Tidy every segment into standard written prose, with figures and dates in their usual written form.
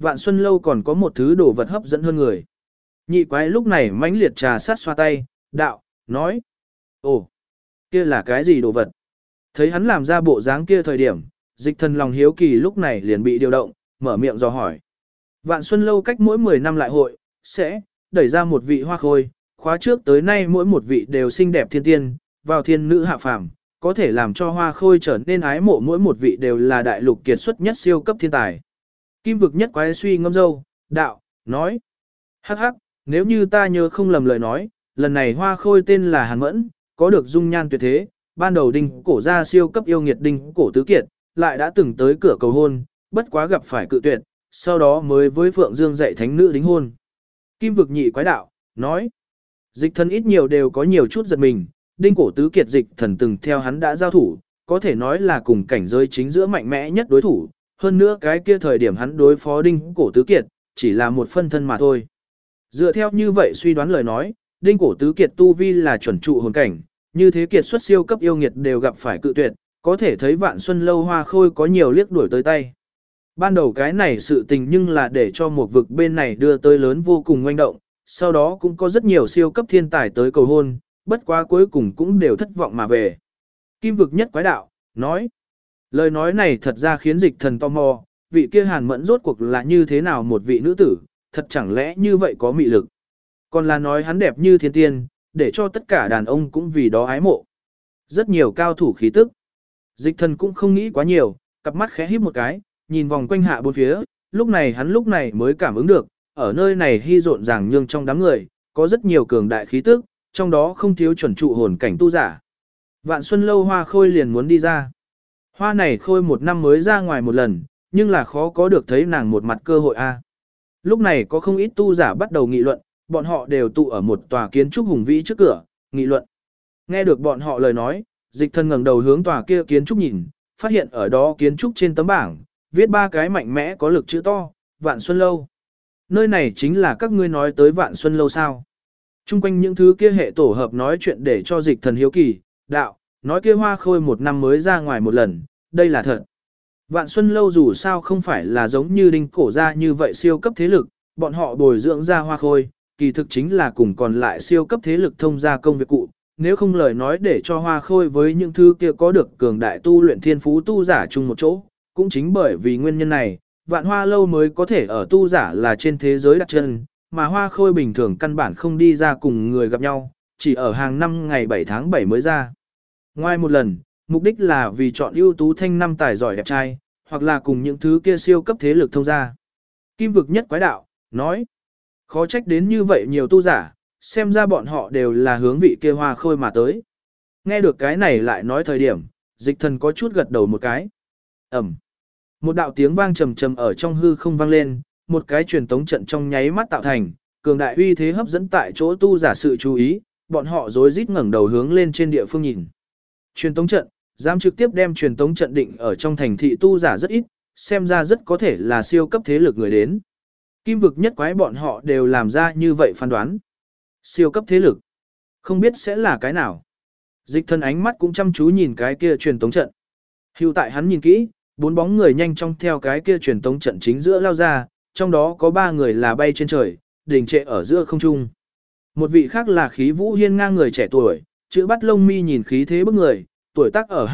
Vạn Xuân Lâu còn có một thứ đồ vật hấp dẫn hơn người. Nhị quái lúc này mãnh liệt trà sát xoa tay, đạo, nói. Ồ, kia là cái gì đồ vật? Thấy hắn làm ra bộ dáng kia thời điểm, Dịch Thần lòng hiếu kỳ lúc này liền bị điều động, mở miệng dò hỏi. Vạn Xuân Lâu cách mỗi 10 năm lại hội, sẽ đẩy ra một vị hoa khôi, khóa trước tới nay mỗi một vị đều xinh đẹp thiên tiên, vào thiên nữ hạ phàm, có thể làm cho hoa khôi trở nên ái mộ mỗi một vị đều là đại lục kiệt xuất nhất siêu cấp thiên tài. Kim vực nhất quái suy ngâm dâu, đạo, nói. Hắc hắc, nếu như ta nhớ không lầm lời nói, lần này hoa khôi tên là Hàn Mẫn, có được dung nhan tuyệt thế, ban đầu đinh cổ ra siêu cấp yêu nghiệt đinh cổ tứ kiệt, lại đã từng tới cửa cầu hôn, bất quá gặp phải cự tuyệt, sau đó mới với Phượng Dương dạy thánh nữ đính hôn. Kim vực nhị quái đạo, nói. Dịch Thần ít nhiều đều có nhiều chút giật mình, đinh cổ tứ kiệt Dịch Thần từng theo hắn đã giao thủ, có thể nói là cùng cảnh giới chính giữa mạnh mẽ nhất đối thủ, hơn nữa cái kia thời điểm hắn đối phó đinh cổ tứ kiệt, chỉ là một phân thân mà thôi. Dựa theo như vậy suy đoán lời nói, đinh cổ tứ kiệt tu vi là chuẩn trụ hồn cảnh, như thế kiệt xuất siêu cấp yêu nghiệt đều gặp phải cự tuyệt, có thể thấy Vạn Xuân Lâu hoa khôi có nhiều liếc đuổi tới tay. Ban đầu cái này sự tình nhưng là để cho một vực bên này đưa tới lớn vô cùng oanh động, sau đó cũng có rất nhiều siêu cấp thiên tài tới cầu hôn, bất quá cuối cùng cũng đều thất vọng mà về. Kim vực nhất quái đạo, nói. Lời nói này thật ra khiến Dịch Thần tò mò, vị kia Hàn Mẫn rốt cuộc là như thế nào một vị nữ tử, thật chẳng lẽ như vậy có mị lực. Còn là nói hắn đẹp như thiên tiên, để cho tất cả đàn ông cũng vì đó ái mộ. Rất nhiều cao thủ khí tức. Dịch Thần cũng không nghĩ quá nhiều, cặp mắt khẽ híp một cái, nhìn vòng quanh hạ bốn phía, lúc này mới cảm ứng được, ở nơi này hy rộn ràng nhương trong đám người, có rất nhiều cường đại khí tức, trong đó không thiếu chuẩn trụ hồn cảnh tu giả. Vạn Xuân Lâu hoa khôi liền muốn đi ra. Hoa này khôi một năm mới ra ngoài một lần, nhưng là khó có được thấy nàng một mặt cơ hội a. Lúc này có không ít tu giả bắt đầu nghị luận, bọn họ đều tụ ở một tòa kiến trúc hùng vĩ trước cửa, nghị luận. Nghe được bọn họ lời nói, Dịch Thần ngẩng đầu hướng tòa kia kiến trúc nhìn, phát hiện ở đó kiến trúc trên tấm bảng, viết ba cái mạnh mẽ có lực chữ to, Vạn Xuân Lâu. Nơi này chính là các ngươi nói tới Vạn Xuân Lâu sao? Trung quanh những thứ kia hệ tổ hợp nói chuyện để cho Dịch Thần hiếu kỳ, đạo, nói kia hoa khôi một năm mới ra ngoài một lần, đây là thật. Vạn Xuân Lâu dù sao không phải là giống như đinh cổ ra như vậy siêu cấp thế lực, bọn họ bồi dưỡng ra hoa khôi, kỳ thực chính là cùng còn lại siêu cấp thế lực thông gia công việc cụ, nếu không lời nói để cho hoa khôi với những thứ kia có được cường đại tu luyện thiên phú tu giả chung một chỗ, cũng chính bởi vì nguyên nhân này, Vạn Hoa Lâu mới có thể ở tu giả là trên thế giới đặt chân, mà hoa khôi bình thường căn bản không đi ra cùng người gặp nhau, chỉ ở hàng năm ngày 7 tháng 7 mới ra. Ngoài một lần, mục đích là vì chọn ưu tú thanh năm tài giỏi đẹp trai, hoặc là cùng những thứ kia siêu cấp thế lực thông gia. Kim vực nhất quái đạo, nói, khó trách đến như vậy nhiều tu giả, xem ra bọn họ đều là hướng vị kia hoa khôi mà tới. Nghe được cái này lại nói thời điểm, Dịch Thần có chút gật đầu một cái. Ẩm. Một đạo tiếng vang trầm trầm ở trong hư không vang lên, một cái truyền tống trận trong nháy mắt tạo thành, cường đại uy thế hấp dẫn tại chỗ tu giả sự chú ý, bọn họ rối rít ngẩng đầu hướng lên trên địa phương nhìn. Truyền tống trận, dám trực tiếp đem truyền tống trận định ở trong thành thị tu giả rất ít, xem ra rất có thể là siêu cấp thế lực người đến. Kim vực nhất quái bọn họ đều làm ra như vậy phán đoán. Siêu cấp thế lực, không biết sẽ là cái nào. Dịch Thần ánh mắt cũng chăm chú nhìn cái kia truyền tống trận. Hưu tại hắn nhìn kỹ, bốn bóng người nhanh chóng theo cái kia truyền tống trận chính giữa lao ra, trong đó có ba người là bay trên trời, đình trệ ở giữa không trung. Một vị khác là khí vũ hiên ngang người trẻ tuổi, chữ bắt lông mi nhìn khí thế bức người, tuổi tác ở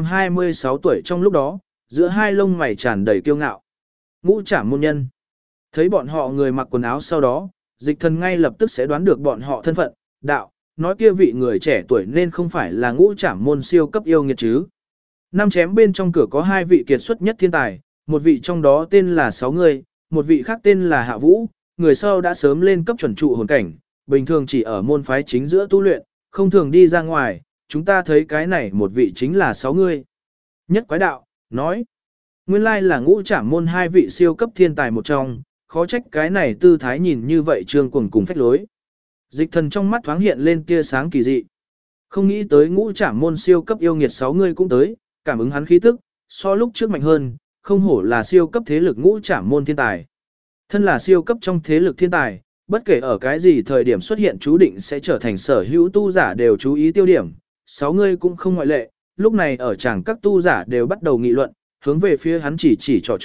25-26 tuổi trong lúc đó, giữa hai lông mày tràn đầy kiêu ngạo. Ngũ Trảm môn nhân. Thấy bọn họ người mặc quần áo sau đó, Dịch Thần ngay lập tức sẽ đoán được bọn họ thân phận, đạo, nói kia vị người trẻ tuổi nên không phải là Ngũ Trảm môn siêu cấp yêu nghiệt chứ. Năm chém bên trong cửa có hai vị kiệt xuất nhất thiên tài, một vị trong đó tên là Sáu Người, một vị khác tên là Hạ Vũ, người sau đã sớm lên cấp chuẩn trụ hồn cảnh, bình thường chỉ ở môn phái chính giữa tu luyện, không thường đi ra ngoài, chúng ta thấy cái này một vị chính là Sáu Người. Nhất quái đạo, nói, nguyên lai là Ngũ Trảm môn hai vị siêu cấp thiên tài một trong, khó trách cái này tư thái nhìn như vậy trương cuồng cùng phách lối. Dịch Thần trong mắt thoáng hiện lên tia sáng kỳ dị. Không nghĩ tới Ngũ Trảm môn siêu cấp yêu nghiệt 6 người cũng tới, cảm ứng hắn khí tức, so lúc trước mạnh hơn, không hổ là siêu cấp thế lực Ngũ Trảm môn thiên tài. Thân là siêu cấp trong thế lực thiên tài, bất kể ở cái gì thời điểm xuất hiện chú định sẽ trở thành sở hữu tu giả đều chú ý tiêu điểm, 6 người cũng không ngoại lệ, lúc này ở chẳng các tu giả đều bắt đầu nghị luận, hướng về phía hắn chỉ trò,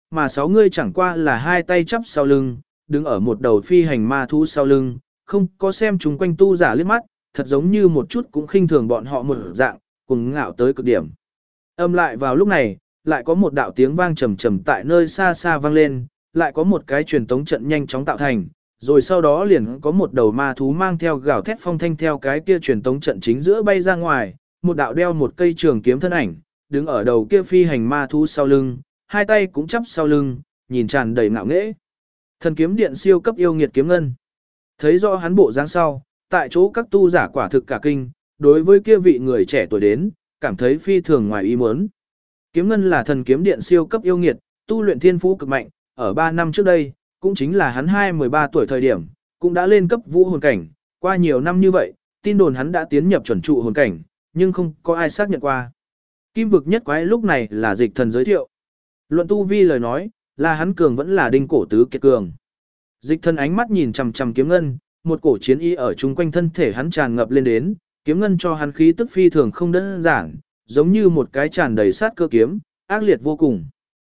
mà 6 ngươi chẳng qua là hai tay chắp sau lưng, đứng ở một đầu phi hành ma thú sau lưng, không có xem chúng quanh tu giả liếc mắt, thật giống như một chút cũng khinh thường bọn họ một dạng, cùng ngạo tới cực điểm. Âm lại vào lúc này, lại có một đạo tiếng vang trầm trầm tại nơi xa xa vang lên, lại có một cái truyền tống trận nhanh chóng tạo thành, rồi sau đó liền có một đầu ma thú mang theo gào thét phong thanh theo cái kia truyền tống trận chính giữa bay ra ngoài, một đạo đeo một cây trường kiếm thân ảnh, đứng ở đầu kia phi hành ma thú sau lưng, hai tay cũng chắp sau lưng, nhìn tràn đầy ngạo nghễ. Thần kiếm điện siêu cấp yêu nghiệt kiếm ngân. Thấy rõ hắn bộ dáng sau, tại chỗ các tu giả quả thực cả kinh, đối với kia vị người trẻ tuổi đến, cảm thấy phi thường ngoài ý muốn. Kiếm ngân là thần kiếm điện siêu cấp yêu nghiệt, tu luyện thiên phú cực mạnh, ở 3 năm trước đây, cũng chính là hắn 13 tuổi thời điểm, cũng đã lên cấp vũ hồn cảnh, qua nhiều năm như vậy, tin đồn hắn đã tiến nhập chuẩn trụ hồn cảnh, nhưng không có ai xác nhận qua. Kim vực nhất quái lúc này là Dịch Thần giới thiệu. Luận tu vi lời nói, là hắn cường vẫn là đinh cổ tứ kiệt cường. Dịch Thần ánh mắt nhìn chằm chằm kiếm ngân, một cổ chiến ý ở chung quanh thân thể hắn tràn ngập lên đến, kiếm ngân cho hắn khí tức phi thường không đơn giản, giống như một cái tràn đầy sát cơ kiếm, ác liệt vô cùng.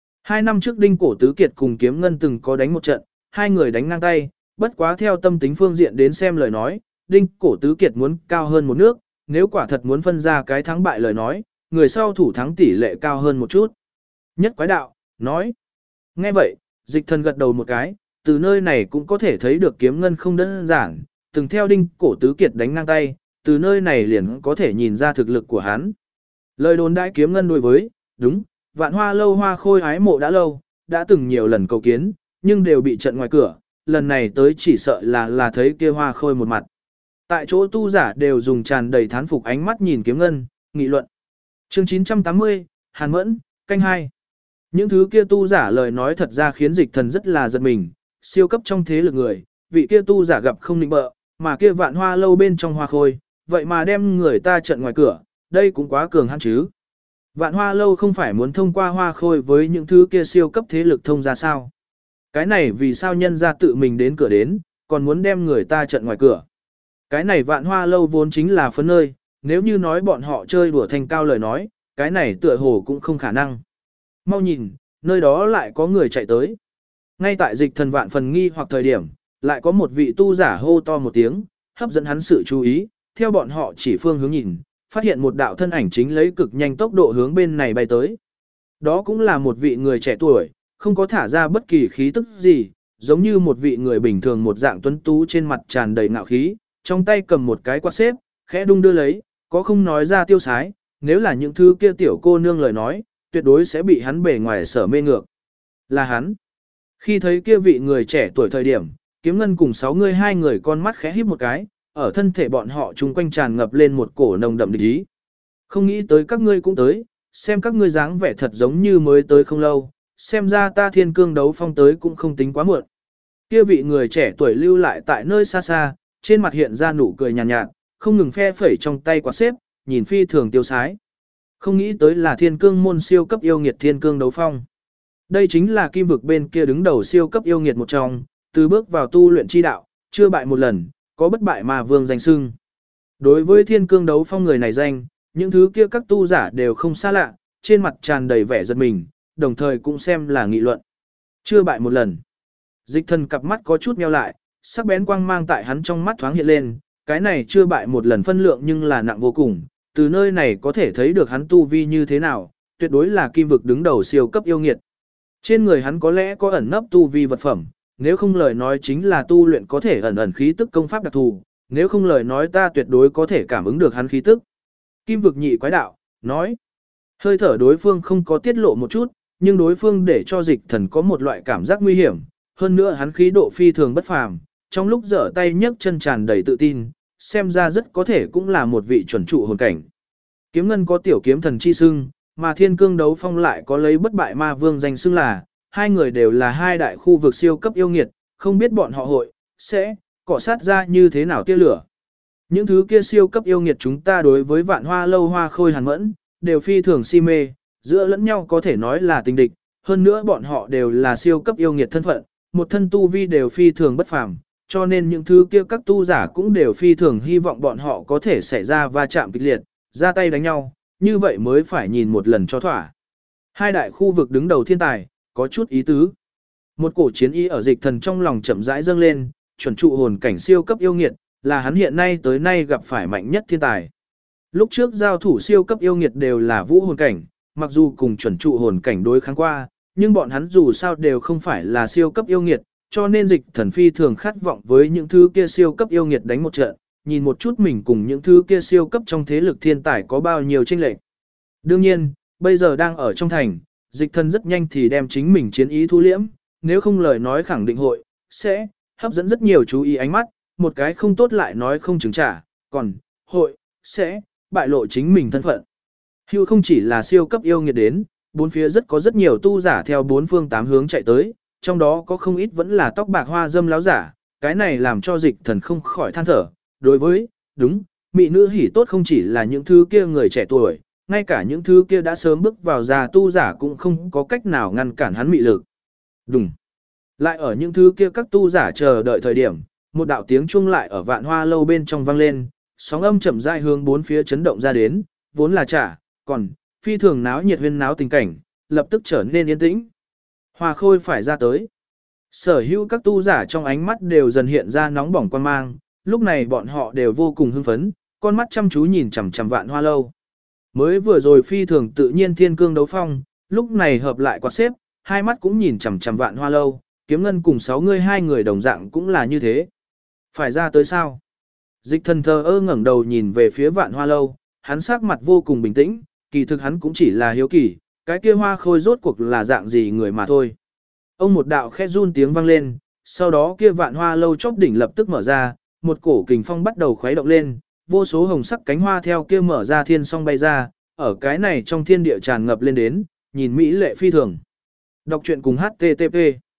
2 năm trước đinh cổ tứ kiệt cùng kiếm ngân từng có đánh một trận, hai người đánh ngang tay, bất quá theo tâm tính phương diện đến xem lời nói, đinh cổ tứ kiệt muốn cao hơn một nước, nếu quả thật muốn phân ra cái thắng bại lời nói, người sau thủ thắng tỷ lệ cao hơn một chút. Nhất quái đạo, nói. Nghe vậy, Dịch Thần gật đầu một cái, từ nơi này cũng có thể thấy được kiếm ngân không đơn giản, từng theo đinh cổ tứ kiệt đánh ngang tay, từ nơi này liền có thể nhìn ra thực lực của hắn. Lời đồn đại kiếm ngân đối với, đúng, Vạn Hoa lâu Hoa Khôi ái mộ đã lâu, đã từng nhiều lần cầu kiến, nhưng đều bị trận ngoài cửa, lần này tới chỉ sợ là thấy kia Hoa Khôi một mặt. Tại chỗ tu giả đều dùng tràn đầy thán phục ánh mắt nhìn kiếm ngân, nghị luận. Chương 980, Hàn Mẫn, canh 2. Những thứ kia tu giả lời nói thật ra khiến Dịch Thần rất là giật mình, siêu cấp trong thế lực người, vị kia tu giả gặp không định bợ, mà kia Vạn Hoa lâu bên trong Hoa Khôi, vậy mà đem người ta trận ngoài cửa, đây cũng quá cường hãn chứ. Vạn Hoa lâu không phải muốn thông qua Hoa Khôi với những thứ kia siêu cấp thế lực thông ra sao? Cái này vì sao nhân ra tự mình đến cửa đến, còn muốn đem người ta trận ngoài cửa? Cái này Vạn Hoa lâu vốn chính là phấn nơi, nếu như nói bọn họ chơi đùa thành cao lời nói, cái này tựa hồ cũng không khả năng. Mau nhìn, nơi đó lại có người chạy tới. Ngay tại Dịch Thần vạn phần nghi hoặc thời điểm, lại có một vị tu giả hô to một tiếng, hấp dẫn hắn sự chú ý, theo bọn họ chỉ phương hướng nhìn, phát hiện một đạo thân ảnh chính lấy cực nhanh tốc độ hướng bên này bay tới. Đó cũng là một vị người trẻ tuổi, không có thả ra bất kỳ khí tức gì, giống như một vị người bình thường một dạng tuấn tú trên mặt tràn đầy ngạo khí, trong tay cầm một cái quạt xếp, khẽ đung đưa lấy, có không nói ra tiêu sái, nếu là những thứ kia tiểu cô nương lời nói, tuyệt đối sẽ bị hắn bề ngoài sở mê ngược. Là hắn. Khi thấy kia vị người trẻ tuổi thời điểm, kiếm ngân cùng 6 người hai người con mắt khẽ híp một cái, ở thân thể bọn họ chung quanh tràn ngập lên một cổ nồng đậm địch ý. Không nghĩ tới các ngươi cũng tới, xem các ngươi dáng vẻ thật giống như mới tới không lâu, xem ra ta thiên cương đấu phong tới cũng không tính quá muộn. Kia vị người trẻ tuổi lưu lại tại nơi xa xa, trên mặt hiện ra nụ cười nhàn nhạt, không ngừng phe phẩy trong tay quạt xếp, nhìn phi thường tiêu sái. Không nghĩ tới là thiên cương môn siêu cấp yêu nghiệt thiên cương đấu phong. Đây chính là kim vực bên kia đứng đầu siêu cấp yêu nghiệt một trong, từ bước vào tu luyện chi đạo, chưa bại một lần, có bất bại mà vương danh xưng. Đối với thiên cương đấu phong người này danh, những thứ kia các tu giả đều không xa lạ, trên mặt tràn đầy vẻ giật mình, đồng thời cũng xem là nghị luận. Chưa bại một lần. Dịch Thần cặp mắt có chút nheo lại, sắc bén quang mang tại hắn trong mắt thoáng hiện lên, cái này chưa bại một lần phân lượng nhưng là nặng vô cùng, từ nơi này có thể thấy được hắn tu vi như thế nào, tuyệt đối là kim vực đứng đầu siêu cấp yêu nghiệt. Trên người hắn có lẽ có ẩn nấp tu vi vật phẩm, nếu không lời nói chính là tu luyện có thể ẩn ẩn khí tức công pháp đặc thù, nếu không lời nói ta tuyệt đối có thể cảm ứng được hắn khí tức. Kim vực nhị quái đạo, nói, hơi thở đối phương không có tiết lộ một chút, nhưng đối phương để cho Dịch Thần có một loại cảm giác nguy hiểm, hơn nữa hắn khí độ phi thường bất phàm, trong lúc giở tay nhấc chân tràn đầy tự tin, xem ra rất có thể cũng là một vị chuẩn trụ hồn cảnh. Kiếm ngân có tiểu kiếm thần chi xưng, mà thiên cương đấu phong lại có lấy bất bại ma vương danh xưng là, hai người đều là hai đại khu vực siêu cấp yêu nghiệt, không biết bọn họ hội, sẽ, cọ sát ra như thế nào tia lửa. Những thứ kia siêu cấp yêu nghiệt chúng ta đối với Vạn Hoa lâu Hoa Khôi Hàn Mẫn, đều phi thường si mê, giữa lẫn nhau có thể nói là tình địch, hơn nữa bọn họ đều là siêu cấp yêu nghiệt thân phận, một thân tu vi đều phi thường bất phàm, cho nên những thứ kia các tu giả cũng đều phi thường hy vọng bọn họ có thể xảy ra va chạm kịch liệt, ra tay đánh nhau, như vậy mới phải nhìn một lần cho thỏa. Hai đại khu vực đứng đầu thiên tài, có chút ý tứ. Một cổ chiến ý ở Dịch Thần trong lòng chậm rãi dâng lên, chuẩn trụ hồn cảnh siêu cấp yêu nghiệt, là hắn hiện nay tới nay gặp phải mạnh nhất thiên tài. Lúc trước giao thủ siêu cấp yêu nghiệt đều là vũ hồn cảnh, mặc dù cùng chuẩn trụ hồn cảnh đối kháng qua, nhưng bọn hắn dù sao đều không phải là siêu cấp yêu nghiệt, cho nên Dịch Thần phi thường khát vọng với những thứ kia siêu cấp yêu nghiệt đánh một trận, nhìn một chút mình cùng những thứ kia siêu cấp trong thế lực thiên tài có bao nhiêu chênh lệch. Đương nhiên, bây giờ đang ở trong thành, Dịch Thần rất nhanh thì đem chính mình chiến ý thu liễm, nếu không lời nói khẳng định sẽ hấp dẫn rất nhiều chú ý ánh mắt, một cái không tốt lại nói không chứng trả, còn sẽ bại lộ chính mình thân phận. Hưu không chỉ là siêu cấp yêu nghiệt đến, bốn phía có rất nhiều tu giả theo bốn phương tám hướng chạy tới, trong đó có không ít vẫn là tóc bạc hoa dâm láo giả, cái này làm cho Dịch Thần không khỏi than thở, đối với, mỹ nữ hỉ tốt không chỉ là những thứ kia người trẻ tuổi, ngay cả những thứ kia đã sớm bước vào già tu giả cũng không có cách nào ngăn cản hắn mị lực. Lại ở những thứ kia các tu giả chờ đợi thời điểm, một đạo tiếng chuông lại ở Vạn Hoa lâu bên trong vang lên, sóng âm chậm rãi hướng bốn phía chấn động ra đến, vốn là còn phi thường náo nhiệt huyên náo tình cảnh, lập tức trở nên yên tĩnh. Hoa Khôi phải ra tới. Sở hữu các tu giả trong ánh mắt đều dần hiện ra nóng bỏng quan mang, lúc này bọn họ đều vô cùng hưng phấn, con mắt chăm chú nhìn chằm chằm Vạn Hoa lâu. Mới vừa rồi phi thường tự nhiên thiên cương đấu phong, lúc này hợp lại quạt xếp, hai mắt cũng nhìn chằm chằm Vạn Hoa lâu, Kiếm Ngân cùng 6 người hai người đồng dạng cũng là như thế. Phải ra tới sao? Dịch Thần thờ ơ ngẩng đầu nhìn về phía Vạn Hoa lâu, hắn sắc mặt vô cùng bình tĩnh, kỳ thực hắn cũng chỉ là hiếu kỳ, cái kia Hoa Khôi rốt cuộc là dạng gì người mà thôi. Ông một đạo khẽ run tiếng vang lên, sau đó kia Vạn Hoa lâu chóp đỉnh lập tức mở ra, một cổ kình phong bắt đầu khuấy động lên, vô số hồng sắc cánh hoa theo kia mở ra thiên song bay ra, ở cái này trong thiên địa tràn ngập lên đến, nhìn mỹ lệ phi thường. Đọc truyện cùng http.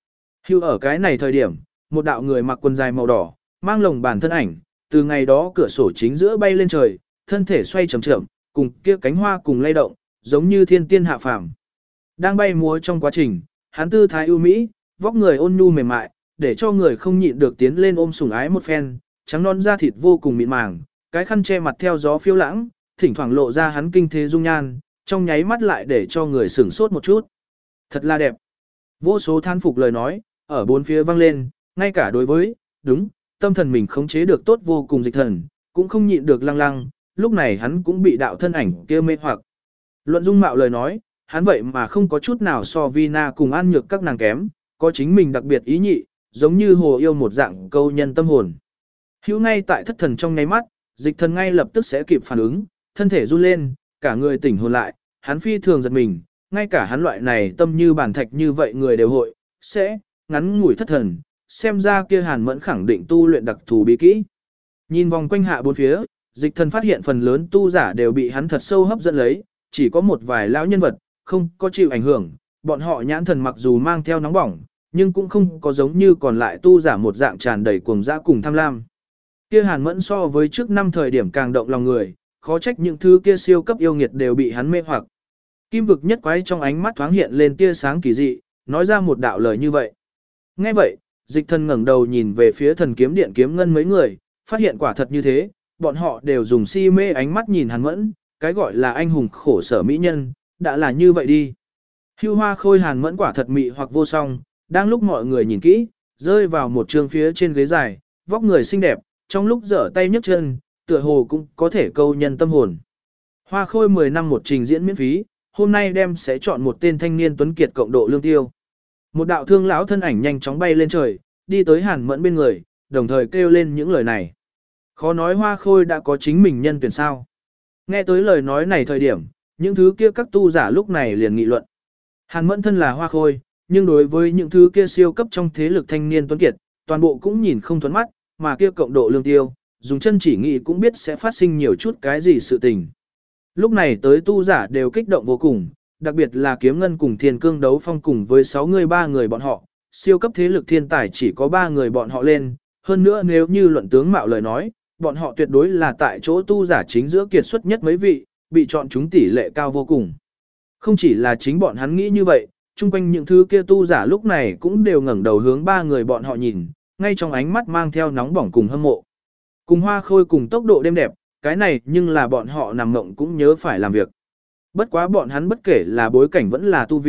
Hưu ở cái này thời điểm, một đạo người mặc quần dài màu đỏ, mang lồng bản thân ảnh, từ ngày đó cửa sổ chính giữa bay lên trời, thân thể xoay chậm chậm, cùng kia cánh hoa cùng lay động, giống như thiên tiên hạ phàm. Đang bay múa trong quá trình, hắn tư thái ưu mỹ, vóc người ôn nhu mềm mại, để cho người không nhịn được tiến lên ôm sủng ái một phen, trắng non da thịt vô cùng mịn màng, cái khăn che mặt theo gió phiêu lãng, thỉnh thoảng lộ ra hắn kinh thế dung nhan, trong nháy mắt lại để cho người sửng sốt một chút. Thật là đẹp. Vô số than phục lời nói, ở bốn phía vang lên, ngay cả đối với, tâm thần mình khống chế được tốt vô cùng Dịch Thần, cũng không nhịn được lăng lăng, lúc này hắn cũng bị đạo thân ảnh kia mê hoặc. Luận dung mạo lời nói, hắn vậy mà không có chút nào so Vina cùng An Nhược các nàng kém, có chính mình đặc biệt ý nhị, giống như hồ yêu một dạng câu nhân tâm hồn. Hữu ngay tại thất thần trong nháy mắt, Dịch Thần ngay lập tức sẽ kịp phản ứng, thân thể run lên, cả người tỉnh hồn lại, hắn phi thường giật mình, ngay cả hắn loại này tâm như bản thạch như vậy người đều sẽ ngắn ngủi thất thần, xem ra kia Hàn Mẫn khẳng định tu luyện đặc thù bí kỹ. Nhìn vòng quanh hạ bốn phía, Dịch Thần phát hiện phần lớn tu giả đều bị hắn thật sâu hấp dẫn lấy, chỉ có một vài lão nhân vật không có chịu ảnh hưởng, bọn họ nhãn thần mặc dù mang theo nóng bỏng, nhưng cũng không có giống như còn lại tu giả một dạng tràn đầy cuồng dã cùng tham lam. Kia Hàn Mẫn so với trước năm thời điểm càng động lòng người, khó trách những thứ kia siêu cấp yêu nghiệt đều bị hắn mê hoặc. Kim vực nhất quái trong ánh mắt thoáng hiện lên tia sáng kỳ dị, nói ra một đạo lời như vậy. Nghe vậy, Dịch Thần ngẩng đầu nhìn về phía Thần Kiếm Điện Kiếm Ngân mấy người, phát hiện quả thật như thế, bọn họ đều dùng si mê ánh mắt nhìn Hàn Mẫn, cái gọi là anh hùng khổ sở mỹ nhân, đã là như vậy đi. Hưu Hoa Khôi Hàn Mẫn quả thật mị hoặc vô song, đang lúc mọi người nhìn kỹ, rơi vào một trường phía trên ghế dài, vóc người xinh đẹp, trong lúc giở tay nhấc chân, tựa hồ cũng có thể câu nhân tâm hồn. Hoa Khôi 10 năm một trình diễn miễn phí, hôm nay đem sẽ chọn một tên thanh niên tuấn kiệt cộng độ lương tiêu. Một đạo thương lão thân ảnh nhanh chóng bay lên trời, đi tới Hàn Mẫn bên người, đồng thời kêu lên những lời này. Khó nói Hoa Khôi đã có chính mình nhân tuyển sao. Nghe tới lời nói này thời điểm, những thứ kia các tu giả lúc này liền nghị luận. Hàn Mẫn thân là Hoa Khôi, nhưng đối với những thứ kia siêu cấp trong thế lực thanh niên tuấn kiệt, toàn bộ cũng nhìn không thuẫn mắt, mà kia cộng độ lương tiêu, dùng chân chỉ nghĩ cũng biết sẽ phát sinh nhiều chút cái gì sự tình. Lúc này tới tu giả đều kích động vô cùng, đặc biệt là Kiếm Ngân cùng Thiên Cương đấu phong cùng với 6 người 3 người bọn họ, siêu cấp thế lực thiên tài chỉ có 3 người bọn họ lên, hơn nữa nếu như luận tướng mạo lời nói, bọn họ tuyệt đối là tại chỗ tu giả chính giữa kiệt xuất nhất mấy vị, bị chọn chúng tỷ lệ cao vô cùng. Không chỉ là chính bọn hắn nghĩ như vậy, chung quanh những thứ kia tu giả lúc này cũng đều ngẩng đầu hướng 3 người bọn họ nhìn, ngay trong ánh mắt mang theo nóng bỏng cùng hâm mộ. Cùng Hoa Khôi cùng tốc độ đêm đẹp, cái này nhưng là bọn họ nằm mộng cũng nhớ phải làm việc. Bất quá bọn hắn bất kể là bối cảnh vẫn là tu vi,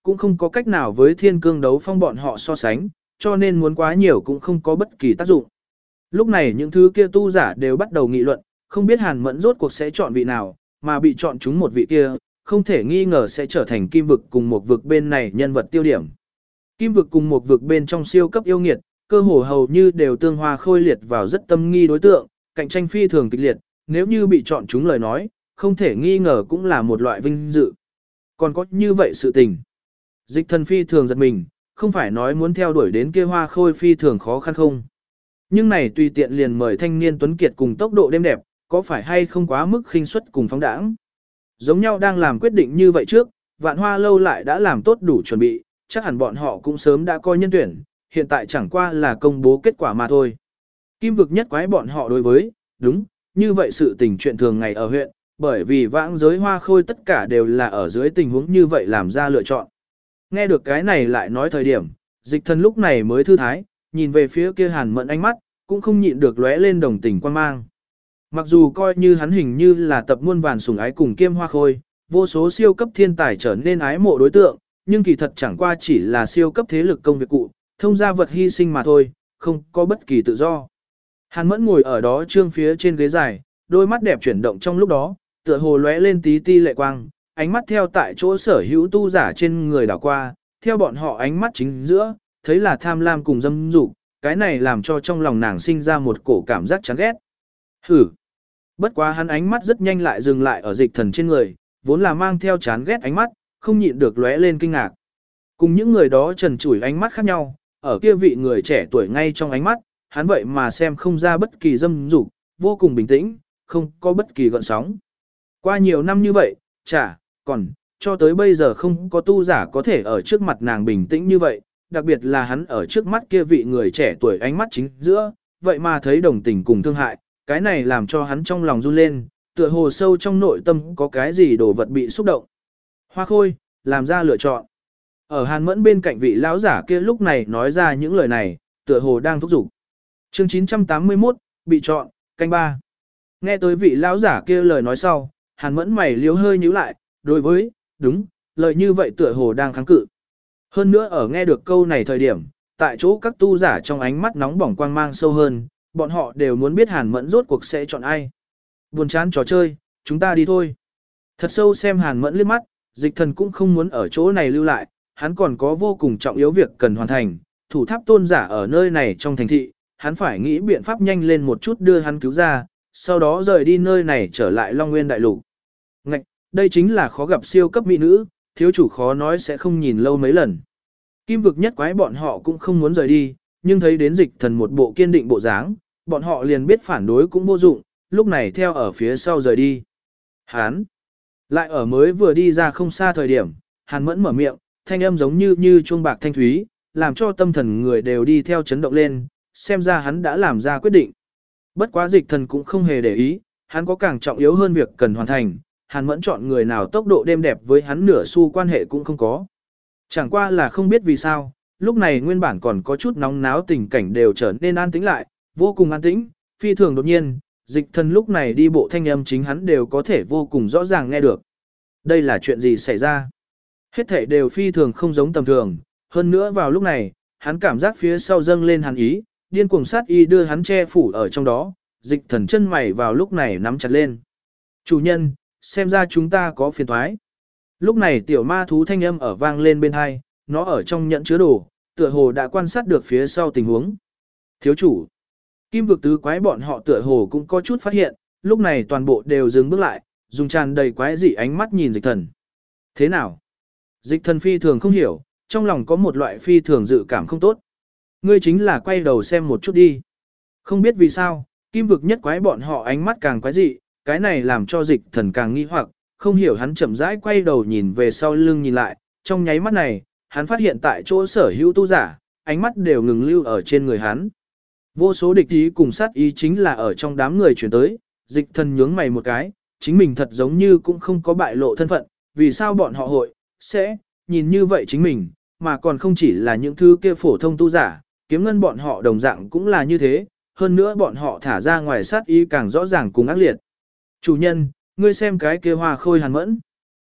cũng không có cách nào với thiên cương đấu phong bọn họ so sánh, cho nên muốn quá nhiều cũng không có bất kỳ tác dụng. Lúc này những thứ kia tu giả đều bắt đầu nghị luận, không biết Hàn Mẫn rốt cuộc sẽ chọn vị nào, mà bị chọn chúng một vị kia, không thể nghi ngờ sẽ trở thành kim vực cùng một vực bên này nhân vật tiêu điểm. Kim vực cùng một vực bên trong siêu cấp yêu nghiệt, cơ hồ hầu như đều tương hoa khôi liệt vào rất tâm nghi đối tượng, cạnh tranh phi thường kịch liệt, nếu như bị chọn chúng lời nói, không thể nghi ngờ cũng là một loại vinh dự. Còn có như vậy sự tình. Dịch Thần phi thường giật mình, không phải nói muốn theo đuổi đến kia hoa khôi phi thường khó khăn không. Nhưng này tùy tiện liền mời thanh niên tuấn kiệt cùng tốc độ đêm đẹp, có phải hay không quá mức khinh suất cùng phóng đãng. Giống nhau đang làm quyết định như vậy trước, Vạn Hoa lâu lại đã làm tốt đủ chuẩn bị, chắc hẳn bọn họ cũng sớm đã coi nhân tuyển, hiện tại chẳng qua là công bố kết quả mà thôi. Kim vực nhất quái bọn họ đối với, đúng, như vậy sự tình chuyện thường ngày ở huyện, bởi vì vãng giới hoa khôi tất cả đều là ở dưới tình huống như vậy làm ra lựa chọn. Nghe được cái này lại nói thời điểm, Dịch Thần lúc này mới thư thái, nhìn về phía kia Hàn Mẫn ánh mắt, cũng không nhịn được lóe lên đồng tình quan mang. Mặc dù coi như hắn hình như là tập muôn vàn sủng ái cùng kiêm hoa khôi, vô số siêu cấp thiên tài trở nên ái mộ đối tượng, nhưng kỳ thật chẳng qua chỉ là siêu cấp thế lực công việc cụ, thông gia vật hy sinh mà thôi, không có bất kỳ tự do. Hàn Mẫn ngồi ở đó trương phía trên ghế dài, đôi mắt đẹp chuyển động trong lúc đó, tựa hồ lóe lên tí ti lệ quang, ánh mắt theo tại chỗ sở hữu tu giả trên người đảo qua, theo bọn họ ánh mắt chính giữa, thấy là tham lam cùng dâm dục, cái này làm cho trong lòng nàng sinh ra một cổ cảm giác chán ghét. Hử! Bất quá hắn ánh mắt rất nhanh lại dừng lại ở Dịch Thần trên người, vốn là mang theo chán ghét ánh mắt, không nhịn được lóe lên kinh ngạc. Cùng những người đó trần trụi ánh mắt khác nhau, ở kia vị người trẻ tuổi ngay trong ánh mắt, hắn vậy mà xem không ra bất kỳ dâm dục, vô cùng bình tĩnh, không có bất kỳ gợn sóng. Qua nhiều năm như vậy, còn, cho tới bây giờ không có tu giả có thể ở trước mặt nàng bình tĩnh như vậy, đặc biệt là hắn ở trước mắt kia vị người trẻ tuổi ánh mắt chính giữa, vậy mà thấy đồng tình cùng thương hại, cái này làm cho hắn trong lòng run lên, tựa hồ sâu trong nội tâm có cái gì đồ vật bị xúc động. Hoa khôi, làm ra lựa chọn. Ở Hàn Mẫn bên cạnh vị lão giả kia lúc này nói ra những lời này, tựa hồ đang thúc giục. Chương 981, bị chọn, canh ba. Nghe tới vị lão giả kia lời nói sau, Hàn Mẫn mày liếu hơi nhíu lại, đối với, đúng, lời như vậy tựa hồ đang kháng cự. Hơn nữa ở nghe được câu này thời điểm, tại chỗ các tu giả trong ánh mắt nóng bỏng quang mang sâu hơn, bọn họ đều muốn biết Hàn Mẫn rốt cuộc sẽ chọn ai. Buồn chán trò chơi, chúng ta đi thôi. Thật sâu xem Hàn Mẫn liếc mắt, Dịch Thần cũng không muốn ở chỗ này lưu lại, hắn còn có vô cùng trọng yếu việc cần hoàn thành, thủ tháp tôn giả ở nơi này trong thành thị, hắn phải nghĩ biện pháp nhanh lên một chút đưa hắn cứu ra, sau đó rời đi nơi này trở lại Long Nguyên Đại Lục. Ngạch, đây chính là khó gặp siêu cấp mỹ nữ, thiếu chủ khó nói sẽ không nhìn lâu mấy lần. Kim vực nhất quái bọn họ cũng không muốn rời đi, nhưng thấy đến Dịch Thần một bộ kiên định bộ dáng, bọn họ liền biết phản đối cũng vô dụng, lúc này theo ở phía sau rời đi. Hán, lại ở mới vừa đi ra không xa thời điểm, Hàn Mẫn mở miệng, thanh âm giống như chuông bạc thanh thúy, làm cho tâm thần người đều đi theo chấn động lên, xem ra hắn đã làm ra quyết định. Bất quá Dịch Thần cũng không hề để ý, hắn có càng trọng yếu hơn việc cần hoàn thành, Hàn Mẫn chọn người nào tốc độ đêm đẹp với hắn nửa xu quan hệ cũng không có. Chẳng qua là không biết vì sao, lúc này nguyên bản còn có chút nóng náo tình cảnh đều trở nên an tĩnh lại, vô cùng an tĩnh, phi thường đột nhiên, Dịch Thần lúc này đi bộ thanh âm chính hắn đều có thể vô cùng rõ ràng nghe được. Đây là chuyện gì xảy ra? Hết thảy đều phi thường không giống tầm thường, hơn nữa vào lúc này, hắn cảm giác phía sau dâng lên hắn ý, điên cuồng sát y đưa hắn che phủ ở trong đó, Dịch Thần chân mày vào lúc này nắm chặt lên. Chủ nhân, xem ra chúng ta có phiền toái. Lúc này tiểu ma thú thanh âm ở vang lên bên hai, nó ở trong nhẫn chứa đồ, tựa hồ đã quan sát được phía sau tình huống. Thiếu chủ, Kim vực tứ quái bọn họ tựa hồ cũng có chút phát hiện, lúc này toàn bộ đều dừng bước lại, dùng tràn đầy quái dị ánh mắt nhìn Dịch Thần. Thế nào? Dịch Thần phi thường không hiểu, trong lòng có một loại phi thường dự cảm không tốt. Ngươi chính là quay đầu xem một chút đi. Không biết vì sao, Kim vực nhất quái bọn họ ánh mắt càng quái dị, cái này làm cho Dịch Thần càng nghi hoặc, không hiểu hắn chậm rãi quay đầu nhìn về sau lưng nhìn lại, trong nháy mắt này, hắn phát hiện tại chỗ sở hữu tu giả, ánh mắt đều ngừng lưu ở trên người hắn. Vô số địch ý cùng sát ý chính là ở trong đám người chuyển tới, Dịch Thần nhướng mày một cái, chính mình thật giống như cũng không có bại lộ thân phận, vì sao bọn họ sẽ nhìn như vậy chính mình, mà còn không chỉ là những thứ kia phổ thông tu giả, kiếm ngân bọn họ đồng dạng cũng là như thế, hơn nữa bọn họ thả ra ngoài sát ý càng rõ ràng cùng ác liệt. Chủ nhân, ngươi xem cái kia hoa khôi Hàn Mẫn.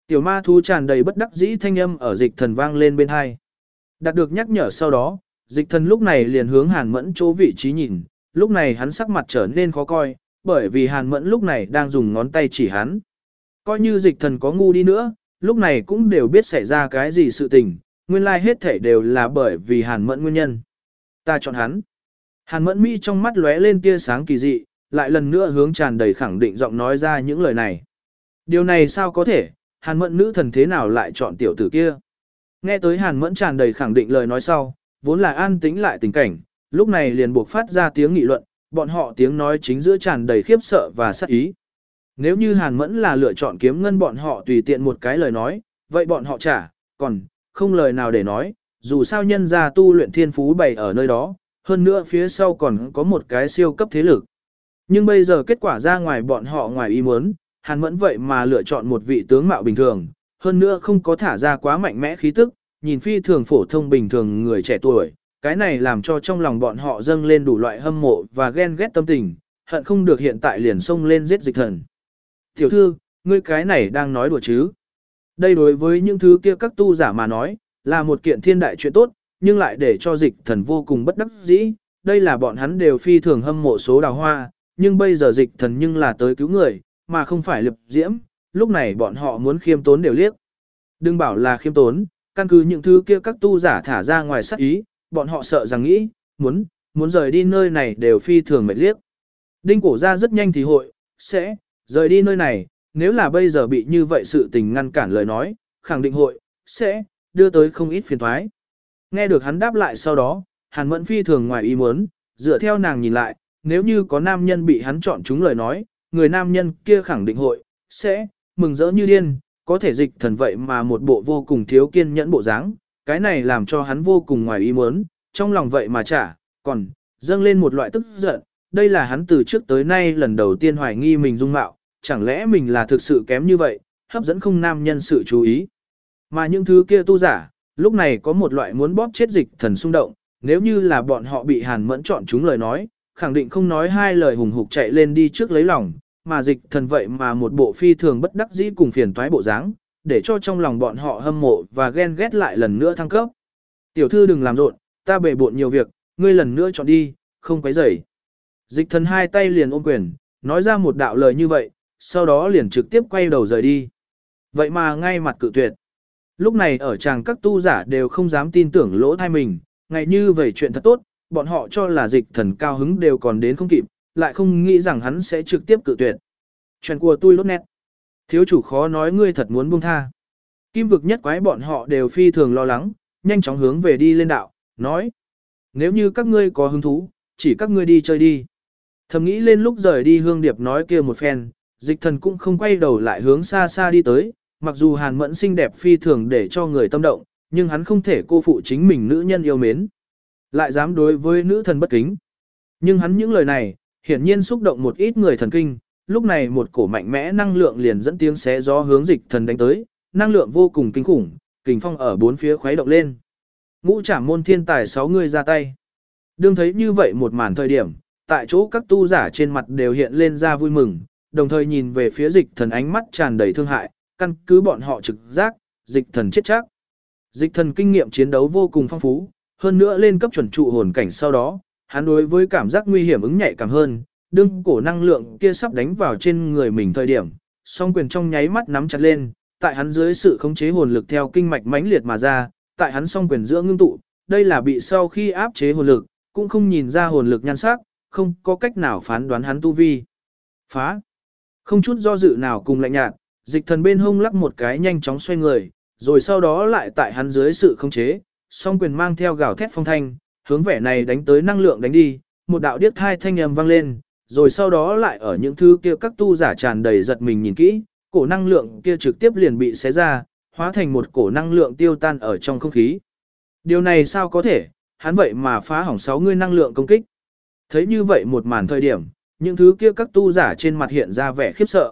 Tiểu ma thú tràn đầy bất đắc dĩ thanh âm ở dịch thần vang lên bên hai. Đạt được nhắc nhở sau đó, dịch thần lúc này liền hướng Hàn Mẫn chỗ vị trí nhìn, lúc này hắn sắc mặt trở nên khó coi, bởi vì Hàn Mẫn lúc này đang dùng ngón tay chỉ hắn. Coi như dịch thần có ngu đi nữa, lúc này cũng đều biết xảy ra cái gì sự tình, nguyên lai hết thể đều là bởi vì Hàn Mẫn nguyên nhân. Ta chọn hắn. Hàn Mẫn mi trong mắt lóe lên tia sáng kỳ dị, lại lần nữa hướng tràn đầy khẳng định giọng nói ra những lời này. Điều này sao có thể, Hàn Mẫn nữ thần thế nào lại chọn tiểu tử kia? Nghe tới Hàn Mẫn tràn đầy khẳng định lời nói sau, vốn là an tĩnh lại tình cảnh, lúc này liền buộc phát ra tiếng nghị luận, bọn họ tiếng nói chính giữa tràn đầy khiếp sợ và sát ý. Nếu như Hàn Mẫn là lựa chọn kiếm ngân bọn họ tùy tiện một cái lời nói, vậy bọn họ trả, còn không lời nào để nói, dù sao nhân gia tu luyện thiên phú bày ở nơi đó, hơn nữa phía sau còn có một cái siêu cấp thế lực. Nhưng bây giờ kết quả ra ngoài bọn họ ngoài ý muốn, Hàn Mẫn vậy mà lựa chọn một vị tướng mạo bình thường, hơn nữa không có thả ra quá mạnh mẽ khí tức, nhìn phi thường phổ thông bình thường người trẻ tuổi, cái này làm cho trong lòng bọn họ dâng lên đủ loại hâm mộ và ghen ghét tâm tình, hận không được hiện tại liền xông lên giết dịch thần. Tiểu thư, ngươi cái này đang nói đùa chứ? Đây đối với những thứ kia các tu giả mà nói, là một kiện thiên đại chuyện tốt, nhưng lại để cho dịch thần vô cùng bất đắc dĩ, đây là bọn hắn đều phi thường hâm mộ số đào hoa, nhưng bây giờ dịch thần nhưng là tới cứu người, mà không phải Liệp Diễm, lúc này bọn họ muốn khiêm tốn đều liếc. Đừng bảo là khiêm tốn, căn cứ những thứ kia các tu giả thả ra ngoài sát ý, bọn họ sợ rằng nghĩ, muốn rời đi nơi này đều phi thường mệt liếc. Đinh cổ ra rất nhanh thì hội, sẽ, rời đi nơi này, nếu là bây giờ bị như vậy sự tình ngăn cản lời nói, khẳng định hội, sẽ, đưa tới không ít phiền thoái. Nghe được hắn đáp lại sau đó, Hàn Mẫn phi thường ngoài ý muốn, dựa theo nàng nhìn lại, nếu như có nam nhân bị hắn chọn chúng lời nói, người nam nhân kia khẳng định hội, sẽ, mừng rỡ như điên, có thể dịch thần vậy mà một bộ vô cùng thiếu kiên nhẫn bộ dáng, cái này làm cho hắn vô cùng ngoài ý muốn, trong lòng vậy mà chả, còn, dâng lên một loại tức giận, đây là hắn từ trước tới nay lần đầu tiên hoài nghi mình dung mạo, chẳng lẽ mình là thực sự kém như vậy, hấp dẫn không nam nhân sự chú ý. Mà những thứ kia tu giả, lúc này có một loại muốn bóp chết dịch thần xung động, nếu như là bọn họ bị Hàn Mẫn chọn chúng lời nói, khẳng định không nói hai lời hùng hục chạy lên đi trước lấy lòng, mà dịch thần vậy mà một bộ phi thường bất đắc dĩ cùng phiền toái bộ dáng, để cho trong lòng bọn họ hâm mộ và ghen ghét lại lần nữa thăng cấp. Tiểu thư đừng làm rộn, ta bề bộn nhiều việc, ngươi lần nữa chọn đi, không quấy rầy. Dịch thần hai tay liền ôm quyền, nói ra một đạo lời như vậy, sau đó liền trực tiếp quay đầu rời đi. Vậy mà ngay mặt cự tuyệt. Lúc này ở chàng các tu giả đều không dám tin tưởng lỗ thai mình, ngày như vậy chuyện thật tốt, bọn họ cho là dịch thần cao hứng đều còn đến không kịp, lại không nghĩ rằng hắn sẽ trực tiếp cự tuyệt. Chuyện của tôi lốt nét. Thiếu chủ khó nói ngươi thật muốn buông tha. Kim vực nhất quái bọn họ đều phi thường lo lắng, nhanh chóng hướng về đi lên đạo, nói. Nếu như các ngươi có hứng thú, chỉ các ngươi đi chơi đi. Thầm nghĩ lên lúc rời đi Hương Điệp nói kia một phen, dịch thần cũng không quay đầu lại hướng xa xa đi tới, mặc dù Hàn Mẫn xinh đẹp phi thường để cho người tâm động, nhưng hắn không thể cô phụ chính mình nữ nhân yêu mến. Lại dám đối với nữ thần bất kính. Nhưng hắn những lời này, hiển nhiên xúc động một ít người thần kinh, lúc này một cổ mạnh mẽ năng lượng liền dẫn tiếng xé gió hướng dịch thần đánh tới, năng lượng vô cùng kinh khủng, kình phong ở bốn phía khuấy động lên. Ngũ Trảm môn thiên tài 6 người ra tay. Đương thấy như vậy một màn thời điểm, tại chỗ các tu giả trên mặt đều hiện lên ra vui mừng, đồng thời nhìn về phía dịch thần ánh mắt tràn đầy thương hại, căn cứ bọn họ trực giác, dịch thần chết chắc. Dịch thần kinh nghiệm chiến đấu vô cùng phong phú, hơn nữa lên cấp chuẩn trụ hồn cảnh sau đó, hắn đối với cảm giác nguy hiểm ứng nhạy cảm hơn, đương cổ năng lượng kia sắp đánh vào trên người mình thời điểm, song quyền trong nháy mắt nắm chặt lên, tại hắn dưới sự khống chế hồn lực theo kinh mạch mãnh liệt mà ra, tại hắn song quyền giữa ngưng tụ, đây là bị sau khi áp chế hồn lực, cũng không nhìn ra hồn lực nhan sắc, không có cách nào phán đoán hắn tu vi. Phá! Không chút do dự nào cùng lạnh nhạt, dịch thần bên hông lắc một cái nhanh chóng xoay người, rồi sau đó lại tại hắn dưới sự khống chế, song quyền mang theo gào thét phong thanh, hướng vẻ này đánh tới năng lượng đánh đi, một đạo điếc thai thanh âm vang lên, rồi sau đó lại ở những thứ kia các tu giả tràn đầy giật mình nhìn kỹ, cổ năng lượng kia trực tiếp liền bị xé ra, hóa thành một cổ năng lượng tiêu tan ở trong không khí. Điều này sao có thể, hắn vậy mà phá hỏng 6 người năng lượng công kích. Thấy như vậy một màn thời điểm, những thứ kia các tu giả trên mặt hiện ra vẻ khiếp sợ.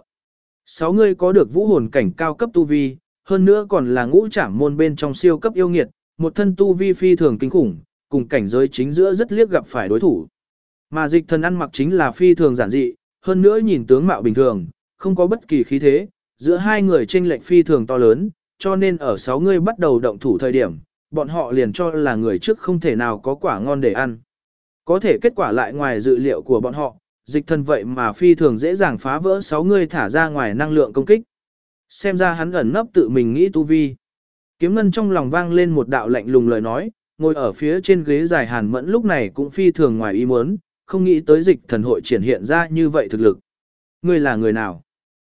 6 người có được vũ hồn cảnh cao cấp tu vi, hơn nữa còn là Ngũ Trảm môn bên trong siêu cấp yêu nghiệt, một thân tu vi phi thường kinh khủng, cùng cảnh giới chính giữa rất liếc gặp phải đối thủ. Mà dịch thần ăn mặc chính là phi thường giản dị, hơn nữa nhìn tướng mạo bình thường, không có bất kỳ khí thế, giữa hai người chênh lệch phi thường to lớn, cho nên ở 6 người bắt đầu động thủ thời điểm, bọn họ liền cho là người trước không thể nào có quả ngon để ăn. Có thể kết quả lại ngoài dự liệu của bọn họ, dịch thần vậy mà phi thường dễ dàng phá vỡ 6 người thả ra ngoài năng lượng công kích. Xem ra hắn ẩn nấp tự mình nghĩ tu vi. Kiếm Ngân trong lòng vang lên một đạo lạnh lùng lời nói, ngồi ở phía trên ghế dài Hàn Mẫn lúc này cũng phi thường ngoài ý muốn, không nghĩ tới dịch thần hội triển hiện ra như vậy thực lực. Ngươi là người nào?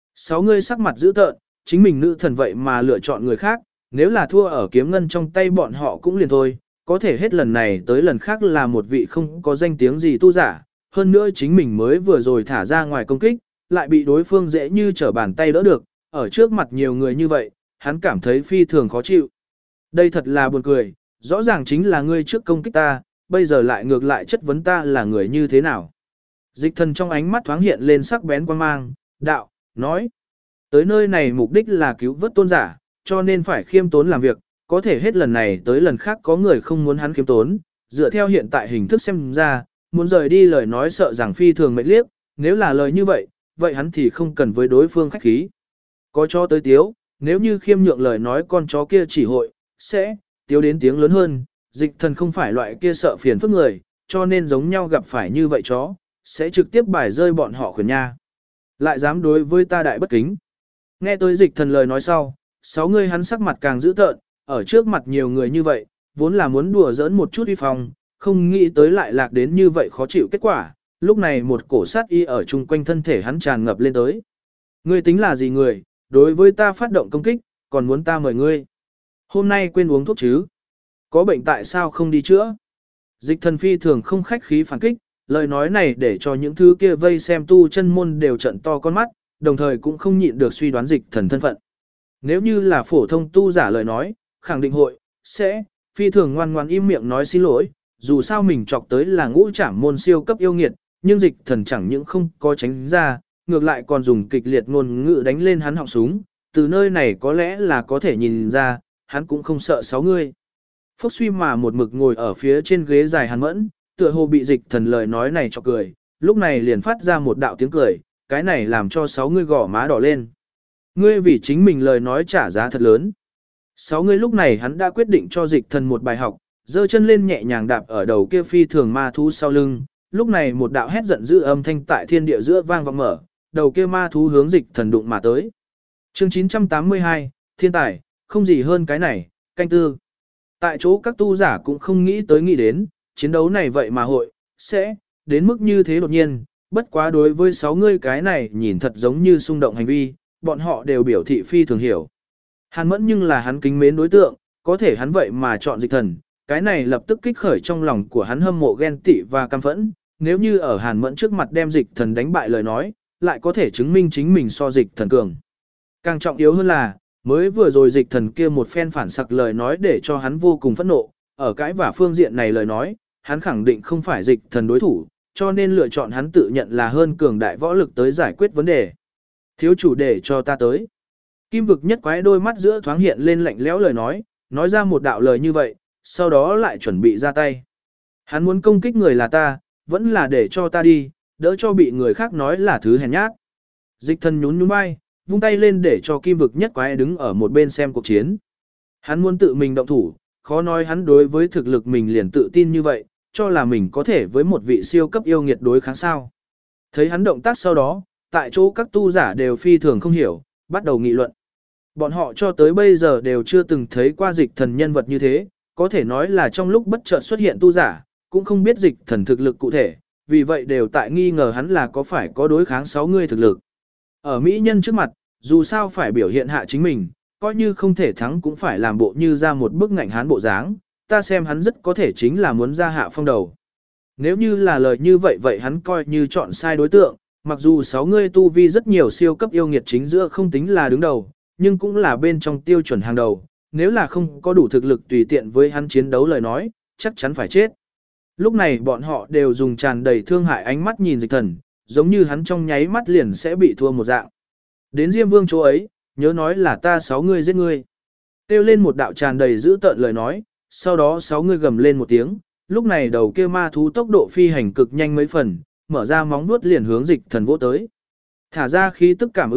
6 người sắc mặt dữ tợn, chính mình nữ thần vậy mà lựa chọn người khác, nếu là thua ở Kiếm Ngân trong tay bọn họ cũng liền thôi, có thể hết lần này tới lần khác là một vị không có danh tiếng gì tu giả, hơn nữa chính mình mới vừa rồi thả ra ngoài công kích, lại bị đối phương dễ như trở bàn tay đỡ được, ở trước mặt nhiều người như vậy, hắn cảm thấy phi thường khó chịu. Đây thật là buồn cười, rõ ràng chính là ngươi trước công kích ta, bây giờ lại ngược lại chất vấn ta là người như thế nào. Dịch thần trong ánh mắt thoáng hiện lên sắc bén quan mang, đạo, nói. Tới nơi này mục đích là cứu vớt tôn giả, cho nên phải khiêm tốn làm việc, có thể hết lần này tới lần khác có người không muốn hắn khiêm tốn, dựa theo hiện tại hình thức xem ra, muốn rời đi lời nói sợ rằng phi thường mệt liếc, nếu là lời như vậy, vậy hắn thì không cần với đối phương khách khí. Có cho tới tiếu, nếu như khiêm nhượng lời nói con chó kia chỉ hội, sẽ, tiếu đến tiếng lớn hơn, dịch thần không phải loại kia sợ phiền phức người, cho nên giống nhau gặp phải như vậy chó, sẽ trực tiếp bài rơi bọn họ khuyển nha. Lại dám đối với ta đại bất kính. Nghe tới dịch thần lời nói sau, 6 người hắn sắc mặt càng dữ tợn, ở trước mặt nhiều người như vậy, vốn là muốn đùa giỡn một chút uy phong, không nghĩ tới lại lạc đến như vậy khó chịu kết quả, lúc này một cổ sát y ở chung quanh thân thể hắn tràn ngập lên tới. Ngươi tính là gì người, đối với ta phát động công kích, còn muốn ta mời ngươi. Hôm nay quên uống thuốc chứ? Có bệnh tại sao không đi chữa? Dịch thần phi thường không khách khí phản kích, lời nói này để cho những thứ kia vây xem tu chân môn đều trận to con mắt, đồng thời cũng không nhịn được suy đoán dịch thần thân phận. Nếu như là phổ thông tu giả lời nói, khẳng định hội, sẽ, phi thường ngoan ngoan im miệng nói xin lỗi, dù sao mình chọc tới là ngũ trảm môn siêu cấp yêu nghiệt, nhưng dịch thần chẳng những không có tránh ra, ngược lại còn dùng kịch liệt ngôn ngữ đánh lên hắn họng súng, từ nơi này có lẽ là có thể nhìn ra, hắn cũng không sợ 6 người. Phốc suy mà một mực ngồi ở phía trên ghế dài Hàn Mẫn, tựa hồ bị dịch thần lời nói này cho cười, lúc này liền phát ra một đạo tiếng cười, cái này làm cho 6 người gò má đỏ lên. Ngươi vì chính mình lời nói trả giá thật lớn. 6 người lúc này hắn đã quyết định cho dịch thần một bài học, giơ chân lên nhẹ nhàng đạp ở đầu kia phi thường ma thú sau lưng, lúc này một đạo hét giận dữ âm thanh tại thiên địa giữa vang vọng mở, đầu kia ma thú hướng dịch thần đụng mà tới. Chương 982, thiên tài, không gì hơn cái này, canh tư. Tại chỗ các tu giả cũng không nghĩ đến, chiến đấu này vậy mà hội, sẽ, đến mức như thế đột nhiên, bất quá đối với 6 người cái này nhìn thật giống như xung động hành vi, bọn họ đều biểu thị phi thường hiểu. Hàn Mẫn nhưng là hắn kính mến đối tượng, có thể hắn vậy mà chọn dịch thần, cái này lập tức kích khởi trong lòng của hắn hâm mộ ghen tị và căm phẫn, nếu như ở Hàn Mẫn trước mặt đem dịch thần đánh bại lời nói, lại có thể chứng minh chính mình so dịch thần cường. Càng trọng yếu hơn là, mới vừa rồi dịch thần kia một phen phản sặc lời nói để cho hắn vô cùng phẫn nộ, ở cái và phương diện này lời nói, hắn khẳng định không phải dịch thần đối thủ, cho nên lựa chọn hắn tự nhận là hơn cường đại võ lực tới giải quyết vấn đề. Thiếu chủ để cho ta tới. Kim vực nhất quái đôi mắt giữa thoáng hiện lên lạnh lẽo lời nói ra một đạo lời như vậy, sau đó lại chuẩn bị ra tay. Hắn muốn công kích người là ta, vẫn là để cho ta đi, đỡ cho bị người khác nói là thứ hèn nhát. Dịch thần nhún nhún vai, vung tay lên để cho kim vực nhất quái đứng ở một bên xem cuộc chiến. Hắn muốn tự mình động thủ, khó nói hắn đối với thực lực mình liền tự tin như vậy, cho là mình có thể với một vị siêu cấp yêu nghiệt đối kháng sao. Thấy hắn động tác sau đó, tại chỗ các tu giả đều phi thường không hiểu, bắt đầu nghị luận. Bọn họ cho tới bây giờ đều chưa từng thấy qua dịch thần nhân vật như thế, có thể nói là trong lúc bất chợt xuất hiện tu giả, cũng không biết dịch thần thực lực cụ thể, vì vậy đều tại nghi ngờ hắn là có phải có đối kháng 6 người thực lực. Ở mỹ nhân trước mặt, dù sao phải biểu hiện hạ chính mình, coi như không thể thắng cũng phải làm bộ như ra một bức ngạnh hán bộ dáng, ta xem hắn rất có thể chính là muốn ra hạ phong đầu. Nếu như là lời như vậy vậy hắn coi như chọn sai đối tượng, mặc dù 6 người tu vi rất nhiều siêu cấp yêu nghiệt chính giữa không tính là đứng đầu, nhưng cũng là bên trong tiêu chuẩn hàng đầu, nếu là không có đủ thực lực tùy tiện với hắn chiến đấu lời nói, chắc chắn phải chết. Lúc này bọn họ đều dùng tràn đầy thương hại ánh mắt nhìn dịch thần, giống như hắn trong nháy mắt liền sẽ bị thua một dạng. Đến Diêm Vương chỗ ấy, nhớ nói là ta 6 người giết ngươi. Kêu lên một đạo tràn đầy dữ tợn lời nói, sau đó 6 người gầm lên một tiếng, lúc này đầu kia ma thú tốc độ phi hành cực nhanh mấy phần, mở ra móng vuốt liền hướng dịch thần vỗ tới. Thả ra khí tức cảm ứng được,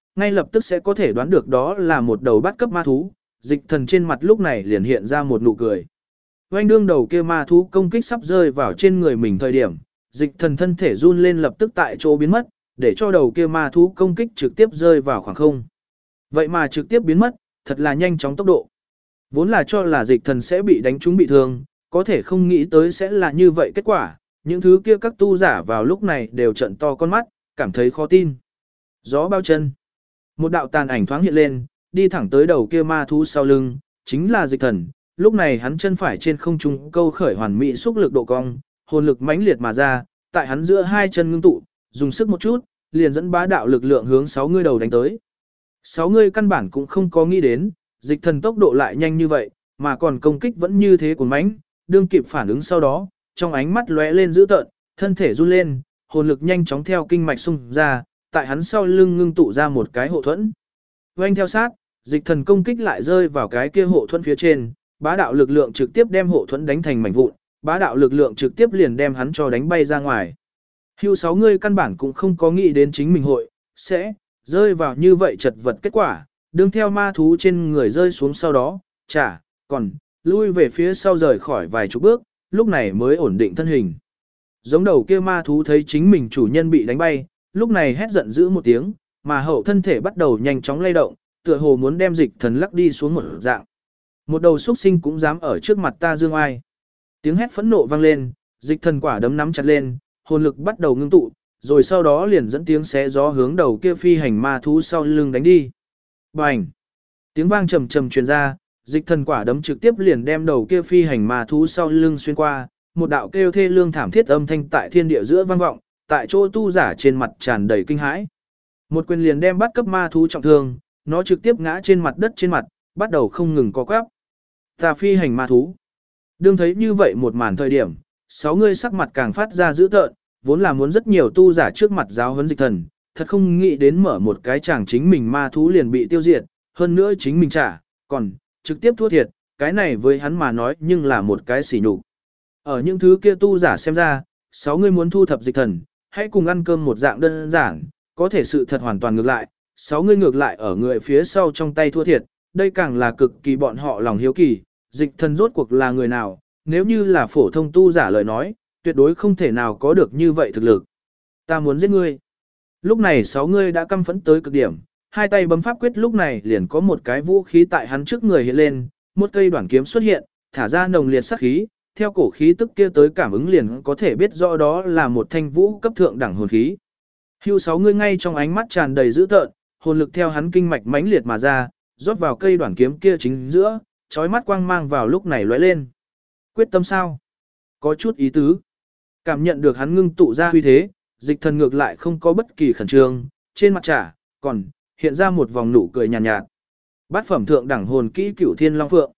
ngay lập tức sẽ có thể đoán được đó là một đầu bắt cấp ma thú, dịch thần trên mặt lúc này liền hiện ra một nụ cười. Oanh đương đầu kia ma thú công kích sắp rơi vào trên người mình thời điểm, dịch thần thân thể run lên lập tức tại chỗ biến mất, để cho đầu kia ma thú công kích trực tiếp rơi vào khoảng không. Vậy mà trực tiếp biến mất, thật là nhanh chóng tốc độ. Vốn là cho là dịch thần sẽ bị đánh trúng bị thương, có thể không nghĩ tới sẽ là như vậy kết quả, những thứ kia các tu giả vào lúc này đều trợn to con mắt, cảm thấy khó tin. Gió bao chân. Một đạo tàn ảnh thoáng hiện lên, đi thẳng tới đầu kia ma thú sau lưng, chính là dịch thần. Lúc này hắn chân phải trên không trung câu khởi hoàn mỹ xúc lực độ cong, hồn lực mãnh liệt mà ra, tại hắn giữa hai chân ngưng tụ, dùng sức một chút, liền dẫn bá đạo lực lượng hướng 6 người đầu đánh tới. 6 người căn bản cũng không có nghĩ đến, dịch thần tốc độ lại nhanh như vậy, mà còn công kích vẫn như thế cuồng mãnh, đương kịp phản ứng sau đó, trong ánh mắt lóe lên dữ tợn, thân thể run lên, hồn lực nhanh chóng theo kinh mạch xung ra, tại hắn sau lưng ngưng tụ ra một cái hộ thuẫn. Oanh theo sát, dịch thần công kích lại rơi vào cái kia hộ thuẫn phía trên, bá đạo lực lượng trực tiếp đem hộ thuẫn đánh thành mảnh vụn, bá đạo lực lượng trực tiếp liền đem hắn cho đánh bay ra ngoài. Hưu 6 người căn bản cũng không có nghĩ đến chính mình hội sẽ rơi vào như vậy chật vật kết quả, đương theo ma thú trên người rơi xuống sau đó, còn lui về phía sau rời khỏi vài chục bước, lúc này mới ổn định thân hình. Giống đầu kia ma thú thấy chính mình chủ nhân bị đánh bay, lúc này hét giận dữ một tiếng, mà hậu thân thể bắt đầu nhanh chóng lay động, tựa hồ muốn đem dịch thần lắc đi xuống một dạng. Một đầu xuất sinh cũng dám ở trước mặt ta dương ai. Tiếng hét phẫn nộ vang lên, dịch thần quả đấm nắm chặt lên, hồn lực bắt đầu ngưng tụ, rồi sau đó liền dẫn tiếng xé gió hướng đầu kia phi hành ma thú sau lưng đánh đi. Bành! Tiếng vang trầm trầm truyền ra, dịch thần quả đấm trực tiếp liền đem đầu kia phi hành ma thú sau lưng xuyên qua, một đạo kêu thê lương thảm thiết âm thanh tại thiên địa giữa vang vọng, tại chỗ tu giả trên mặt tràn đầy kinh hãi. Một quyền liền đem bắt cấp ma thú trọng thương, nó trực tiếp ngã trên mặt đất trên mặt, bắt đầu không ngừng co quắp. Ta phi hành ma thú. Đương thấy như vậy một màn thời điểm, 6 người sắc mặt càng phát ra dữ tợn, vốn là muốn rất nhiều tu giả trước mặt giáo huấn dịch thần, thật không nghĩ đến mở một cái chàng chính mình ma thú liền bị tiêu diệt, hơn nữa chính mình còn trực tiếp thua thiệt, cái này với hắn mà nói nhưng là một cái sỉ nhục. Ở những thứ kia tu giả xem ra, 6 người muốn thu thập dịch thần, hãy cùng ăn cơm một dạng đơn giản, có thể sự thật hoàn toàn ngược lại, 6 người ngược lại ở người phía sau trong tay thua thiệt, đây càng là cực kỳ bọn họ lòng hiếu kỳ, dịch thần rốt cuộc là người nào, nếu như là phổ thông tu giả lời nói, tuyệt đối không thể nào có được như vậy thực lực. Ta muốn giết ngươi. Lúc này 6 người đã căm phẫn tới cực điểm, hai tay bấm pháp quyết lúc này liền có một cái vũ khí tại hắn trước người hiện lên, một cây đoản kiếm xuất hiện, thả ra nồng liệt sát khí, theo cổ khí tức kia tới cảm ứng liền có thể biết rõ đó là một thanh vũ cấp thượng đẳng hồn khí. Hưu 6 người ngay trong ánh mắt tràn đầy dữ tợn, hồn lực theo hắn kinh mạch mãnh liệt mà ra, rót vào cây đoản kiếm kia chính giữa, chói mắt quang mang vào lúc này lóe lên. Quyết tâm sao? Có chút ý tứ. Cảm nhận được hắn ngưng tụ ra uy thế, dịch thần ngược lại không có bất kỳ khẩn trương, trên mặt còn hiện ra một vòng nụ cười nhàn nhạt. Bát phẩm thượng đẳng hồn kỹ Cửu Thiên Long Phượng.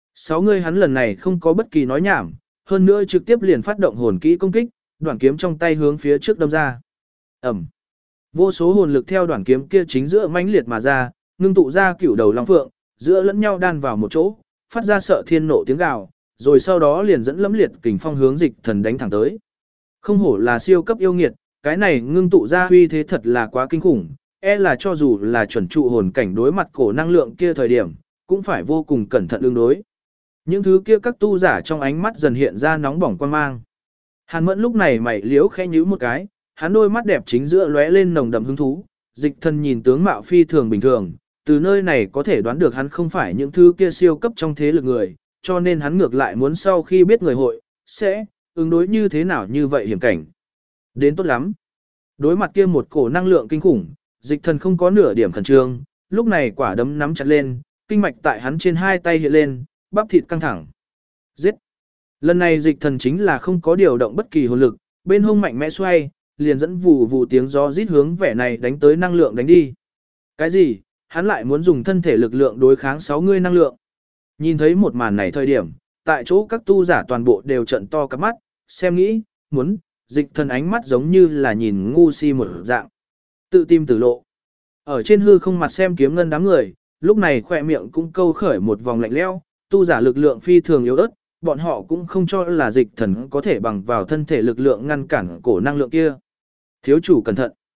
6 người hắn lần này không có bất kỳ nói nhảm, hơn nữa trực tiếp liền phát động hồn kỹ công kích, đoạn kiếm trong tay hướng phía trước đâm ra. Ầm. Vô số hồn lực theo đoạn kiếm kia chính giữa mãnh liệt mà ra, ngưng tụ ra Cửu Đầu Long Phượng, giữa lẫn nhau đan vào một chỗ, phát ra sợ thiên nộ tiếng gào, rồi sau đó liền dẫn lẫm liệt kình phong hướng dịch thần đánh thẳng tới. Không hổ là siêu cấp yêu nghiệt, cái này ngưng tụ ra uy thế thật là quá kinh khủng, là cho dù là chuẩn trụ hồn cảnh đối mặt cổ năng lượng kia thời điểm, cũng phải vô cùng cẩn thận ứng đối. Những thứ kia các tu giả trong ánh mắt dần hiện ra nóng bỏng quan mang. Hàn Mẫn lúc này mày liếu khẽ nhíu một cái, hắn đôi mắt đẹp chính giữa lóe lên nồng đậm hứng thú, dịch thần nhìn tướng mạo phi thường bình thường, từ nơi này có thể đoán được hắn không phải những thứ kia siêu cấp trong thế lực người, cho nên hắn ngược lại muốn sau khi biết người hội sẽ ứng đối như thế nào như vậy hiểm cảnh. Đến tốt lắm. Đối mặt kia một cổ năng lượng kinh khủng, dịch thần không có nửa điểm khẩn trương, lúc này quả đấm nắm chặt lên, kinh mạch tại hắn trên hai tay hiện lên, bắp thịt căng thẳng. Giết! Lần này dịch thần chính là không có điều động bất kỳ hồn lực, bên hông mạnh mẽ xoay, liền dẫn vù vù tiếng gió rít hướng vẻ này đánh tới năng lượng đánh đi. Cái gì? Hắn lại muốn dùng thân thể lực lượng đối kháng 6 người năng lượng. Nhìn thấy một màn này thời điểm, tại chỗ các tu giả toàn bộ đều trận to cặp mắt, xem nghĩ, muốn, dịch thần ánh mắt giống như là nhìn ngu si một dạng. Tự tìm tử lộ. Ở trên hư không mặt xem kiếm ngân đám người, lúc này khỏe miệng cũng câu khởi một vòng lạnh lẽo, tu giả lực lượng phi thường yếu ớt, bọn họ cũng không cho là dịch thần có thể bằng vào thân thể lực lượng ngăn cản cổ năng lượng kia. Thiếu chủ cẩn thận.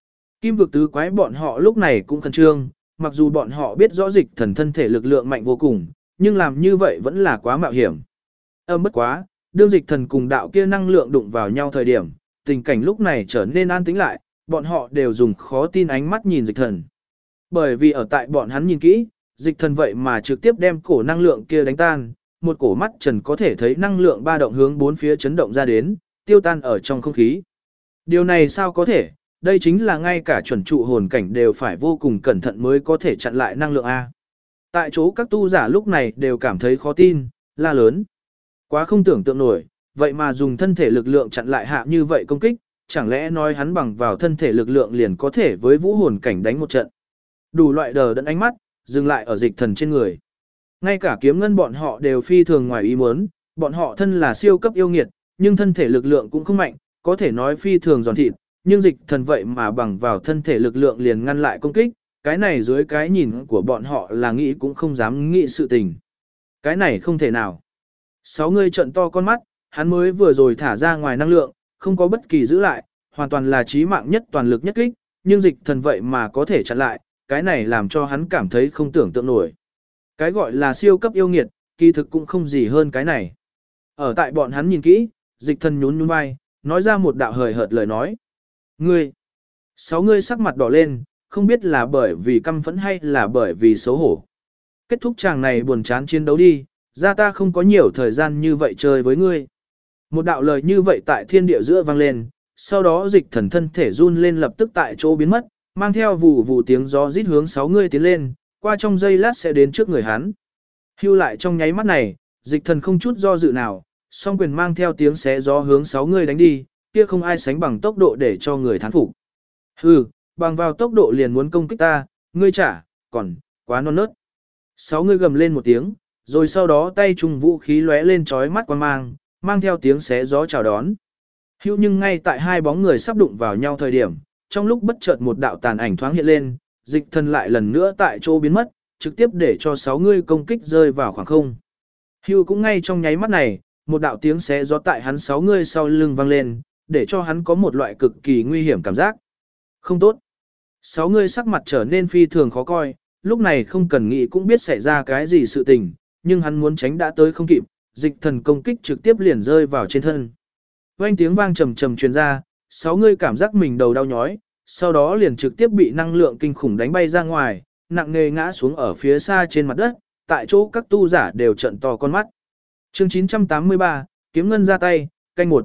Kim vực tứ quái bọn họ lúc này cũng khẩn trương, mặc dù bọn họ biết rõ dịch thần thân thể lực lượng mạnh vô cùng, nhưng làm như vậy vẫn là quá mạo hiểm. Bất quá, đương dịch thần cùng đạo kia năng lượng đụng vào nhau thời điểm, tình cảnh lúc này trở nên an tĩnh lại, bọn họ đều dùng khó tin ánh mắt nhìn dịch thần. Bởi vì ở tại bọn hắn nhìn kỹ, dịch thần vậy mà trực tiếp đem cổ năng lượng kia đánh tan, một cổ mắt trần có thể thấy năng lượng ba động hướng bốn phía chấn động ra đến, tiêu tan ở trong không khí. Điều này sao có thể, đây chính là ngay cả chuẩn trụ hồn cảnh đều phải vô cùng cẩn thận mới có thể chặn lại năng lượng A. Tại chỗ các tu giả lúc này đều cảm thấy khó tin, la lớn. Quá không tưởng tượng nổi, vậy mà dùng thân thể lực lượng chặn lại hạ như vậy công kích, chẳng lẽ nói hắn bằng vào thân thể lực lượng liền có thể với vũ hồn cảnh đánh một trận. Đủ loại đờ đẫn ánh mắt, dừng lại ở dịch thần trên người. Ngay cả kiếm ngân bọn họ đều phi thường ngoài ý muốn, bọn họ thân là siêu cấp yêu nghiệt, nhưng thân thể lực lượng cũng không mạnh, có thể nói phi thường giòn thịt, nhưng dịch thần vậy mà bằng vào thân thể lực lượng liền ngăn lại công kích, cái này dưới cái nhìn của bọn họ là nghĩ cũng không dám nghĩ sự tình. Cái này không thể nào. 6 người trận to con mắt, hắn mới vừa rồi thả ra ngoài năng lượng, không có bất kỳ giữ lại, hoàn toàn là chí mạng nhất toàn lực nhất kích, nhưng dịch thần vậy mà có thể chặn lại, cái này làm cho hắn cảm thấy không tưởng tượng nổi. Cái gọi là siêu cấp yêu nghiệt, kỳ thực cũng không gì hơn cái này. Ở tại bọn hắn nhìn kỹ, dịch thần nhún nhún vai, nói ra một đạo hời hợt lời nói. Ngươi! 6 người sắc mặt đỏ lên, không biết là bởi vì căm phẫn hay là bởi vì xấu hổ. Kết thúc chàng này buồn chán chiến đấu đi, ra ta không có nhiều thời gian như vậy chơi với ngươi. Một đạo lời như vậy tại thiên địa giữa vang lên, sau đó dịch thần thân thể run lên lập tức tại chỗ biến mất, mang theo vù vù tiếng gió rít hướng 6 người tiến lên, qua trong giây lát sẽ đến trước người hắn. Hưu lại trong nháy mắt này, dịch thần không chút do dự nào, song quyền mang theo tiếng xé gió hướng 6 người đánh đi, kia không ai sánh bằng tốc độ để cho người thán phục. Hừ, bằng vào tốc độ liền muốn công kích ta, ngươi trả, còn, quá non nớt. 6 người gầm lên một tiếng, rồi sau đó tay trung vũ khí lóe lên chói mắt quang mang, mang theo tiếng xé gió chào đón. Hưu nhưng ngay tại hai bóng người sắp đụng vào nhau thời điểm, trong lúc bất chợt một đạo tàn ảnh thoáng hiện lên, dịch thần lại lần nữa tại chỗ biến mất, trực tiếp để cho 6 người công kích rơi vào khoảng không. Hưu cũng ngay trong nháy mắt này, một đạo tiếng xé gió tại hắn 6 người sau lưng vang lên, để cho hắn có một loại cực kỳ nguy hiểm cảm giác. Không tốt. 6 người sắc mặt trở nên phi thường khó coi, lúc này không cần nghĩ cũng biết xảy ra cái gì sự tình, nhưng hắn muốn tránh đã tới không kịp, dịch thần công kích trực tiếp liền rơi vào trên thân. Vang tiếng vang trầm trầm truyền ra, 6 người cảm giác mình đầu đau nhói, sau đó liền trực tiếp bị năng lượng kinh khủng đánh bay ra ngoài, nặng nề ngã xuống ở phía xa trên mặt đất, tại chỗ các tu giả đều trợn to con mắt. Chương 983, kiếm ngân ra tay, canh 1.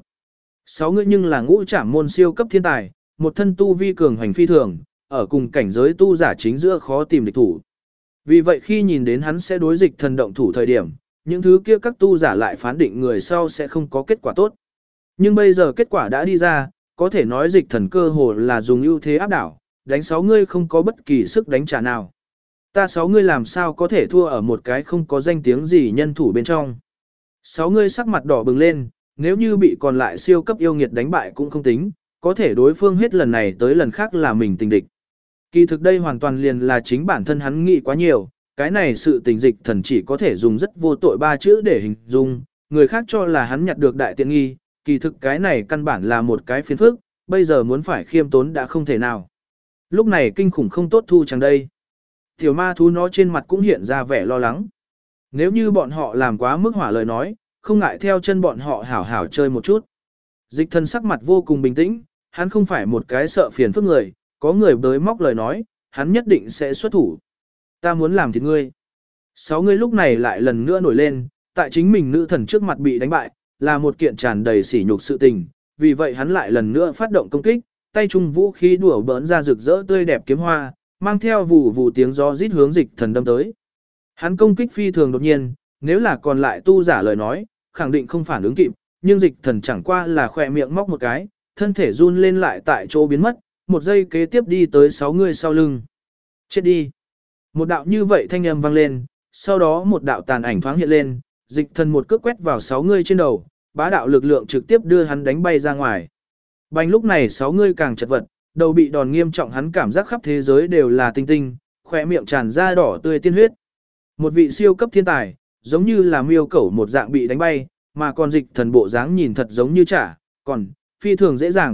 6 người nhưng là ngũ trảm môn siêu cấp thiên tài, một thân tu vi cường hành phi thường, ở cùng cảnh giới tu giả chính giữa khó tìm địch thủ. Vì vậy khi nhìn đến hắn sẽ đối dịch thần động thủ thời điểm, những thứ kia các tu giả lại phán định người sau sẽ không có kết quả tốt. Nhưng bây giờ kết quả đã đi ra, có thể nói dịch thần cơ hồ là dùng ưu thế áp đảo, đánh 6 người không có bất kỳ sức đánh trả nào. Ta 6 người làm sao có thể thua ở một cái không có danh tiếng gì nhân thủ bên trong. 6 người sắc mặt đỏ bừng lên, nếu như bị còn lại siêu cấp yêu nghiệt đánh bại cũng không tính, có thể đối phương hết lần này tới lần khác là mình tình địch. Kỳ thực đây hoàn toàn liền là chính bản thân hắn nghĩ quá nhiều, cái này sự tình dịch thần chỉ có thể dùng rất vô tội 3 chữ để hình dung, người khác cho là hắn nhặt được đại tiện nghi, kỳ thực cái này căn bản là một cái phiền phức, bây giờ muốn phải khiêm tốn đã không thể nào. Lúc này kinh khủng không tốt thu chẳng đây. Tiểu ma thú nó trên mặt cũng hiện ra vẻ lo lắng. Nếu như bọn họ làm quá mức hỏa lời nói, không ngại theo chân bọn họ hảo hảo chơi một chút. Dịch thần sắc mặt vô cùng bình tĩnh, hắn không phải một cái sợ phiền phức người, có người bới móc lời nói, hắn nhất định sẽ xuất thủ. Ta muốn làm thịt ngươi. 6 người lúc này lại lần nữa nổi lên, tại chính mình nữ thần trước mặt bị đánh bại, là một kiện tràn đầy sỉ nhục sự tình, vì vậy hắn lại lần nữa phát động công kích, tay trung vũ khí đùa bỡn ra rực rỡ tươi đẹp kiếm hoa, mang theo vù vù tiếng gió rít hướng dịch thần đâm tới. Hắn công kích phi thường đột nhiên, nếu là còn lại tu giả lời nói, khẳng định không phản ứng kịp, nhưng dịch thần chẳng qua là khỏe miệng móc một cái, thân thể run lên lại tại chỗ biến mất, một giây kế tiếp đi tới 6 người sau lưng. Chết đi. Một đạo như vậy thanh âm vang lên, sau đó một đạo tàn ảnh thoáng hiện lên, dịch thần một cước quét vào 6 người trên đầu, bá đạo lực lượng trực tiếp đưa hắn đánh bay ra ngoài. Bành lúc này 6 người càng chật vật, đầu bị đòn nghiêm trọng, hắn cảm giác khắp thế giới đều là tinh tinh, khỏe miệng tràn ra đỏ tươi tiên huyết. Một vị siêu cấp thiên tài, giống như là miêu cẩu một dạng bị đánh bay, mà còn dịch thần bộ dáng nhìn thật giống như chả, còn phi thường dễ dàng,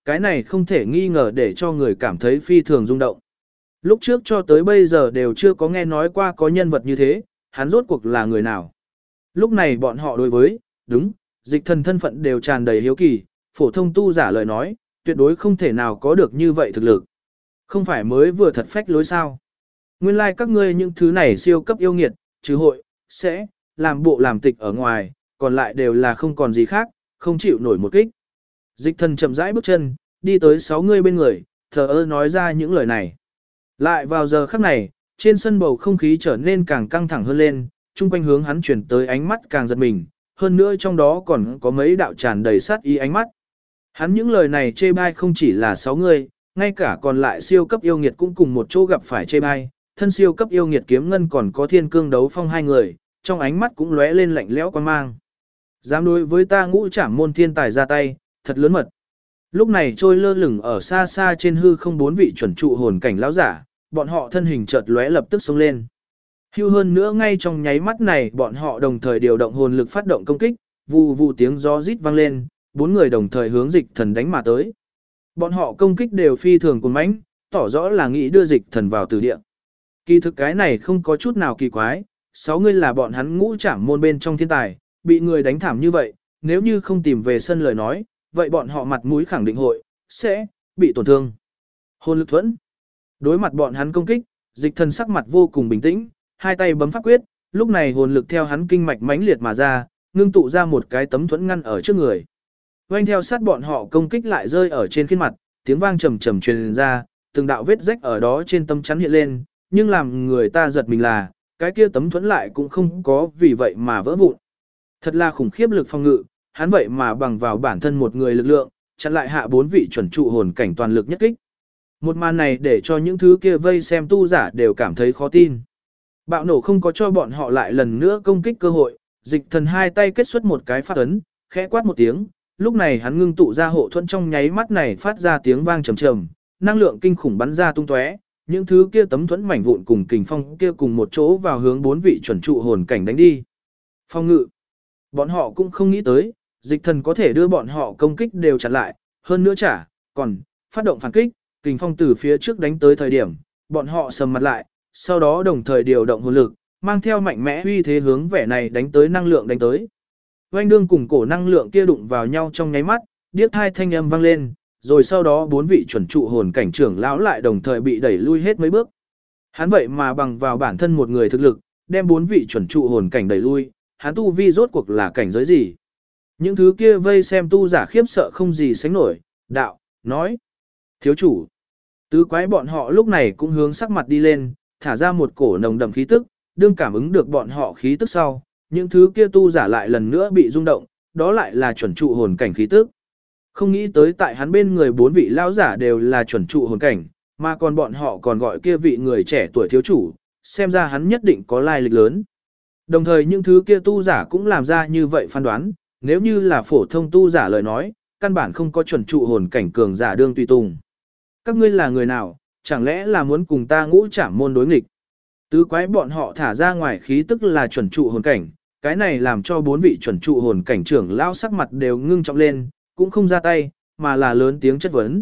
cái này không thể nghi ngờ để cho người cảm thấy phi thường rung động. Lúc trước cho tới bây giờ đều chưa có nghe nói qua có nhân vật như thế, hắn rốt cuộc là người nào. Lúc này bọn họ đối với, đúng, dịch thần thân phận đều tràn đầy hiếu kỳ, phổ thông tu giả lời nói, tuyệt đối không thể nào có được như vậy thực lực. Không phải mới vừa thật phách lối sao. Nguyên lai like các ngươi những thứ này siêu cấp yêu nghiệt, trừ hội, sẽ, làm bộ làm tịch ở ngoài, còn lại đều là không còn gì khác, không chịu nổi một kích. Dịch thần chậm rãi bước chân, đi tới 6 người bên người, thờ ơ nói ra những lời này. Lại vào giờ khắc này, trên sân bầu không khí trở nên càng căng thẳng hơn lên, chung quanh hướng hắn chuyển tới ánh mắt càng giật mình, hơn nữa trong đó còn có mấy đạo tràn đầy sát ý ánh mắt. Hắn những lời này chê bai không chỉ là 6 người, ngay cả còn lại siêu cấp yêu nghiệt cũng cùng một chỗ gặp phải chê bai, thân siêu cấp yêu nghiệt kiếm ngân còn có thiên cương đấu phong 2 người, trong ánh mắt cũng lóe lên lạnh lẽo quan mang. Dám đối với ta Ngũ Trảm môn thiên tài ra tay, thật lớn mật. Lúc này trôi lơ lửng ở xa xa trên hư không 4 vị chuẩn trụ hồn cảnh lão giả, bọn họ thân hình chợt lóe lập tức xông lên. Hưu hơn nữa ngay trong nháy mắt này bọn họ đồng thời điều động hồn lực phát động công kích, vù vù tiếng gió rít vang lên, 4 người đồng thời hướng dịch thần đánh mà tới. Bọn họ công kích đều phi thường cuồng mãnh, tỏ rõ là nghĩ đưa dịch thần vào tử địa. Kỳ thực cái này không có chút nào kỳ quái, 6 người là bọn hắn Ngũ Trảm môn bên trong thiên tài, bị người đánh thảm như vậy, nếu như không tìm về sân lời nói, vậy bọn họ mặt mũi khẳng định hội, sẽ, bị tổn thương. Hồn lực thuẫn. Đối mặt bọn hắn công kích, dịch thần sắc mặt vô cùng bình tĩnh, hai tay bấm pháp quyết, lúc này hồn lực theo hắn kinh mạch mãnh liệt mà ra, ngưng tụ ra một cái tấm thuẫn ngăn ở trước người. Quanh theo sát bọn họ công kích lại rơi ở trên khuôn mặt, tiếng vang trầm trầm truyền ra, từng đạo vết rách ở đó trên tấm chắn hiện lên, nhưng làm người ta giật mình là, cái kia tấm thuẫn lại cũng không có vì vậy mà vỡ vụn. Thật là khủng khiếp lực phòng ngự, hắn vậy mà bằng vào bản thân một người lực lượng, chặn lại hạ 4 vị chuẩn trụ hồn cảnh toàn lực nhất kích. Một màn này để cho những thứ kia vây xem tu giả đều cảm thấy khó tin. Bạo nổ không có cho bọn họ lại lần nữa công kích cơ hội, dịch thần hai tay kết xuất một cái phát ấn, khẽ quát một tiếng, lúc này hắn ngưng tụ ra hộ thuẫn trong nháy mắt này phát ra tiếng vang trầm trầm, năng lượng kinh khủng bắn ra tung tóe, những thứ kia tấm thuẫn mảnh vụn cùng kình phong kia cùng một chỗ vào hướng 4 vị chuẩn trụ hồn cảnh đánh đi. Phong ngự. Bọn họ cũng không nghĩ tới, dịch thần có thể đưa bọn họ công kích đều chặn lại, hơn nữa còn phát động phản kích, kình phong từ phía trước đánh tới thời điểm, bọn họ sầm mặt lại, sau đó đồng thời điều động hồn lực, mang theo mạnh mẽ uy thế hướng vẻ này đánh tới năng lượng đánh tới. Oanh đương cùng cổ năng lượng kia đụng vào nhau trong nháy mắt, điếc hai thanh âm vang lên, rồi sau đó 4 vị chuẩn trụ hồn cảnh trưởng lão lại đồng thời bị đẩy lui hết mấy bước. Hắn vậy mà bằng vào bản thân một người thực lực, đem 4 vị chuẩn trụ hồn cảnh đẩy lui, hắn tu vi rốt cuộc là cảnh giới gì? Những thứ kia vây xem tu giả khiếp sợ không gì sánh nổi, đạo, nói. Thiếu chủ. Tứ quái bọn họ lúc này cũng hướng sắc mặt đi lên, thả ra một cổ nồng đậm khí tức, đương cảm ứng được bọn họ khí tức sau, những thứ kia tu giả lại lần nữa bị rung động, đó lại là chuẩn trụ hồn cảnh khí tức. Không nghĩ tới tại hắn bên người 4 vị lão giả đều là chuẩn trụ hồn cảnh, mà còn bọn họ còn gọi kia vị người trẻ tuổi thiếu chủ, xem ra hắn nhất định có lai lịch lớn. Đồng thời những thứ kia tu giả cũng làm ra như vậy phán đoán, nếu như là phổ thông tu giả lời nói, căn bản không có chuẩn trụ hồn cảnh cường giả đương tùy tùng. Các ngươi là người nào, chẳng lẽ là muốn cùng ta Ngũ Trảm môn đối nghịch? Tứ quái bọn họ thả ra ngoài khí tức là chuẩn trụ hồn cảnh, cái này làm cho 4 vị chuẩn trụ hồn cảnh trưởng lão sắc mặt đều ngưng trọng lên, cũng không ra tay, mà là lớn tiếng chất vấn.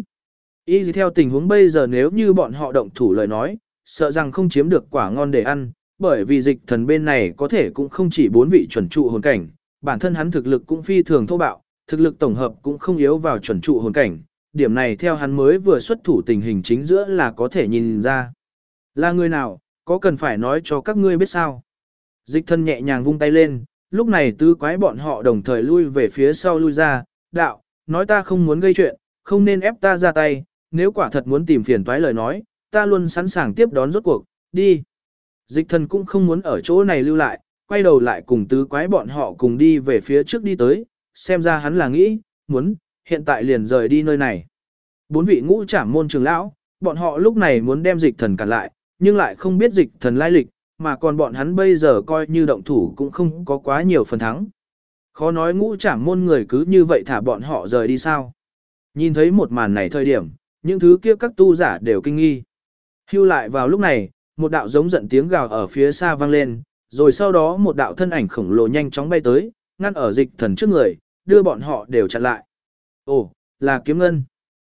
Y theo tình huống bây giờ nếu như bọn họ động thủ lời nói, sợ rằng không chiếm được quả ngon để ăn, bởi vì dịch thần bên này có thể cũng không chỉ 4 vị chuẩn trụ hồn cảnh, bản thân hắn thực lực cũng phi thường thô bạo, thực lực tổng hợp cũng không yếu vào chuẩn trụ hồn cảnh, điểm này theo hắn mới vừa xuất thủ tình hình chính giữa là có thể nhìn ra. Là người nào, có cần phải nói cho các ngươi biết sao? Dịch thần nhẹ nhàng vung tay lên, lúc này tứ quái bọn họ đồng thời lui về phía sau lui ra, đạo, nói ta không muốn gây chuyện, không nên ép ta ra tay, nếu quả thật muốn tìm phiền toái lời nói, ta luôn sẵn sàng tiếp đón rốt cuộc, đi. Dịch thần cũng không muốn ở chỗ này lưu lại, quay đầu lại cùng tứ quái bọn họ cùng đi về phía trước đi tới, xem ra hắn là nghĩ, muốn, hiện tại liền rời đi nơi này. 4 vị Ngũ Trảm môn trưởng lão, bọn họ lúc này muốn đem dịch thần cản lại, nhưng lại không biết dịch thần lai lịch, mà còn bọn hắn bây giờ coi như động thủ cũng không có quá nhiều phần thắng. Khó nói Ngũ Trảm môn người cứ như vậy thả bọn họ rời đi sao? Nhìn thấy một màn này thời điểm, những thứ kia các tu giả đều kinh nghi. Hưu lại vào lúc này, một đạo giống giận tiếng gào ở phía xa vang lên, rồi sau đó một đạo thân ảnh khổng lồ nhanh chóng bay tới, ngăn ở dịch thần trước người, đưa bọn họ đều chặn lại. Ồ, là Kiếm Ngân.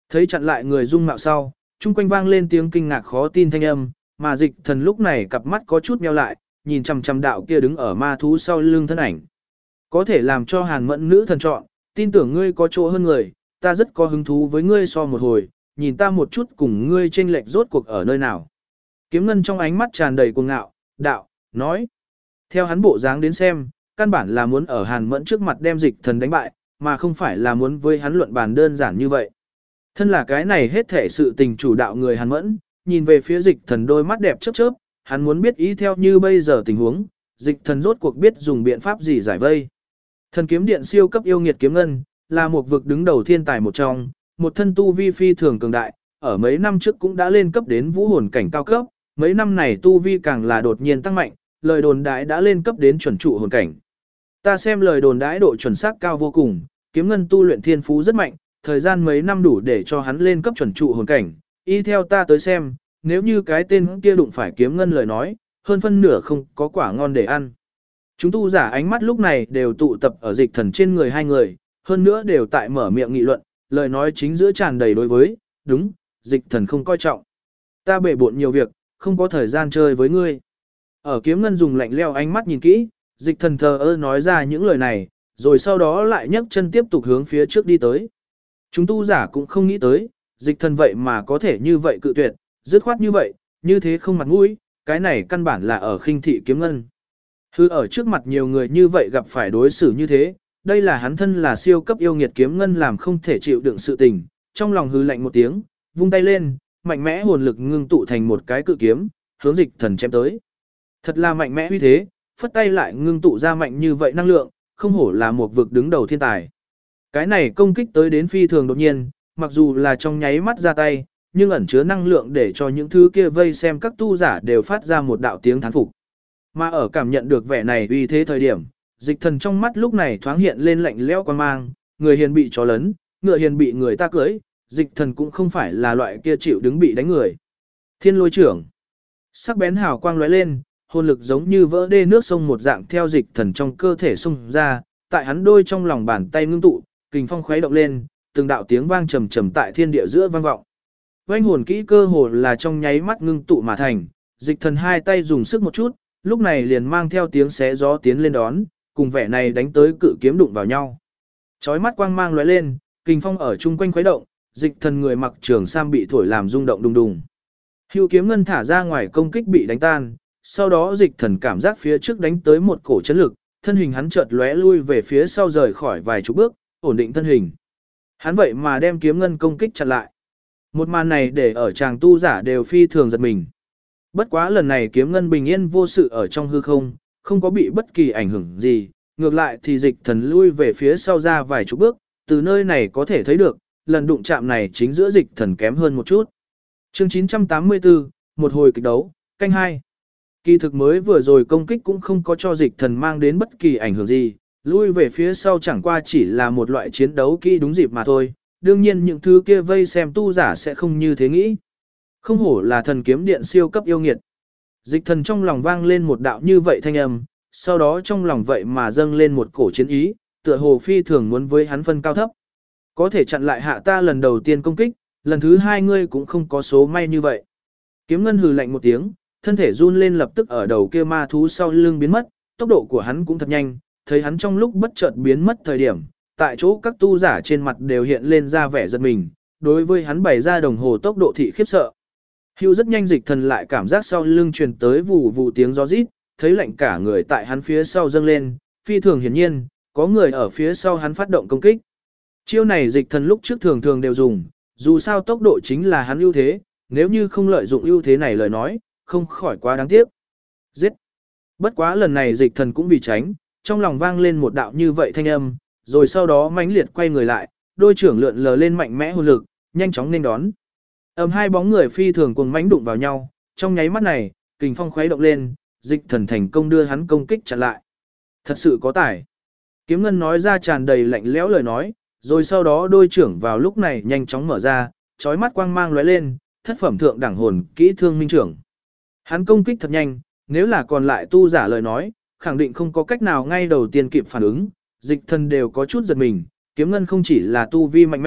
Thấy chặn lại người dung mạo sau, chung quanh vang lên tiếng kinh ngạc khó tin thanh âm, mà dịch thần lúc này cặp mắt có chút nheo lại, nhìn chằm chằm đạo kia đứng ở ma thú sau lưng thân ảnh. Có thể làm cho Hàn Mẫn nữ thần chọn, tin tưởng ngươi có chỗ hơn người, ta rất có hứng thú với ngươi so một hồi, nhìn ta một chút cùng ngươi chênh lệch rốt cuộc ở nơi nào. Kiếm Ngân trong ánh mắt tràn đầy cuồng ngạo, đạo, nói. Theo hắn bộ dáng đến xem, căn bản là muốn ở Hàn Mẫn trước mặt đem dịch thần đánh bại, mà không phải là muốn với hắn luận bàn đơn giản như vậy. Thân là cái này hết thể sự tình chủ đạo người Hàn Mẫn, nhìn về phía dịch thần đôi mắt đẹp chớp chớp, hắn muốn biết ý theo như bây giờ tình huống, dịch thần rốt cuộc biết dùng biện pháp gì giải vây. Thần kiếm điện siêu cấp yêu nghiệt kiếm ngân, là một vực đứng đầu thiên tài một trong, một thân tu vi phi thường cường đại, ở mấy năm trước cũng đã lên cấp đến vũ hồn cảnh cao cấp, mấy năm này tu vi càng là đột nhiên tăng mạnh, lời đồn đãi đã lên cấp đến chuẩn trụ hồn cảnh. Ta xem lời đồn đãi độ chuẩn xác cao vô cùng, kiếm ngân tu luyện thiên phú rất mạnh, thời gian mấy năm đủ để cho hắn lên cấp chuẩn trụ hồn cảnh, y theo ta tới xem, nếu như cái tên kia đụng phải kiếm ngân lời nói, hơn phân nửa không có quả ngon để ăn. Chúng tu giả ánh mắt lúc này đều tụ tập ở dịch thần trên người hai người, hơn nữa đều tại mở miệng nghị luận, lời nói chính giữa tràn đầy đối với, đúng, dịch thần không coi trọng. Ta bể bộn nhiều việc, không có thời gian chơi với ngươi. Ở kiếm ngân dùng lạnh leo ánh mắt nhìn kỹ, dịch thần thờ ơ nói ra những lời này, rồi sau đó lại nhấc chân tiếp tục hướng phía trước đi tới. Chúng tu giả cũng không nghĩ tới, dịch thần vậy mà có thể như vậy cự tuyệt, dứt khoát như vậy, như thế không mặt mũi, cái này căn bản là ở khinh thị kiếm ngân. Hư ở trước mặt nhiều người như vậy gặp phải đối xử như thế, đây là hắn thân là siêu cấp yêu nghiệt kiếm ngân làm không thể chịu đựng sự tình, trong lòng hư lạnh một tiếng, vung tay lên, mạnh mẽ hồn lực ngưng tụ thành một cái cự kiếm, hướng dịch thần chém tới. Thật là mạnh mẽ uy thế, phất tay lại ngưng tụ ra mạnh như vậy năng lượng, không hổ là một vực đứng đầu thiên tài. Cái này công kích tới đến phi thường đột nhiên, mặc dù là trong nháy mắt ra tay, nhưng ẩn chứa năng lượng để cho những thứ kia vây xem các tu giả đều phát ra một đạo tiếng thán phục. Mà ở cảm nhận được vẻ này uy thế thời điểm, dịch thần trong mắt lúc này thoáng hiện lên lạnh lẽo quan mang, người hiền bị chó lấn, ngựa hiền bị người ta cưới, dịch thần cũng không phải là loại kia chịu đứng bị đánh người. Thiên lôi trưởng, sắc bén hào quang lóe lên, hồn lực giống như vỡ đê nước sông một dạng theo dịch thần trong cơ thể xông ra, tại hắn đôi trong lòng bàn tay ngưng tụ, kình phong khuấy động lên, từng đạo tiếng vang trầm trầm tại thiên địa giữa vang vọng. Oanh hồn kỹ cơ hồ là trong nháy mắt ngưng tụ mà thành, dịch thần hai tay dùng sức một chút, lúc này liền mang theo tiếng xé gió tiến lên đón, cùng vẻ này đánh tới cự kiếm đụng vào nhau. Chói mắt quang mang lóe lên, kình phong ở chung quanh khuấy động, dịch thần người mặc trường sam bị thổi làm rung động đùng đùng. Hưu kiếm ngân thả ra ngoài công kích bị đánh tan, sau đó dịch thần cảm giác phía trước đánh tới một cổ chấn lực, thân hình hắn chợt lóe lui về phía sau rời khỏi vài chục bước, ổn định thân hình. Hắn vậy mà đem kiếm ngân công kích chặn lại. Một màn này để ở chàng tu giả đều phi thường giật mình. Bất quá lần này kiếm ngân bình yên vô sự ở trong hư không, không có bị bất kỳ ảnh hưởng gì, ngược lại thì dịch thần lui về phía sau ra vài chục bước, từ nơi này có thể thấy được, lần đụng chạm này chính giữa dịch thần kém hơn một chút. Chương 984, một hồi kịch đấu, canh 2. Kỳ thực mới vừa rồi công kích cũng không có cho dịch thần mang đến bất kỳ ảnh hưởng gì, lui về phía sau chẳng qua chỉ là một loại chiến đấu kỹ đúng dịp mà thôi, đương nhiên những thứ kia vây xem tu giả sẽ không như thế nghĩ. Không hổ là thần kiếm điện siêu cấp yêu nghiệt. Dịch thần trong lòng vang lên một đạo như vậy thanh âm, sau đó trong lòng vậy mà dâng lên một cổ chiến ý, tựa hồ phi thường muốn với hắn phân cao thấp. Có thể chặn lại hạ ta lần đầu tiên công kích, lần thứ hai ngươi cũng không có số may như vậy. Kiếm ngân hừ lạnh một tiếng, thân thể run lên lập tức ở đầu kia ma thú sau lưng biến mất, tốc độ của hắn cũng thật nhanh, thấy hắn trong lúc bất chợt biến mất thời điểm, tại chỗ các tu giả trên mặt đều hiện lên ra vẻ giật mình, đối với hắn bày ra đồng hồ tốc độ thị khiếp sợ. Hưu rất nhanh dịch thần lại cảm giác sau lưng truyền tới vù vù tiếng gió rít, thấy lạnh cả người tại hắn phía sau dâng lên, phi thường hiển nhiên, có người ở phía sau hắn phát động công kích. Chiêu này dịch thần lúc trước thường thường đều dùng, dù sao tốc độ chính là hắn ưu thế, nếu như không lợi dụng ưu thế này lời nói, không khỏi quá đáng tiếc. Giết! Bất quá lần này dịch thần cũng vì tránh, trong lòng vang lên một đạo như vậy thanh âm, rồi sau đó mãnh liệt quay người lại, đôi trưởng lượn lờ lên mạnh mẽ hồn lực, nhanh chóng nên đón. Hai bóng người phi thường cuồng mãnh đụng vào nhau, trong nháy mắt này, kình phong khuấy động lên, dịch thần thành công đưa hắn công kích chặn lại. Thật sự có tài. Kiếm ngân nói ra tràn đầy lạnh lẽo lời nói, rồi sau đó đôi trưởng vào lúc này nhanh chóng mở ra, chói mắt quang mang lóe lên, thất phẩm thượng đẳng hồn kỹ thương minh trưởng. Hắn công kích thật nhanh, nếu là còn lại tu giả lời nói, khẳng định không có cách nào ngay đầu tiên kịp phản ứng, dịch thần đều có chút giật mình, kiếm ngân không chỉ là tu vi mạnh mẽ,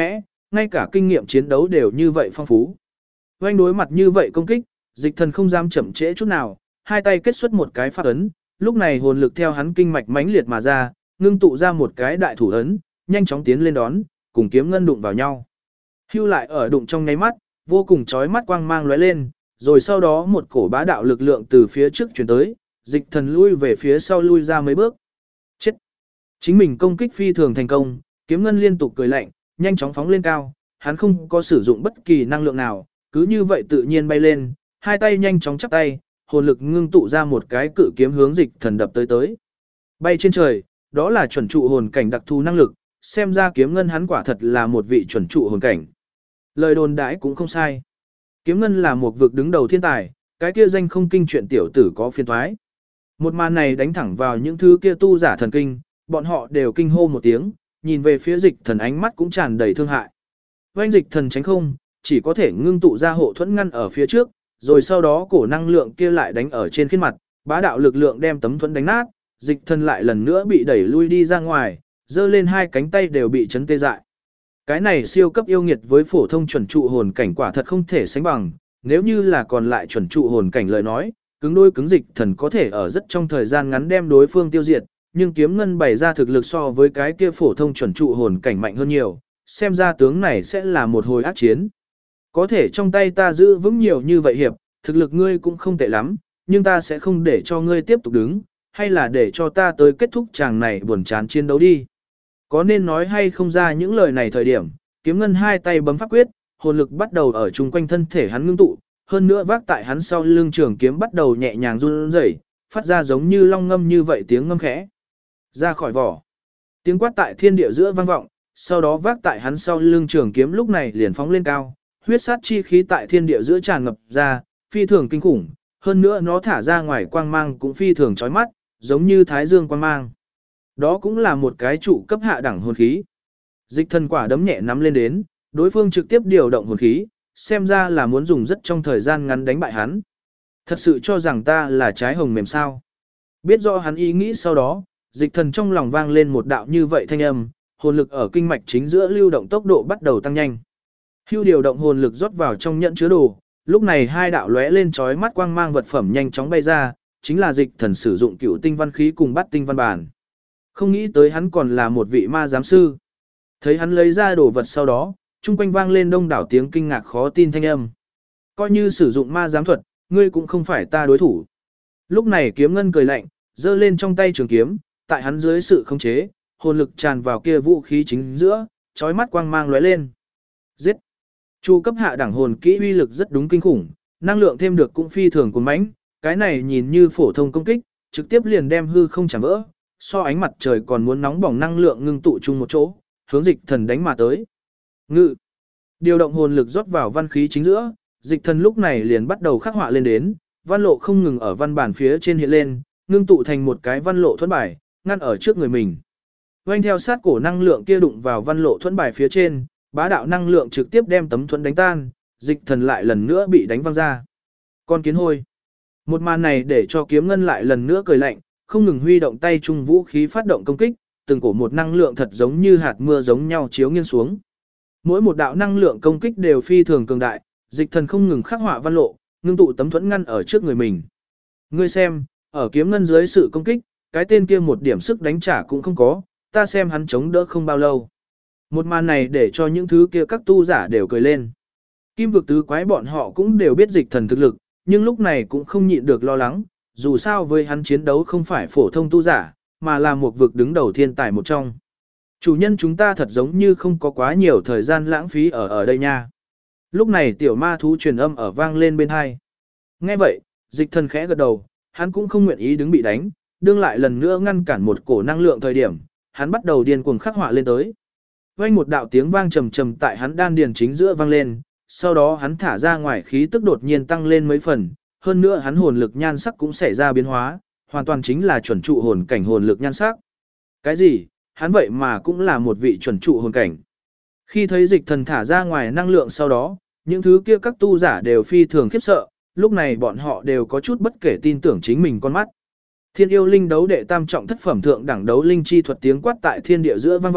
ngay cả kinh nghiệm chiến đấu đều như vậy phong phú. Oanh đối mặt như vậy công kích, Dịch Thần không dám chậm trễ chút nào, hai tay kết xuất một cái pháp ấn, lúc này hồn lực theo hắn kinh mạch mãnh liệt mà ra, ngưng tụ ra một cái đại thủ ấn, nhanh chóng tiến lên đón, cùng kiếm ngân đụng vào nhau. Hưu lại ở đụng trong nháy mắt, vô cùng chói mắt quang mang lóe lên, rồi sau đó một cổ bá đạo lực lượng từ phía trước chuyển tới, Dịch Thần lui về phía sau lui ra mấy bước. Chết! Chính mình công kích phi thường thành công, kiếm ngân liên tục cười lạnh, nhanh chóng phóng lên cao, hắn không có sử dụng bất kỳ năng lượng nào, cứ như vậy tự nhiên bay lên, hai tay nhanh chóng chắp tay, hồn lực ngưng tụ ra một cái cự kiếm hướng Dịch Thần đập tới. Bay trên trời, đó là chuẩn trụ hồn cảnh đặc thù năng lực, xem ra kiếm ngân hắn quả thật là một vị chuẩn trụ hồn cảnh. Lời đồn đãi cũng không sai. Kiếm ngân là một vực đứng đầu thiên tài, cái kia danh không kinh chuyện tiểu tử có phiền toái. Một màn này đánh thẳng vào những thứ kia tu giả thần kinh, bọn họ đều kinh hô một tiếng, nhìn về phía Dịch Thần ánh mắt cũng tràn đầy thương hại. Oanh Dịch Thần tránh không, chỉ có thể ngưng tụ ra hộ thuẫn ngăn ở phía trước, rồi sau đó cổ năng lượng kia lại đánh ở trên khiên mặt, bá đạo lực lượng đem tấm thuẫn đánh nát, Dịch Thần lại lần nữa bị đẩy lui đi ra ngoài, giơ lên hai cánh tay đều bị chấn tê dại. Cái này siêu cấp yêu nghiệt với phổ thông chuẩn trụ hồn cảnh quả thật không thể sánh bằng, nếu như là còn lại chuẩn trụ hồn cảnh lời nói, cứng đôi cứng Dịch Thần có thể ở rất trong thời gian ngắn đem đối phương tiêu diệt, nhưng kiếm ngân bày ra thực lực so với cái kia phổ thông chuẩn trụ hồn cảnh mạnh hơn nhiều, xem ra tướng này sẽ là một hồi ác chiến. Có thể trong tay ta giữ vững nhiều như vậy hiệp, thực lực ngươi cũng không tệ lắm, nhưng ta sẽ không để cho ngươi tiếp tục đứng, hay là để cho ta tới kết thúc chàng này buồn chán chiến đấu đi. Có nên nói hay không ra những lời này thời điểm, kiếm ngân hai tay bấm pháp quyết, hồn lực bắt đầu ở chung quanh thân thể hắn ngưng tụ, hơn nữa vác tại hắn sau lưng trường kiếm bắt đầu nhẹ nhàng run rẩy, phát ra giống như long ngâm như vậy tiếng ngâm khẽ. Ra khỏi vỏ. Tiếng quát tại thiên địa giữa vang vọng, sau đó vác tại hắn sau lưng trường kiếm lúc này liền phóng lên cao, huyết sát chi khí tại thiên địa giữa tràn ngập ra, phi thường kinh khủng, hơn nữa nó thả ra ngoài quang mang cũng phi thường chói mắt, giống như thái dương quang mang. Đó cũng là một cái trụ cấp hạ đẳng hồn khí. Dịch Thần quả đấm nhẹ nắm lên đến, đối phương trực tiếp điều động hồn khí, xem ra là muốn dùng rất trong thời gian ngắn đánh bại hắn. Thật sự cho rằng ta là trái hồng mềm sao. Biết rõ hắn ý nghĩ sau đó, Dịch Thần trong lòng vang lên một đạo như vậy thanh âm, hồn lực ở kinh mạch chính giữa lưu động tốc độ bắt đầu tăng nhanh. Hưu điều động hồn lực rót vào trong nhẫn chứa đồ, lúc này hai đạo lóe lên chói mắt quang mang vật phẩm nhanh chóng bay ra, chính là Dịch Thần sử dụng cửu tinh văn khí cùng bắt tinh văn bản. Không nghĩ tới hắn còn là một vị ma giám sư. Thấy hắn lấy ra đồ vật sau đó, chung quanh vang lên đông đảo tiếng kinh ngạc khó tin thanh âm. Coi như sử dụng ma giám thuật, ngươi cũng không phải ta đối thủ. Lúc này kiếm ngân cười lạnh, giơ lên trong tay trường kiếm, tại hắn dưới sự khống chế, hồn lực tràn vào kia vũ khí chính giữa, chói mắt quang mang lóe lên. Giết! Chu cấp hạ đẳng hồn kỹ uy lực rất đúng kinh khủng, năng lượng thêm được cũng phi thường cuồng mãnh, cái này nhìn như phổ thông công kích, trực tiếp liền đem hư không chạm vỡ, so ánh mặt trời còn muốn nóng bỏng năng lượng ngưng tụ chung một chỗ, hướng Dịch Thần đánh mà tới. Ngự! Điều động hồn lực rót vào văn khí chính giữa, Dịch Thần lúc này liền bắt đầu khắc họa lên đến, văn lộ không ngừng ở văn bản phía trên hiện lên, ngưng tụ thành một cái văn lộ thuẫn bài, ngăn ở trước người mình. Vành theo sát cổ năng lượng kia đụng vào văn lộ thuẫn bài phía trên, bá đạo năng lượng trực tiếp đem tấm thuẫn đánh tan, Dịch Thần lại lần nữa bị đánh văng ra. Con kiến hôi. Một màn này để cho kiếm ngân lại lần nữa cười lạnh, không ngừng huy động tay trung vũ khí phát động công kích, từng cổ một năng lượng thật giống như hạt mưa giống nhau chiếu nghiêng xuống. Mỗi một đạo năng lượng công kích đều phi thường cường đại, Dịch Thần không ngừng khắc họa văn lộ, ngưng tụ tấm thuẫn ngăn ở trước người mình. Ngươi xem, ở kiếm ngân dưới sự công kích, cái tên kia một điểm sức đánh trả cũng không có, ta xem hắn chống đỡ không bao lâu. Một màn này để cho những thứ kia các tu giả đều cười lên. Kim vực tứ quái bọn họ cũng đều biết Dịch Thần thực lực, nhưng lúc này cũng không nhịn được lo lắng, dù sao với hắn chiến đấu không phải phổ thông tu giả, mà là một vực đứng đầu thiên tài một trong. Chủ nhân chúng ta thật giống như không có quá nhiều thời gian lãng phí ở đây nha. Lúc này tiểu ma thú truyền âm ở vang lên bên hai. Nghe vậy, Dịch Thần khẽ gật đầu, hắn cũng không nguyện ý đứng bị đánh, đương lại lần nữa ngăn cản một cổ năng lượng thời điểm, hắn bắt đầu điên cuồng khắc họa lên tới. Vang một đạo tiếng vang trầm trầm tại hắn đan điền chính giữa vang lên, sau đó hắn thả ra ngoài khí tức đột nhiên tăng lên mấy phần, hơn nữa hắn hồn lực nhan sắc cũng xảy ra biến hóa, hoàn toàn chính là chuẩn trụ hồn cảnh hồn lực nhan sắc. Cái gì? Hắn vậy mà cũng là một vị chuẩn trụ hồn cảnh. Khi thấy Dịch Thần thả ra ngoài năng lượng sau đó, những thứ kia các tu giả đều phi thường khiếp sợ, lúc này bọn họ đều có chút bất kể tin tưởng chính mình con mắt. Thiên yêu linh đấu đệ tam trọng thất phẩm thượng đẳng đấu linh chi thuật tiếng quát tại thiên địa giữa vang vọng,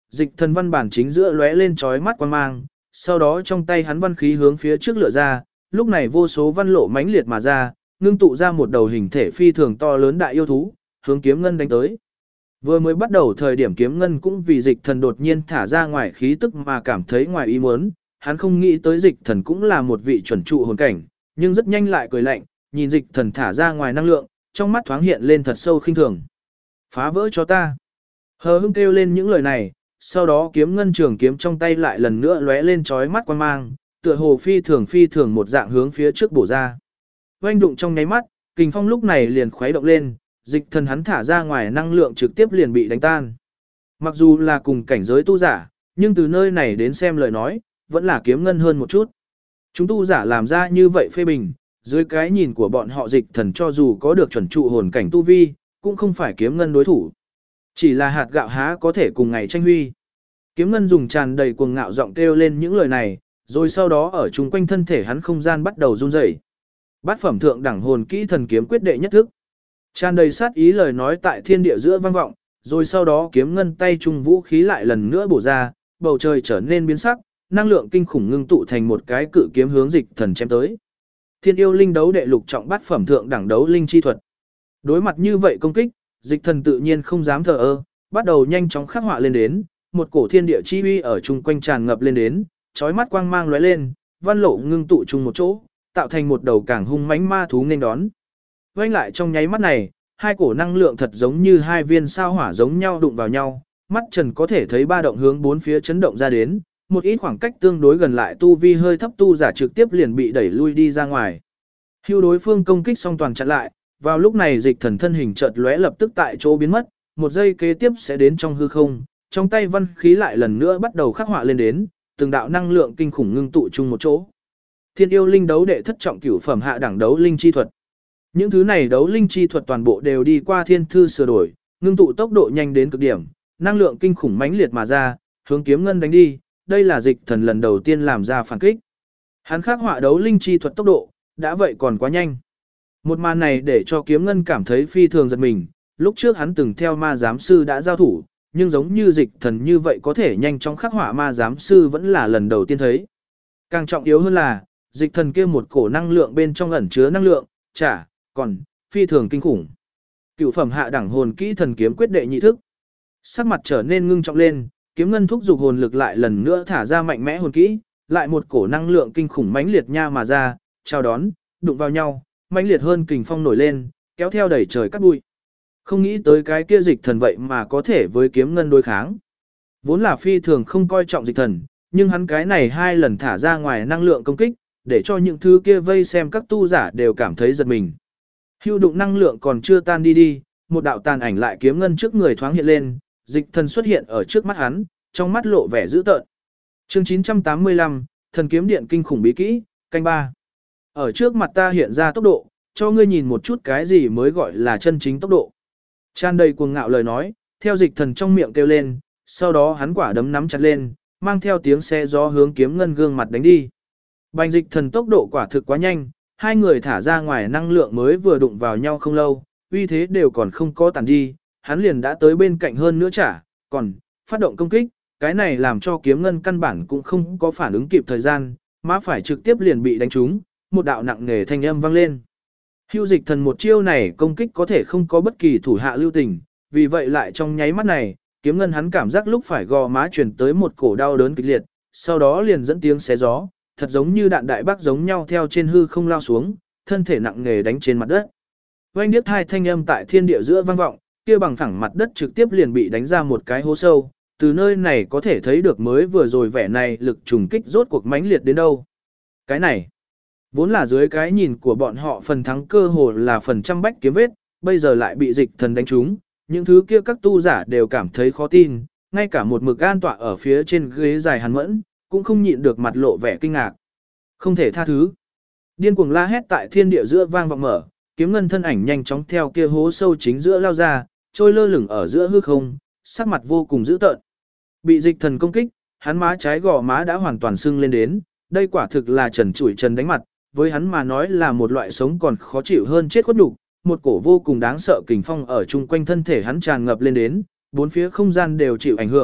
dịch thần văn bản chính giữa lóe lên chói mắt quang mang, sau đó trong tay hắn văn khí hướng phía trước lựa ra, lúc này vô số văn lộ mãnh liệt mà ra, ngưng tụ ra một đầu hình thể phi thường to lớn đại yêu thú, hướng kiếm ngân đánh tới. Vừa mới bắt đầu thời điểm kiếm ngân cũng vì dịch thần đột nhiên thả ra ngoài khí tức mà cảm thấy ngoài ý muốn, hắn không nghĩ tới dịch thần cũng là một vị chuẩn trụ hồn cảnh, nhưng rất nhanh lại cười lạnh, nhìn dịch thần thả ra ngoài năng lượng, trong mắt thoáng hiện lên thật sâu khinh thường. Phá vỡ cho ta. Hờ hững kêu lên những lời này, sau đó kiếm ngân trường kiếm trong tay lại lần nữa lóe lên chói mắt quang mang, tựa hồ phi thường một dạng hướng phía trước bổ ra. Oanh đụng trong nháy mắt, kình phong lúc này liền khuấy động lên, dịch thần hắn thả ra ngoài năng lượng trực tiếp liền bị đánh tan. Mặc dù là cùng cảnh giới tu giả, nhưng từ nơi này đến xem lời nói, vẫn là kiếm ngân hơn một chút. Chúng tu giả làm ra như vậy phê bình, dưới cái nhìn của bọn họ dịch thần cho dù có được chuẩn trụ hồn cảnh tu vi, cũng không phải kiếm ngân đối thủ. Chỉ là hạt gạo há có thể cùng ngày tranh huy. Kiếm ngân dùng tràn đầy cuồng ngạo giọng kêu lên những lời này, rồi sau đó ở chung quanh thân thể hắn không gian bắt đầu run rẩy. Bát phẩm thượng đẳng hồn kỹ thần kiếm quyết đệ nhất thức. Tràn đầy sát ý lời nói tại thiên địa giữa vang vọng, rồi sau đó kiếm ngân tay trung vũ khí lại lần nữa bổ ra, bầu trời trở nên biến sắc, năng lượng kinh khủng ngưng tụ thành một cái cự kiếm hướng dịch thần chém tới. Thiên yêu linh đấu đệ lục trọng bát phẩm thượng đẳng đấu linh chi thuật. Đối mặt như vậy công kích, dịch thần tự nhiên không dám thờ ơ, bắt đầu nhanh chóng khắc họa lên đến, một cổ thiên địa chi uy ở chung quanh tràn ngập lên đến, chói mắt quang mang lóe lên, văn lộ ngưng tụ chung một chỗ, tạo thành một đầu càng hung mãnh ma thú nên đón. Quanh lại trong nháy mắt này, hai cổ năng lượng thật giống như hai viên sao hỏa giống nhau đụng vào nhau, mắt Trần có thể thấy ba động hướng bốn phía chấn động ra đến, một ít khoảng cách tương đối gần lại tu vi hơi thấp tu giả trực tiếp liền bị đẩy lui đi ra ngoài. Hưu đối phương công kích xong toàn chặn lại, vào lúc này dịch thần thân hình chợt lóe lập tức tại chỗ biến mất, một giây kế tiếp sẽ đến trong hư không, trong tay văn khí lại lần nữa bắt đầu khắc họa lên đến, từng đạo năng lượng kinh khủng ngưng tụ chung một chỗ. Thiên yêu linh đấu đệ thất trọng cửu phẩm hạ đẳng đấu linh chi thuật. Những thứ này đấu linh chi thuật toàn bộ đều đi qua thiên thư sửa đổi, ngưng tụ tốc độ nhanh đến cực điểm, năng lượng kinh khủng mãnh liệt mà ra, hướng kiếm ngân đánh đi, đây là dịch thần lần đầu tiên làm ra phản kích. Hắn khắc họa đấu linh chi thuật tốc độ, đã vậy còn quá nhanh. Một màn này để cho kiếm ngân cảm thấy phi thường giật mình, lúc trước hắn từng theo ma giám sư đã giao thủ, nhưng giống như dịch thần như vậy có thể nhanh chóng khắc họa ma giám sư vẫn là lần đầu tiên thấy. Càng trọng yếu hơn là, dịch thần kia một cổ năng lượng bên trong ẩn chứa năng lượng, còn phi thường kinh khủng. Cựu phẩm hạ đẳng hồn kỹ thần kiếm quyết đệ nhị thức. Sắc mặt trở nên ngưng trọng lên, kiếm ngân thúc dục hồn lực lại lần nữa thả ra mạnh mẽ hồn kỹ, lại một cổ năng lượng kinh khủng mãnh liệt nha mà ra, chào đón, đụng vào nhau, mãnh liệt hơn kình phong nổi lên, kéo theo đẩy trời cắt bụi. Không nghĩ tới cái kia dịch thần vậy mà có thể với kiếm ngân đối kháng. Vốn là phi thường không coi trọng dịch thần, nhưng hắn cái này hai lần thả ra ngoài năng lượng công kích, để cho những thứ kia vây xem các tu giả đều cảm thấy giật mình. Hưu đụng năng lượng còn chưa tan đi, một đạo tàn ảnh lại kiếm ngân trước người thoáng hiện lên, dịch thần xuất hiện ở trước mắt hắn, trong mắt lộ vẻ dữ tợn. Chương 985, thần kiếm điện kinh khủng bí kỹ, canh 3. Ở trước mặt ta hiện ra tốc độ, cho ngươi nhìn một chút cái gì mới gọi là chân chính tốc độ. Tràn đầy cuồng ngạo lời nói, theo dịch thần trong miệng kêu lên, sau đó hắn quả đấm nắm chặt lên, mang theo tiếng xe gió hướng kiếm ngân gương mặt đánh đi. Bành dịch thần tốc độ quả thực quá nhanh, hai người thả ra ngoài năng lượng mới vừa đụng vào nhau không lâu, uy thế đều còn không có tàn đi, hắn liền đã tới bên cạnh hơn nữa còn phát động công kích, cái này làm cho kiếm ngân căn bản cũng không có phản ứng kịp thời gian, má phải trực tiếp liền bị đánh trúng, một đạo nặng nề thanh âm vang lên. Hưu dịch thần một chiêu này công kích có thể không có bất kỳ thủ hạ lưu tình, vì vậy lại trong nháy mắt này, kiếm ngân hắn cảm giác lúc phải gò má chuyển tới một cổ đau đớn kịch liệt, sau đó liền dẫn tiếng xé gió, thật giống như đạn đại bác giống nhau theo trên hư không lao xuống, thân thể nặng nề đánh trên mặt đất. Oanh điếc hai thanh âm tại thiên địa giữa vang vọng, kia bằng phẳng mặt đất trực tiếp liền bị đánh ra một cái hố sâu, từ nơi này có thể thấy được mới vừa rồi vẻ này lực trùng kích rốt cuộc mãnh liệt đến đâu. Cái này, vốn là dưới cái nhìn của bọn họ phần thắng cơ hồ là phần trăm bách kiếm vết, bây giờ lại bị dịch thần đánh trúng, những thứ kia các tu giả đều cảm thấy khó tin, ngay cả một mực an tọa ở phía trên ghế dài Hàn Mẫn, cũng không nhịn được mặt lộ vẻ kinh ngạc. Không thể tha thứ. Điên cuồng la hét tại thiên địa giữa vang vọng mở, kiếm ngân thân ảnh nhanh chóng theo kia hố sâu chính giữa lao ra, trôi lơ lửng ở giữa hư không, sắc mặt vô cùng dữ tợn. Bị dịch thần công kích, hắn má trái gò má đã hoàn toàn sưng lên đến, đây quả thực là trần trụi trần đánh mặt, với hắn mà nói là một loại sống còn khó chịu hơn chết khuất nhục, một cổ vô cùng đáng sợ kình phong ở chung quanh thân thể hắn tràn ngập lên đến, bốn phía không gian đều chịu ảnh hưởng,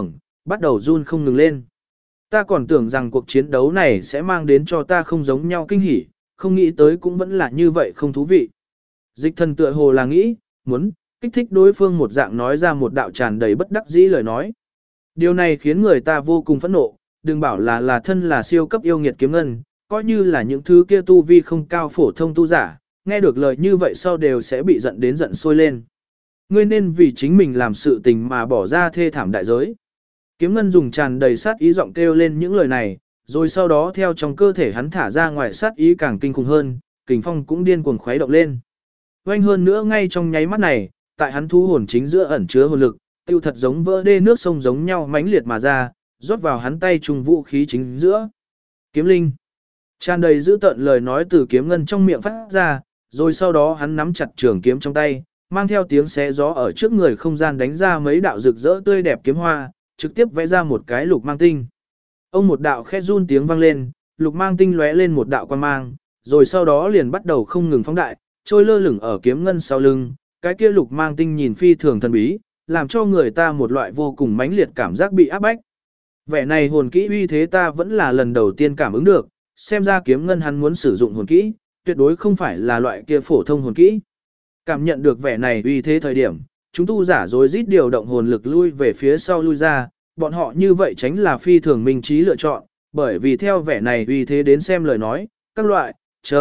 bắt đầu run không ngừng lên. Ta còn tưởng rằng cuộc chiến đấu này sẽ mang đến cho ta không giống nhau kinh hỉ, không nghĩ tới cũng vẫn là như vậy không thú vị. Dịch thần tựa hồ là nghĩ, muốn, kích thích đối phương một dạng nói ra một đạo tràn đầy bất đắc dĩ lời nói. Điều này khiến người ta vô cùng phẫn nộ, đừng bảo là thân là siêu cấp yêu nghiệt kiếm ngân, coi như là những thứ kia tu vi không cao phổ thông tu giả, nghe được lời như vậy sau đều sẽ bị giận đến giận sôi lên. Ngươi nên vì chính mình làm sự tình mà bỏ ra thê thảm đại giới. Kiếm ngân dùng tràn đầy sát ý giọng kêu lên những lời này, rồi sau đó theo trong cơ thể hắn thả ra ngoài sát ý càng kinh khủng hơn, kình phong cũng điên cuồng khuấy động lên. Oanh hơn nữa ngay trong nháy mắt này, tại hắn thu hồn chính giữa ẩn chứa hồn lực, tiêu thật giống vỡ đê nước sông giống nhau mãnh liệt mà ra, rót vào hắn tay trùng vũ khí chính giữa. Kiếm linh. Tràn đầy dữ tợn lời nói từ kiếm ngân trong miệng phát ra, rồi sau đó hắn nắm chặt trường kiếm trong tay, mang theo tiếng xé gió ở trước người không gian đánh ra mấy đạo rực rỡ tươi đẹp kiếm hoa, trực tiếp vẽ ra một cái lục mang tinh. Ông một đạo khẽ run tiếng vang lên, lục mang tinh lóe lên một đạo quan mang, rồi sau đó liền bắt đầu không ngừng phóng đại, trôi lơ lửng ở kiếm ngân sau lưng, cái kia lục mang tinh nhìn phi thường thần bí, làm cho người ta một loại vô cùng mãnh liệt cảm giác bị áp bách. Vẻ này hồn kỹ uy thế ta vẫn là lần đầu tiên cảm ứng được, xem ra kiếm ngân hắn muốn sử dụng hồn kỹ, tuyệt đối không phải là loại kia phổ thông hồn kỹ. Cảm nhận được vẻ này uy thế thời điểm, chúng tu giả rối rít điều động hồn lực lui về phía sau lui ra, bọn họ như vậy tránh là phi thường minh trí lựa chọn, bởi vì theo vẻ này uy thế đến xem lời nói, các loại,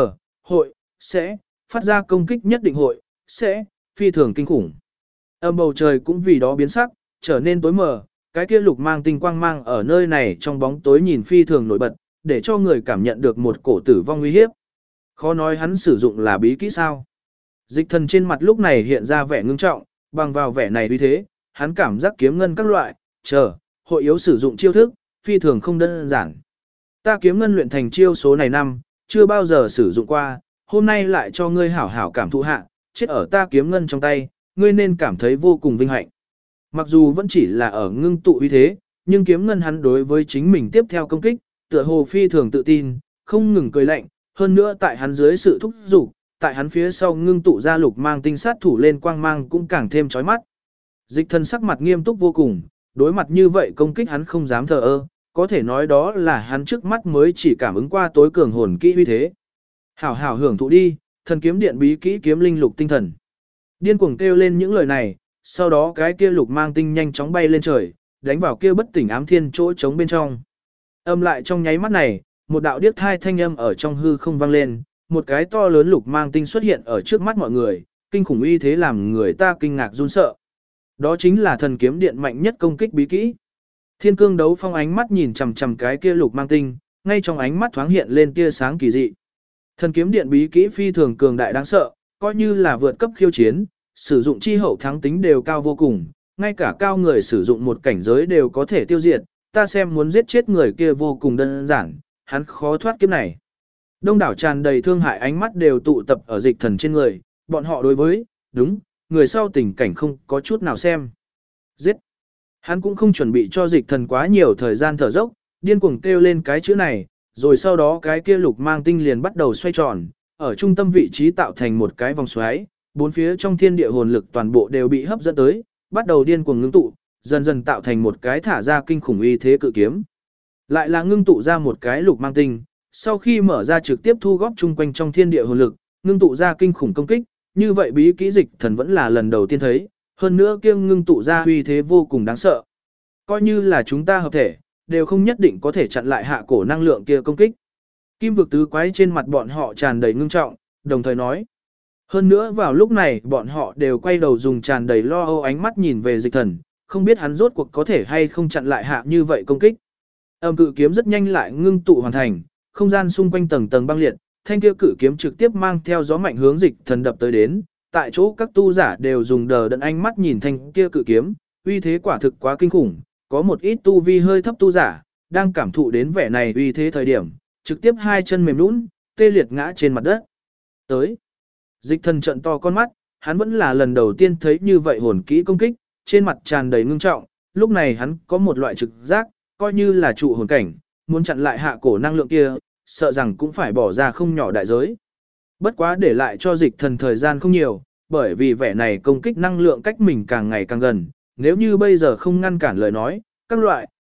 hội, sẽ, phát ra công kích nhất định hội, sẽ, phi thường kinh khủng. Âm bầu trời cũng vì đó biến sắc, trở nên tối mờ, cái kia lục mang tinh quang mang ở nơi này trong bóng tối nhìn phi thường nổi bật, để cho người cảm nhận được một cổ tử vong uy hiếp. Khó nói hắn sử dụng là bí kỹ sao. Dịch thần trên mặt lúc này hiện ra vẻ ngưng trọng, bằng vào vẻ này uy thế, hắn cảm giác kiếm ngân các loại, hội yếu sử dụng chiêu thức, phi thường không đơn giản. Ta kiếm ngân luyện thành chiêu số này năm, chưa bao giờ sử dụng qua, hôm nay lại cho ngươi hảo hảo cảm thụ hạ, chết ở ta kiếm ngân trong tay, ngươi nên cảm thấy vô cùng vinh hạnh. Mặc dù vẫn chỉ là ở ngưng tụ uy thế, nhưng kiếm ngân hắn đối với chính mình tiếp theo công kích, tựa hồ phi thường tự tin, không ngừng cười lạnh, hơn nữa tại hắn dưới sự thúc giục, tại hắn phía sau ngưng tụ ra lục mang tinh sát thủ lên quang mang cũng càng thêm chói mắt. Dịch thần sắc mặt nghiêm túc vô cùng, đối mặt như vậy công kích hắn không dám thờ ơ, có thể nói đó là hắn trước mắt mới chỉ cảm ứng qua tối cường hồn kỹ uy thế. Hảo hảo hưởng thụ đi, thần kiếm điện bí kỹ kiếm linh lục tinh thần. Điên cuồng kêu lên những lời này, sau đó cái kia lục mang tinh nhanh chóng bay lên trời, đánh vào kia bất tỉnh ám thiên chỗ trống bên trong. Âm lại trong nháy mắt này, một đạo điếc thai thanh âm ở trong hư không vang lên, một cái to lớn lục mang tinh xuất hiện ở trước mắt mọi người, kinh khủng uy thế làm người ta kinh ngạc run sợ. Đó chính là thần kiếm điện mạnh nhất công kích bí kỹ. Thiên cương đấu phong ánh mắt nhìn chằm chằm cái kia lục mang tinh, ngay trong ánh mắt thoáng hiện lên tia sáng kỳ dị. Thần kiếm điện bí kỹ phi thường cường đại đáng sợ, coi như là vượt cấp khiêu chiến, sử dụng chi hậu thắng tính đều cao vô cùng, ngay cả cao người sử dụng một cảnh giới đều có thể tiêu diệt, ta xem muốn giết chết người kia vô cùng đơn giản, hắn khó thoát kiếp này. Đông đảo tràn đầy thương hại ánh mắt đều tụ tập ở dịch thần trên người, bọn họ đối với, đúng, người sau tình cảnh không có chút nào xem. Giết! Hắn cũng không chuẩn bị cho dịch thần quá nhiều thời gian thở dốc, điên cuồng kêu lên cái chữ này, rồi sau đó cái kia lục mang tinh liền bắt đầu xoay tròn, ở trung tâm vị trí tạo thành một cái vòng xoáy, bốn phía trong thiên địa hồn lực toàn bộ đều bị hấp dẫn tới, bắt đầu điên cuồng ngưng tụ, dần dần tạo thành một cái thả ra kinh khủng uy thế cự kiếm. Lại là ngưng tụ ra một cái lục mang tinh, sau khi mở ra trực tiếp thu góp chung quanh trong thiên địa hồn lực, ngưng tụ ra kinh khủng công kích, như vậy bí kỹ dịch thần vẫn là lần đầu tiên thấy, hơn nữa kiêng ngưng tụ ra uy thế vô cùng đáng sợ. Coi như là chúng ta hợp thể, đều không nhất định có thể chặn lại hạ cổ năng lượng kia công kích. Kim vực tứ quái trên mặt bọn họ tràn đầy ngưng trọng, đồng thời nói. Hơn nữa vào lúc này bọn họ đều quay đầu dùng tràn đầy lo âu ánh mắt nhìn về dịch thần, không biết hắn rốt cuộc có thể hay không chặn lại hạ như vậy công kích. Âm cự kiếm rất nhanh lại ngưng tụ hoàn thành, không gian xung quanh tầng tầng băng liệt, thanh kia cự kiếm trực tiếp mang theo gió mạnh hướng dịch thần đập tới đến, tại chỗ các tu giả đều dùng đờ đẫn ánh mắt nhìn thanh kia cự kiếm, uy thế quả thực quá kinh khủng, có một ít tu vi hơi thấp tu giả, đang cảm thụ đến vẻ này uy thế thời điểm, trực tiếp hai chân mềm nhũn, tê liệt ngã trên mặt đất. Tới, dịch thần trợn to con mắt, hắn vẫn là lần đầu tiên thấy như vậy hồn kỹ công kích, trên mặt tràn đầy ngưng trọng, lúc này hắn có một loại trực giác, coi như là trụ hồn cảnh, muốn chặn lại hạ cổ năng lượng kia, sợ rằng cũng phải bỏ ra không nhỏ đại giới. Bất quá để lại cho dịch thần thời gian không nhiều, bởi vì vẻ này công kích năng lượng cách mình càng ngày càng gần, nếu như bây giờ không ngăn cản lời nói, các loại,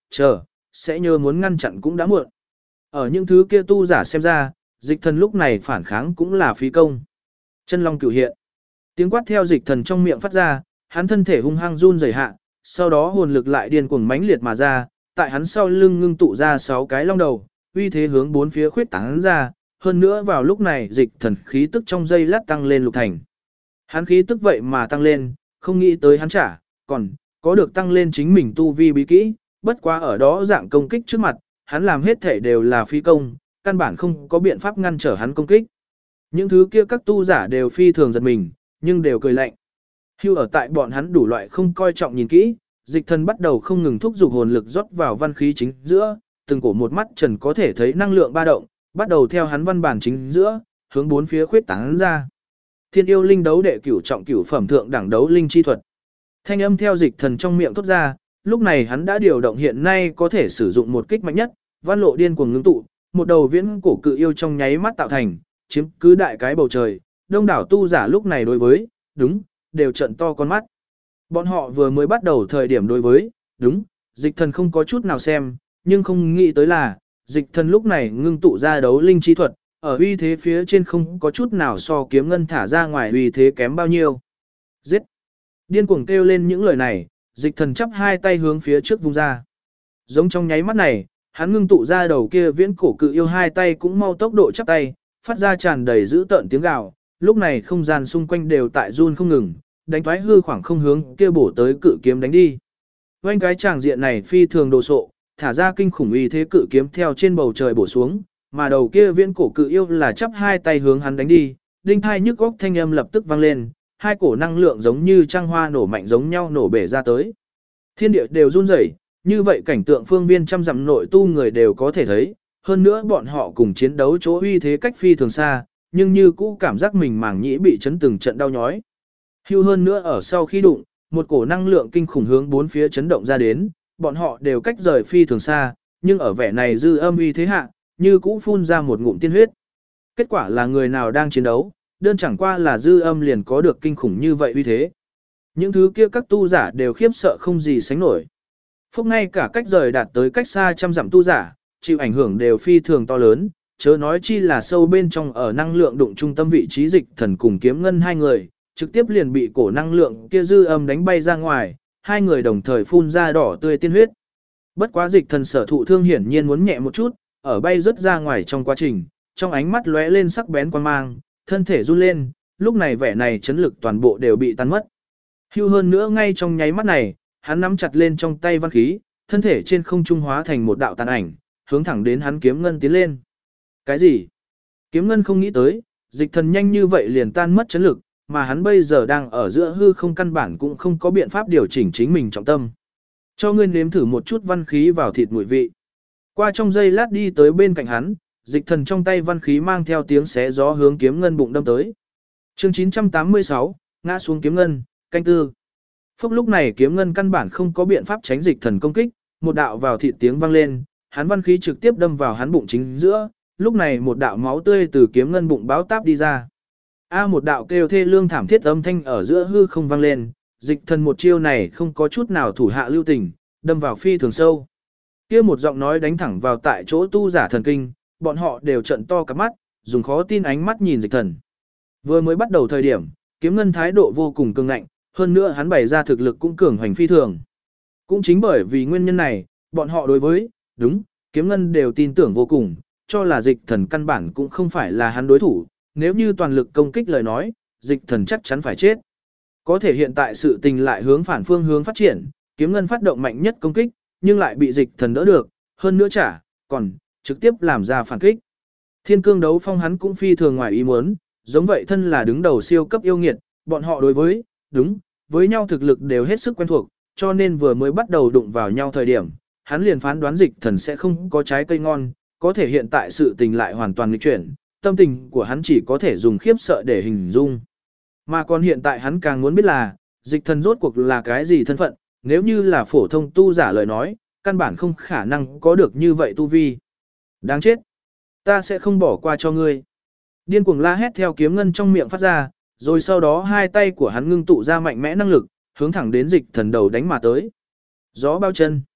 chờ, sẽ nhớ muốn ngăn chặn cũng đã muộn. Ở những thứ kia tu giả xem ra, dịch thần lúc này phản kháng cũng là phí công. Chân long cửu hiện. Tiếng quát theo dịch thần trong miệng phát ra, hắn thân thể hung hăng run rẩy hạ, sau đó hồn lực lại điên cuồng mãnh liệt mà ra, tại hắn sau lưng ngưng tụ ra 6 cái long đầu, uy thế hướng bốn phía khuyết tán ra, hơn nữa vào lúc này dịch thần khí tức trong giây lát tăng lên lục thành. Hắn khí tức vậy mà tăng lên, không nghĩ tới hắn trả, còn có được tăng lên chính mình tu vi bí kỹ, bất quá ở đó dạng công kích trước mặt, hắn làm hết thể đều là phi công, căn bản không có biện pháp ngăn trở hắn công kích. Những thứ kia các tu giả đều phi thường giật mình, nhưng đều cười lạnh. Hưu ở tại bọn hắn đủ loại không coi trọng nhìn kỹ, dịch thần bắt đầu không ngừng thúc giục hồn lực rót vào văn khí chính giữa, từng cổ một mắt trần có thể thấy năng lượng ba động, bắt đầu theo hắn văn bản chính giữa, hướng bốn phía khuyết tán ra. Thiên yêu linh đấu đệ cửu trọng cửu phẩm thượng đẳng đấu linh chi thuật. Thanh âm theo dịch thần trong miệng thốt ra, lúc này hắn đã điều động hiện nay có thể sử dụng một kích mạnh nhất, văn lộ điên cuồng ngưng tụ, một đầu viễn cổ cự yêu trong nháy mắt tạo thành, chiếm cứ đại cái bầu trời, đông đảo tu giả lúc này đối với, đúng, đều trận to con mắt. Bọn họ vừa mới bắt đầu thời điểm đối với, đúng, dịch thần không có chút nào xem, nhưng không nghĩ tới là, dịch thần lúc này ngưng tụ ra đấu linh chi thuật, ở uy thế phía trên không có chút nào so kiếm ngân thả ra ngoài uy thế kém bao nhiêu. Giết! Điên cuồng kêu lên những lời này, dịch thần chắp hai tay hướng phía trước vung ra. Giống trong nháy mắt này, hắn ngưng tụ ra đầu kia viễn cổ cự yêu hai tay cũng mau tốc độ chắp tay, phát ra tràn đầy dữ tợn tiếng gào, lúc này không gian xung quanh đều tại run không ngừng, đánh thoái hư khoảng không hướng kia bổ tới cự kiếm đánh đi. Quanh cái tràng diện này phi thường đồ sộ, thả ra kinh khủng uy thế cự kiếm theo trên bầu trời bổ xuống, mà đầu kia viễn cổ cự yêu là chắp hai tay hướng hắn đánh đi, đinh thai nhức góc thanh âm lập tức vang lên, hai cổ năng lượng giống như trăng hoa nổ mạnh giống nhau nổ bể ra tới. Thiên địa đều run rẩy, như vậy cảnh tượng phương viên trăm dặm nội tu người đều có thể thấy, hơn nữa bọn họ cùng chiến đấu chỗ uy thế cách phi thường xa, nhưng như cũ cảm giác mình màng nhĩ bị chấn từng trận đau nhói. Hưu hơn nữa ở sau khi đụng, một cổ năng lượng kinh khủng hướng bốn phía chấn động ra đến, bọn họ đều cách rời phi thường xa, nhưng ở vẻ này dư âm uy thế hạ, như cũ phun ra một ngụm tiên huyết. Kết quả là người nào đang chiến đấu, đơn chẳng qua là dư âm liền có được kinh khủng như vậy uy thế. Những thứ kia các tu giả đều khiếp sợ không gì sánh nổi. Phúc ngay cả cách rời đạt tới cách xa trăm dặm tu giả, chịu ảnh hưởng đều phi thường to lớn, chớ nói chi là sâu bên trong ở năng lượng đụng trung tâm vị trí dịch thần cùng kiếm ngân hai người, trực tiếp liền bị cổ năng lượng kia dư âm đánh bay ra ngoài, hai người đồng thời phun ra đỏ tươi tiên huyết. Bất quá dịch thần sở thụ thương hiển nhiên muốn nhẹ một chút, ở bay rất ra ngoài trong quá trình, trong ánh mắt lóe lên sắc bén quan mang, thân thể run lên, lúc này vẻ này chấn lực toàn bộ đều bị tan mất. Hưu hơn nữa ngay trong nháy mắt này, hắn nắm chặt lên trong tay văn khí, thân thể trên không trung hóa thành một đạo tàn ảnh, hướng thẳng đến hắn kiếm ngân tiến lên. Cái gì? Kiếm ngân không nghĩ tới, dịch thần nhanh như vậy liền tan mất chấn lực, mà hắn bây giờ đang ở giữa hư không căn bản cũng không có biện pháp điều chỉnh chính mình trọng tâm. Cho ngươi nếm thử một chút văn khí vào thịt mùi vị. Qua trong giây lát đi tới bên cạnh hắn, dịch thần trong tay văn khí mang theo tiếng xé gió hướng kiếm ngân bụng đâm tới. Chương 986, ngã xuống kiếm ngân, canh tư. Phốc lúc này kiếm ngân căn bản không có biện pháp tránh dịch thần công kích, một đạo vào thịt tiếng vang lên, hắn văn khí trực tiếp đâm vào hắn bụng chính giữa, lúc này một đạo máu tươi từ kiếm ngân bụng báo táp đi ra. Một đạo kêu thê lương thảm thiết âm thanh ở giữa hư không vang lên, dịch thần một chiêu này không có chút nào thủ hạ lưu tình, đâm vào phi thường sâu. Kia một giọng nói đánh thẳng vào tại chỗ tu giả thần kinh, bọn họ đều trợn to cả mắt, dùng khó tin ánh mắt nhìn dịch thần. Vừa mới bắt đầu thời điểm, kiếm ngân thái độ vô cùng cường ngạnh, hơn nữa hắn bày ra thực lực cũng cường hoành phi thường. Cũng chính bởi vì nguyên nhân này, bọn họ đối với, đúng, kiếm ngân đều tin tưởng vô cùng, cho là dịch thần căn bản cũng không phải là hắn đối thủ, nếu như toàn lực công kích lời nói, dịch thần chắc chắn phải chết. Có thể hiện tại sự tình lại hướng phản phương hướng phát triển, kiếm ngân phát động mạnh nhất công kích, nhưng lại bị dịch thần đỡ được, hơn nữa còn trực tiếp làm ra phản kích. Thiên cương đấu phong hắn cũng phi thường ngoài ý muốn, giống vậy thân là đứng đầu siêu cấp yêu nghiệt, bọn họ đối với, đúng, với nhau thực lực đều hết sức quen thuộc, cho nên vừa mới bắt đầu đụng vào nhau thời điểm, hắn liền phán đoán dịch thần sẽ không có trái cây ngon, có thể hiện tại sự tình lại hoàn toàn nghịch chuyển, tâm tình của hắn chỉ có thể dùng khiếp sợ để hình dung. Mà còn hiện tại hắn càng muốn biết là, dịch thần rốt cuộc là cái gì thân phận, nếu như là phổ thông tu giả lời nói, căn bản không khả năng có được như vậy tu vi. Đáng chết! Ta sẽ không bỏ qua cho ngươi. Điên cuồng la hét theo kiếm ngân trong miệng phát ra, rồi sau đó hai tay của hắn ngưng tụ ra mạnh mẽ năng lực, hướng thẳng đến dịch thần đầu đánh mà tới. Gió bao chân.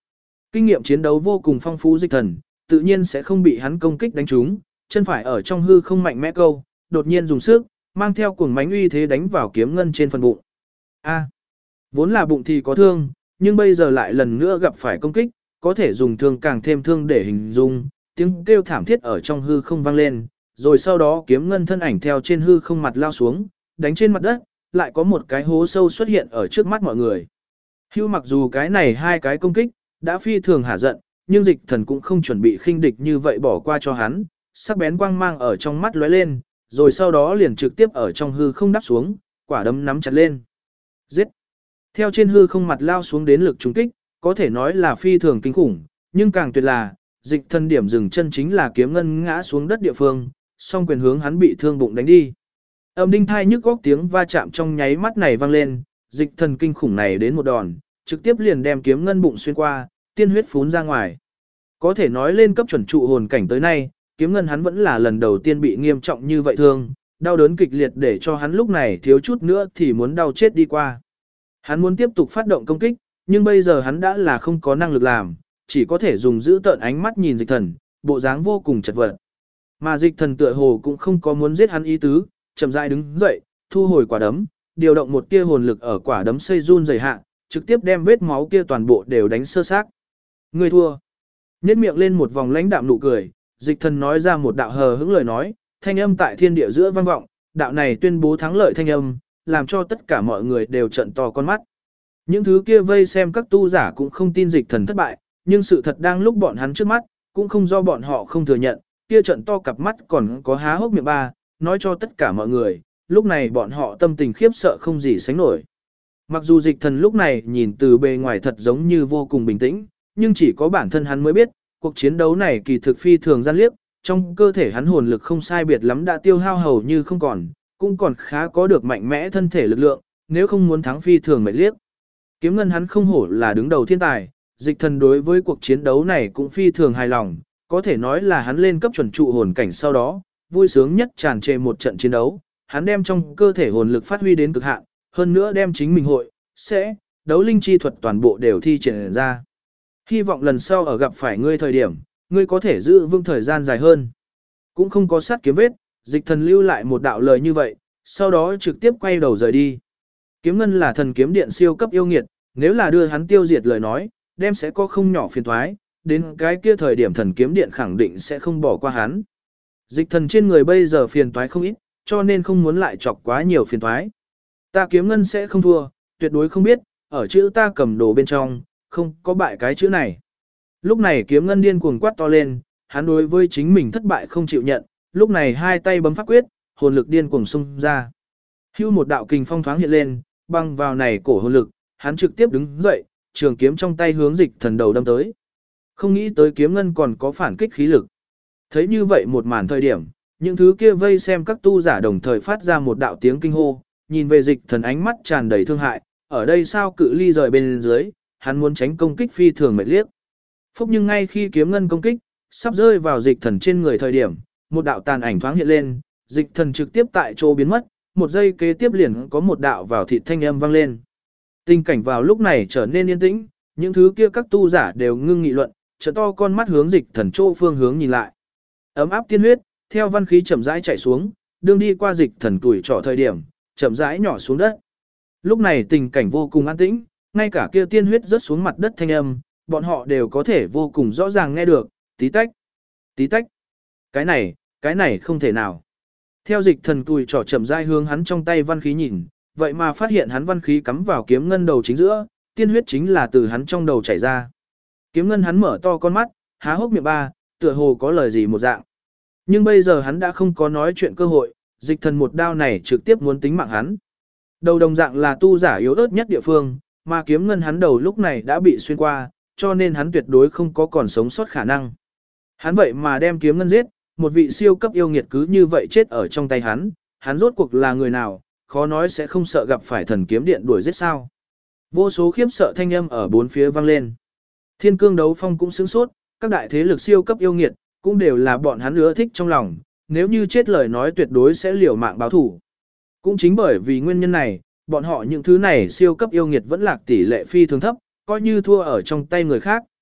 Kinh nghiệm chiến đấu vô cùng phong phú Dịch Thần, tự nhiên sẽ không bị hắn công kích đánh trúng, chân phải ở trong hư không mạnh mẽ câu, đột nhiên dùng sức, mang theo cuồng mãnh uy thế đánh vào Kiếm Ngân trên phần bụng. A, vốn là bụng thì có thương, nhưng bây giờ lại lần nữa gặp phải công kích, có thể dùng thương càng thêm thương để hình dung, tiếng kêu thảm thiết ở trong hư không vang lên, rồi sau đó Kiếm Ngân thân ảnh theo trên hư không mặt lao xuống, đánh trên mặt đất, lại có một cái hố sâu xuất hiện ở trước mắt mọi người. Hưu mặc dù cái này hai cái công kích, đã phi thường hả giận, nhưng Dịch Thần cũng không chuẩn bị khinh địch như vậy bỏ qua cho hắn, sắc bén quang mang ở trong mắt lóe lên, rồi sau đó liền trực tiếp ở trong hư không đắp xuống, quả đấm nắm chặt lên. Giết! Theo trên hư không mặt lao xuống đến lực trúng kích, có thể nói là phi thường kinh khủng, nhưng càng tuyệt là, Dịch Thần điểm dừng chân chính là Kiếm Ngân ngã xuống đất địa phương, song quyền hướng hắn bị thương bụng đánh đi. Âm đinh thai nhức góc tiếng va chạm trong nháy mắt này vang lên, Dịch Thần kinh khủng này đến một đòn, trực tiếp liền đem Kiếm Ngân bụng xuyên qua, tiên huyết phún ra ngoài. Có thể nói lên cấp chuẩn trụ hồn cảnh tới nay, Kiếm Ngân hắn vẫn là lần đầu tiên bị nghiêm trọng như vậy thương, đau đớn kịch liệt để cho hắn lúc này thiếu chút nữa thì muốn đau chết đi qua. Hắn muốn tiếp tục phát động công kích, nhưng bây giờ hắn đã là không có năng lực làm, chỉ có thể dùng giữ tợn ánh mắt nhìn Dịch Thần, bộ dáng vô cùng chật vật. Mà Dịch Thần tựa hồ cũng không có muốn giết hắn ý tứ, chậm rãi đứng dậy, thu hồi quả đấm, điều động một tia hồn lực ở quả đấm xây run rẩy hạ, trực tiếp đem vết máu kia toàn bộ đều đánh sơ xác. Người thua. Nhếch miệng lên một vòng lãnh đạm nụ cười, Dịch Thần nói ra một đạo hờ hững lời nói, thanh âm tại thiên địa giữa vang vọng, đạo này tuyên bố thắng lợi thanh âm, làm cho tất cả mọi người đều trợn to con mắt. Những thứ kia vây xem các tu giả cũng không tin Dịch Thần thất bại, nhưng sự thật đang lúc bọn hắn trước mắt, cũng không do bọn họ không thừa nhận, kia trợn to cặp mắt còn có há hốc miệng ba, nói cho tất cả mọi người, lúc này bọn họ tâm tình khiếp sợ không gì sánh nổi. Mặc dù Dịch Thần lúc này nhìn từ bề ngoài thật giống như vô cùng bình tĩnh, nhưng chỉ có bản thân hắn mới biết, cuộc chiến đấu này kỳ thực phi thường gian liếc, trong cơ thể hắn hồn lực không sai biệt lắm đã tiêu hao hầu như không còn, cũng còn khá có được mạnh mẽ thân thể lực lượng, nếu không muốn thắng phi thường mệt liếc. Kiếm Ngân hắn không hổ là đứng đầu thiên tài, Dịch Thần đối với cuộc chiến đấu này cũng phi thường hài lòng, có thể nói là hắn lên cấp chuẩn trụ hồn cảnh sau đó, vui sướng nhất tràn trề một trận chiến đấu, hắn đem trong cơ thể hồn lực phát huy đến cực hạn, hơn nữa đem chính mình đấu linh chi thuật toàn bộ đều thi triển ra. Hy vọng lần sau ở gặp phải ngươi thời điểm, ngươi có thể giữ vững thời gian dài hơn. Cũng không có sát kiếm vết, Dịch Thần lưu lại một đạo lời như vậy, sau đó trực tiếp quay đầu rời đi. Kiếm Ngân là thần kiếm điện siêu cấp yêu nghiệt, nếu là đưa hắn tiêu diệt lời nói, đem sẽ có không nhỏ phiền toái, đến cái kia thời điểm thần kiếm điện khẳng định sẽ không bỏ qua hắn. Dịch Thần trên người bây giờ phiền toái không ít, cho nên không muốn lại chọc quá nhiều phiền toái. Ta Kiếm Ngân sẽ không thua, tuyệt đối không biết, ở chữ ta cầm đồ bên trong, không có bại cái chữ này. Lúc này Kiếm Ngân điên cuồng quát to lên, hắn đối với chính mình thất bại không chịu nhận, lúc này hai tay bấm pháp quyết, hồn lực điên cuồng xung ra. Hưu một đạo kình phong thoáng hiện lên, băng vào này cổ hồn lực, hắn trực tiếp đứng dậy, trường kiếm trong tay hướng Dịch Thần đầu đâm tới. Không nghĩ tới Kiếm Ngân còn có phản kích khí lực. Thấy như vậy một màn thời điểm, những thứ kia vây xem các tu giả đồng thời phát ra một đạo tiếng kinh hô, nhìn về Dịch Thần ánh mắt tràn đầy thương hại, ở đây sao cự ly rời bên dưới, hắn muốn tránh công kích phi thường mệt liếc. Phúc nhưng ngay khi Kiếm Ngân công kích, sắp rơi vào Dịch Thần trên người thời điểm, một đạo tàn ảnh thoáng hiện lên, Dịch Thần trực tiếp tại chỗ biến mất, một giây kế tiếp liền có một đạo vào thịt thanh âm vang lên. Tình cảnh vào lúc này trở nên yên tĩnh, những thứ kia các tu giả đều ngưng nghị luận, trợ to con mắt hướng Dịch Thần chỗ phương hướng nhìn lại. Ấm áp tiên huyết, theo văn khí chậm rãi chảy xuống, đương đi qua Dịch Thần tuổi trỏ thời điểm, chậm rãi nhỏ xuống đất. Lúc này tình cảnh vô cùng an tĩnh, ngay cả kia tiên huyết rớt xuống mặt đất thanh âm, bọn họ đều có thể vô cùng rõ ràng nghe được, tí tách, tí tách. Cái này không thể nào. Theo Dịch Thần tuổi trỏ chậm rãi hướng hắn trong tay văn khí nhìn, vậy mà phát hiện hắn văn khí cắm vào Kiếm Ngân đầu chính giữa, tiên huyết chính là từ hắn trong đầu chảy ra. Kiếm Ngân hắn mở to con mắt, há hốc miệng ba, tựa hồ có lời gì một dạng. Nhưng bây giờ hắn đã không có nói chuyện cơ hội, Dịch Thần một đao này trực tiếp muốn tính mạng hắn. Đầu đồng dạng là tu giả yếu ớt nhất địa phương, mà Kiếm Ngân hắn đầu lúc này đã bị xuyên qua, cho nên hắn tuyệt đối không có còn sống sót khả năng. Hắn vậy mà đem Kiếm Ngân giết, một vị siêu cấp yêu nghiệt cứ như vậy chết ở trong tay hắn rốt cuộc là người nào, khó nói sẽ không sợ gặp phải thần kiếm điện đuổi giết sao. Vô số khiếp sợ thanh âm ở bốn phía vang lên. Thiên Cương Đấu Phong cũng sửng sốt, các đại thế lực siêu cấp yêu nghiệt, cũng đều là bọn hắn ưa thích trong lòng, nếu như chết lời nói tuyệt đối sẽ liều mạng báo thủ. Cũng chính bởi vì nguyên nhân này, bọn họ những thứ này siêu cấp yêu nghiệt vẫn lạc tỷ lệ phi thường thấp, coi như thua ở trong tay người khác,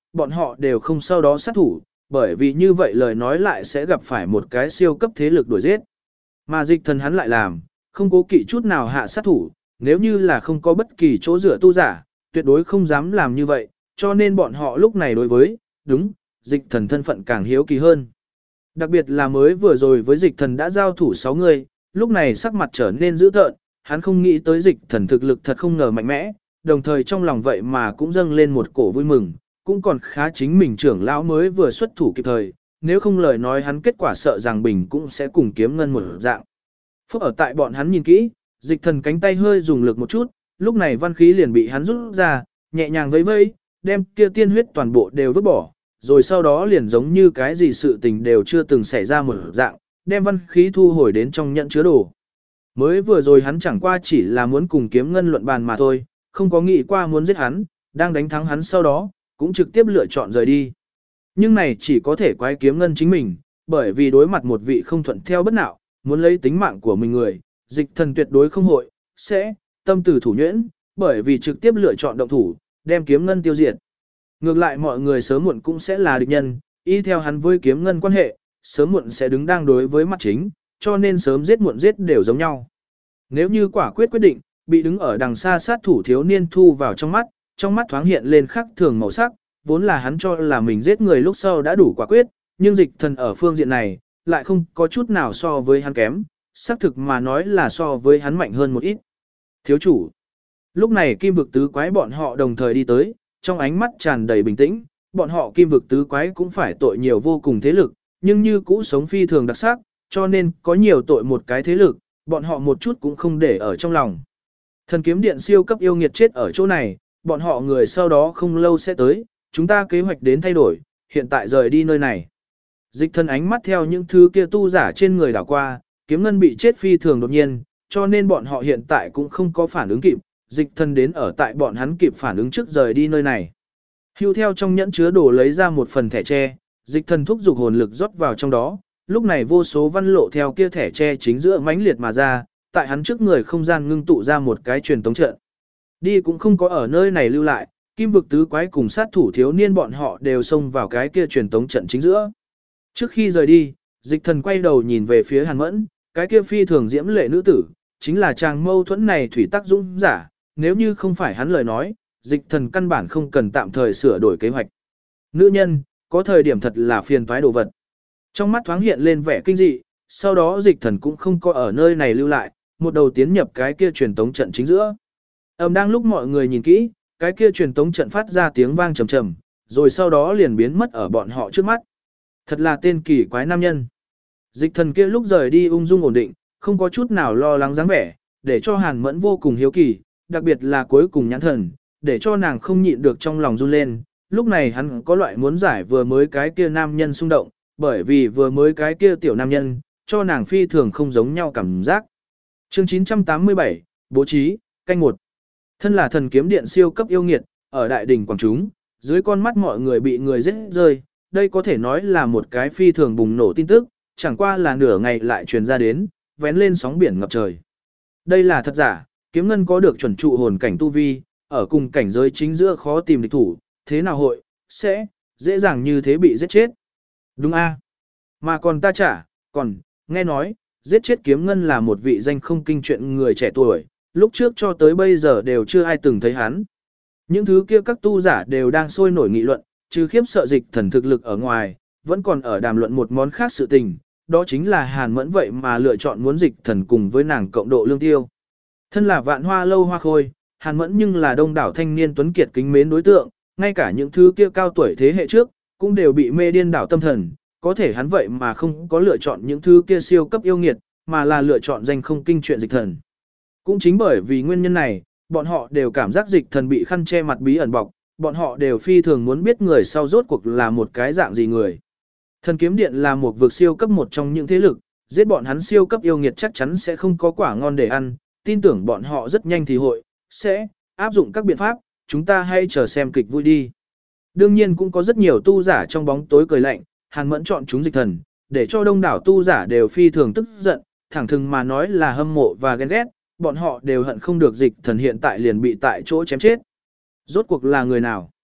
bọn họ đều không sau đó sát thủ, bởi vì như vậy lời nói lại sẽ gặp phải một cái siêu cấp thế lực đuổi giết. Mà dịch thần hắn lại làm, không cố kỵ chút nào hạ sát thủ, nếu như là không có bất kỳ chỗ dựa tu giả, tuyệt đối không dám làm như vậy, cho nên bọn họ lúc này đối với, đúng, dịch thần thân phận càng hiếu kỳ hơn. Đặc biệt là mới vừa rồi với dịch thần đã giao thủ 6 người, lúc này sắc mặt trở nên dữ tợn, hắn không nghĩ tới dịch thần thực lực thật không ngờ mạnh mẽ, đồng thời trong lòng vậy mà cũng dâng lên một cổ vui mừng, cũng còn khá chính mình trưởng lão mới vừa xuất thủ kịp thời, nếu không lời nói hắn kết quả sợ rằng bình cũng sẽ cùng kiếm ngân một dạng. Phúc ở tại bọn hắn nhìn kỹ, dịch thần cánh tay hơi dùng lực một chút, lúc này văn khí liền bị hắn rút ra, nhẹ nhàng vẫy vẫy, đem kia tiên huyết toàn bộ đều vứt bỏ, rồi sau đó liền giống như cái gì sự tình đều chưa từng xảy ra một dạng, đem văn khí thu hồi đến trong nhận chứa đồ. Mới vừa rồi hắn chẳng qua chỉ là muốn cùng kiếm ngân luận bàn mà thôi, không có nghĩ qua muốn giết hắn, đang đánh thắng hắn sau đó, cũng trực tiếp lựa chọn rời đi. Nhưng này chỉ có thể quái kiếm ngân chính mình, bởi vì đối mặt một vị không thuận theo bất nạo, muốn lấy tính mạng của mình người, dịch thần tuyệt đối không hội, sẽ, tâm tử thủ nhuyễn, bởi vì trực tiếp lựa chọn động thủ, đem kiếm ngân tiêu diệt. Ngược lại mọi người sớm muộn cũng sẽ là địch nhân, y theo hắn với kiếm ngân quan hệ, sớm muộn sẽ đứng đang đối với mặt chính, cho nên sớm giết muộn giết đều giống nhau. Nếu như quả quyết định, bị đứng ở đằng xa sát thủ thiếu niên thu vào trong mắt thoáng hiện lên khắc thường màu sắc, vốn là hắn cho là mình giết người lúc sau đã đủ quả quyết, nhưng dịch thần ở phương diện này, lại không có chút nào so với hắn kém, xác thực mà nói là so với hắn mạnh hơn một ít. Thiếu chủ. Lúc này kim vực tứ quái bọn họ đồng thời đi tới, trong ánh mắt tràn đầy bình tĩnh, bọn họ kim vực tứ quái cũng phải tội nhiều vô cùng thế lực, nhưng như cũ sống phi thường đặc sắc, cho nên có nhiều tội một cái thế lực, bọn họ một chút cũng không để ở trong lòng. Thần kiếm điện siêu cấp yêu nghiệt chết ở chỗ này, bọn họ người sau đó không lâu sẽ tới, chúng ta kế hoạch đến thay đổi, hiện tại rời đi nơi này. Dịch thần ánh mắt theo những thứ kia tu giả trên người đảo qua, kiếm ngân bị chết phi thường đột nhiên, cho nên bọn họ hiện tại cũng không có phản ứng kịp, dịch thần đến ở tại bọn hắn kịp phản ứng trước rời đi nơi này. Hưu theo trong nhẫn chứa đồ lấy ra một phần thẻ tre, dịch thần thúc giục hồn lực rót vào trong đó, lúc này vô số văn lộ theo kia thẻ tre chính giữa mãnh liệt mà ra, tại hắn trước người không gian ngưng tụ ra một cái truyền tống trận. Đi cũng không có ở nơi này lưu lại, kim vực tứ quái cùng sát thủ thiếu niên bọn họ đều xông vào cái kia truyền tống trận chính giữa. Trước khi rời đi, dịch thần quay đầu nhìn về phía Hàn Mẫn, cái kia phi thường diễm lệ nữ tử, chính là chàng mâu thuẫn này thủy tắc dũng giả, nếu như không phải hắn lời nói, dịch thần căn bản không cần tạm thời sửa đổi kế hoạch. Nữ nhân, có thời điểm thật là phiền toái đồ vật. Trong mắt thoáng hiện lên vẻ kinh dị, sau đó dịch thần cũng không có ở nơi này lưu lại, một đầu tiến nhập cái kia truyền tống trận chính giữa. Đang lúc mọi người nhìn kỹ, cái kia truyền tống trận phát ra tiếng vang trầm trầm, rồi sau đó liền biến mất ở bọn họ trước mắt. Thật là tên kỳ quái nam nhân. Dịch thần kia lúc rời đi ung dung ổn định, không có chút nào lo lắng dáng vẻ, để cho Hàn Mẫn vô cùng hiếu kỳ, đặc biệt là cuối cùng nhãn thần, để cho nàng không nhịn được trong lòng run lên. Lúc này hắn có loại muốn giải vừa mới cái kia nam nhân xung động, bởi vì vừa mới cái kia tiểu nam nhân, cho nàng phi thường không giống nhau cảm giác. Chương 987, bố trí, canh 1. Thân là thần kiếm điện siêu cấp yêu nghiệt, ở đại đỉnh quảng chúng, dưới con mắt mọi người bị người giết rơi, đây có thể nói là một cái phi thường bùng nổ tin tức, chẳng qua là nửa ngày lại truyền ra đến, vén lên sóng biển ngập trời. Đây là thật giả, kiếm ngân có được chuẩn trụ hồn cảnh tu vi, ở cùng cảnh giới chính giữa khó tìm địch thủ, thế nào hội, sẽ, dễ dàng như thế bị giết chết. Đúng a, mà còn ta chả, còn, nghe nói, giết chết kiếm ngân là một vị danh không kinh chuyện người trẻ tuổi, lúc trước cho tới bây giờ đều chưa ai từng thấy hắn. Những thứ kia các tu giả đều đang sôi nổi nghị luận, trừ khiếp sợ dịch thần thực lực ở ngoài, vẫn còn ở đàm luận một món khác sự tình, đó chính là Hàn Mẫn vậy mà lựa chọn muốn dịch thần cùng với nàng cộng độ lương tiêu. Thân là vạn hoa lâu hoa khôi, Hàn Mẫn nhưng là đông đảo thanh niên tuấn kiệt kính mến đối tượng, ngay cả những thứ kia cao tuổi thế hệ trước, cũng đều bị mê điên đảo tâm thần, có thể hắn vậy mà không có lựa chọn những thứ kia siêu cấp yêu nghiệt, mà là lựa chọn danh không kinh chuyện dịch thần. Cũng chính bởi vì nguyên nhân này, bọn họ đều cảm giác dịch thần bị khăn che mặt bí ẩn bọc, bọn họ đều phi thường muốn biết người sau rốt cuộc là một cái dạng gì người. Thần kiếm điện là một vực siêu cấp một trong những thế lực, giết bọn hắn siêu cấp yêu nghiệt chắc chắn sẽ không có quả ngon để ăn, tin tưởng bọn họ rất nhanh thì hội, sẽ áp dụng các biện pháp, chúng ta hãy chờ xem kịch vui đi. Đương nhiên cũng có rất nhiều tu giả trong bóng tối cười lạnh, Hàn Mẫn chọn chúng dịch thần, để cho đông đảo tu giả đều phi thường tức giận, thẳng thừng mà nói là hâm mộ và ghen ghét, bọn họ đều hận không được dịch thần hiện tại liền bị tại chỗ chém chết. Rốt cuộc là người nào?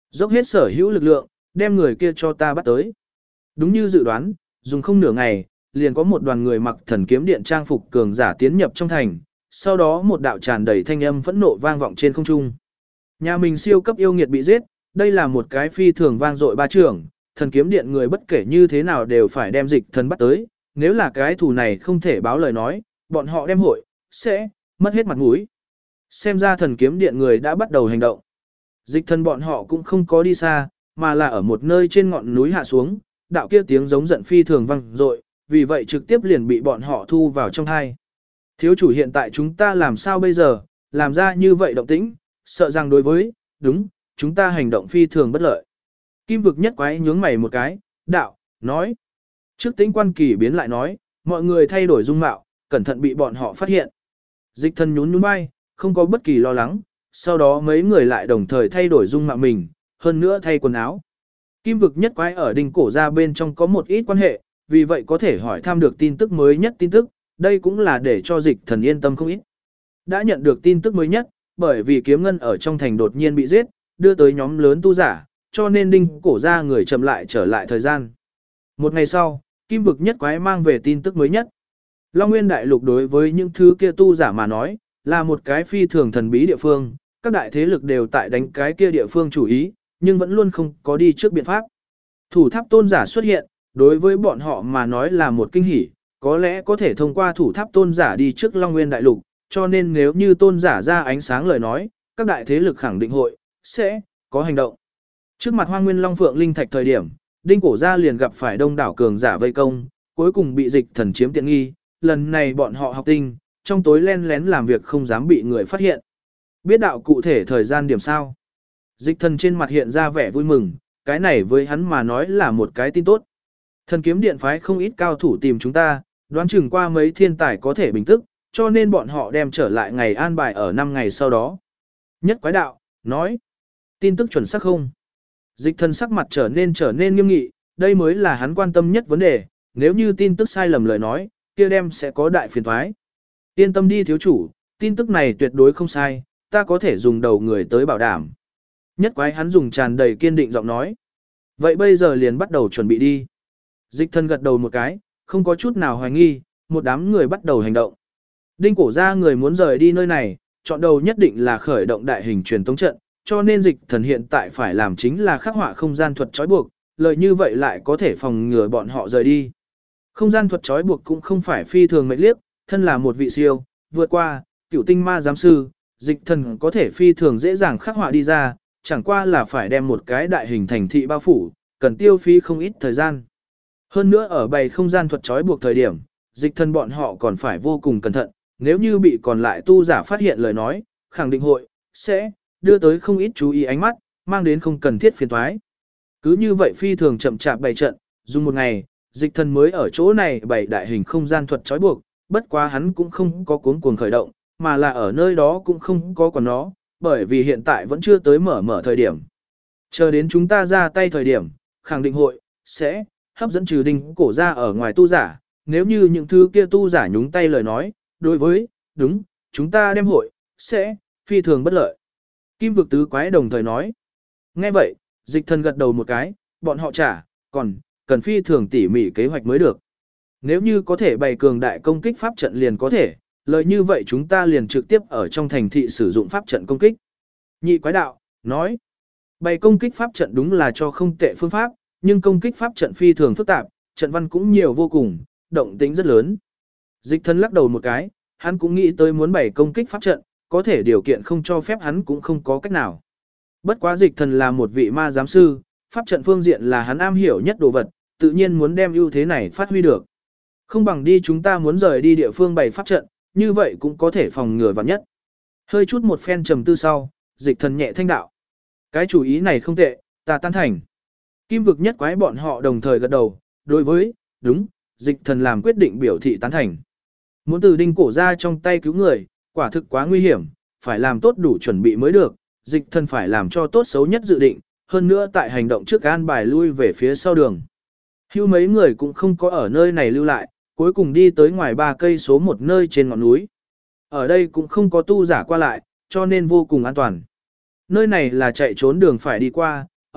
Dốc hết sở hữu lực lượng, đem người kia cho ta bắt tới. Đúng như dự đoán, dùng không nửa ngày, liền có một đoàn người mặc thần kiếm điện trang phục cường giả tiến nhập trong thành, sau đó một đạo tràn đầy thanh âm phẫn nộ vang vọng trên không trung. Nhà mình siêu cấp yêu nghiệt bị giết, đây là một cái phi thường vang dội ba trưởng, thần kiếm điện người bất kể như thế nào đều phải đem dịch thần bắt tới, nếu là cái thù này không thể báo lời nói, bọn họ đem hội, sẽ mất hết mặt mũi. Xem ra thần kiếm điện người đã bắt đầu hành động. Dịch thần bọn họ cũng không có đi xa, mà là ở một nơi trên ngọn núi hạ xuống, đạo kia tiếng giống giận phi thường vang dội, vì vậy trực tiếp liền bị bọn họ thu vào trong hai. Thiếu chủ hiện tại chúng ta làm sao bây giờ, làm ra như vậy động tĩnh, sợ rằng đối với, đúng, chúng ta hành động phi thường bất lợi. Kim vực nhất quái nhướng mày một cái, đạo, nói. Trước tính quan kỳ biến lại nói, mọi người thay đổi dung mạo, cẩn thận bị bọn họ phát hiện. Dịch thần nhún nhún vai, không có bất kỳ lo lắng, sau đó mấy người lại đồng thời thay đổi dung mạo mình, hơn nữa thay quần áo. Kim vực nhất quái ở đinh cổ ra bên trong có một ít quan hệ, vì vậy có thể hỏi thăm được tin tức mới nhất tin tức, đây cũng là để cho dịch thần yên tâm không ít. Đã nhận được tin tức mới nhất, bởi vì kiếm ngân ở trong thành đột nhiên bị giết, đưa tới nhóm lớn tu giả, cho nên đinh cổ ra người chậm lại trở lại thời gian. Một ngày sau, kim vực nhất quái mang về tin tức mới nhất. Long Nguyên Đại Lục đối với những thứ kia tu giả mà nói, là một cái phi thường thần bí địa phương, các đại thế lực đều tại đánh cái kia địa phương chủ ý, nhưng vẫn luôn không có đi trước biện pháp. Thủ tháp tôn giả xuất hiện, đối với bọn họ mà nói là một kinh hỉ, có lẽ có thể thông qua thủ tháp tôn giả đi trước Long Nguyên Đại Lục, cho nên nếu như tôn giả ra ánh sáng lời nói, các đại thế lực khẳng định hội, sẽ, có hành động. Trước mặt Hoang Nguyên Long Phượng Linh Thạch thời điểm, Đinh Cổ Gia liền gặp phải đông đảo cường giả vây công, cuối cùng bị dịch thần chiếm tiện nghi, lần này bọn họ học tinh, trong tối len lén làm việc không dám bị người phát hiện. Biết đạo cụ thể thời gian điểm sao? Dịch thần trên mặt hiện ra vẻ vui mừng, cái này với hắn mà nói là một cái tin tốt. Thần kiếm điện phái không ít cao thủ tìm chúng ta, đoán chừng qua mấy thiên tài có thể bình tức, cho nên bọn họ đem trở lại ngày an bài ở 5 ngày sau đó. Nhất quái đạo, nói, tin tức chuẩn xác không? Dịch thần sắc mặt trở nên nghiêm nghị, đây mới là hắn quan tâm nhất vấn đề, nếu như tin tức sai lầm lời nói, kia đem sẽ có đại phiền toái. Yên tâm đi thiếu chủ, tin tức này tuyệt đối không sai, ta có thể dùng đầu người tới bảo đảm. Nhất quái hắn dùng tràn đầy kiên định giọng nói. Vậy bây giờ liền bắt đầu chuẩn bị đi. Dịch thần gật đầu một cái, không có chút nào hoài nghi, một đám người bắt đầu hành động. Đinh cổ ra người muốn rời đi nơi này, chọn đầu nhất định là khởi động đại hình truyền tống trận, cho nên dịch thần hiện tại phải làm chính là khắc họa không gian thuật trói buộc, lợi như vậy lại có thể phòng ngừa bọn họ rời đi. Không gian thuật trói buộc cũng không phải phi thường mệnh liếc, thân là một vị siêu, vượt qua, cửu tinh ma giám sư, dịch thần có thể phi thường dễ dàng khắc họa đi ra, chẳng qua là phải đem một cái đại hình thành thị bao phủ, cần tiêu phí không ít thời gian. Hơn nữa ở bày không gian thuật trói buộc thời điểm, dịch thần bọn họ còn phải vô cùng cẩn thận, nếu như bị còn lại tu giả phát hiện lời nói, khẳng định hội, sẽ, đưa tới không ít chú ý ánh mắt, mang đến không cần thiết phiền toái. Cứ như vậy phi thường chậm chạp bày trận, dùng một ngày, dịch thần mới ở chỗ này bày đại hình không gian thuật trói buộc, bất quá hắn cũng không có cuống cuồng khởi động, mà là ở nơi đó cũng không có còn nó, bởi vì hiện tại vẫn chưa tới mở thời điểm. Chờ đến chúng ta ra tay thời điểm, khẳng định hội, sẽ, hấp dẫn trừ đinh cổ ra ở ngoài tu giả, nếu như những thứ kia tu giả nhúng tay lời nói, đối với, đúng, chúng ta đem hội, sẽ, phi thường bất lợi. Kim vực tứ quái đồng thời nói. Nghe vậy, dịch thần gật đầu một cái, bọn họ trả, còn, cần phi thường tỉ mỉ kế hoạch mới được. Nếu như có thể bày cường đại công kích pháp trận liền có thể, lợi như vậy chúng ta liền trực tiếp ở trong thành thị sử dụng pháp trận công kích. Nhị quái đạo, nói, bày công kích pháp trận đúng là cho không tệ phương pháp, nhưng công kích pháp trận phi thường phức tạp, trận văn cũng nhiều vô cùng, động tính rất lớn. Dịch thần lắc đầu một cái, hắn cũng nghĩ tới muốn bày công kích pháp trận, có thể điều kiện không cho phép hắn cũng không có cách nào. Bất quá dịch thần là một vị ma giám sư, pháp trận phương diện là hắn am hiểu nhất đồ vật, tự nhiên muốn đem ưu thế này phát huy được. Không bằng đi chúng ta muốn rời đi địa phương bày pháp trận, như vậy cũng có thể phòng ngừa vạn nhất. Hơi chút một phen trầm tư sau, dịch thần nhẹ thanh đạo. Cái chủ ý này không tệ, ta tán thành. Kim vực nhất quái bọn họ đồng thời gật đầu, đối với, đúng, dịch thần làm quyết định biểu thị tán thành. Muốn từ đinh cổ ra trong tay cứu người, quả thực quá nguy hiểm, phải làm tốt đủ chuẩn bị mới được, dịch thần phải làm cho tốt xấu nhất dự định, hơn nữa tại hành động trước an bài lui về phía sau đường. Hưu mấy người cũng không có ở nơi này lưu lại, cuối cùng đi tới ngoài 3 cây số một nơi trên ngọn núi. Ở đây cũng không có tu giả qua lại, cho nên vô cùng an toàn. Nơi này là chạy trốn đường phải đi qua,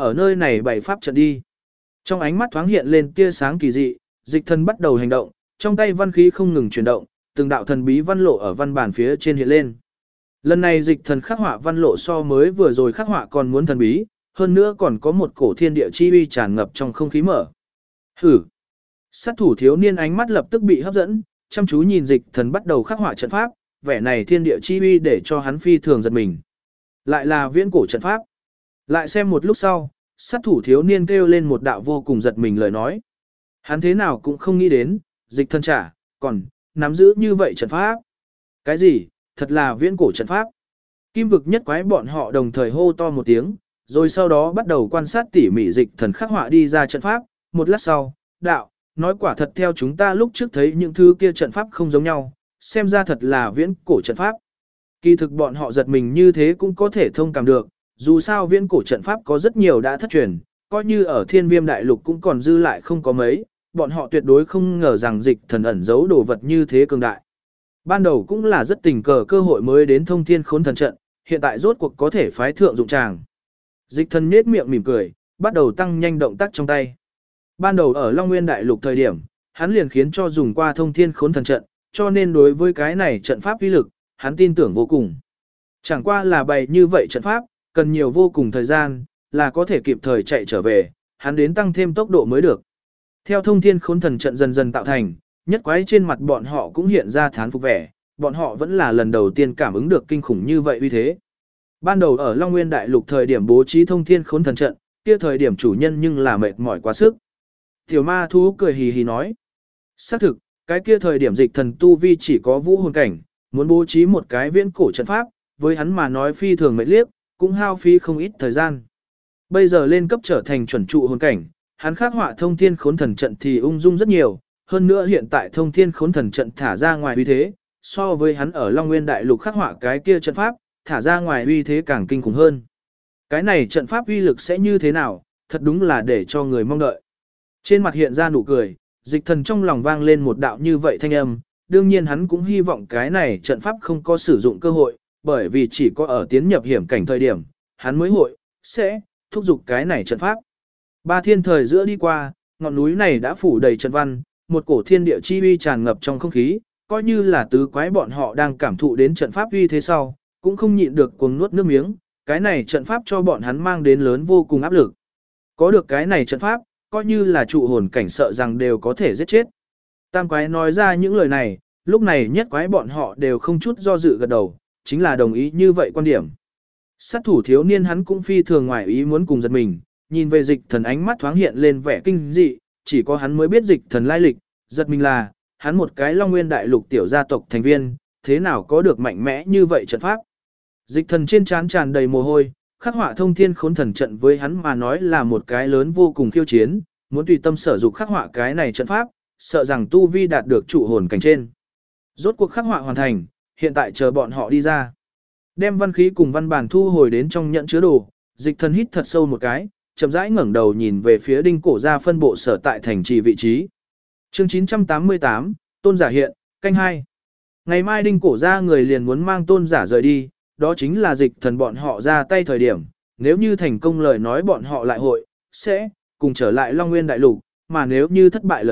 ở nơi này bày pháp trận đi. Trong ánh mắt thoáng hiện lên tia sáng kỳ dị, dịch thần bắt đầu hành động, trong tay văn khí không ngừng chuyển động, từng đạo thần bí văn lộ ở văn bản phía trên hiện lên. Lần này dịch thần khắc họa văn lộ so mới vừa rồi khắc họa còn muốn thần bí, hơn nữa còn có một cổ thiên địa chi uy tràn ngập trong không khí mở. Hử! Sát thủ thiếu niên ánh mắt lập tức bị hấp dẫn, chăm chú nhìn dịch thần bắt đầu khắc họa trận pháp, vẻ này thiên địa chi uy để cho hắn phi thường giật mình. Lại là viễn cổ trận pháp. Lại xem một lúc sau, sát thủ thiếu niên kêu lên một đạo vô cùng giật mình lời nói. Hắn thế nào cũng không nghĩ đến, dịch thần trả, còn, nắm giữ như vậy trận pháp. Cái gì, thật là viễn cổ trận pháp. Kim vực nhất quái bọn họ đồng thời hô to một tiếng, rồi sau đó bắt đầu quan sát tỉ mỉ dịch thần khắc họa đi ra trận pháp. Một lát sau, đạo, nói quả thật theo chúng ta lúc trước thấy những thứ kia trận pháp không giống nhau, xem ra thật là viễn cổ trận pháp. Kỳ thực bọn họ giật mình như thế cũng có thể thông cảm được, dù sao viễn cổ trận pháp có rất nhiều đã thất truyền, coi như ở thiên viêm đại lục cũng còn dư lại không có mấy, bọn họ tuyệt đối không ngờ rằng dịch thần ẩn giấu đồ vật như thế cường đại. Ban đầu cũng là rất tình cờ cơ hội mới đến thông thiên khốn thần trận, hiện tại rốt cuộc có thể phái thượng dụng tràng. Dịch thần nết miệng mỉm cười, bắt đầu tăng nhanh động tác trong tay. Ban đầu ở Long Nguyên đại lục thời điểm, hắn liền khiến cho dùng qua thông thiên khốn thần trận, cho nên đối với cái này trận pháp uy lực, hắn tin tưởng vô cùng. Chẳng qua là bày như vậy trận pháp, cần nhiều vô cùng thời gian, là có thể kịp thời chạy trở về, hắn đến tăng thêm tốc độ mới được. Theo thông thiên khốn thần trận dần dần tạo thành, nhất quái trên mặt bọn họ cũng hiện ra thán phục vẻ, bọn họ vẫn là lần đầu tiên cảm ứng được kinh khủng như vậy uy thế. Ban đầu ở Long Nguyên đại lục thời điểm bố trí thông thiên khốn thần trận, kia thời điểm chủ nhân nhưng là mệt mỏi quá sức. Tiểu ma thú cười hì hì nói. Xác thực, cái kia thời điểm dịch thần tu vi chỉ có vũ hồn cảnh, muốn bố trí một cái viễn cổ trận pháp, với hắn mà nói phi thường mệt liếc, cũng hao phí không ít thời gian. Bây giờ lên cấp trở thành chuẩn trụ hồn cảnh, hắn khắc họa thông thiên khốn thần trận thì ung dung rất nhiều, hơn nữa hiện tại thông thiên khốn thần trận thả ra ngoài uy thế, so với hắn ở Long Nguyên đại lục khắc họa cái kia trận pháp, thả ra ngoài uy thế càng kinh khủng hơn. Cái này trận pháp uy lực sẽ như thế nào, thật đúng là để cho người mong đợi. Trên mặt hiện ra nụ cười, dịch thần trong lòng vang lên một đạo như vậy thanh âm, đương nhiên hắn cũng hy vọng cái này trận pháp không có sử dụng cơ hội, bởi vì chỉ có ở tiến nhập hiểm cảnh thời điểm, hắn mới sẽ thúc giục cái này trận pháp. Ba thiên thời giữa đi qua, ngọn núi này đã phủ đầy trận văn, một cổ thiên địa chi uy tràn ngập trong không khí, coi như là tứ quái bọn họ đang cảm thụ đến trận pháp uy thế sau, cũng không nhịn được cuồng nuốt nước miếng, cái này trận pháp cho bọn hắn mang đến lớn vô cùng áp lực. Có được cái này trận pháp, coi như là trụ hồn cảnh sợ rằng đều có thể giết chết. Tam quái nói ra những lời này, lúc này nhất quái bọn họ đều không chút do dự gật đầu, chính là đồng ý như vậy quan điểm. Sát thủ thiếu niên hắn cũng phi thường ngoài ý muốn cùng giật mình, nhìn về dịch thần ánh mắt thoáng hiện lên vẻ kinh dị, chỉ có hắn mới biết dịch thần lai lịch, giật mình là, hắn một cái Long Nguyên đại lục tiểu gia tộc thành viên, thế nào có được mạnh mẽ như vậy trận pháp. Dịch thần trên trán tràn đầy mồ hôi, khắc họa thông thiên khốn thần trận với hắn mà nói là một cái lớn vô cùng khiêu chiến, muốn tùy tâm sở dục khắc họa cái này trận pháp, sợ rằng tu vi đạt được trụ hồn cảnh trên. Rốt cuộc khắc họa hoàn thành, hiện tại chờ bọn họ đi ra. Đem văn khí cùng văn bản thu hồi đến trong nhận chứa đồ, dịch thần hít thật sâu một cái, chậm rãi ngẩng đầu nhìn về phía đinh cổ gia phân bộ sở tại thành trì vị trí. Chương 988, Tôn giả hiện, canh 2. Ngày mai đinh cổ gia người liền muốn mang tôn giả rời đi, đó chính là dịch thần bọn họ ra tay thời điểm, nếu như thành công lời nói bọn họ lại sẽ cùng trở lại Long Nguyên đại lục, mà nếu như thất bại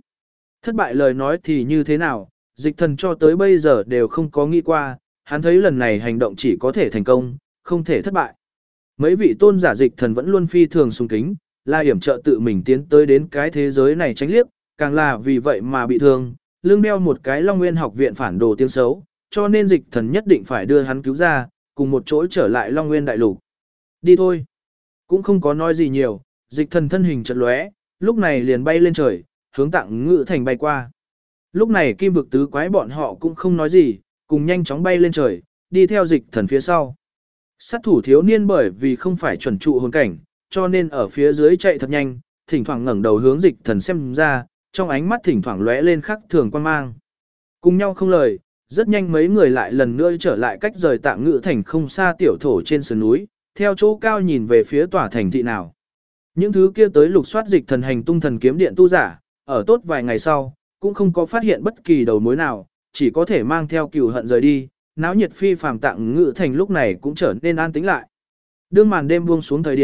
lời nói thì như thế nào, dịch thần cho tới bây giờ đều không có nghĩ qua, hắn thấy lần này hành động chỉ có thể thành công, không thể thất bại. Mấy vị tôn giả dịch thần vẫn luôn phi thường sùng kính, là hiểm trợ tự mình tiến tới đến cái thế giới này tránh liếc, càng là vì vậy mà bị thương, lưng đeo một cái Long Nguyên học viện phản đồ tiếng xấu, cho nên dịch thần nhất định phải đưa hắn cứu ra, cùng một chỗ trở lại Long Nguyên đại lục. Đi thôi. Cũng không có nói gì nhiều, dịch thần thân hình chợt lóe, lúc này liền bay lên trời, hướng Tạng Ngự thành bay qua. Lúc này kim vực tứ quái bọn họ cũng không nói gì, cùng nhanh chóng bay lên trời, đi theo dịch thần phía sau. Sát thủ thiếu niên bởi vì không phải chuẩn trụ hồn cảnh, cho nên ở phía dưới chạy thật nhanh, thỉnh thoảng ngẩng đầu hướng dịch thần xem ra, trong ánh mắt thỉnh thoảng lóe lên khắc thường quan mang. Cùng nhau không lời, rất nhanh mấy người lại lần nữa trở lại cách rời Tạng Ngự thành không xa tiểu thổ trên sườn núi, theo chỗ cao nhìn về phía tòa thành thị nào. Những thứ kia tới lục soát dịch thần hành tung thần kiếm điện tu giả, ở tốt vài ngày sau, cũng không có phát hiện bất kỳ đầu mối nào, chỉ có thể mang theo cừu hận rời đi, náo nhiệt phi phàm Tạng Ngự thành lúc này cũng trở nên an tĩnh lại. Đương màn đêm buông xuống thời điểm,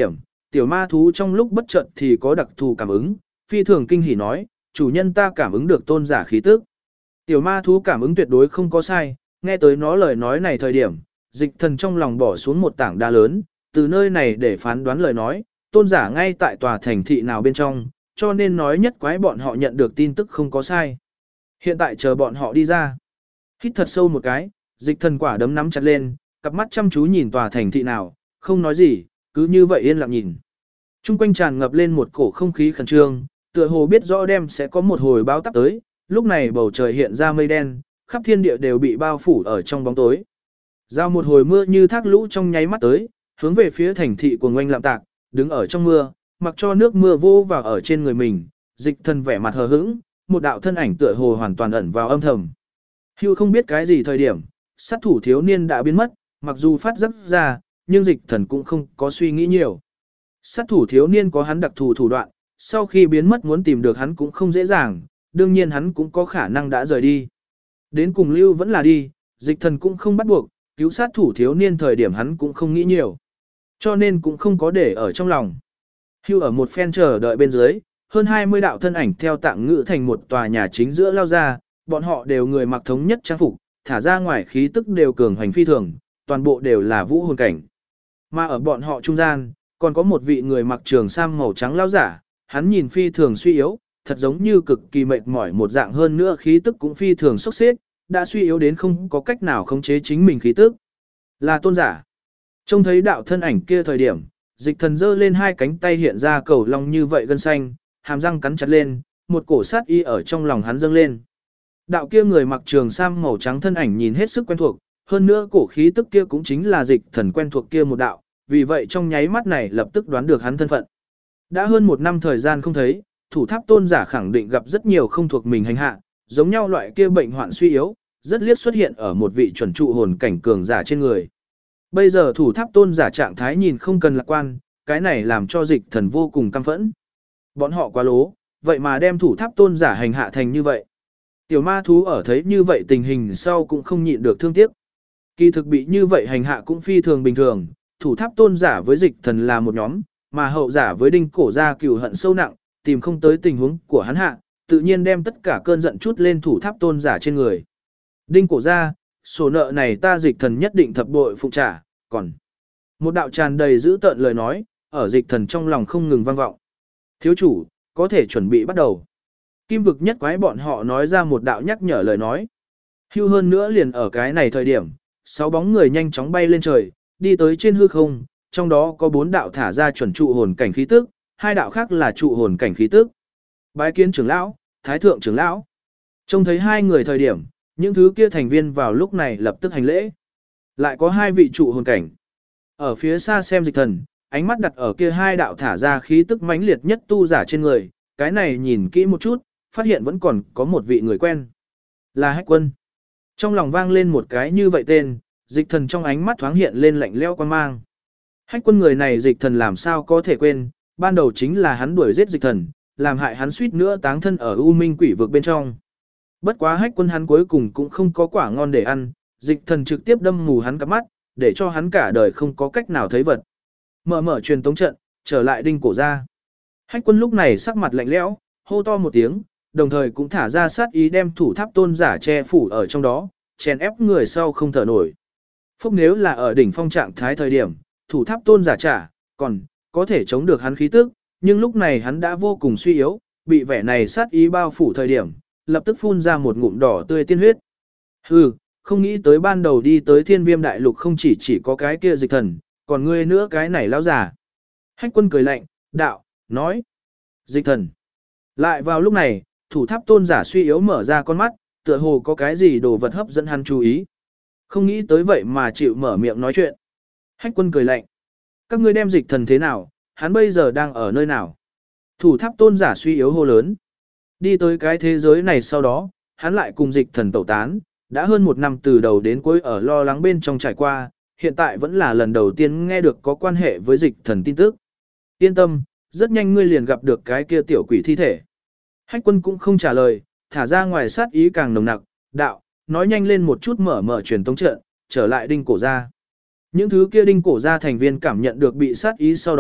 tiểu ma thú trong lúc bất chợt thì có đặc thù cảm ứng, phi thường kinh hỉ nói, chủ nhân ta cảm ứng được tôn giả khí tức. Tiểu ma thú cảm ứng tuyệt đối không có sai, nghe tới nó lời nói này thời điểm, dịch thần trong lòng bỏ xuống một tảng đá lớn, từ nơi này để phán đoán lời nói, tôn giả ngay tại tòa thành thị nào bên trong, cho nên nói nhất quái bọn họ nhận được tin tức không có sai. Hiện tại chờ bọn họ đi ra. Hít thật sâu một cái, dịch thần quả đấm nắm chặt lên, cặp mắt chăm chú nhìn tòa thành thị nào, không nói gì, cứ như vậy yên lặng nhìn. Trung quanh tràn ngập lên một cổ không khí khẩn trương, tựa hồ biết rõ đem sẽ có một hồi báo táp tới, lúc này bầu trời hiện ra mây đen, khắp thiên địa đều bị bao phủ ở trong bóng tối. Giao một hồi mưa như thác lũ trong nháy mắt tới, hướng về phía thành thị của ngoanh lạm tạc, đứng ở trong mưa, mặc cho nước mưa vô vào ở trên người mình, dịch thần vẻ mặt hờ hững, một đạo thân ảnh tựa hồ hoàn toàn ẩn vào âm thầm. Hưu không biết cái gì thời điểm, sát thủ thiếu niên đã biến mất, mặc dù phát giác ra, nhưng dịch thần cũng không có suy nghĩ nhiều. Sát thủ thiếu niên có hắn đặc thù thủ đoạn, sau khi biến mất muốn tìm được hắn cũng không dễ dàng, đương nhiên hắn cũng có khả năng đã rời đi. Đến cùng lưu vẫn là đi, dịch thần cũng không bắt buộc, cứu sát thủ thiếu niên thời điểm hắn cũng không nghĩ nhiều. Cho nên cũng không có để ở trong lòng. Hưu ở một phen chờ đợi bên dưới, hơn 20 đạo thân ảnh theo tạng ngữ thành một tòa nhà chính giữa lao ra, bọn họ đều người mặc thống nhất trang phục, thả ra ngoài khí tức đều cường hành phi thường, toàn bộ đều là vũ hồn cảnh. Mà ở bọn họ trung gian, còn có một vị người mặc trường sam màu trắng lao giả, hắn nhìn phi thường suy yếu, thật giống như cực kỳ mệt mỏi một dạng, hơn nữa khí tức cũng phi thường sốc xếp, đã suy yếu đến không có cách nào khống chế chính mình khí tức. Là tôn giả. Trông thấy đạo thân ảnh kia thời điểm, dịch thần giơ lên hai cánh tay hiện ra cầu long như vậy gân xanh, hàm răng cắn chặt lên, một cổ sát y ở trong lòng hắn dâng lên. Đạo kia người mặc trường sam màu trắng thân ảnh nhìn hết sức quen thuộc, hơn nữa cổ khí tức kia cũng chính là dịch thần quen thuộc kia một đạo, vì vậy trong nháy mắt này lập tức đoán được hắn thân phận. Đã hơn một năm thời gian không thấy, thủ tháp tôn giả khẳng định gặp rất nhiều không thuộc mình hành hạ, giống nhau loại kia bệnh hoạn suy yếu, rất liếc xuất hiện ở một vị chuẩn trụ hồn cảnh cường giả trên người. Bây giờ thủ tháp tôn giả trạng thái nhìn không cần lạc quan, cái này làm cho dịch thần vô cùng căm phẫn. Bọn họ quá lố, vậy mà đem thủ tháp tôn giả hành hạ thành như vậy. Tiểu ma thú ở thấy như vậy tình hình sau cũng không nhịn được thương tiếc. Kỳ thực bị như vậy hành hạ cũng phi thường bình thường, thủ tháp tôn giả với dịch thần là một nhóm, mà hậu giả với đinh cổ gia cừu hận sâu nặng, tìm không tới tình huống của hắn hạ, tự nhiên đem tất cả cơn giận chút lên thủ tháp tôn giả trên người. Đinh cổ gia, sổ nợ này ta dịch thần nhất định thập bội phụ trả, còn một đạo tràn đầy dữ tợn lời nói, ở dịch thần trong lòng không ngừng vang vọng. Thiếu chủ, có thể chuẩn bị bắt đầu. Kim vực nhất quái bọn họ nói ra một đạo nhắc nhở lời nói. Hưu hơn nữa liền ở cái này thời điểm, 6 bóng người nhanh chóng bay lên trời, đi tới trên hư không, trong đó có 4 đạo thả ra chuẩn trụ hồn cảnh khí tức, 2 đạo khác là trụ hồn cảnh khí tức. Bái kiến trưởng lão, thái thượng trưởng lão. Trông thấy 2 người thời điểm, những thứ kia thành viên vào lúc này lập tức hành lễ. Lại có 2 vị trụ hồn cảnh. Ở phía xa xem dịch thần, ánh mắt đặt ở kia 2 đạo thả ra khí tức mãnh liệt nhất tu giả trên người, cái này nhìn kỹ một chút, phát hiện vẫn còn có một vị người quen. Là Hách Quân. Trong lòng vang lên một cái như vậy tên, dịch thần trong ánh mắt thoáng hiện lên lạnh lẽo quan mang. Hách Quân người này dịch thần làm sao có thể quên, ban đầu chính là hắn đuổi giết dịch thần, làm hại hắn suýt nữa táng thân ở U Minh Quỷ vực bên trong. Bất quá Hách Quân hắn cuối cùng cũng không có quả ngon để ăn, dịch thần trực tiếp đâm mù hắn cặp mắt, để cho hắn cả đời không có cách nào thấy vật. Mở truyền tống trận, trở lại đinh cổ ra. Hách Quân lúc này sắc mặt lạnh lẽo, hô to một tiếng, đồng thời cũng thả ra sát ý đem thủ tháp tôn giả che phủ ở trong đó, chèn ép người sau không thở nổi. Phúc nếu là ở đỉnh phong trạng thái thời điểm, thủ tháp tôn giả trả, còn có thể chống được hắn khí tức, nhưng lúc này hắn đã vô cùng suy yếu, bị vẻ này sát ý bao phủ thời điểm, lập tức phun ra một ngụm đỏ tươi tiên huyết. Hừ, không nghĩ tới ban đầu đi tới Thiên Viêm đại lục không chỉ có cái kia dịch thần, còn ngươi nữa cái này lão giả. Hách Quân cười lạnh, đạo, nói, dịch thần. Lại vào lúc này, thủ tháp tôn giả suy yếu mở ra con mắt, tựa hồ có cái gì đồ vật hấp dẫn hắn chú ý. Không nghĩ tới vậy mà chịu mở miệng nói chuyện. Hách Quân cười lạnh. Các ngươi đem dịch thần thế nào, hắn bây giờ đang ở nơi nào? Thủ tháp tôn giả suy yếu hô lớn. Đi tới cái thế giới này sau đó, hắn lại cùng dịch thần tẩu tán, đã hơn 1 năm từ đầu đến cuối ở lo lắng bên trong trải qua, hiện tại vẫn là lần đầu tiên nghe được có quan hệ với dịch thần tin tức. Yên tâm, rất nhanh ngươi liền gặp được cái kia tiểu quỷ thi thể. Hách Quân cũng không trả lời, thả ra ngoài sát ý càng nồng nặc, đạo, nói nhanh lên một chút mở truyền tống trận, trở lại đinh cổ ra. Những thứ kia đinh cổ ra thành viên cảm nhận được bị sát ý sau đó,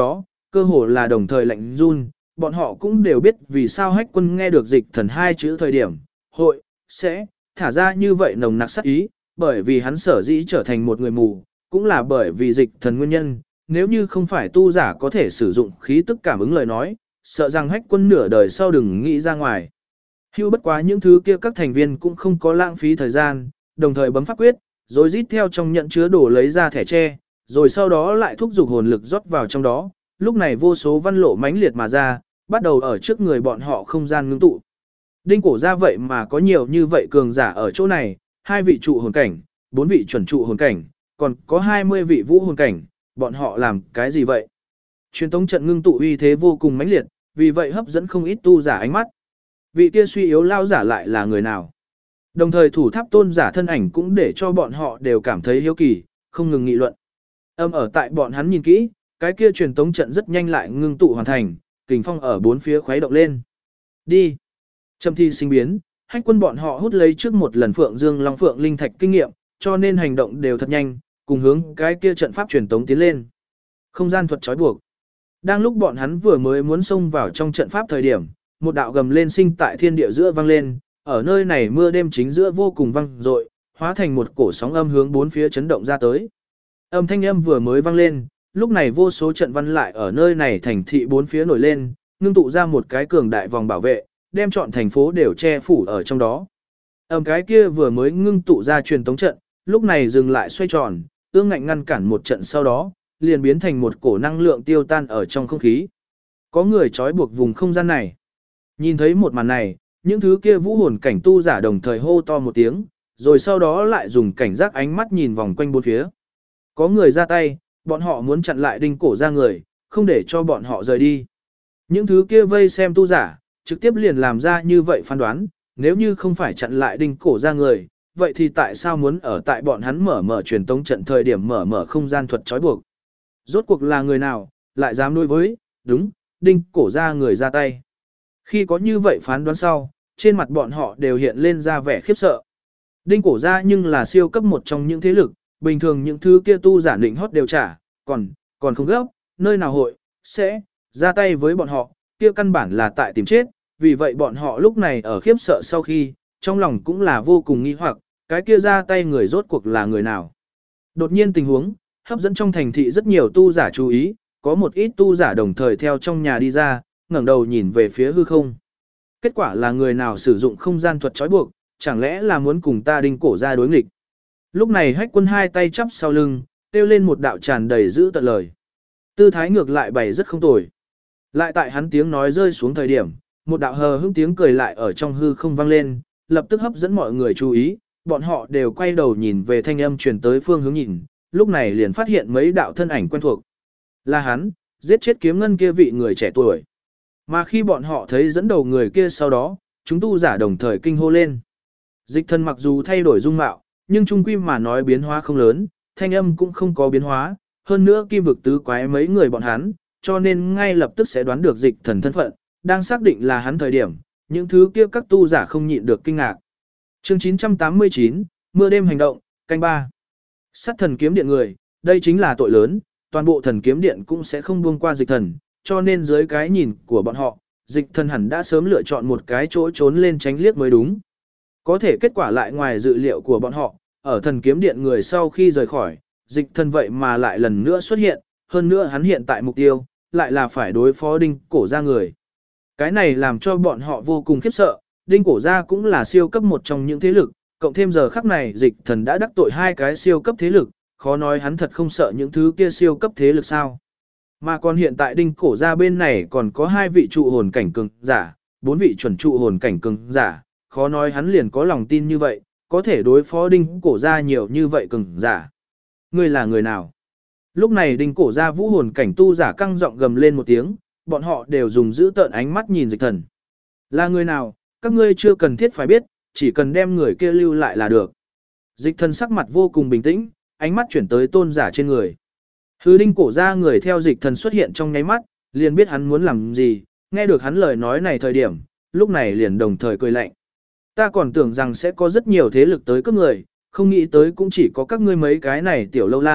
Cơ hồ là đồng thời lạnh run, bọn họ cũng đều biết vì sao Hách Quân nghe được Dịch Thần hai chữ thời điểm, hội, sẽ, thả ra như vậy nồng nặc sát ý, bởi vì hắn sở dĩ trở thành một người mù, cũng là bởi vì Dịch Thần nguyên nhân, nếu như không phải tu giả có thể sử dụng khí tức cảm ứng lời nói, sợ rằng Hách Quân nửa đời sau đừng nghĩ ra ngoài. Hưu bất quá những thứ kia các thành viên cũng không có lãng phí thời gian, đồng thời bấm pháp quyết, rồi rít theo trong nhận chứa đồ lấy ra thẻ tre, rồi sau đó lại thúc giục hồn lực rót vào trong đó, lúc này vô số văn lộ mãnh liệt mà ra, bắt đầu ở trước người bọn họ không gian ngưng tụ. Đinh cổ ra vậy mà có nhiều như vậy cường giả ở chỗ này, 2 vị trụ hồn cảnh, 4 vị chuẩn trụ hồn cảnh, còn có 20 vị vũ hồn cảnh, bọn họ làm cái gì vậy? Truyền tống trận ngưng tụ uy thế vô cùng mãnh liệt, vì vậy hấp dẫn không ít tu giả ánh mắt. Vị kia suy yếu lao giả lại là người nào? Đồng thời thủ tháp tôn giả thân ảnh cũng để cho bọn họ đều cảm thấy hiếu kỳ, không ngừng nghị luận. Ở tại bọn hắn nhìn kỹ, cái kia truyền tống trận rất nhanh lại ngưng tụ hoàn thành, kình phong ở bốn phía khuấy động lên. Đi. Trầm thi sinh biến, Hách Quân bọn họ hút lấy trước một lần Phượng Dương Long Phượng linh thạch kinh nghiệm, cho nên hành động đều thật nhanh, cùng hướng cái kia trận pháp truyền tống tiến lên. Không gian thuật trói buộc. Đang lúc bọn hắn vừa mới muốn xông vào trong trận pháp thời điểm, một đạo gầm lên sinh tại thiên địa giữa vang lên, ở nơi này mưa đêm chính giữa vô cùng vang dội, hóa thành một cổ sóng âm hướng bốn phía chấn động ra tới. Âm thanh âm vừa mới vang lên, lúc này vô số trận văn lại ở nơi này thành thị bốn phía nổi lên, ngưng tụ ra một cái cường đại vòng bảo vệ, đem trọn thành phố đều che phủ ở trong đó. Cái kia vừa mới ngưng tụ ra truyền tống trận, lúc này dừng lại xoay tròn, ương ngạnh ngăn cản một trận sau đó, liền biến thành một cổ năng lượng tiêu tan ở trong không khí. Có người trói buộc vùng không gian này. Nhìn thấy một màn này, những thứ kia vũ hồn cảnh tu giả đồng thời hô to một tiếng, rồi sau đó lại dùng cảnh giác ánh mắt nhìn vòng quanh bốn phía. Có người ra tay, bọn họ muốn chặn lại đinh cổ ra người, không để cho bọn họ rời đi. Những thứ kia vây xem tu giả, trực tiếp liền làm ra như vậy phán đoán, nếu như không phải chặn lại đinh cổ ra người, vậy thì tại sao muốn ở tại bọn hắn mở truyền tống trận thời điểm mở không gian thuật trói buộc? Rốt cuộc là người nào, lại dám đối với, đúng, đinh cổ ra người ra tay. Khi có như vậy phán đoán sau, trên mặt bọn họ đều hiện lên ra vẻ khiếp sợ. Đinh cổ ra nhưng là siêu cấp một trong những thế lực, bình thường những thứ kia tu giả định hót đều trả, còn không gấp, nơi nào hội, sẽ, ra tay với bọn họ, kia căn bản là tại tìm chết, vì vậy bọn họ lúc này ở khiếp sợ sau khi, trong lòng cũng là vô cùng nghi hoặc, cái kia ra tay người rốt cuộc là người nào. Đột nhiên tình huống, hấp dẫn trong thành thị rất nhiều tu giả chú ý, có một ít tu giả đồng thời theo trong nhà đi ra, ngẩng đầu nhìn về phía hư không. Kết quả là người nào sử dụng không gian thuật trói buộc, chẳng lẽ là muốn cùng ta đinh cổ ra đối nghịch. Lúc này Hách Quân hai tay chắp sau lưng, kêu lên một đạo tràn đầy giữ tận lời. Tư thái ngược lại bày rất không tồi. Lại tại hắn tiếng nói rơi xuống thời điểm, một đạo hờ hững tiếng cười lại ở trong hư không vang lên, lập tức hấp dẫn mọi người chú ý, bọn họ đều quay đầu nhìn về thanh âm truyền tới phương hướng nhìn, lúc này liền phát hiện mấy đạo thân ảnh quen thuộc. Là hắn, giết chết kiếm ngân kia vị người trẻ tuổi. Mà khi bọn họ thấy dẫn đầu người kia sau đó, chúng tu giả đồng thời kinh hô lên. Dịch Thần mặc dù thay đổi dung mạo, nhưng chung quy mà nói biến hóa không lớn, thanh âm cũng không có biến hóa, hơn nữa kim vực tứ quái mấy người bọn hắn, cho nên ngay lập tức sẽ đoán được Dịch Thần thân phận, đang xác định là hắn thời điểm, những thứ kia các tu giả không nhịn được kinh ngạc. Chương 989, mưa đêm hành động, canh 3. Sát thần kiếm điện người, đây chính là tội lớn, toàn bộ thần kiếm điện cũng sẽ không buông qua Dịch Thần, cho nên dưới cái nhìn của bọn họ, Dịch Thần hẳn đã sớm lựa chọn một cái chỗ trốn lên tránh liếc mới đúng. Có thể kết quả lại ngoài dự liệu của bọn họ, ở thần kiếm điện người sau khi rời khỏi, Dịch Thần vậy mà lại lần nữa xuất hiện, hơn nữa hắn hiện tại mục tiêu, lại là phải đối phó đinh cổ ra người. Cái này làm cho bọn họ vô cùng khiếp sợ, đinh cổ ra cũng là siêu cấp một trong những thế lực, cộng thêm giờ khắc này Dịch Thần đã đắc tội hai cái siêu cấp thế lực, khó nói hắn thật không sợ những thứ kia siêu cấp thế lực sao. Mà còn hiện tại đinh cổ ra bên này còn có 2 vị trụ hồn cảnh cường giả, 4 vị chuẩn trụ hồn cảnh cường giả, khó nói hắn liền có lòng tin như vậy, có thể đối phó đinh cổ ra nhiều như vậy cường giả. Ngươi là người nào? Lúc này đinh cổ ra vũ hồn cảnh tu giả căng giọng gầm lên một tiếng, bọn họ đều dùng giữ tợn ánh mắt nhìn Dịch Thần. Là người nào? Các ngươi chưa cần thiết phải biết, chỉ cần đem người kia lưu lại là được. Dịch Thần sắc mặt vô cùng bình tĩnh, ánh mắt chuyển tới tôn giả trên người. Hư đinh cổ ra người theo Dịch Thần xuất hiện trong nháy mắt, liền biết hắn muốn làm gì, nghe được hắn lời nói này thời điểm, lúc này liền đồng thời cười lạnh. Ta còn tưởng rằng sẽ có rất nhiều thế lực tới cướp người, không nghĩ tới cũng chỉ có các ngươi mấy cái này tiểu lâu la,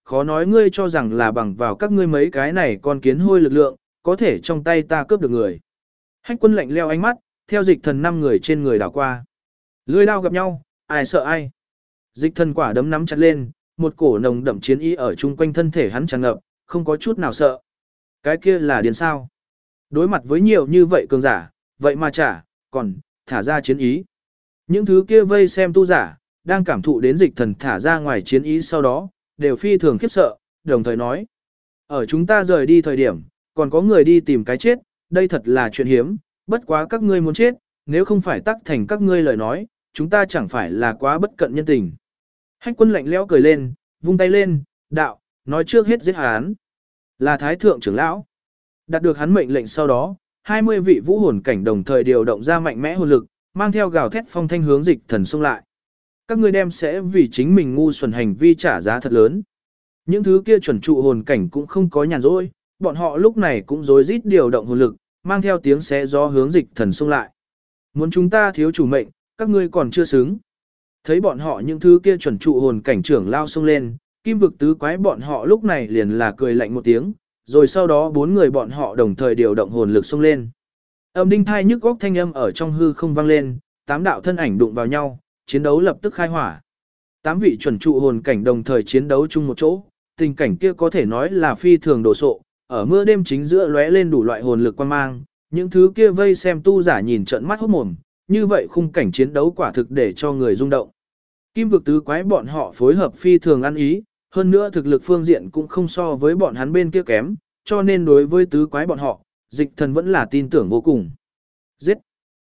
khó nói ngươi cho rằng là bằng vào các ngươi mấy cái này con kiến hôi lực lượng, có thể trong tay ta cướp được người. Hách quân lạnh leo ánh mắt, theo dịch thần 5 người trên người đảo qua. Lưỡi đao gặp nhau, ai sợ ai. Dịch thần quả đấm nắm chặt lên, một cổ nồng đậm chiến ý ở chung quanh thân thể hắn tràn ngập, không có chút nào sợ. Cái kia là điên sao? Đối mặt với nhiều như vậy cường giả, vậy mà còn thả ra chiến ý. Những thứ kia vây xem tu giả, đang cảm thụ đến dịch thần thả ra ngoài chiến ý sau đó, đều phi thường khiếp sợ, đồng thời nói. Ở chúng ta rời đi thời điểm, còn có người đi tìm cái chết, đây thật là chuyện hiếm, bất quá các ngươi muốn chết, nếu không phải tắc thành các ngươi lời nói, chúng ta chẳng phải là quá bất cận nhân tình. Hách quân lạnh lẽo cười lên, vung tay lên, đạo, nói trước hết giết hắn. Là thái thượng trưởng lão. Đạt được hắn mệnh lệnh sau đó, 20 vị vũ hồn cảnh đồng thời điều động ra mạnh mẽ hồn lực, mang theo gào thét phong thanh hướng dịch thần xông lại. Các ngươi đem sẽ vì chính mình ngu xuẩn hành vi trả giá thật lớn. Những thứ kia chuẩn trụ hồn cảnh cũng không có nhàn rỗi, bọn họ lúc này cũng rối rít điều động hồn lực, mang theo tiếng xé gió hướng dịch thần xông lại. Muốn chúng ta thiếu chủ mệnh, các ngươi còn chưa xứng. Thấy bọn họ những thứ kia chuẩn trụ hồn cảnh trưởng lao xông lên, kim vực tứ quái bọn họ lúc này liền là cười lạnh một tiếng, rồi sau đó 4 người bọn họ đồng thời điều động hồn lực xông lên. Âm đinh thai nhức góc thanh âm ở trong hư không vang lên, 8 đạo thân ảnh đụng vào nhau, chiến đấu lập tức khai hỏa. 8 vị chuẩn trụ hồn cảnh đồng thời chiến đấu chung một chỗ, tình cảnh kia có thể nói là phi thường đồ sộ, ở mưa đêm chính giữa lóe lên đủ loại hồn lực quan mang, những thứ kia vây xem tu giả nhìn trợn mắt hốt mồm, như vậy khung cảnh chiến đấu quả thực để cho người rung động. Kim vực tứ quái bọn họ phối hợp phi thường ăn ý, hơn nữa thực lực phương diện cũng không so với bọn hắn bên kia kém, cho nên đối với tứ quái bọn họ, dịch thần vẫn là tin tưởng vô cùng. Giết!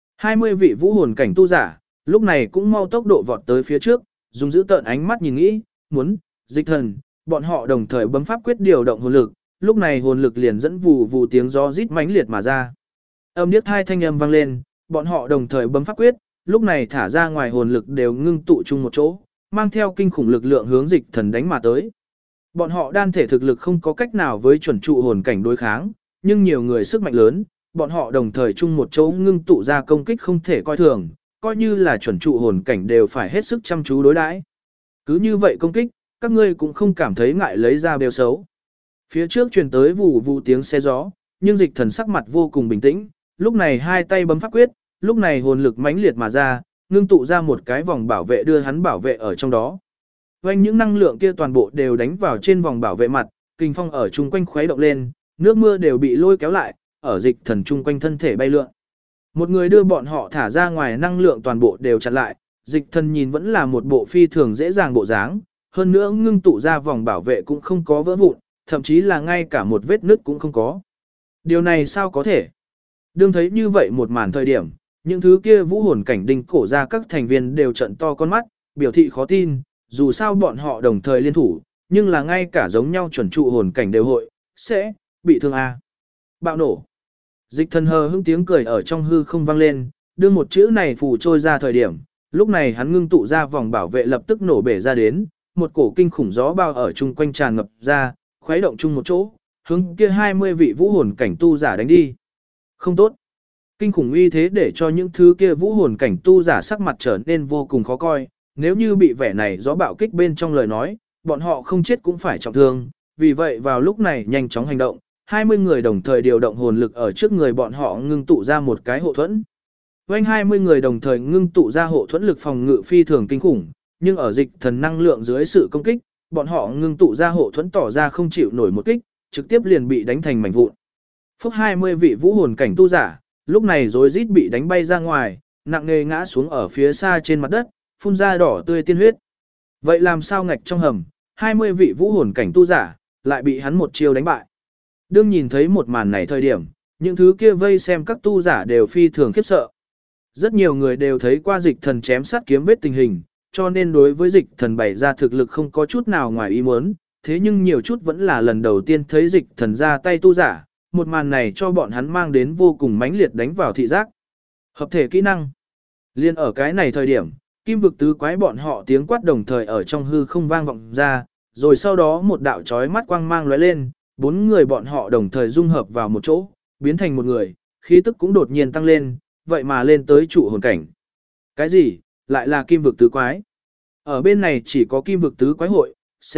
20 vị vũ hồn cảnh tu giả, lúc này cũng mau tốc độ vọt tới phía trước, dùng giữ tợn ánh mắt nhìn nghĩ, muốn, dịch thần, bọn họ đồng thời bấm pháp quyết điều động hồn lực, lúc này hồn lực liền dẫn vù vù tiếng gió rít mãnh liệt mà ra. Âm điếc hai thanh âm vang lên, bọn họ đồng thời bấm pháp quyết, lúc này thả ra ngoài hồn lực đều ngưng tụ chung một chỗ, mang theo kinh khủng lực lượng hướng dịch thần đánh mà tới. Bọn họ đan thể thực lực không có cách nào với chuẩn trụ hồn cảnh đối kháng, nhưng nhiều người sức mạnh lớn, bọn họ đồng thời chung một chỗ ngưng tụ ra công kích không thể coi thường, coi như là chuẩn trụ hồn cảnh đều phải hết sức chăm chú đối đãi. Cứ như vậy công kích, các ngươi cũng không cảm thấy ngại lấy ra bêu xấu. Phía trước truyền tới vù vù tiếng xe gió, nhưng dịch thần sắc mặt vô cùng bình tĩnh, lúc này hai tay bấm pháp quyết, lúc này hồn lực mãnh liệt mà ra, ngưng tụ ra một cái vòng bảo vệ đưa hắn bảo vệ ở trong đó. Vành những năng lượng kia toàn bộ đều đánh vào trên vòng bảo vệ mặt, kinh phong ở chung quanh khuấy động lên, nước mưa đều bị lôi kéo lại, ở dịch thần chung quanh thân thể bay lượn. Một người đưa bọn họ thả ra ngoài năng lượng toàn bộ đều chặn lại, dịch thần nhìn vẫn là một bộ phi thường dễ dàng bộ dáng, hơn nữa ngưng tụ ra vòng bảo vệ cũng không có vỡ vụn, thậm chí là ngay cả một vết nứt cũng không có. Điều này sao có thể? Đương thấy như vậy một màn thời điểm, những thứ kia vũ hồn cảnh đinh cổ ra các thành viên đều trận to con mắt, biểu thị khó tin, dù sao bọn họ đồng thời liên thủ, nhưng là ngay cả giống nhau chuẩn trụ hồn cảnh đều hội, sẽ bị thương a. Bạo nổ. Dịch thần hờ hững tiếng cười ở trong hư không vang lên, đưa một chữ này phù trôi ra thời điểm, lúc này hắn ngưng tụ ra vòng bảo vệ lập tức nổ bể ra đến, một cổ kinh khủng gió bao ở chung quanh tràn ngập ra, khuấy động chung một chỗ, hướng kia 20 vị vũ hồn cảnh tu giả đánh đi. Không tốt. Kinh khủng uy thế để cho những thứ kia vũ hồn cảnh tu giả sắc mặt trở nên vô cùng khó coi, nếu như bị vẻ này gió bạo kích bên trong lời nói, bọn họ không chết cũng phải trọng thương, vì vậy vào lúc này nhanh chóng hành động, 20 người đồng thời điều động hồn lực ở trước người bọn họ ngưng tụ ra một cái hộ thuẫn. Quanh 20 người đồng thời ngưng tụ ra hộ thuẫn lực phòng ngự phi thường kinh khủng, nhưng ở dịch thần năng lượng dưới sự công kích, bọn họ ngưng tụ ra hộ thuẫn tỏ ra không chịu nổi một kích, trực tiếp liền bị đánh thành mảnh vụn. Phúc 20 vị vũ hồn cảnh tu giả, lúc này rối rít bị đánh bay ra ngoài, nặng nề ngã xuống ở phía xa trên mặt đất, phun ra đỏ tươi tiên huyết. Vậy làm sao ngạch trong hầm, 20 vị vũ hồn cảnh tu giả, lại bị hắn một chiêu đánh bại. Đương nhìn thấy một màn này thời điểm, những thứ kia vây xem các tu giả đều phi thường khiếp sợ. Rất nhiều người đều thấy qua dịch thần chém sát kiếm vết tình hình, cho nên đối với dịch thần bày ra thực lực không có chút nào ngoài ý muốn, thế nhưng nhiều chút vẫn là lần đầu tiên thấy dịch thần ra tay tu giả, một màn này cho bọn hắn mang đến vô cùng mãnh liệt đánh vào thị giác. Hợp thể kỹ năng. Liên ở cái này thời điểm, kim vực tứ quái bọn họ tiếng quát đồng thời ở trong hư không vang vọng ra, rồi sau đó một đạo chói mắt quang mang lóe lên, 4 người bọn họ đồng thời dung hợp vào một chỗ, biến thành một người, khí tức cũng đột nhiên tăng lên, vậy mà lên tới trụ hồn cảnh. Cái gì? Lại là kim vực tứ quái. Ở bên này chỉ có kim vực tứ quái hội, sẽ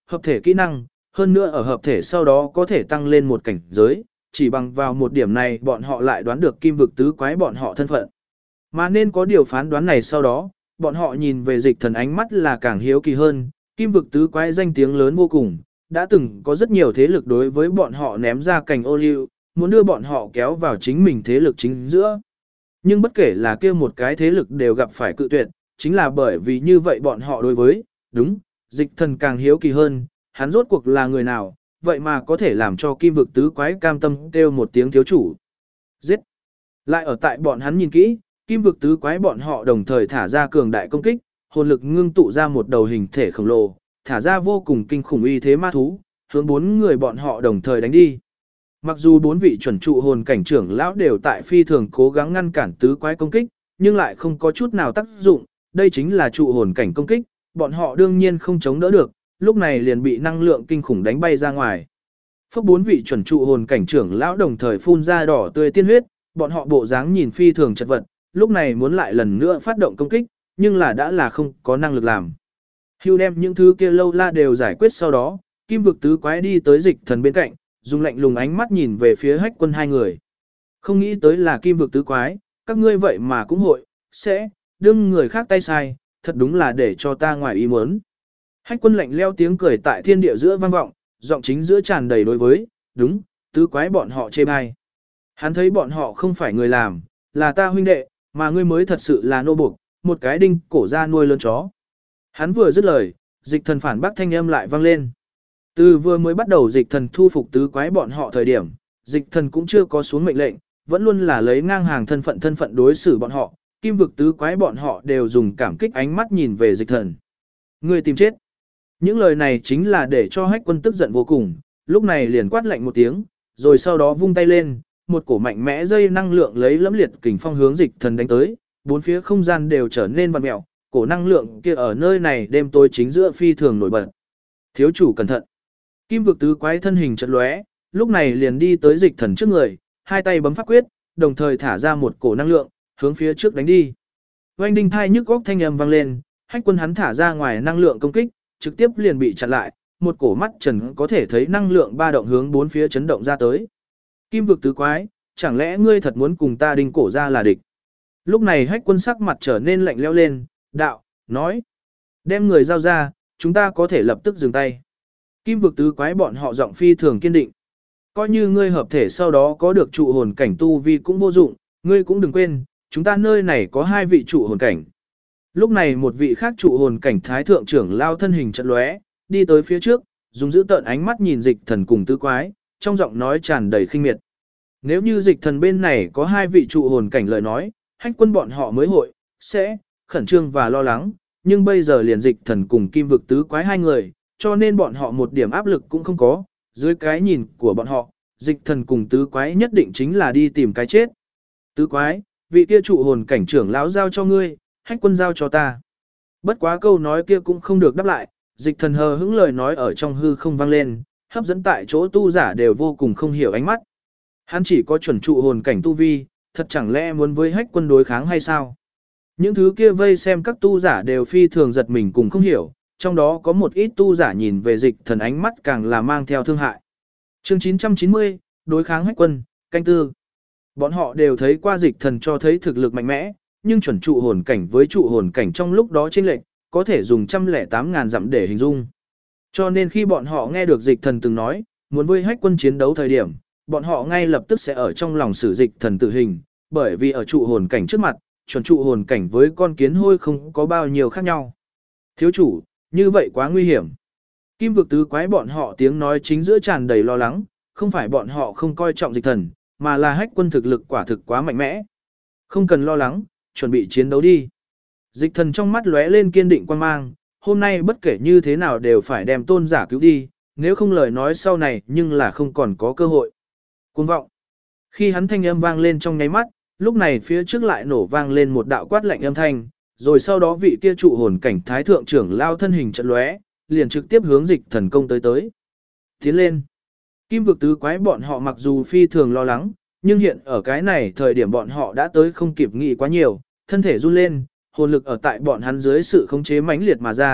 hợp thể kỹ năng, hơn nữa ở hợp thể sau đó có thể tăng lên một cảnh giới, chỉ bằng vào một điểm này bọn họ lại đoán được kim vực tứ quái bọn họ thân phận. Mà nên có điều phán đoán này sau đó, bọn họ nhìn về Dịch Thần ánh mắt là càng hiếu kỳ hơn, kim vực tứ quái danh tiếng lớn vô cùng, đã từng có rất nhiều thế lực đối với bọn họ ném ra cành ô liu, muốn đưa bọn họ kéo vào chính mình thế lực chính giữa. Nhưng bất kể là kia một cái thế lực đều gặp phải cự tuyệt, chính là bởi vì như vậy bọn họ đối với, đúng, Dịch Thần càng hiếu kỳ hơn, hắn rốt cuộc là người nào, vậy mà có thể làm cho kim vực tứ quái cam tâm kêu một tiếng thiếu chủ. Giết! Lại ở tại bọn hắn nhìn kỹ, kim vực tứ quái bọn họ đồng thời thả ra cường đại công kích, hồn lực ngưng tụ ra một đầu hình thể khổng lồ, thả ra vô cùng kinh khủng uy thế ma thú, hướng 4 người bọn họ đồng thời đánh đi. Mặc dù 4 vị chuẩn trụ hồn cảnh trưởng lão đều tại phi thường cố gắng ngăn cản tứ quái công kích, nhưng lại không có chút nào tác dụng, đây chính là trụ hồn cảnh công kích, bọn họ đương nhiên không chống đỡ được, lúc này liền bị năng lượng kinh khủng đánh bay ra ngoài. Phốc 4 vị chuẩn trụ hồn cảnh trưởng lão đồng thời phun ra đỏ tươi tiên huyết, bọn họ bộ dáng nhìn phi thường chật vật, lúc này muốn lại lần nữa phát động công kích, nhưng là đã là không có năng lực làm. Hưu đem những thứ kia lâu la đều giải quyết sau đó, kim vực tứ quái đi tới Dịch Thần bên cạnh, dùng lạnh lùng ánh mắt nhìn về phía Hách Quân hai người. Không nghĩ tới là kim vực tứ quái, các ngươi vậy mà cũng hội, sẽ, đương người khác tay sai, thật đúng là để cho ta ngoài ý muốn. Hách Quân lạnh leo tiếng cười tại thiên địa giữa vang vọng, giọng chính giữa tràn đầy đối với, đúng, tứ quái bọn họ chê bai. Hắn thấy bọn họ không phải người làm, là ta huynh đệ, mà ngươi mới thật sự là nô buộc, một cái đinh cổ ra nuôi lớn chó. Hắn vừa dứt lời, Dịch Thần phản bác thanh âm lại vang lên. Từ vừa mới bắt đầu Dịch Thần thu phục tứ quái bọn họ thời điểm, Dịch Thần cũng chưa có xuống mệnh lệnh, vẫn luôn là lấy ngang hàng thân phận đối xử bọn họ, kim vực tứ quái bọn họ đều dùng cảm kích ánh mắt nhìn về Dịch Thần. Ngươi tìm chết. Những lời này chính là để cho Hách Quân tức giận vô cùng, lúc này liền quát lạnh một tiếng, rồi sau đó vung tay lên, một cổ mạnh mẽ dây năng lượng lấy lẫm liệt kình phong hướng Dịch Thần đánh tới, bốn phía không gian đều trở nên vặn mèo, cổ năng lượng kia ở nơi này đêm tối chính giữa phi thường nổi bật. Thiếu chủ cẩn thận. Kim vực tứ quái thân hình chợt lóe, lúc này liền đi tới Dịch Thần trước người, hai tay bấm pháp quyết, đồng thời thả ra một cổ năng lượng, hướng phía trước đánh đi. Oanh đinh thai nhức góc thanh âm vang lên, Hách Quân hắn thả ra ngoài năng lượng công kích, trực tiếp liền bị chặn lại, một cổ mắt trần có thể thấy năng lượng ba động hướng bốn phía chấn động ra tới. Kim vực tứ quái, chẳng lẽ ngươi thật muốn cùng ta đinh cổ ra là địch? Lúc này Hách Quân sắc mặt trở nên lạnh lẽo lên, đạo, nói, đem người giao ra, chúng ta có thể lập tức dừng tay. Kim vực tứ quái bọn họ giọng phi thường kiên định. Coi như ngươi hợp thể sau đó có được trụ hồn cảnh tu vi cũng vô dụng, ngươi cũng đừng quên, chúng ta nơi này có 2 vị trụ hồn cảnh. Lúc này một vị khác trụ hồn cảnh thái thượng trưởng lao thân hình chợt lóe, đi tới phía trước, dùng dữ tợn ánh mắt nhìn Dịch Thần cùng tứ quái, trong giọng nói tràn đầy khinh miệt. Nếu như Dịch Thần bên này có 2 vị trụ hồn cảnh lời nói, Hách Quân bọn họ mới hội, sẽ, khẩn trương và lo lắng, nhưng bây giờ liền Dịch Thần cùng kim vực tứ quái 2 người, cho nên bọn họ một điểm áp lực cũng không có, dưới cái nhìn của bọn họ, Dịch Thần cùng tứ quái nhất định chính là đi tìm cái chết. Tứ quái, vị kia trụ hồn cảnh trưởng lão giao cho ngươi, Hách Quân giao cho ta. Bất quá câu nói kia cũng không được đáp lại, Dịch Thần hờ hững lời nói ở trong hư không vang lên, hấp dẫn tại chỗ tu giả đều vô cùng không hiểu ánh mắt. Hắn chỉ có chuẩn trụ hồn cảnh tu vi, thật chẳng lẽ muốn với Hách Quân đối kháng hay sao? Những thứ kia vây xem các tu giả đều phi thường giật mình cùng không hiểu, trong đó có một ít tu giả nhìn về Dịch Thần ánh mắt càng là mang theo thương hại. Chương 990, đối kháng Hách Quân, canh tư. Bọn họ đều thấy qua Dịch Thần cho thấy thực lực mạnh mẽ, nhưng chuẩn trụ hồn cảnh với trụ hồn cảnh trong lúc đó chênh lệch, có thể dùng 108.000 dặm để hình dung. Cho nên khi bọn họ nghe được Dịch Thần từng nói, muốn với Hách Quân chiến đấu thời điểm, bọn họ ngay lập tức sẽ ở trong lòng sử Dịch Thần tử hình, bởi vì ở trụ hồn cảnh trước mặt, chuẩn trụ hồn cảnh với con kiến hôi không có bao nhiêu khác nhau. Thiếu chủ, như vậy quá nguy hiểm. Kim vực tứ quái bọn họ tiếng nói chính giữa tràn đầy lo lắng, không phải bọn họ không coi trọng Dịch Thần, mà là Hách Quân thực lực quả thực quá mạnh mẽ. Không cần lo lắng, chuẩn bị chiến đấu đi. Dịch Thần trong mắt lóe lên kiên định quan mang, hôm nay bất kể như thế nào đều phải đem tôn giả cứu đi, nếu không lời nói sau này nhưng là không còn có cơ hội. Cuồng vọng. Khi hắn thanh âm vang lên trong nháy mắt, lúc này phía trước lại nổ vang lên một đạo quát lạnh âm thanh, rồi sau đó vị kia trụ hồn cảnh thái thượng trưởng lao thân hình chợt lóe, liền trực tiếp hướng Dịch Thần công tới. Tiến lên. Kim vực tứ quái bọn họ mặc dù phi thường lo lắng, nhưng hiện ở cái này thời điểm bọn họ đã tới không kịp nghĩ quá nhiều, thân thể run lên, hồn lực ở tại bọn hắn dưới sự khống chế mãnh liệt mà ra,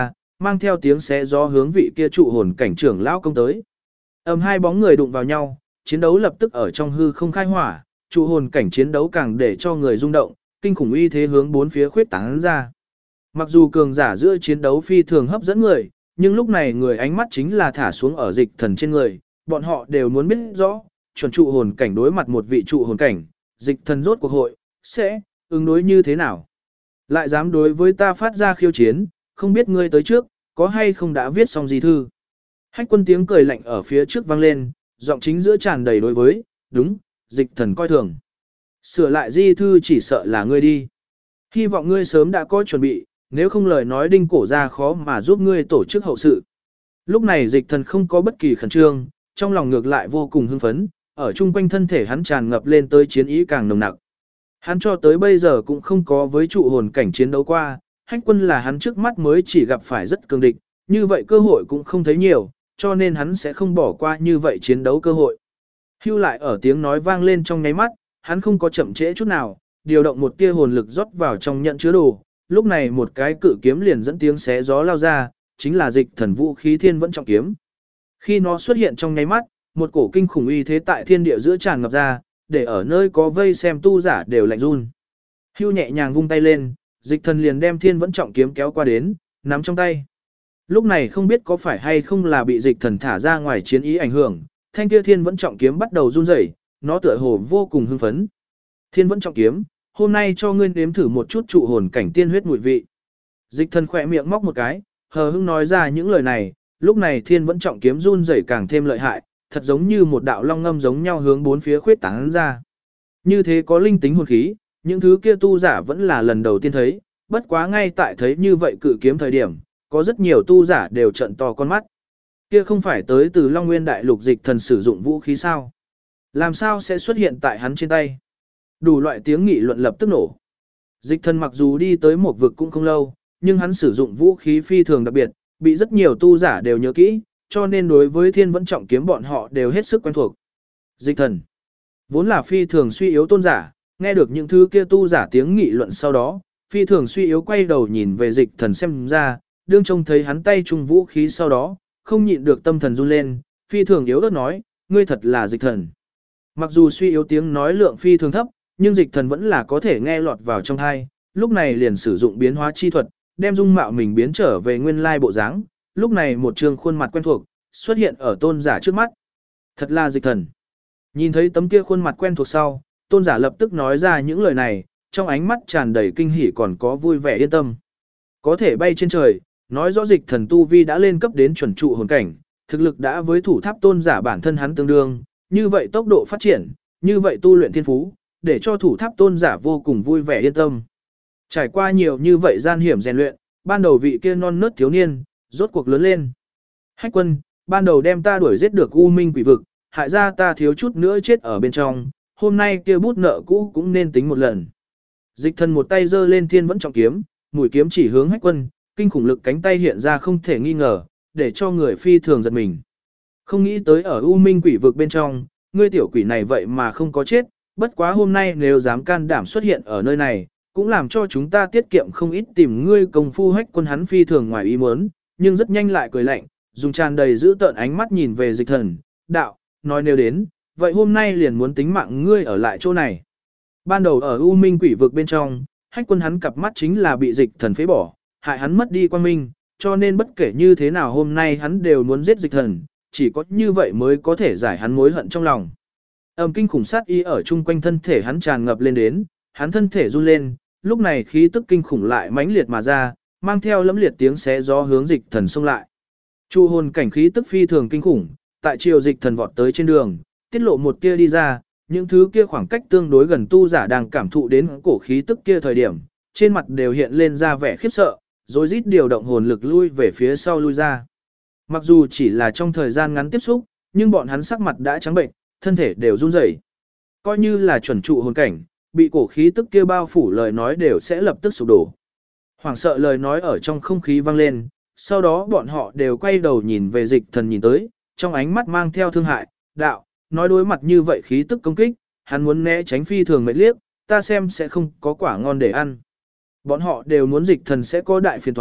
mang theo tiếng xé gió hướng vị kia trụ hồn cảnh trưởng lão công tới. Hai bóng người đụng vào nhau, chiến đấu lập tức ở trong hư không khai hỏa, trụ hồn cảnh chiến đấu càng để cho người rung động, kinh khủng uy thế hướng bốn phía khuyết tán ra. Mặc dù cường giả giữa chiến đấu phi thường hấp dẫn người, nhưng lúc này người ánh mắt chính là thả xuống ở dịch thần trên người, bọn họ đều muốn biết rõ, chuẩn trụ hồn cảnh đối mặt một vị trụ hồn cảnh, dịch thần rốt cuộc hội, sẽ ứng đối như thế nào. Lại dám đối với ta phát ra khiêu chiến, không biết ngươi tới trước, có hay không đã viết xong gì thư. Hách Quân tiếng cười lạnh ở phía trước vang lên, giọng chính giữa tràn đầy đối với, đúng, dịch thần coi thường. Sửa lại di thư chỉ sợ là ngươi đi. Hy vọng ngươi sớm đã có chuẩn bị, nếu không lời nói đinh cổ ra khó mà giúp ngươi tổ chức hậu sự. Lúc này dịch thần không có bất kỳ khẩn trương, trong lòng ngược lại vô cùng hưng phấn, ở chung quanh thân thể hắn tràn ngập lên tới chiến ý càng nồng nặc. Hắn cho tới bây giờ cũng không có với trụ hồn cảnh chiến đấu qua, Hách Quân là hắn trước mắt mới chỉ gặp phải rất cường địch, như vậy cơ hội cũng không thấy nhiều, cho nên hắn sẽ không bỏ qua như vậy chiến đấu cơ hội. Hưu lại ở tiếng nói vang lên trong nháy mắt, hắn không có chậm trễ chút nào, điều động một tia hồn lực rót vào trong nhận chứa đồ, lúc này một cái cự kiếm liền dẫn tiếng xé gió lao ra, chính là dịch thần vũ khí thiên vẫn trọng kiếm. Khi nó xuất hiện trong nháy mắt, một cổ kinh khủng uy thế tại thiên địa giữa tràn ngập ra, để ở nơi có vây xem tu giả đều lạnh run. Hưu nhẹ nhàng vung tay lên, dịch thần liền đem thiên vẫn trọng kiếm kéo qua đến, nắm trong tay. Lúc này không biết có phải hay không là bị dịch thần thả ra ngoài chiến ý ảnh hưởng, thanh kia thiên vẫn trọng kiếm bắt đầu run rẩy, nó tựa hồ vô cùng hưng phấn. Thiên vẫn trọng kiếm, hôm nay cho ngươi nếm thử một chút trụ hồn cảnh tiên huyết mùi vị. Dịch thần khỏe miệng móc một cái, hờ hững nói ra những lời này, lúc này thiên vẫn trọng kiếm run rẩy càng thêm lợi hại, thật giống như một đạo long ngâm giống nhau hướng bốn phía khuyết tán ra. Như thế có linh tính hồn khí, những thứ kia tu giả vẫn là lần đầu tiên thấy, bất quá ngay tại thấy như vậy cự kiếm thời điểm, có rất nhiều tu giả đều trợn to con mắt. Kia không phải tới từ Long Nguyên Đại Lục dịch thần sử dụng vũ khí sao? Làm sao sẽ xuất hiện tại hắn trên tay? Đủ loại tiếng nghị luận lập tức nổ. Dịch thần mặc dù đi tới một vực cũng không lâu, nhưng hắn sử dụng vũ khí phi thường đặc biệt, bị rất nhiều tu giả đều nhớ kỹ, cho nên đối với thiên vẫn trọng kiếm bọn họ đều hết sức quen thuộc. Dịch thần, vốn là phi thường suy yếu tôn giả, nghe được những thứ kia tu giả tiếng nghị luận sau đó, phi thường suy yếu quay đầu nhìn về dịch thần xem ra, đương trông thấy hắn tay trung vũ khí sau đó, không nhịn được tâm thần run lên, phi thường yếu ớt nói, ngươi thật là dịch thần. Mặc dù suy yếu tiếng nói lượng phi thường thấp, nhưng dịch thần vẫn là có thể nghe lọt vào trong tai, lúc này liền sử dụng biến hóa chi thuật, đem dung mạo mình biến trở về nguyên lai bộ dáng, lúc này một trường khuôn mặt quen thuộc, xuất hiện ở tôn giả trước mắt. Thật là dịch thần. Nhìn thấy tấm kia khuôn mặt quen thuộc sau, tôn giả lập tức nói ra những lời này, trong ánh mắt tràn đầy kinh hỉ còn có vui vẻ yên tâm. Có thể bay trên trời, nói rõ dịch thần tu vi đã lên cấp đến chuẩn trụ hồn cảnh, thực lực đã với thủ tháp tôn giả bản thân hắn tương đương, như vậy tốc độ phát triển, như vậy tu luyện thiên phú, để cho thủ tháp tôn giả vô cùng vui vẻ yên tâm. Trải qua nhiều như vậy gian hiểm rèn luyện, ban đầu vị kia non nớt thiếu niên, rốt cuộc lớn lên. Hách Quân, ban đầu đem ta đuổi giết được U Minh quỷ vực, hại ra ta thiếu chút nữa chết ở bên trong, hôm nay kia bút nợ cũ cũng nên tính một lần. Dịch thần một tay giơ lên thiên vẫn trọng kiếm, mũi kiếm chỉ hướng Hách Quân, kinh khủng lực cánh tay hiện ra không thể nghi ngờ, để cho người phi thường giật mình. Không nghĩ tới ở U Minh quỷ vực bên trong, ngươi tiểu quỷ này vậy mà không có chết, bất quá hôm nay nếu dám can đảm xuất hiện ở nơi này, cũng làm cho chúng ta tiết kiệm không ít tìm ngươi công phu. Hách Quân hắn phi thường ngoài ý muốn, nhưng rất nhanh lại cười lạnh, dùng tràn đầy giữ tợn ánh mắt nhìn về dịch thần, đạo, nói nếu đến, vậy hôm nay liền muốn tính mạng ngươi ở lại chỗ này. Ban đầu ở U Minh quỷ vực bên trong, Hách Quân hắn cặp mắt chính là bị dịch thần phế bỏ, hại hắn mất đi quang minh, cho nên bất kể như thế nào hôm nay hắn đều muốn giết dịch thần, chỉ có như vậy mới có thể giải hắn mối hận trong lòng. Kinh khủng sát ý ở chung quanh thân thể hắn tràn ngập lên đến, hắn thân thể run lên, lúc này khí tức kinh khủng lại mãnh liệt mà ra, mang theo lẫm liệt tiếng xé gió hướng dịch thần xông lại. Trụ hồn cảnh khí tức phi thường kinh khủng, tại chiều dịch thần vọt tới trên đường, tiết lộ một kia đi ra, những thứ kia khoảng cách tương đối gần tu giả đang cảm thụ đến cổ khí tức kia thời điểm, trên mặt đều hiện lên ra vẻ khiếp sợ, rồi rít điều động hồn lực lui về phía sau lui ra. Mặc dù chỉ là trong thời gian ngắn tiếp xúc, nhưng bọn hắn sắc mặt đã trắng bệnh, thân thể đều run rẩy. Coi như là chuẩn trụ hồn cảnh, bị cổ khí tức kia bao phủ lời nói đều sẽ lập tức sụp đổ. Hoảng sợ lời nói ở trong không khí vang lên, sau đó bọn họ đều quay đầu nhìn về dịch thần nhìn tới, trong ánh mắt mang theo thương hại, đạo, nói đối mặt như vậy khí tức công kích, hắn muốn né tránh phi thường mệt liếc, ta xem sẽ không có quả ngon để ăn. Bọn họ đều muốn dịch thần sẽ có đại phiền toái,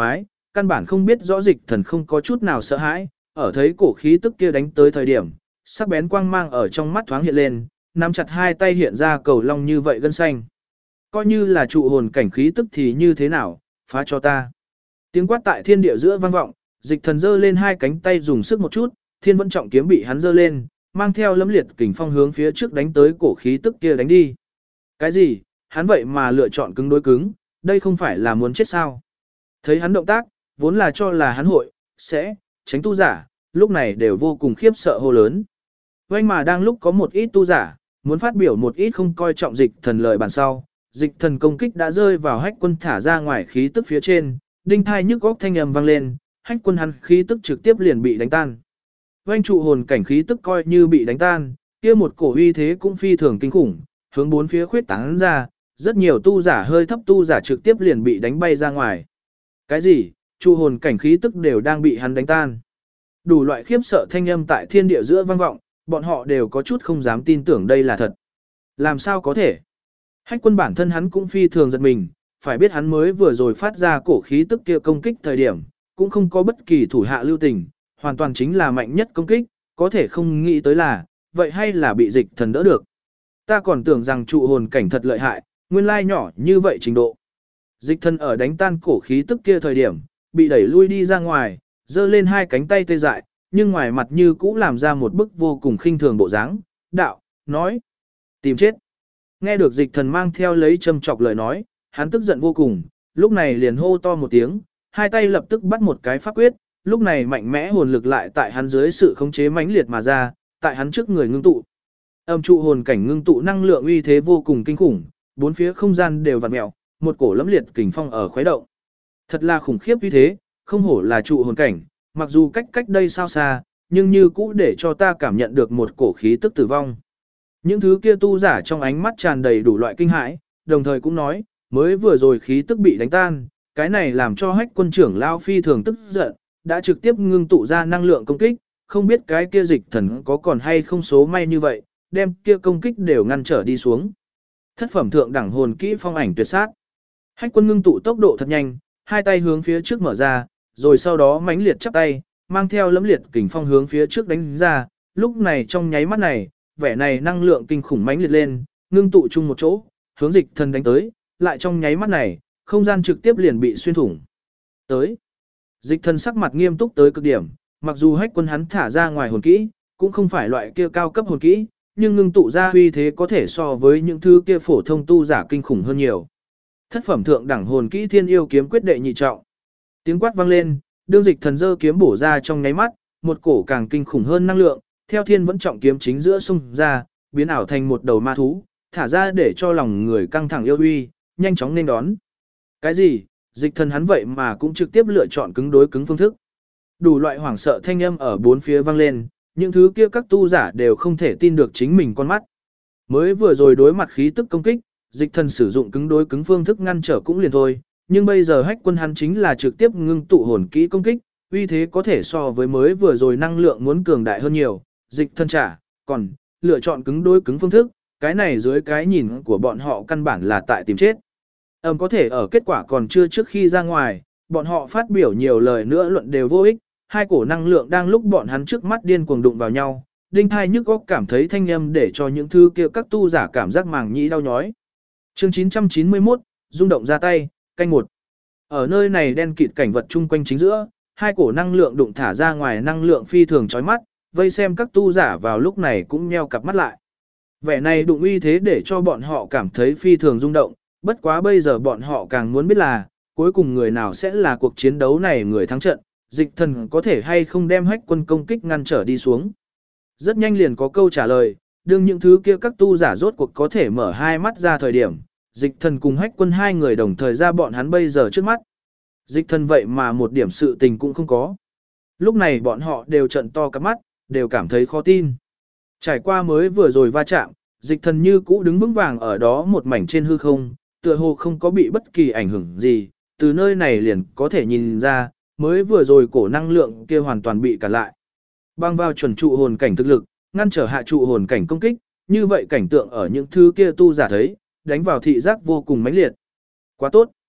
căn bản không biết rõ dịch thần không có chút nào sợ hãi, ở thấy cổ khí tức kia đánh tới thời điểm, sắc bén quang mang ở trong mắt thoáng hiện lên, nắm chặt hai tay hiện ra cầu long như vậy gân xanh. Coi như là trụ hồn cảnh khí tức thì như thế nào, phá cho ta. Tiếng quát tại thiên địa giữa vang vọng, dịch thần giơ lên hai cánh tay dùng sức một chút, thiên vẫn trọng kiếm bị hắn giơ lên, mang theo lấm liệt kình phong hướng phía trước đánh tới cổ khí tức kia đánh đi. Cái gì, hắn vậy mà lựa chọn cứng đối cứng, đây không phải là muốn chết sao. Thấy hắn động tác, vốn là cho là hắn hội, sẽ, tránh tu giả, lúc này đều vô cùng khiếp sợ hô lớn. Oanh mà đang lúc có một ít tu giả, muốn phát biểu một ít không coi trọng dịch thần lời bàn sau, dịch thần công kích đã rơi vào hách quân thả ra ngoài khí tức phía trên, đinh thai nhức góc thanh âm vang lên, hách quân hắn khí tức trực tiếp liền bị đánh tan. Oanh trụ hồn cảnh khí tức coi như bị đánh tan, kia một cổ uy thế cũng phi thường kinh khủng, hướng bốn phía khuyết tán ra, rất nhiều tu giả hơi thấp tu giả trực tiếp liền bị đánh bay ra ngoài. Cái gì? Trụ hồn cảnh khí tức đều đang bị hắn đánh tan. Đủ loại khiếp sợ thanh âm tại thiên địa giữa vang vọng, bọn họ đều có chút không dám tin tưởng đây là thật. Làm sao có thể? Hách quân bản thân hắn cũng phi thường giật mình, phải biết hắn mới vừa rồi phát ra cổ khí tức kia công kích thời điểm, cũng không có bất kỳ thủ hạ lưu tình, hoàn toàn chính là mạnh nhất công kích, có thể không nghĩ tới là, vậy hay là bị dịch thần đỡ được. Ta còn tưởng rằng trụ hồn cảnh thật lợi hại, nguyên lai nhỏ như vậy trình độ. Dịch thần ở đánh tan cổ khí tức kia thời điểm, bị đẩy lui đi ra ngoài, giơ lên hai cánh tay tê dại, nhưng ngoài mặt như cũ làm ra một bức vô cùng khinh thường bộ dáng, đạo, nói, tìm chết. Nghe được dịch thần mang theo lấy châm chọc lời nói, hắn tức giận vô cùng, lúc này liền hô to một tiếng, hai tay lập tức bắt một cái pháp quyết, lúc này mạnh mẽ hồn lực lại tại hắn dưới sự khống chế mãnh liệt mà ra, tại hắn trước người ngưng tụ. Âm trụ hồn cảnh ngưng tụ năng lượng uy thế vô cùng kinh khủng, bốn phía không gian đều vặn mèo, một cổ lẫm liệt kình phong ở khuấy động. Thật là khủng khiếp uy thế, không hổ là trụ hồn cảnh, mặc dù cách đây sao xa, nhưng như cũ để cho ta cảm nhận được một cổ khí tức tử vong. Những thứ kia tu giả trong ánh mắt tràn đầy đủ loại kinh hãi, đồng thời cũng nói, mới vừa rồi khí tức bị đánh tan, cái này làm cho hách quân trưởng Lao phi thường tức giận, đã trực tiếp ngưng tụ ra năng lượng công kích, không biết cái kia dịch thần có còn hay không số may như vậy, đem kia công kích đều ngăn trở đi xuống. Thất phẩm thượng đẳng hồn kỹ phong ảnh tuyệt sát. Hách quân ngưng tụ tốc độ thật nhanh, hai tay hướng phía trước mở ra, rồi sau đó mãnh liệt chắp tay, mang theo lẫm liệt kình phong hướng phía trước đánh ra, lúc này trong nháy mắt này, vẻ này năng lượng kinh khủng mãnh liệt lên, ngưng tụ chung một chỗ, hướng dịch thần đánh tới, lại trong nháy mắt này, không gian trực tiếp liền bị xuyên thủng. Tới. Dịch thần sắc mặt nghiêm túc tới cực điểm, mặc dù hách quân hắn thả ra ngoài hồn kỹ, cũng không phải loại kia cao cấp hồn kỹ, nhưng ngưng tụ ra uy thế có thể so với những thứ kia phổ thông tu giả kinh khủng hơn nhiều. Thất phẩm thượng đẳng hồn kỹ Thiên Yêu kiếm quyết đệ nhị trọng. Tiếng quát vang lên, đương dịch thần giơ kiếm bổ ra trong nháy mắt, một cổ càng kinh khủng hơn năng lượng, theo thiên vẫn trọng kiếm chính giữa xung ra, biến ảo thành một đầu ma thú, thả ra để cho lòng người căng thẳng yêu uy, nhanh chóng nên đón. Cái gì? Dịch thần hắn vậy mà cũng trực tiếp lựa chọn cứng đối cứng phương thức. Đủ loại hoảng sợ thanh âm ở bốn phía vang lên, những thứ kia các tu giả đều không thể tin được chính mình con mắt. Mới vừa rồi đối mặt khí tức công kích, dịch thần sử dụng cứng đối cứng phương thức ngăn trở cũng liền thôi, nhưng bây giờ hách quân hắn chính là trực tiếp ngưng tụ hồn kỹ công kích, uy thế có thể so với mới vừa rồi năng lượng muốn cường đại hơn nhiều, dịch thần trả, còn lựa chọn cứng đối cứng phương thức, cái này dưới cái nhìn của bọn họ căn bản là tại tìm chết. Có thể ở kết quả còn chưa trước khi ra ngoài, bọn họ phát biểu nhiều lời nữa luận đều vô ích, hai cổ năng lượng đang lúc bọn hắn trước mắt điên cuồng đụng vào nhau, đinh thai nhức óc cảm thấy thanh âm để cho những thứ kia các tu giả cảm giác màng nhĩ đau nhói. Chương 991, rung động ra tay, canh một. Ở nơi này đen kịt cảnh vật chung quanh chính giữa, hai cổ năng lượng đụng thả ra ngoài năng lượng phi thường chói mắt, vây xem các tu giả vào lúc này cũng nheo cặp mắt lại. Vẻ này đụng uy thế để cho bọn họ cảm thấy phi thường rung động, bất quá bây giờ bọn họ càng muốn biết là, cuối cùng người nào sẽ là cuộc chiến đấu này người thắng trận, dịch thần có thể hay không đem hách quân công kích ngăn trở đi xuống. Rất nhanh liền có câu trả lời, đương những thứ kia các tu giả rốt cuộc có thể mở hai mắt ra thời điểm, dịch thần cùng hách quân hai người đồng thời ra bọn hắn bây giờ trước mắt. Dịch thần vậy mà một điểm sự tình cũng không có. Lúc này bọn họ đều trận to cặp mắt, đều cảm thấy khó tin. Trải qua mới vừa rồi va chạm, dịch thần như cũ đứng vững vàng ở đó một mảnh trên hư không, tựa hồ không có bị bất kỳ ảnh hưởng gì, từ nơi này liền có thể nhìn ra, mới vừa rồi cổ năng lượng kia hoàn toàn bị cản lại. Bang vào chuẩn trụ hồn cảnh thực lực, ngăn trở hạ trụ hồn cảnh công kích, như vậy cảnh tượng ở những thứ kia tu giả thấy, đánh vào thị giác vô cùng mãnh liệt. Quá tốt.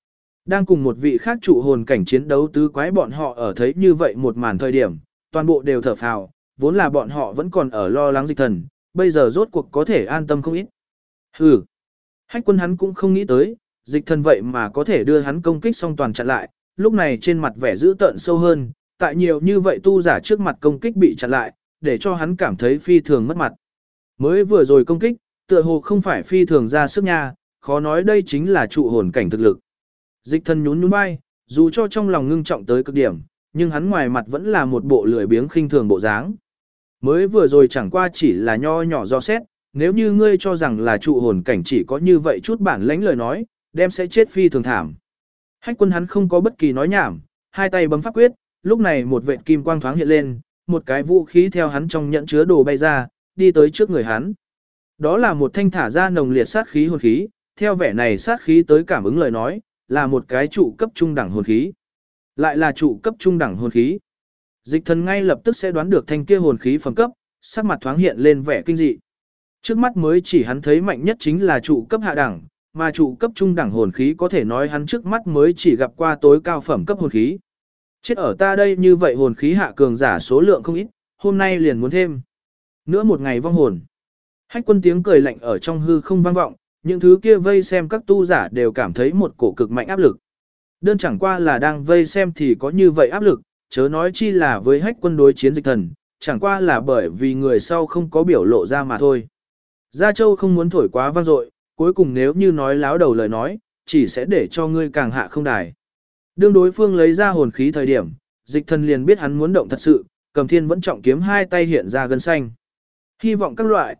Đang cùng một vị khác trụ hồn cảnh chiến đấu tứ quái bọn họ ở thấy như vậy một màn thời điểm, toàn bộ đều thở phào, vốn là bọn họ vẫn còn ở lo lắng dịch thần, bây giờ rốt cuộc có thể an tâm không ít. Hừ, Hách Quân hắn cũng không nghĩ tới, dịch thần vậy mà có thể đưa hắn công kích xong toàn chặn lại, lúc này trên mặt vẻ dữ tợn sâu hơn, tại nhiều như vậy tu giả trước mặt công kích bị chặn lại, để cho hắn cảm thấy phi thường mất mặt. Mới vừa rồi công kích, tựa hồ không phải phi thường ra sức nha, khó nói đây chính là trụ hồn cảnh thực lực. Dịch thần nhún nhún vai, dù cho trong lòng ngưng trọng tới cực điểm, nhưng hắn ngoài mặt vẫn là một bộ lười biếng khinh thường bộ dáng. Mới vừa rồi chẳng qua chỉ là nho nhỏ do xét, nếu như ngươi cho rằng là trụ hồn cảnh chỉ có như vậy chút bản lãnh lời nói, đem sẽ chết phi thường thảm. Hách Quân hắn không có bất kỳ nói nhảm, hai tay bấm pháp quyết, lúc này một vệt kim quang thoáng hiện lên, một cái vũ khí theo hắn trong nhẫn chứa đồ bay ra, đi tới trước người hắn. Đó là một thanh thả ra nồng liệt sát khí hồn khí, theo vẻ này sát khí tới cảm ứng lời nói, là một cái trụ cấp trung đẳng hồn khí. Lại là trụ cấp trung đẳng hồn khí. Dịch thần ngay lập tức sẽ đoán được thanh kia hồn khí phẩm cấp, sắc mặt thoáng hiện lên vẻ kinh dị. Trước mắt mới chỉ hắn thấy mạnh nhất chính là trụ cấp hạ đẳng, mà trụ cấp trung đẳng hồn khí có thể nói hắn trước mắt mới chỉ gặp qua tối cao phẩm cấp hồn khí. Chết ở ta đây như vậy hồn khí hạ cường giả số lượng không ít, hôm nay liền muốn thêm. Nữa một ngày vong hồn. Hách Quân tiếng cười lạnh ở trong hư không vang vọng, những thứ kia vây xem các tu giả đều cảm thấy một cổ cực mạnh áp lực. Đơn chẳng qua là đang vây xem thì có như vậy áp lực, chớ nói chi là với Hách Quân đối chiến dịch thần, chẳng qua là bởi vì người sau không có biểu lộ ra mà thôi. Gia Châu không muốn thổi quá vang dội, cuối cùng nếu như nói láo đầu lời nói, chỉ sẽ để cho ngươi càng hạ không đài. Đương đối phương lấy ra hồn khí thời điểm, dịch thần liền biết hắn muốn động thật sự, Cầm Thiên vẫn trọng kiếm hai tay hiện ra gân xanh. Hy vọng các loại,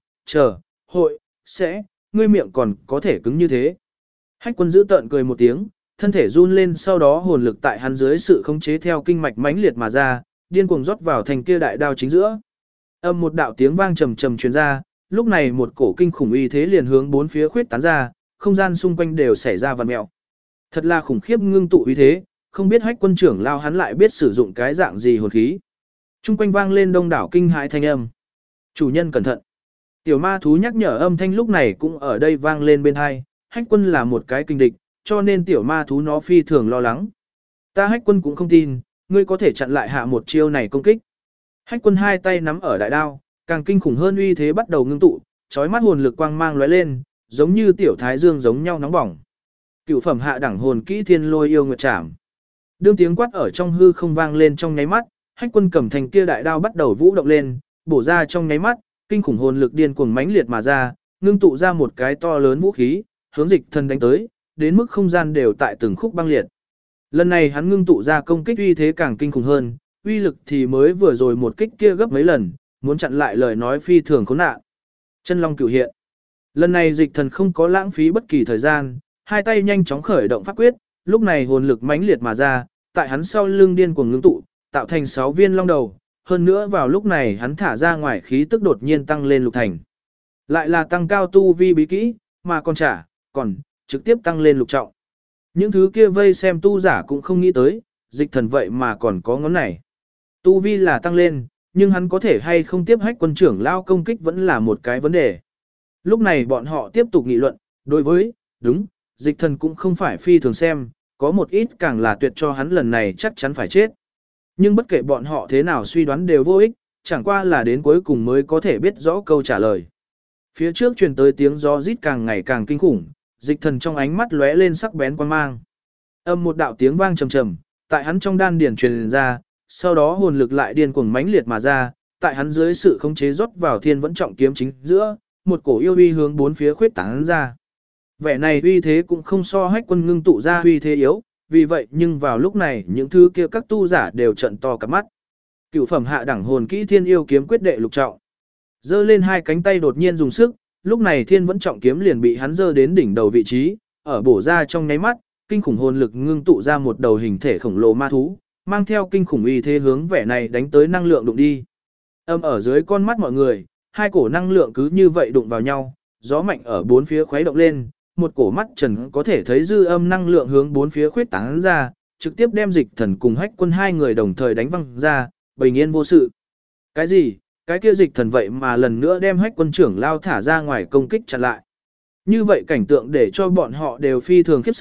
hội, sẽ, ngươi miệng còn có thể cứng như thế. Hách Quân giữ tợn cười một tiếng, thân thể run lên sau đó hồn lực tại hắn dưới sự khống chế theo kinh mạch mãnh liệt mà ra, điên cuồng rót vào thành kia đại đao chính giữa. Âm một đạo tiếng vang trầm trầm truyền ra, lúc này một cổ kinh khủng uy thế liền hướng bốn phía khuyết tán ra, không gian xung quanh đều xảy ra vặn mèo. Thật là khủng khiếp ngưng tụ uy thế, không biết Hách Quân trưởng lao hắn lại biết sử dụng cái dạng gì hồn khí. Trung quanh vang lên đông đảo kinh hãi thanh âm. Chủ nhân cẩn thận. Tiểu ma thú nhắc nhở âm thanh lúc này cũng ở đây vang lên bên hai, Hách Quân là một cái kinh địch, cho nên tiểu ma thú nó phi thường lo lắng. Ta Hách Quân cũng không tin, ngươi có thể chặn lại hạ một chiêu này công kích. Hách Quân hai tay nắm ở đại đao, càng kinh khủng hơn uy thế bắt đầu ngưng tụ, chói mắt hồn lực quang mang lóe lên, giống như tiểu thái dương giống nhau nóng bỏng. Cửu phẩm hạ đẳng hồn kỹ Thiên Lôi Yêu Nguyệt Trảm. Đương tiếng quát ở trong hư không vang lên trong nháy mắt, Hách Quân cầm thành kia đại đao bắt đầu vũ động lên, bổ ra trong nháy mắt, kinh khủng hồn lực điên cuồng mãnh liệt mà ra, ngưng tụ ra một cái to lớn vũ khí, hướng dịch thần đánh tới, đến mức không gian đều tại từng khúc băng liệt. Lần này hắn ngưng tụ ra công kích uy thế càng kinh khủng hơn, uy lực thì mới vừa rồi một kích kia gấp mấy lần, muốn chặn lại lời nói phi thường khốn nạn. Chân long cửu hiện. Lần này dịch thần không có lãng phí bất kỳ thời gian, hai tay nhanh chóng khởi động pháp quyết, lúc này hồn lực mãnh liệt mà ra, tại hắn sau lưng điên cuồng ngưng tụ, tạo thành 6 viên long đầu, hơn nữa vào lúc này hắn thả ra ngoài khí tức đột nhiên tăng lên lục thành. Lại là tăng cao tu vi bí kỹ, mà còn trực tiếp tăng lên lục trọng. Những thứ kia vây xem tu giả cũng không nghĩ tới, dịch thần vậy mà còn có ngón này. Tu vi là tăng lên, nhưng hắn có thể hay không tiếp Hách Quân trưởng lao công kích vẫn là một cái vấn đề. Lúc này bọn họ tiếp tục nghị luận, đối với, dịch thần cũng không phải phi thường xem, có một ít càng là tuyệt cho hắn lần này chắc chắn phải chết. Nhưng bất kể bọn họ thế nào suy đoán đều vô ích, chẳng qua là đến cuối cùng mới có thể biết rõ câu trả lời. Phía trước truyền tới tiếng gió rít càng ngày càng kinh khủng, dịch thần trong ánh mắt lóe lên sắc bén quan mang. Âm một đạo tiếng vang trầm trầm, tại hắn trong đan điển truyền ra, sau đó hồn lực lại điên cuồng mãnh liệt mà ra, tại hắn dưới sự khống chế rót vào thiên vẫn trọng kiếm chính giữa, một cổ yêu uy hướng bốn phía khuyết tán ra. Vẻ này uy thế cũng không so Hách Quân ngưng tụ ra uy thế yếu, vì vậy nhưng vào lúc này những thứ kia các tu giả đều trận to cả mắt. Cửu phẩm hạ đẳng hồn kỹ Thiên Yêu kiếm quyết đệ lục trọng. Giơ lên hai cánh tay đột nhiên dùng sức, lúc này thiên vẫn trọng kiếm liền bị hắn giơ đến đỉnh đầu vị trí, ở bổ ra trong nháy mắt, kinh khủng hồn lực ngưng tụ ra một đầu hình thể khổng lồ ma thú, mang theo kinh khủng uy thế hướng vẻ này đánh tới năng lượng đụng đi. Âm ở dưới con mắt mọi người, hai cổ năng lượng cứ như vậy đụng vào nhau, gió mạnh ở bốn phía khuấy động lên, một cổ mắt trần có thể thấy dư âm năng lượng hướng bốn phía khuyết tán ra, trực tiếp đem dịch thần cùng Hách Quân hai người đồng thời đánh văng ra, bình yên vô sự. Cái gì? Cái kia dịch thần vậy mà lần nữa đem Hách Quân trưởng lao thả ra ngoài công kích chặn lại. Như vậy cảnh tượng để cho bọn họ đều phi thường khiếp sợ,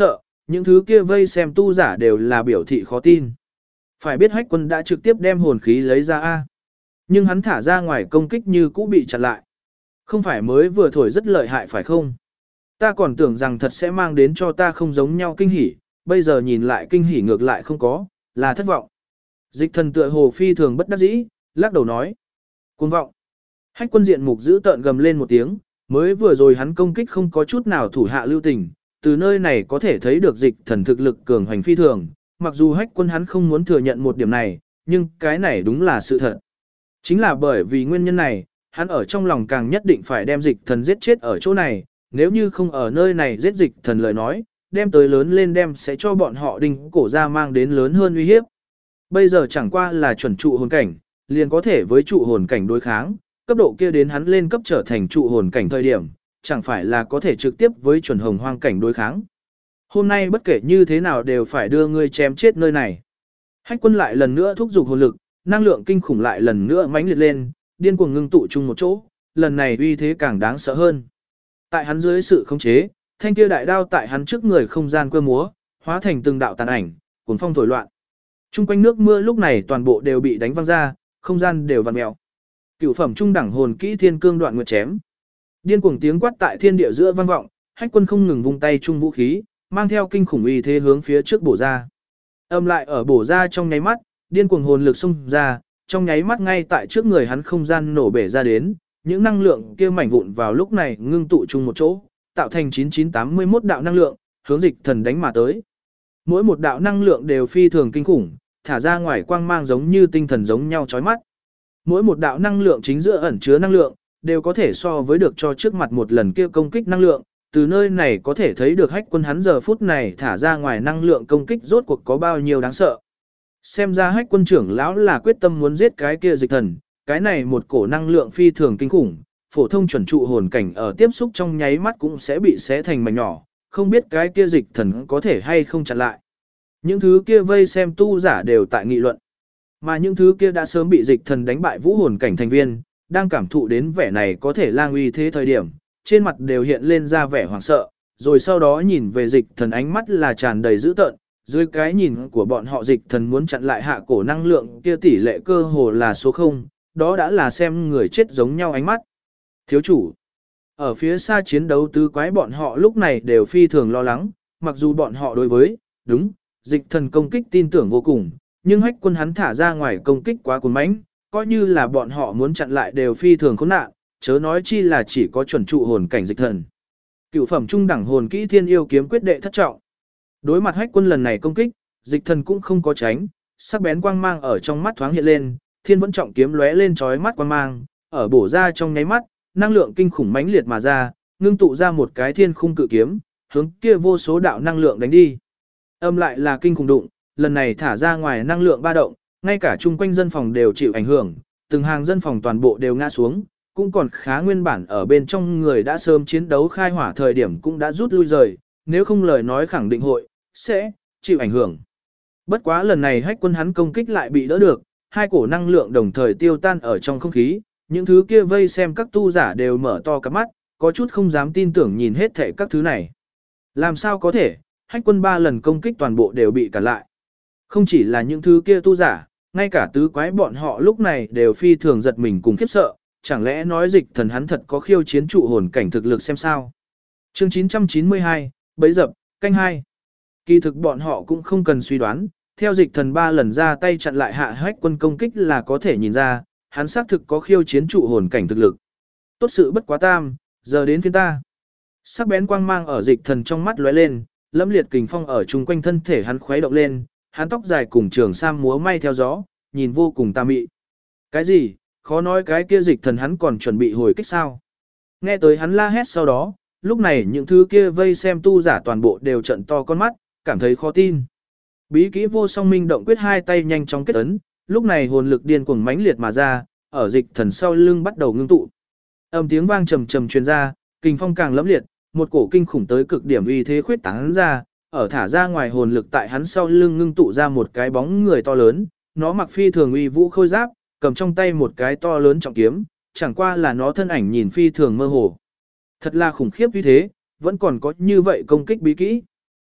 Những thứ kia vây xem tu giả đều là biểu thị khó tin. Phải biết Hách Quân đã trực tiếp đem hồn khí lấy ra A. Nhưng hắn thả ra ngoài công kích như cũ bị chặn lại. Không phải mới vừa thổi rất lợi hại phải không? Ta còn tưởng rằng thật sẽ mang đến cho ta không giống nhau kinh hỉ, bây giờ nhìn lại kinh hỉ ngược lại không có, là thất vọng. Dịch thần tựa hồ phi thường bất đắc dĩ, lắc đầu nói. Cuồng vọng. Hách Quân diện mục giữ tợn gầm lên một tiếng, mới vừa rồi hắn công kích không có chút nào thủ hạ lưu tình, từ nơi này có thể thấy được dịch thần thực lực cường hành phi thường, mặc dù Hách Quân hắn không muốn thừa nhận một điểm này, nhưng cái này đúng là sự thật. Chính là bởi vì nguyên nhân này, hắn ở trong lòng càng nhất định phải đem dịch thần giết chết ở chỗ này, nếu như không ở nơi này giết dịch thần lời nói, đem tới lớn lên đem sẽ cho bọn họ đinh cổ ra mang đến lớn hơn uy hiếp. Bây giờ chẳng qua là chuẩn trụ hồn cảnh, liền có thể với trụ hồn cảnh đối kháng, cấp độ kia đến hắn lên cấp trở thành trụ hồn cảnh thời điểm, chẳng phải là có thể trực tiếp với chuẩn hồng hoang cảnh đối kháng. Hôm nay bất kể như thế nào đều phải đưa ngươi chém chết nơi này. Hách Quân lại lần nữa thúc giục hồn lực, năng lượng kinh khủng lại lần nữa mãnh liệt lên, điên cuồng ngưng tụ chung một chỗ, lần này uy thế càng đáng sợ hơn. Tại hắn dưới sự khống chế, thanh kia đại đao tại hắn trước người không gian quơ múa, hóa thành từng đạo tàn ảnh, cuốn phong thổi loạn. Trung quanh nước mưa lúc này toàn bộ đều bị đánh văng ra, không gian đều vặn mèo. Cửu phẩm trung đẳng hồn kỹ thiên cương đoạn nguyệt chém. Điên cuồng tiếng quát tại thiên địa giữa vang vọng, Hách Quân không ngừng vung tay trung vũ khí, mang theo kinh khủng uy thế hướng phía trước bổ ra. Âm lại ở bổ ra trong nháy mắt, điên cuồng hồn lực xung ra, trong nháy mắt ngay tại trước người hắn không gian nổ bể ra đến, những năng lượng kia mảnh vụn vào lúc này ngưng tụ chung một chỗ, tạo thành 9981 đạo năng lượng, hướng dịch thần đánh mà tới. Mỗi một đạo năng lượng đều phi thường kinh khủng, thả ra ngoài quang mang giống như tinh thần giống nhau chói mắt. Mỗi một đạo năng lượng chính giữa ẩn chứa năng lượng, đều có thể so với được cho trước mặt một lần kia công kích năng lượng, từ nơi này có thể thấy được Hách Quân hắn giờ phút này thả ra ngoài năng lượng công kích rốt cuộc có bao nhiêu đáng sợ. Xem ra Hách Quân trưởng lão là quyết tâm muốn giết cái kia dịch thần, cái này một cổ năng lượng phi thường kinh khủng, phổ thông chuẩn trụ hồn cảnh ở tiếp xúc trong nháy mắt cũng sẽ bị xé thành mảnh nhỏ, không biết cái kia dịch thần có thể hay không chặn lại. Những thứ kia vây xem tu giả đều tại nghị luận, mà những thứ kia đã sớm bị dịch thần đánh bại vũ hồn cảnh thành viên, đang cảm thụ đến vẻ này có thể lang uy thế thời điểm, trên mặt đều hiện lên ra vẻ hoảng sợ, rồi sau đó nhìn về dịch thần ánh mắt là tràn đầy dữ tợn, dưới cái nhìn của bọn họ dịch thần muốn chặn lại hạ cổ năng lượng kia tỷ lệ cơ hồ là số 0, đó đã là xem người chết giống nhau ánh mắt. Thiếu chủ, ở phía xa chiến đấu tứ quái bọn họ lúc này đều phi thường lo lắng, mặc dù bọn họ đối với, đúng, dịch thần công kích tin tưởng vô cùng, nhưng Hách Quân hắn thả ra ngoài công kích quá cuồng mãnh, coi như là bọn họ muốn chặn lại đều phi thường khốn nạn, chớ nói chi là chỉ có chuẩn trụ hồn cảnh dịch thần. Cửu phẩm trung đẳng hồn kỹ thiên yêu kiếm quyết đệ thất trọng. Đối mặt Hách Quân lần này công kích, dịch thần cũng không có tránh, sắc bén quang mang ở trong mắt thoáng hiện lên, thiên vẫn trọng kiếm lóe lên chói mắt quang mang, ở bổ ra trong nháy mắt, năng lượng kinh khủng mãnh liệt mà ra, ngưng tụ ra một cái thiên khung cự kiếm, hướng kia vô số đạo năng lượng đánh đi. Âm lại là kinh khủng đụng, lần này thả ra ngoài năng lượng ba động, ngay cả chung quanh dân phòng đều chịu ảnh hưởng, từng hàng dân phòng toàn bộ đều ngã xuống, cũng còn khá nguyên bản ở bên trong người đã sớm chiến đấu khai hỏa thời điểm cũng đã rút lui rời, nếu không lời nói khẳng định hội, sẽ chịu ảnh hưởng. Bất quá lần này Hách Quân hắn công kích lại bị đỡ được, hai cổ năng lượng đồng thời tiêu tan ở trong không khí, những thứ kia vây xem các tu giả đều mở to cặp mắt, có chút không dám tin tưởng nhìn hết thảy các thứ này. Làm sao có thể, Hách Quân 3 lần công kích toàn bộ đều bị cản lại. Không chỉ là những thứ kia tu giả, ngay cả tứ quái bọn họ lúc này đều phi thường giật mình cùng khiếp sợ, chẳng lẽ nói dịch thần hắn thật có khiêu chiến trụ hồn cảnh thực lực xem sao. Chương 992, bấy dập, canh 2. Kỳ thực bọn họ cũng không cần suy đoán, theo dịch thần 3 lần ra tay chặn lại hạ Hách Quân công kích là có thể nhìn ra, hắn xác thực có khiêu chiến trụ hồn cảnh thực lực. Tốt sự bất quá tam, giờ đến phiên ta. Sắc bén quang mang ở dịch thần trong mắt lóe lên, lẫm liệt kình phong ở chung quanh thân thể hắn khuấy động lên, hắn tóc dài cùng trường sam múa may theo gió, nhìn vô cùng tà mị. Cái gì, khó nói cái kia dịch thần hắn còn chuẩn bị hồi kích sao? Nghe tới hắn la hét sau đó, lúc này những thứ kia vây xem tu giả toàn bộ đều trận to con mắt, cảm thấy khó tin. Bí kỹ vô song minh động quyết hai tay nhanh chóng kết ấn, lúc này hồn lực điên cuồng mãnh liệt mà ra, ở dịch thần sau lưng bắt đầu ngưng tụ. Âm tiếng vang trầm trầm truyền ra, kình phong càng lẫm liệt, một cổ kinh khủng tới cực điểm uy thế khuyết tán ra, ở thả ra ngoài hồn lực tại hắn sau lưng ngưng tụ ra một cái bóng người to lớn, nó mặc phi thường uy vũ khôi giáp, cầm trong tay một cái to lớn trọng kiếm, chẳng qua là nó thân ảnh nhìn phi thường mơ hồ. Thật là khủng khiếp như thế, vẫn còn có như vậy công kích bí kỹ.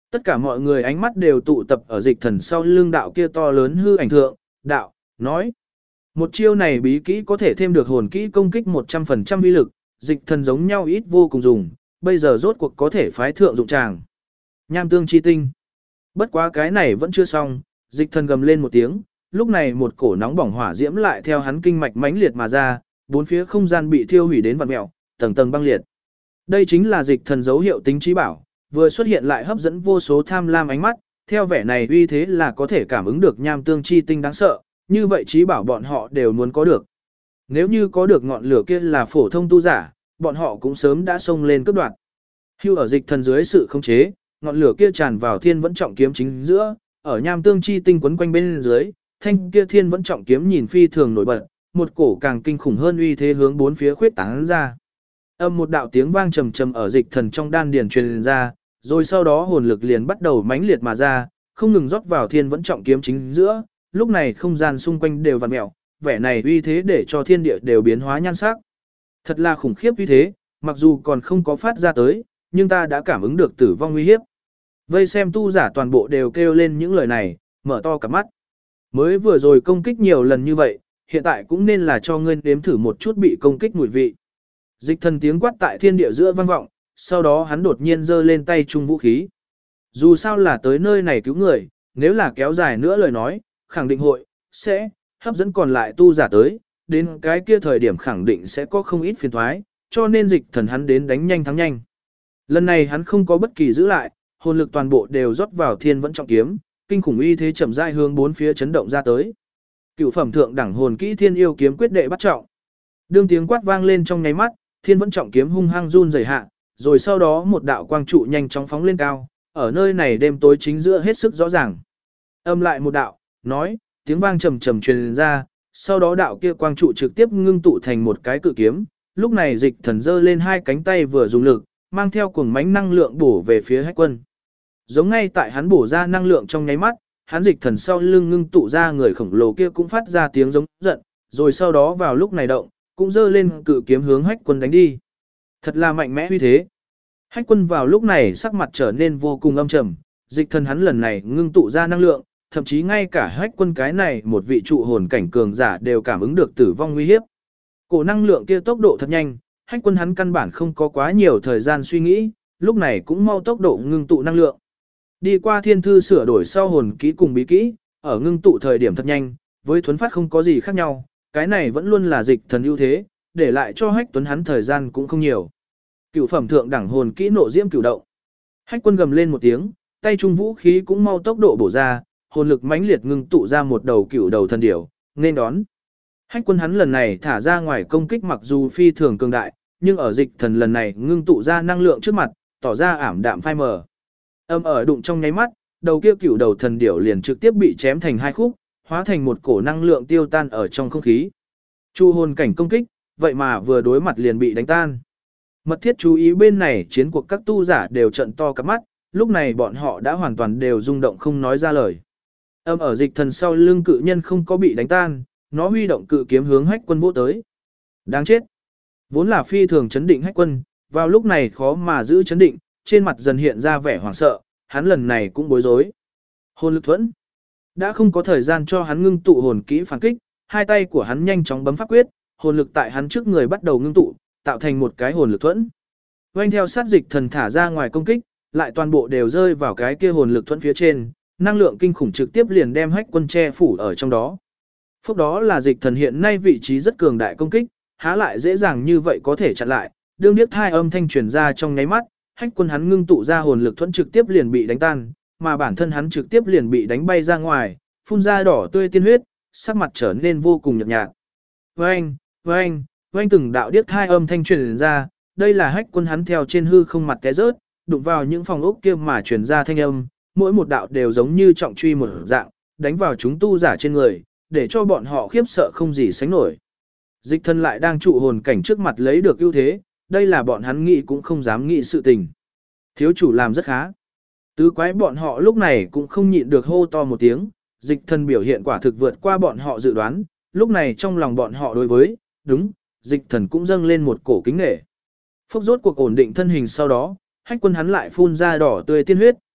Tất cả mọi người ánh mắt đều tụ tập ở dịch thần sau lưng đạo kia to lớn hư ảnh thượng, đạo, nói. Một chiêu này bí kỹ có thể thêm được hồn kỹ công kích 100% uy lực, dịch thần giống nhau ít vô cùng dùng, bây giờ rốt cuộc có thể phái thượng dụng tràng. Nham tương chi tinh. Bất quá cái này vẫn chưa xong, dịch thần gầm lên một tiếng, lúc này một cổ nóng bỏng hỏa diễm lại theo hắn kinh mạch mãnh liệt mà ra, bốn phía không gian bị thiêu hủy đến vặn mèo, tầng tầng băng liệt. Đây chính là dịch thần dấu hiệu tính trí bảo, vừa xuất hiện lại hấp dẫn vô số tham lam ánh mắt, theo vẻ này uy thế là có thể cảm ứng được nham tương chi tinh đáng sợ, như vậy trí bảo bọn họ đều muốn có được. Nếu như có được ngọn lửa kia là phổ thông tu giả, bọn họ cũng sớm đã xông lên cướp đoạt. Hưu ở dịch thần dưới sự khống chế, ngọn lửa kia tràn vào thiên vẫn trọng kiếm chính giữa, ở nham tương chi tinh quấn quanh bên dưới, thanh kia thiên vẫn trọng kiếm nhìn phi thường nổi bật, một cổ càng kinh khủng hơn uy thế hướng bốn phía khuyết tán ra. Âm một đạo tiếng vang trầm trầm ở dịch thần trong đan điền truyền ra, rồi sau đó hồn lực liền bắt đầu mãnh liệt mà ra, không ngừng rót vào thiên vẫn trọng kiếm chính giữa, lúc này không gian xung quanh đều vặn mèo, vẻ này uy thế để cho thiên địa đều biến hóa nhan sắc. Thật là khủng khiếp uy thế, mặc dù còn không có phát ra tới, nhưng ta đã cảm ứng được tử vong nguy hiếp. Vây xem tu giả toàn bộ đều kêu lên những lời này, mở to cả mắt. Mới vừa rồi công kích nhiều lần như vậy, hiện tại cũng nên là cho ngươi nếm thử một chút bị công kích mùi vị. Dịch thần tiếng quát tại thiên địa giữa vang vọng, sau đó hắn đột nhiên giơ lên tay trung vũ khí. Dù sao là tới nơi này cứu người, nếu là kéo dài nữa lời nói, khẳng định hội, sẽ, hấp dẫn còn lại tu giả tới, đến cái kia thời điểm khẳng định sẽ có không ít phiền thoái, cho nên dịch thần hắn đến đánh nhanh thắng nhanh. Lần này hắn không có bất kỳ giữ lại, hồn lực toàn bộ đều rót vào thiên vẫn trọng kiếm, kinh khủng uy thế chậm rãi hướng bốn phía chấn động ra tới. Cựu phẩm thượng đẳng hồn kỹ thiên yêu kiếm quyết đệ bắt trọng. Đương tiếng quát vang lên trong nháy mắt, thiên vẫn trọng kiếm hung hăng run rẩy hạ, rồi sau đó một đạo quang trụ nhanh chóng phóng lên cao, ở nơi này đêm tối chính giữa hết sức rõ ràng. Âm lại một đạo, nói, tiếng vang trầm trầm truyền ra, sau đó đạo kia quang trụ trực tiếp ngưng tụ thành một cái cự kiếm, lúc này dịch thần giơ lên hai cánh tay vừa dùng lực, mang theo cuồng mãnh năng lượng bổ về phía Hách Quân. Giống ngay tại hắn bổ ra năng lượng trong nháy mắt, hắn dịch thần sau lưng ngưng tụ ra người khổng lồ kia cũng phát ra tiếng giống giận, rồi sau đó vào lúc này động, cũng giơ lên cự kiếm hướng Hách Quân đánh đi. Thật là mạnh mẽ uy thế. Hách Quân vào lúc này sắc mặt trở nên vô cùng âm trầm, dịch thần hắn lần này ngưng tụ ra năng lượng, thậm chí ngay cả Hách Quân cái này một vị trụ hồn cảnh cường giả đều cảm ứng được tử vong nguy hiếp. Cổ năng lượng kia tốc độ thật nhanh, Hách Quân hắn căn bản không có quá nhiều thời gian suy nghĩ, lúc này cũng mau tốc độ ngưng tụ năng lượng. Đi qua thiên thư sửa đổi sau hồn kỹ cùng bí kỹ, ở ngưng tụ thời điểm thật nhanh, với thuấn phát không có gì khác nhau, cái này vẫn luôn là dịch thần ưu thế, để lại cho Hách Tuấn hắn thời gian cũng không nhiều. Cửu phẩm thượng đẳng hồn kỹ nộ diễm cửu động. Hách Quân gầm lên một tiếng, tay trung vũ khí cũng mau tốc độ bổ ra, hồn lực mãnh liệt ngưng tụ ra một đầu cửu đầu thần điểu, nên đón. Hách Quân hắn lần này thả ra ngoài công kích mặc dù phi thường cường đại, nhưng ở dịch thần lần này ngưng tụ ra năng lượng trước mặt, tỏ ra ảm đạm phai mờ. Âm ở đụng trong nháy mắt, đầu kia cửu đầu thần điểu liền trực tiếp bị chém thành hai khúc, hóa thành một cổ năng lượng tiêu tan ở trong không khí. Chu hồn cảnh công kích, vậy mà vừa đối mặt liền bị đánh tan. Mật thiết chú ý bên này chiến cuộc các tu giả đều trận to cả mắt, lúc này bọn họ đã hoàn toàn đều rung động không nói ra lời. Âm ở dịch thần sau lưng cự nhân không có bị đánh tan, nó huy động cự kiếm hướng Hách Quân vỗ tới. Đáng chết. Vốn là phi thường chấn định Hách Quân, vào lúc này khó mà giữ chấn định, trên mặt dần hiện ra vẻ hoảng sợ, hắn lần này cũng bối rối. Hồn lực thuẫn. Đã không có thời gian cho hắn ngưng tụ hồn kỹ phản kích, hai tay của hắn nhanh chóng bấm pháp quyết, hồn lực tại hắn trước người bắt đầu ngưng tụ, tạo thành một cái hồn lực thuẫn. Vành theo sát dịch thần thả ra ngoài công kích, lại toàn bộ đều rơi vào cái kia hồn lực thuẫn phía trên, năng lượng kinh khủng trực tiếp liền đem Hách Quân che phủ ở trong đó. Phúc đó là dịch thần hiện nay vị trí rất cường đại công kích, há lại dễ dàng như vậy có thể chặn lại, đương điếc hai âm thanh truyền ra trong nháy mắt, Hách Quân hắn ngưng tụ ra hồn lực thuẫn trực tiếp liền bị đánh tan, mà bản thân hắn trực tiếp liền bị đánh bay ra ngoài, phun ra đỏ tươi tiên huyết, sắc mặt trở nên vô cùng nhợt nhạt. Oanh, oanh, oanh từng đạo điếc hai âm thanh truyền ra, đây là Hách Quân hắn theo trên hư không mặt té rớt, đụng vào những phòng ốc kia mà truyền ra thanh âm, mỗi một đạo đều giống như trọng truy một dạng, đánh vào chúng tu giả trên người, để cho bọn họ khiếp sợ không gì sánh nổi. Dịch thân lại đang trụ hồn cảnh trước mặt lấy được ưu thế, đây là bọn hắn nghĩ cũng không dám nghĩ sự tình. Thiếu chủ làm rất khá. Tứ quái bọn họ lúc này cũng không nhịn được hô to một tiếng, dịch thân biểu hiện quả thực vượt qua bọn họ dự đoán, lúc này trong lòng bọn họ đối với, đúng, dịch thần cũng dâng lên một cổ kính nể. Phốc rốt cuộc ổn định thân hình sau đó, Hách Quân hắn lại phun ra đỏ tươi tiên huyết,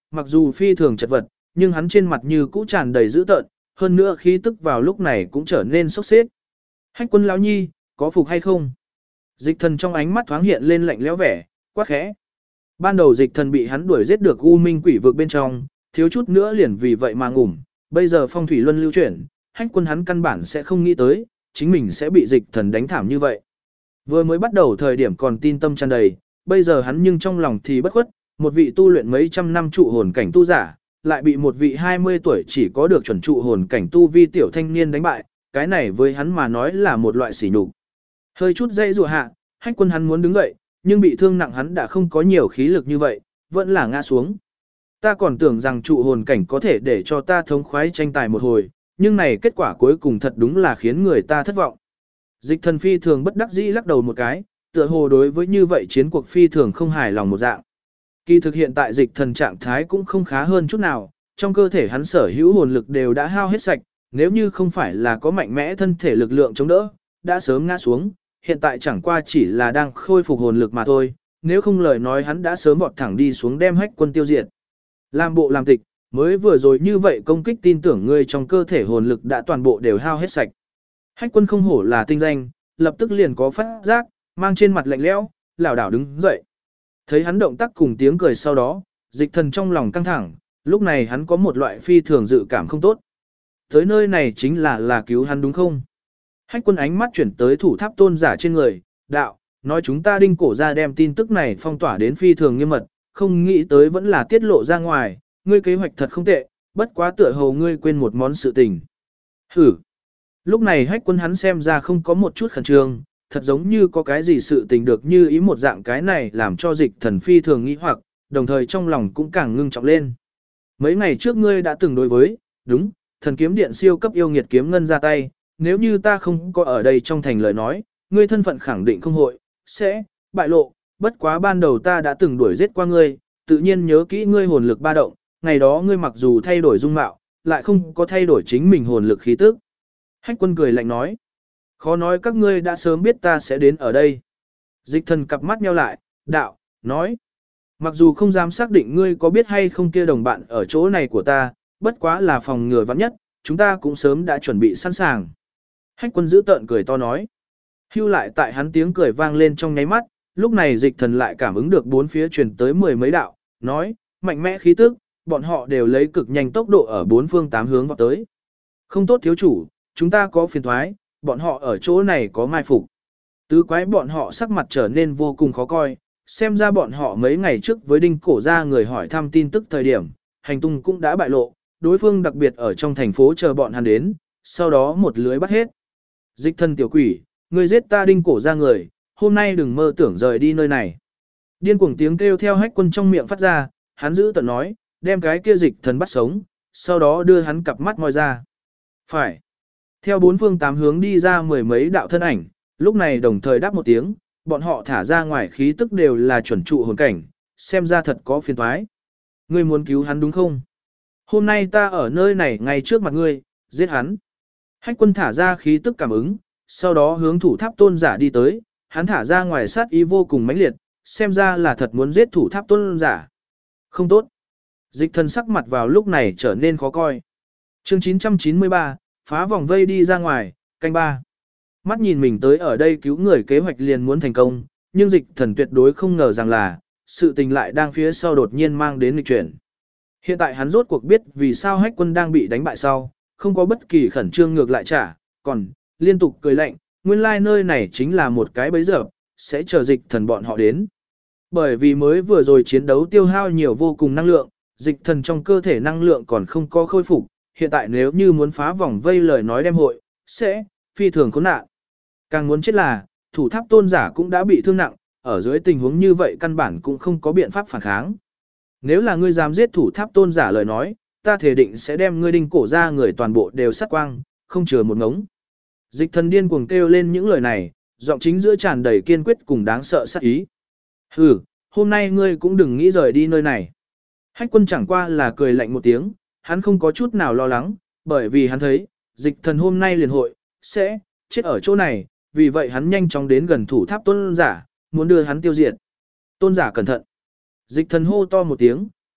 mặc dù phi thường chật vật, nhưng hắn trên mặt như cũ tràn đầy dữ tợn, hơn nữa khí tức vào lúc này cũng trở nên sốc xếp. Hách Quân lão nhi, có phục hay không? Dịch thần trong ánh mắt thoáng hiện lên lạnh lẽo vẻ, quát khẽ. Ban đầu dịch thần bị hắn đuổi giết được U Minh quỷ vực bên trong, thiếu chút nữa liền vì vậy mà ngủm, bây giờ phong thủy luân lưu chuyển, Hách Quân hắn căn bản sẽ không nghĩ tới, chính mình sẽ bị dịch thần đánh thảm như vậy. Vừa mới bắt đầu thời điểm còn tin tâm tràn đầy, bây giờ hắn nhưng trong lòng thì bất khuất, một vị tu luyện mấy trăm năm trụ hồn cảnh tu giả, lại bị một vị 20 tuổi chỉ có được chuẩn trụ hồn cảnh tu vi tiểu thanh niên đánh bại, cái này với hắn mà nói là một loại sỉ nhục. Hơi chút dây rùa hạ, Hách Quân hắn muốn đứng dậy, nhưng bị thương nặng hắn đã không có nhiều khí lực như vậy, vẫn là ngã xuống. Ta còn tưởng rằng trụ hồn cảnh có thể để cho ta thống khoái tranh tài một hồi, nhưng này kết quả cuối cùng thật đúng là khiến người ta thất vọng. Dịch thần phi thường bất đắc dĩ lắc đầu một cái, tựa hồ đối với như vậy chiến cuộc phi thường không hài lòng một dạng. Kỳ thực hiện tại dịch thần trạng thái cũng không khá hơn chút nào, trong cơ thể hắn sở hữu hồn lực đều đã hao hết sạch, nếu như không phải là có mạnh mẽ thân thể lực lượng chống đỡ, đã sớm ngã xuống, hiện tại chẳng qua chỉ là đang khôi phục hồn lực mà thôi, nếu không lời nói hắn đã sớm vọt thẳng đi xuống đem Hách Quân tiêu diệt. Làm bộ làm tịch, mới vừa rồi như vậy công kích tin tưởng ngươi trong cơ thể hồn lực đã toàn bộ đều hao hết sạch. Hách Quân không hổ là tinh danh, lập tức liền có phát giác, mang trên mặt lạnh lẽo, lảo đảo đứng dậy. Thấy hắn động tác cùng tiếng cười sau đó, dịch thần trong lòng căng thẳng, lúc này hắn có một loại phi thường dự cảm không tốt. Tới nơi này chính là cứu hắn đúng không? Hách Quân ánh mắt chuyển tới thủ tháp tôn giả trên người, đạo, nói chúng ta Đinh Cổ ra đem tin tức này phong tỏa đến phi thường nghiêm mật, không nghĩ tới vẫn là tiết lộ ra ngoài, ngươi kế hoạch thật không tệ, bất quá tựa hồ ngươi quên một món sự tình. Hử! Lúc này Hách Quân hắn xem ra không có một chút khẩn trương, thật giống như có cái gì sự tình được như ý một dạng, cái này làm cho dịch thần phi thường nghĩ hoặc, đồng thời trong lòng cũng càng ngưng trọng lên. Mấy ngày trước ngươi đã từng đối với, đúng, thần kiếm điện siêu cấp yêu nghiệt kiếm ngân ra tay, nếu như ta không có ở đây trong thành lời nói, ngươi thân phận khẳng định không hội, sẽ, bại lộ, bất quá ban đầu ta đã từng đuổi giết qua ngươi, tự nhiên nhớ kỹ ngươi hồn lực ba động, ngày đó ngươi mặc dù thay đổi dung mạo, lại không có thay đổi chính mình hồn lực khí tức. Hách Quân cười lạnh nói, khó nói các ngươi đã sớm biết ta sẽ đến ở đây. Dịch thần cặp mắt nheo lại, đạo, nói, mặc dù không dám xác định ngươi có biết hay không kia đồng bạn ở chỗ này của ta, bất quá là phòng ngừa vắng nhất, chúng ta cũng sớm đã chuẩn bị sẵn sàng. Hách Quân giữ tợn cười to nói, hưu lại tại hắn tiếng cười vang lên trong nháy mắt, lúc này dịch thần lại cảm ứng được bốn phía truyền tới mười mấy đạo, nói, mạnh mẽ khí tức, bọn họ đều lấy cực nhanh tốc độ ở bốn phương tám hướng vào tới. Không tốt thiếu chủ, chúng ta có phiền thoái, bọn họ ở chỗ này có mai phục. Tứ quái bọn họ sắc mặt trở nên vô cùng khó coi, xem ra bọn họ mấy ngày trước với Đinh Cổ ra người hỏi thăm tin tức thời điểm, hành tung cũng đã bại lộ, đối phương đặc biệt ở trong thành phố chờ bọn hắn đến, sau đó một lưới bắt hết. Dịch thần tiểu quỷ, người giết ta Đinh Cổ ra người, hôm nay đừng mơ tưởng rời đi nơi này. Điên cuồng tiếng kêu theo Hách Quân trong miệng phát ra, hắn giữ tận nói, đem cái kia dịch thần bắt sống, sau đó đưa hắn cặp mắt moi ra. Phải. Theo bốn phương tám hướng đi ra mười mấy đạo thân ảnh, lúc này đồng thời đáp một tiếng, bọn họ thả ra ngoài khí tức đều là chuẩn trụ hồn cảnh, xem ra thật có phiền toái. Ngươi muốn cứu hắn đúng không? Hôm nay ta ở nơi này ngay trước mặt ngươi, giết hắn. Hách Quân thả ra khí tức cảm ứng, sau đó hướng thủ tháp tôn giả đi tới, hắn thả ra ngoài sát ý vô cùng mãnh liệt, xem ra là thật muốn giết thủ tháp tôn giả. Không tốt. Dịch thần sắc mặt vào lúc này trở nên khó coi. Chương 993, phá vòng vây đi ra ngoài, canh ba. Mắt nhìn mình tới ở đây cứu người kế hoạch liền muốn thành công, nhưng dịch thần tuyệt đối không ngờ rằng là, sự tình lại đang phía sau đột nhiên mang đến nghịch chuyển. Hiện tại hắn rốt cuộc biết vì sao Hách Quân đang bị đánh bại sau, không có bất kỳ khẩn trương ngược lại trả, còn liên tục cười lạnh, nguyên lai nơi này chính là một cái bẫy dập, sẽ chờ dịch thần bọn họ đến. Bởi vì mới vừa rồi chiến đấu tiêu hao nhiều vô cùng năng lượng, dịch thần trong cơ thể năng lượng còn không có khôi phục, hiện tại nếu như muốn phá vòng vây lời nói đem hội, sẽ phi thường khốn nạn. Càng muốn chết là, thủ tháp tôn giả cũng đã bị thương nặng, ở dưới tình huống như vậy căn bản cũng không có biện pháp phản kháng. Nếu là ngươi dám giết thủ tháp tôn giả lời nói, ta thể định sẽ đem ngươi Đinh Cổ ra người toàn bộ đều sát quang, không chừa một ngống. Dịch thần điên cuồng kêu lên những lời này, giọng chính giữa tràn đầy kiên quyết cùng đáng sợ sát ý. Hừ, hôm nay ngươi cũng đừng nghĩ rời đi nơi này. Hách Quân chẳng qua là cười lạnh một tiếng, hắn không có chút nào lo lắng, bởi vì hắn thấy, dịch thần hôm nay liền hội, sẽ chết ở chỗ này, vì vậy hắn nhanh chóng đến gần thủ tháp tôn giả, muốn đưa hắn tiêu diệt. Tôn giả cẩn thận. Dịch thần hô to một tiếng,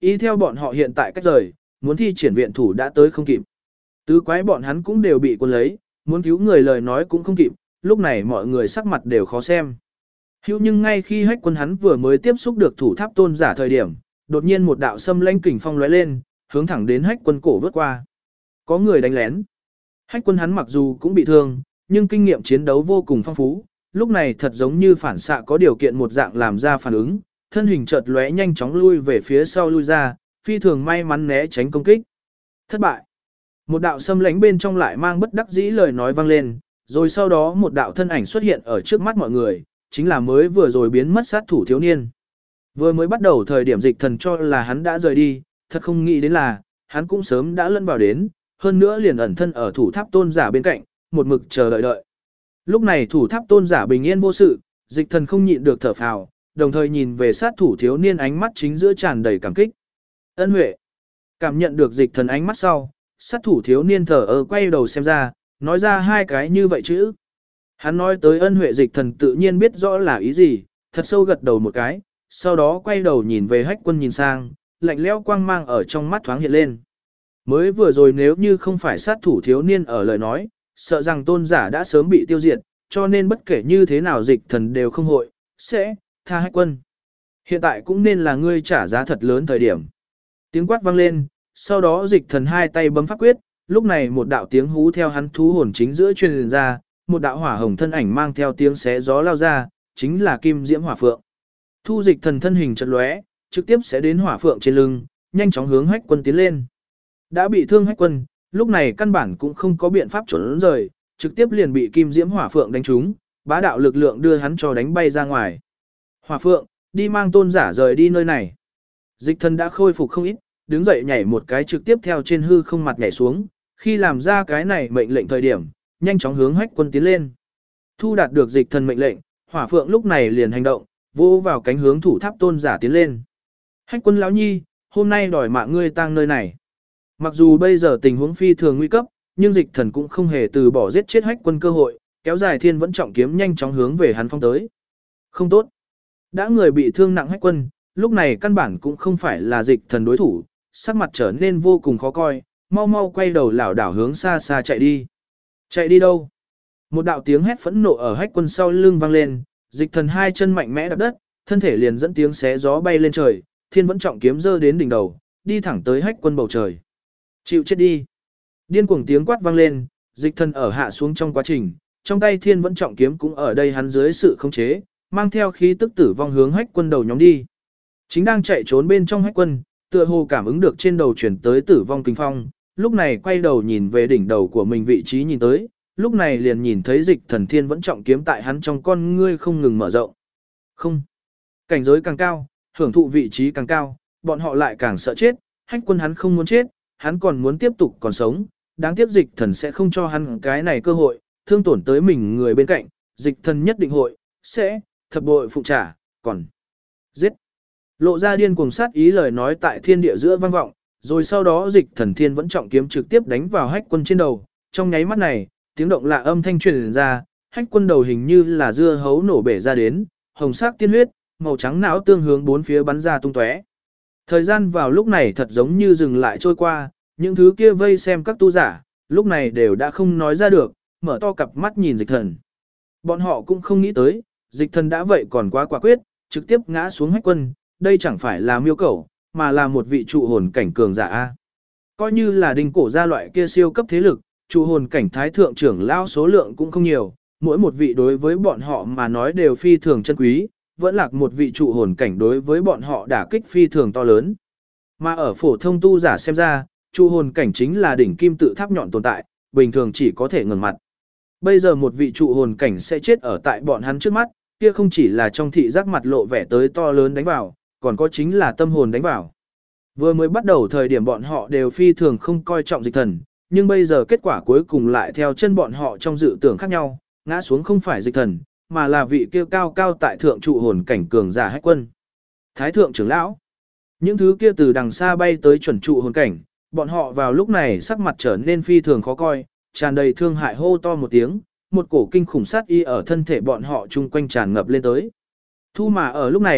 Ý theo bọn họ hiện tại cách rời, muốn thi triển viện thủ đã tới không kịp. Tứ quái bọn hắn cũng đều bị quân lấy, muốn cứu người lời nói cũng không kịp, lúc này mọi người sắc mặt đều khó xem. Hữu nhưng ngay khi Hách Quân hắn vừa mới tiếp xúc được thủ tháp tôn giả thời điểm, đột nhiên một đạo xâm lãnh kình phong lóe lên, hướng thẳng đến Hách Quân cổ vớt qua. Có người đánh lén. Hách Quân hắn mặc dù cũng bị thương, nhưng kinh nghiệm chiến đấu vô cùng phong phú, lúc này thật giống như phản xạ có điều kiện một dạng làm ra phản ứng, thân hình chợt lóe nhanh chóng lui về phía sau lui ra, phi thường may mắn né tránh công kích. Thất bại. Một đạo xâm lãnh bên trong lại mang bất đắc dĩ lời nói vang lên, rồi sau đó một đạo thân ảnh xuất hiện ở trước mắt mọi người, chính là mới vừa rồi biến mất sát thủ thiếu niên. Vừa mới bắt đầu thời điểm Dịch Thần cho là hắn đã rời đi, thật không nghĩ đến là, hắn cũng sớm đã lân vào đến, hơn nữa liền ẩn thân ở thủ tháp tôn giả bên cạnh, một mực chờ đợi đợi. Lúc này thủ tháp tôn giả bình yên vô sự, Dịch Thần không nhịn được thở phào, đồng thời nhìn về sát thủ thiếu niên ánh mắt chính giữa tràn đầy cảm kích. Ân Huệ. Cảm nhận được Dịch Thần ánh mắt sau, sát thủ thiếu niên thở quay đầu xem ra, nói ra hai cái như vậy chứ. Hắn nói tới Ân Huệ, Dịch Thần tự nhiên biết rõ là ý gì, thật sâu gật đầu một cái, sau đó quay đầu nhìn về Hách Quân nhìn sang, lạnh lẽo quang mang ở trong mắt thoáng hiện lên. Mới vừa rồi nếu như không phải sát thủ thiếu niên ở lời nói, sợ rằng tôn giả đã sớm bị tiêu diệt, cho nên bất kể như thế nào Dịch Thần đều không hội, sẽ tha Hách Quân. Hiện tại cũng nên là ngươi trả giá thật lớn thời điểm. Tiếng quát vang lên, sau đó Dịch Thần hai tay bấm pháp quyết, lúc này một đạo tiếng hú theo hắn thú hồn chính giữa truyền ra, một đạo hỏa hồng thân ảnh mang theo tiếng xé gió lao ra, chính là Kim Diễm Hỏa Phượng. Thu Dịch Thần thân hình chợt lóe, trực tiếp sẽ đến Hỏa Phượng trên lưng, nhanh chóng hướng Hách Quân tiến lên. Đã bị thương Hách Quân, lúc này căn bản cũng không có biện pháp trốn rời, trực tiếp liền bị Kim Diễm Hỏa Phượng đánh trúng, bá đạo lực lượng đưa hắn cho đánh bay ra ngoài. Hỏa Phượng, đi mang tôn giả rời đi nơi này. Dịch Thần đã khôi phục không ít, đứng dậy nhảy một cái trực tiếp theo trên hư không mặt nhảy xuống, khi làm ra cái này mệnh lệnh thời điểm, nhanh chóng hướng Hách Quân tiến lên. Thu đạt được Dịch Thần mệnh lệnh, Hỏa Phượng lúc này liền hành động, vỗ vào cánh hướng thủ tháp tôn giả tiến lên. Hách Quân lão nhi, hôm nay đòi mạng ngươi tang nơi này. Mặc dù bây giờ tình huống phi thường nguy cấp, nhưng Dịch Thần cũng không hề từ bỏ giết chết Hách Quân cơ hội, kéo dài Thiên Vẫn Trọng kiếm nhanh chóng hướng về hắn phong tới. Không tốt. Đã người bị thương nặng Hách Quân, lúc này căn bản cũng không phải là Dịch Thần đối thủ, sắc mặt trở nên vô cùng khó coi, mau mau quay đầu lảo đảo hướng xa xa chạy đi. Chạy đi đâu? Một đạo tiếng hét phẫn nộ ở Hách Quân sau lưng vang lên, Dịch Thần hai chân mạnh mẽ đạp đất, thân thể liền dẫn tiếng xé gió bay lên trời, Thiên Vẫn Trọng kiếm giơ đến đỉnh đầu, đi thẳng tới Hách Quân bầu trời. Chịu chết đi. Điên cuồng tiếng quát vang lên, Dịch Thần ở hạ xuống trong quá trình, trong tay Thiên Vẫn Trọng kiếm cũng ở đây hắn dưới sự khống chế, mang theo khí tức tử vong hướng Hách Quân đầu nhóm đi. Chính đang chạy trốn bên trong Hách Quân, tựa hồ cảm ứng được trên đầu chuyển tới tử vong kinh phong, lúc này quay đầu nhìn về đỉnh đầu của mình vị trí nhìn tới, lúc này liền nhìn thấy Dịch Thần Thiên Vẫn Trọng kiếm tại hắn trong con ngươi không ngừng mở rộng. Không. Cảnh giới càng cao, hưởng thụ vị trí càng cao, bọn họ lại càng sợ chết, Hách Quân hắn không muốn chết, hắn còn muốn tiếp tục còn sống, đáng tiếc Dịch Thần sẽ không cho hắn cái này cơ hội, thương tổn tới mình người bên cạnh, Dịch Thần nhất định hội, sẽ, thập bội phụ trả, còn giết. Lộ ra điên cuồng sát ý lời nói tại thiên địa giữa vang vọng, rồi sau đó Dịch Thần Thiên Vẫn Trọng kiếm trực tiếp đánh vào Hách Quân trên đầu, trong nháy mắt này, tiếng động lạ âm thanh truyền ra, Hách Quân đầu hình như là dưa hấu nổ bể ra đến, hồng sắc tiên huyết, màu trắng não tương hướng bốn phía bắn ra tung tóe. Thời gian vào lúc này thật giống như dừng lại trôi qua, những thứ kia vây xem các tu giả, lúc này đều đã không nói ra được, mở to cặp mắt nhìn Dịch Thần. Bọn họ cũng không nghĩ tới, Dịch Thần đã vậy còn quá quả quyết, trực tiếp ngã xuống Hách Quân, đây chẳng phải là miêu cẩu, mà là một vị trụ hồn cảnh cường giả a. Coi như là Đinh Cổ gia loại kia siêu cấp thế lực, trụ hồn cảnh thái thượng trưởng lao số lượng cũng không nhiều, mỗi một vị đối với bọn họ mà nói đều phi thường chân quý, vẫn là một vị trụ hồn cảnh đối với bọn họ đả kích phi thường to lớn. Mà ở phổ thông tu giả xem ra, trụ hồn cảnh chính là đỉnh kim tự tháp nhọn tồn tại, bình thường chỉ có thể ngẩng mặt. Bây giờ một vị trụ hồn cảnh sẽ chết ở tại bọn hắn trước mắt, kia không chỉ là trong thị giác mặt lộ vẻ tới to lớn đánh vào, còn có chính là tâm hồn đánh vào. Vừa mới bắt đầu thời điểm bọn họ đều phi thường không coi trọng Dịch Thần, nhưng bây giờ kết quả cuối cùng lại theo chân bọn họ trong dự tưởng khác nhau, ngã xuống không phải Dịch Thần, mà là vị kia cao cao tại thượng trụ hồn cảnh cường giả Hách Quân. Thái thượng trưởng lão. Những thứ kia từ đằng xa bay tới chuẩn trụ hồn cảnh, bọn họ vào lúc này sắc mặt trở nên phi thường khó coi, tràn đầy thương hại hô to một tiếng, một cổ kinh khủng sát y ở thân thể bọn họ chung quanh tràn ngập lên tới. Thu mà ở lúc này,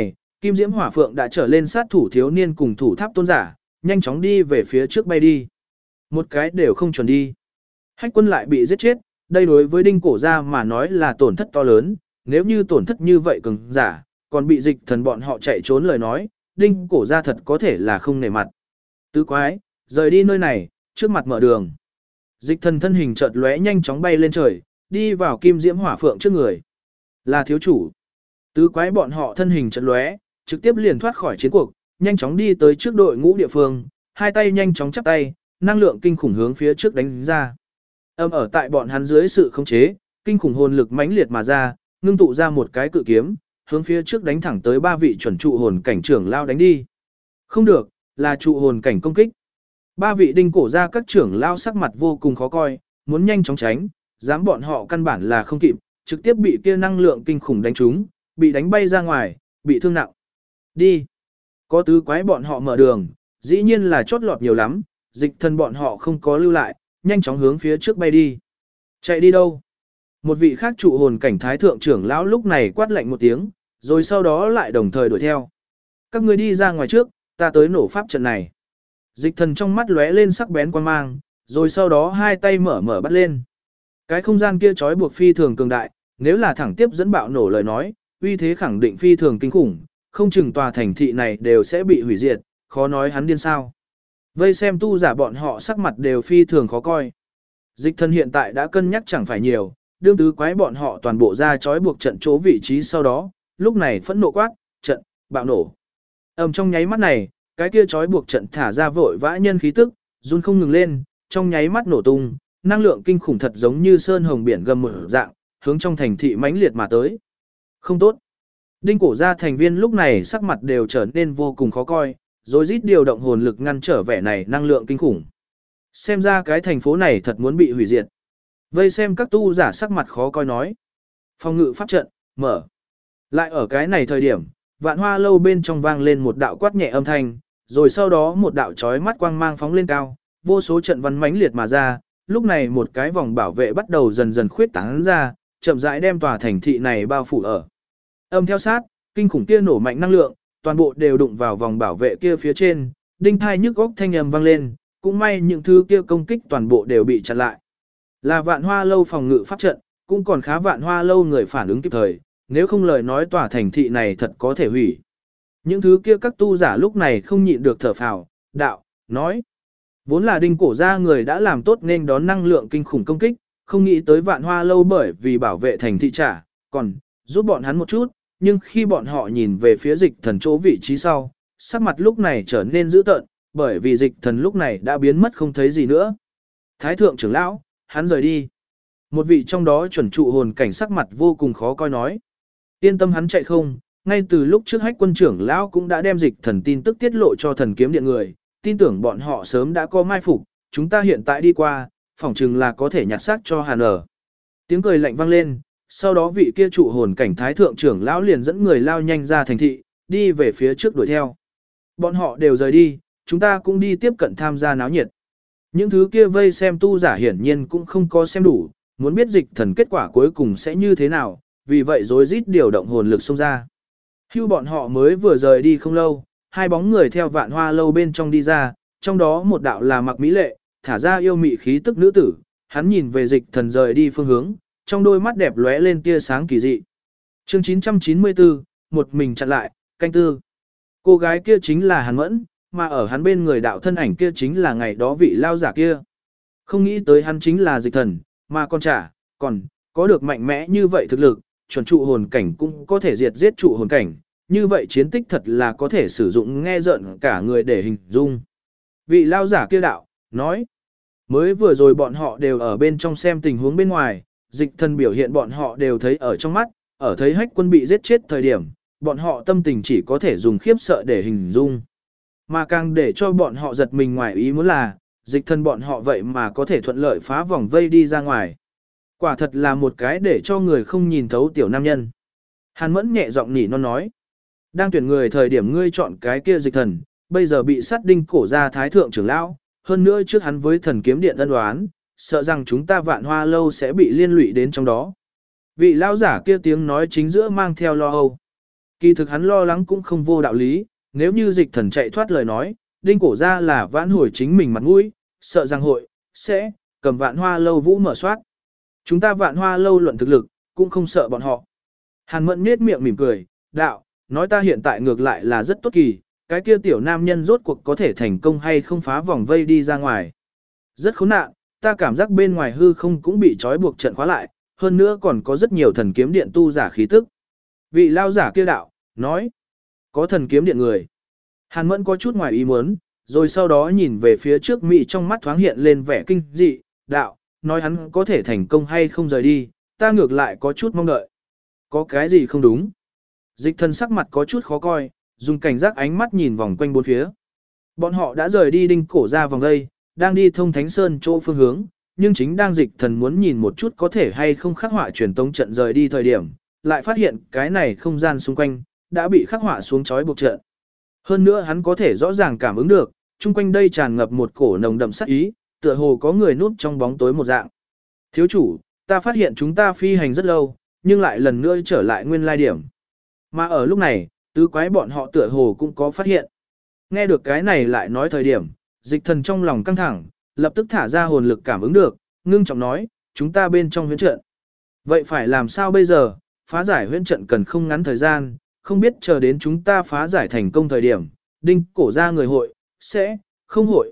Kim Diễm Hỏa Phượng đã trở lên sát thủ thiếu niên cùng thủ tháp tôn giả, nhanh chóng đi về phía trước bay đi. Một cái đều không chuẩn đi. Hách Quân lại bị giết chết, đây đối với Đinh Cổ gia mà nói là tổn thất to lớn, nếu như tổn thất như vậy cường giả, còn bị Dịch Thần bọn họ chạy trốn lời nói, Đinh Cổ gia thật có thể là không nể mặt. Tứ quái, rời đi nơi này, trước mặt mở đường. Dịch Thần thân hình chợt lóe nhanh chóng bay lên trời, đi vào Kim Diễm Hỏa Phượng trước người. Là thiếu chủ. Tứ quái bọn họ thân hình chợt lóe, trực tiếp liền thoát khỏi chiến cuộc, nhanh chóng đi tới trước đội ngũ địa phương, hai tay nhanh chóng chắp tay, năng lượng kinh khủng hướng phía trước đánh ra. Ở tại bọn hắn dưới sự khống chế, kinh khủng hồn lực mãnh liệt mà ra, ngưng tụ ra một cái cự kiếm, hướng phía trước đánh thẳng tới ba vị chuẩn trụ hồn cảnh trưởng lao đánh đi. Không được, là trụ hồn cảnh công kích. Ba vị Đinh Cổ gia các trưởng lao sắc mặt vô cùng khó coi, muốn nhanh chóng tránh, dám bọn họ căn bản là không kịp, trực tiếp bị kia năng lượng kinh khủng đánh trúng, bị đánh bay ra ngoài, bị thương nặng. Đi. Có tứ quái bọn họ mở đường, dĩ nhiên là chót lọt nhiều lắm, Dịch Thần bọn họ không có lưu lại, nhanh chóng hướng phía trước bay đi. Chạy đi đâu? Một vị khác trụ hồn cảnh thái thượng trưởng lão lúc này quát lạnh một tiếng, rồi sau đó lại đồng thời đuổi theo. Các ngươi đi ra ngoài trước, ta tới nổ pháp trận này. Dịch Thần trong mắt lóe lên sắc bén quan mang, rồi sau đó hai tay mở bắt lên. Cái không gian kia trói buộc phi thường cường đại, nếu là thẳng tiếp dẫn bạo nổ lời nói, uy thế khẳng định phi thường kinh khủng, không chừng tòa thành thị này đều sẽ bị hủy diệt, khó nói hắn điên sao. Vây xem tu giả bọn họ sắc mặt đều phi thường khó coi. Dịch Thần hiện tại đã cân nhắc chẳng phải nhiều, đương tứ quái bọn họ toàn bộ ra trói buộc trận chỗ vị trí sau đó, lúc này phẫn nộ quát, trận, bạo nổ. Trong nháy mắt này, cái kia trói buộc trận thả ra vội vã nhân khí tức, run không ngừng lên, trong nháy mắt nổ tung, năng lượng kinh khủng thật giống như sơn hồng biển gầm mở dạng, hướng trong thành thị mãnh liệt mà tới. Không tốt. Đinh Cổ gia thành viên lúc này sắc mặt đều trở nên vô cùng khó coi, rồi rít điều động hồn lực ngăn trở vẻ này năng lượng kinh khủng. Xem ra cái thành phố này thật muốn bị hủy diệt. Vây xem các tu giả sắc mặt khó coi nói. Phòng ngự pháp trận, mở. Lại ở cái này thời điểm, Vạn Hoa lâu bên trong vang lên một đạo quát nhẹ âm thanh, rồi sau đó một đạo chói mắt quang mang phóng lên cao, vô số trận văn mãnh liệt mà ra, lúc này một cái vòng bảo vệ bắt đầu dần dần khuyết tán ra, chậm rãi đem tòa thành thị này bao phủ ở. Âm theo sát, kinh khủng kia nổ mạnh năng lượng, toàn bộ đều đụng vào vòng bảo vệ kia phía trên, đinh thai nhức góc thanh âm vang lên, cũng may những thứ kia công kích toàn bộ đều bị chặn lại. Là Vạn Hoa lâu phòng ngự pháp trận, cũng còn khá Vạn Hoa lâu người phản ứng kịp thời, nếu không lời nói tòa thành thị này thật có thể hủy. Những thứ kia các tu giả lúc này không nhịn được thở phào, đạo, nói. Vốn là Đinh Cổ gia người đã làm tốt nên đón năng lượng kinh khủng công kích, không nghĩ tới Vạn Hoa lâu bởi vì bảo vệ thành thị trả, còn giúp bọn hắn một chút, nhưng khi bọn họ nhìn về phía Dịch Thần chỗ vị trí sau, sắc mặt lúc này trở nên dữ tợn, bởi vì Dịch Thần lúc này đã biến mất không thấy gì nữa. Thái thượng trưởng lão, hắn rời đi. Một vị trong đó chuẩn trụ hồn cảnh sắc mặt vô cùng khó coi nói. Yên tâm hắn chạy không, ngay từ lúc trước Hách Quân trưởng lão cũng đã đem Dịch Thần tin tức tiết lộ cho Thần Kiếm Điện người, tin tưởng bọn họ sớm đã có mai phục, chúng ta hiện tại đi qua, phỏng chừng là có thể nhặt xác cho Hàn ở. Tiếng cười lạnh vang lên, sau đó vị kia trụ hồn cảnh thái thượng trưởng lão liền dẫn người lao nhanh ra thành thị, đi về phía trước đuổi theo. Bọn họ đều rời đi, chúng ta cũng đi tiếp cận tham gia náo nhiệt. Những thứ kia vây xem tu giả hiển nhiên cũng không có xem đủ, muốn biết Dịch Thần kết quả cuối cùng sẽ như thế nào, vì vậy rối rít điều động hồn lực xông ra. Hưu bọn họ mới vừa rời đi không lâu, hai bóng người theo Vạn Hoa lâu bên trong đi ra, trong đó một đạo là mặc mỹ lệ, thả ra yêu mị khí tức nữ tử, hắn nhìn về Dịch Thần rời đi phương hướng, trong đôi mắt đẹp lóe lên tia sáng kỳ dị. Chương 994, một mình chặn lại, canh tư. Cô gái kia chính là Hàn Mẫn, mà ở hắn bên người đạo thân ảnh kia chính là ngày đó vị lao giả kia. Không nghĩ tới hắn chính là Dịch Thần, mà còn có được mạnh mẽ như vậy thực lực, chuẩn trụ hồn cảnh cũng có thể diệt giết trụ hồn cảnh, như vậy chiến tích thật là có thể sử dụng nghe rợn cả người để hình dung. Vị lao giả kia đạo, nói, mới vừa rồi bọn họ đều ở bên trong xem tình huống bên ngoài, Dịch Thần biểu hiện bọn họ đều thấy ở trong mắt, ở thấy Hách Quân bị giết chết thời điểm, bọn họ tâm tình chỉ có thể dùng khiếp sợ để hình dung. Mà càng để cho bọn họ giật mình ngoài ý muốn là, Dịch Thần bọn họ vậy mà có thể thuận lợi phá vòng vây đi ra ngoài. Quả thật là một cái để cho người không nhìn thấu tiểu nam nhân. Hàn Mẫn nhẹ giọng nỉ non nói. Đang tuyển người thời điểm ngươi chọn cái kia Dịch Thần, bây giờ bị sát Đinh Cổ gia thái thượng trưởng lão, hơn nữa trước hắn với Thần Kiếm Điện ân oán, sợ rằng chúng ta Vạn Hoa lâu sẽ bị liên lụy đến trong đó. Vị lão giả kia tiếng nói chính giữa mang theo lo âu. Kỳ thực hắn lo lắng cũng không vô đạo lý, nếu như dịch thần chạy thoát lời nói, đinh cổ ra là vãn hồi chính mình mặt mũi, sợ rằng hội, sẽ, cầm vạn hoa lâu vũ mở soát. Chúng ta vạn hoa lâu luận thực lực, cũng không sợ bọn họ. Hàn Mẫn nết miệng mỉm cười, đạo, nói ta hiện tại ngược lại là rất tốt kỳ, cái kia tiểu nam nhân rốt cuộc có thể thành công hay không phá vòng vây đi ra ngoài. Rất khốn nạn, ta cảm giác bên ngoài hư không cũng bị trói buộc trận khóa lại, hơn nữa còn có rất nhiều thần kiếm điện tu giả khí tức. Vị lao giả kia đạo, nói, có thần kiếm điện người. Hàn Mẫn có chút ngoài ý muốn, rồi sau đó nhìn về phía trước Mỹ trong mắt thoáng hiện lên vẻ kinh dị, đạo, nói hắn có thể thành công hay không rời đi, ta ngược lại có chút mong đợi. Có cái gì không đúng? Dịch thần sắc mặt có chút khó coi, dùng cảnh giác ánh mắt nhìn vòng quanh bốn phía. Bọn họ đã rời đi đinh cổ ra vòng đây, đang đi thông Thánh Sơn chỗ phương hướng, nhưng chính đang dịch thần muốn nhìn một chút có thể hay không khắc họa truyền tống trận rời đi thời điểm, lại phát hiện cái này không gian xung quanh đã bị khắc họa xuống chói buộc trận. Hơn nữa hắn có thể rõ ràng cảm ứng được, chung quanh đây tràn ngập một cổ nồng đậm sát ý, tựa hồ có người núp trong bóng tối một dạng. Thiếu chủ, ta phát hiện chúng ta phi hành rất lâu, nhưng lại lần nữa trở lại nguyên lai điểm. Mà ở lúc này, tứ quái bọn họ tựa hồ cũng có phát hiện. Nghe được cái này lại nói thời điểm, dịch thần trong lòng căng thẳng, lập tức thả ra hồn lực cảm ứng được, ngưng trọng nói, chúng ta bên trong huyễn trận. Vậy phải làm sao bây giờ, phá giải huyễn trận cần không ngắn thời gian, không biết chờ đến chúng ta phá giải thành công thời điểm, đinh cổ ra người hội, không hội,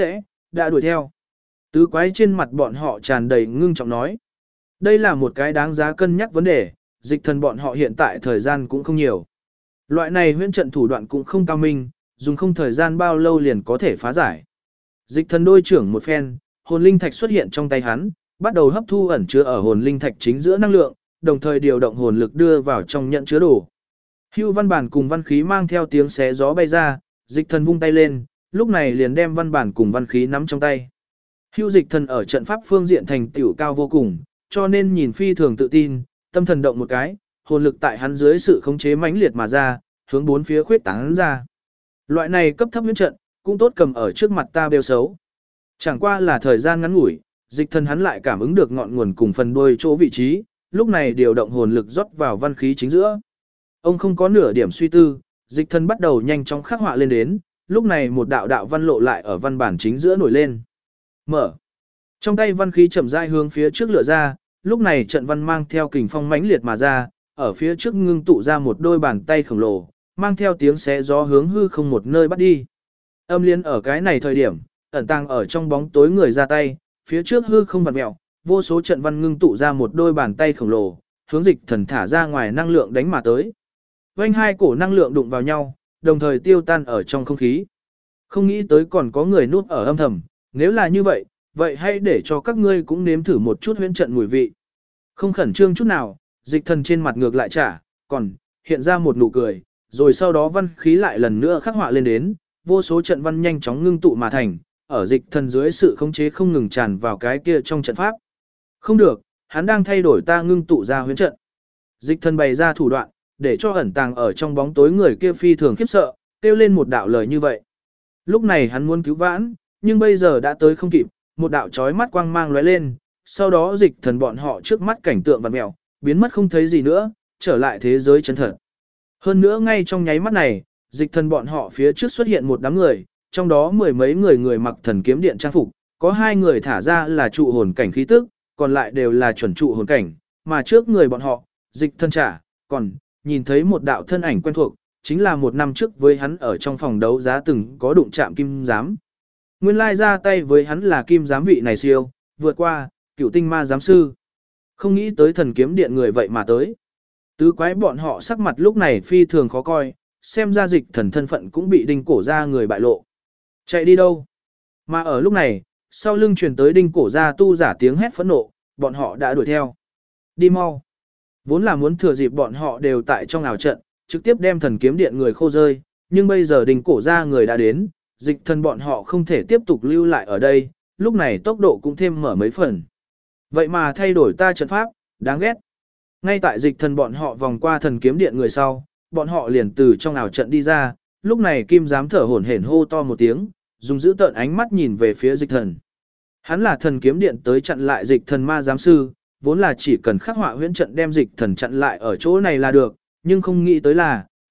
đã đuổi theo. Tứ quái trên mặt bọn họ tràn đầy ngưng trọng nói. Đây là một cái đáng giá cân nhắc vấn đề, dịch thần bọn họ hiện tại thời gian cũng không nhiều. Loại này huyễn trận thủ đoạn cũng không cao minh, dùng không thời gian bao lâu liền có thể phá giải. Dịch thần đôi trưởng một phen, hồn linh thạch xuất hiện trong tay hắn, bắt đầu hấp thu ẩn chứa ở hồn linh thạch chính giữa năng lượng, đồng thời điều động hồn lực đưa vào trong nhận chứa đồ. Hưu văn bản cùng văn khí mang theo tiếng xé gió bay ra, dịch thần vung tay lên, lúc này liền đem văn bản cùng văn khí nắm trong tay. Hưu dịch thần ở trận pháp phương diện thành tựu cao vô cùng, cho nên nhìn phi thường tự tin, tâm thần động một cái, hồn lực tại hắn dưới sự khống chế mãnh liệt mà ra, hướng bốn phía khuyết tán ra. Loại này cấp thấp huyễn trận, cũng tốt cầm ở trước mặt ta bêu xấu. Chẳng qua là thời gian ngắn ngủi, dịch thần hắn lại cảm ứng được ngọn nguồn cùng phần đuôi chỗ vị trí, lúc này điều động hồn lực rót vào văn khí chính giữa. Ông không có nửa điểm suy tư, dịch thần bắt đầu nhanh chóng khắc họa lên đến, lúc này một đạo đạo văn lộ lại ở văn bản chính giữa nổi lên. Mở. Trong tay văn khí chậm rãi hướng phía trước lựa ra, lúc này trận văn mang theo kình phong mãnh liệt mà ra, ở phía trước ngưng tụ ra một đôi bàn tay khổng lồ, mang theo tiếng xé gió hướng hư không một nơi bắt đi. Âm liên ở cái này thời điểm, ẩn tàng ở trong bóng tối người ra tay, phía trước hư không vặn mèo, vô số trận văn ngưng tụ ra một đôi bàn tay khổng lồ, hướng dịch thần thả ra ngoài năng lượng đánh mà tới. Vành hai cổ năng lượng đụng vào nhau, đồng thời tiêu tan ở trong không khí. Không nghĩ tới còn có người núp ở âm thầm, nếu là như vậy, vậy hãy để cho các ngươi cũng nếm thử một chút huyễn trận mùi vị. Không khẩn trương chút nào, dịch thần trên mặt ngược lại trả, còn hiện ra một nụ cười, rồi sau đó văn khí lại lần nữa khắc họa lên đến, vô số trận văn nhanh chóng ngưng tụ mà thành, ở dịch thần dưới sự khống chế không ngừng tràn vào cái kia trong trận pháp. Không được, hắn đang thay đổi ta ngưng tụ ra huyễn trận. Dịch thần bày ra thủ đoạn, để cho ẩn tàng ở trong bóng tối người kia phi thường khiếp sợ, kêu lên một đạo lời như vậy. Lúc này hắn muốn cứu vãn, nhưng bây giờ đã tới không kịp, một đạo chói mắt quang mang lóe lên, sau đó dịch thần bọn họ trước mắt cảnh tượng vặn mèo, biến mất không thấy gì nữa, trở lại thế giới chân thật. Hơn nữa ngay trong nháy mắt này, dịch thần bọn họ phía trước xuất hiện một đám người, trong đó mười mấy người mặc thần kiếm điện trang phục, có 2 người thả ra là trụ hồn cảnh khí tức, còn lại đều là chuẩn trụ hồn cảnh, mà trước người bọn họ, dịch thần trả, còn nhìn thấy một đạo thân ảnh quen thuộc, chính là một năm trước với hắn ở trong phòng đấu giá từng có đụng chạm kim giám. Nguyên lai ra tay với hắn là kim giám vị này siêu, vượt qua, cửu tinh ma giám sư. Không nghĩ tới thần kiếm điện người vậy mà tới. Tứ quái bọn họ sắc mặt lúc này phi thường khó coi, xem ra dịch thần thân phận cũng bị đinh cổ ra người bại lộ. Chạy đi đâu? Mà ở lúc này, sau lưng truyền tới đinh cổ ra tu giả tiếng hét phẫn nộ, bọn họ đã đuổi theo. Đi mau. Vốn là muốn thừa dịp bọn họ đều tại trong ảo trận, trực tiếp đem thần kiếm điện người khô rơi, nhưng bây giờ đinh cổ ra người đã đến, dịch thần bọn họ không thể tiếp tục lưu lại ở đây, lúc này tốc độ cũng thêm mở mấy phần. Vậy mà thay đổi ta trận pháp, đáng ghét. Ngay tại dịch thần bọn họ vòng qua thần kiếm điện người sau, bọn họ liền từ trong ảo trận đi ra, lúc này kim giám thở hổn hển hô to một tiếng, dùng giữ tợn ánh mắt nhìn về phía dịch thần. Hắn là thần kiếm điện tới chặn lại dịch thần ma giám sư, vốn là chỉ cần khắc họa huyễn trận đem dịch thần chặn lại ở chỗ này là được, nhưng không nghĩ tới là,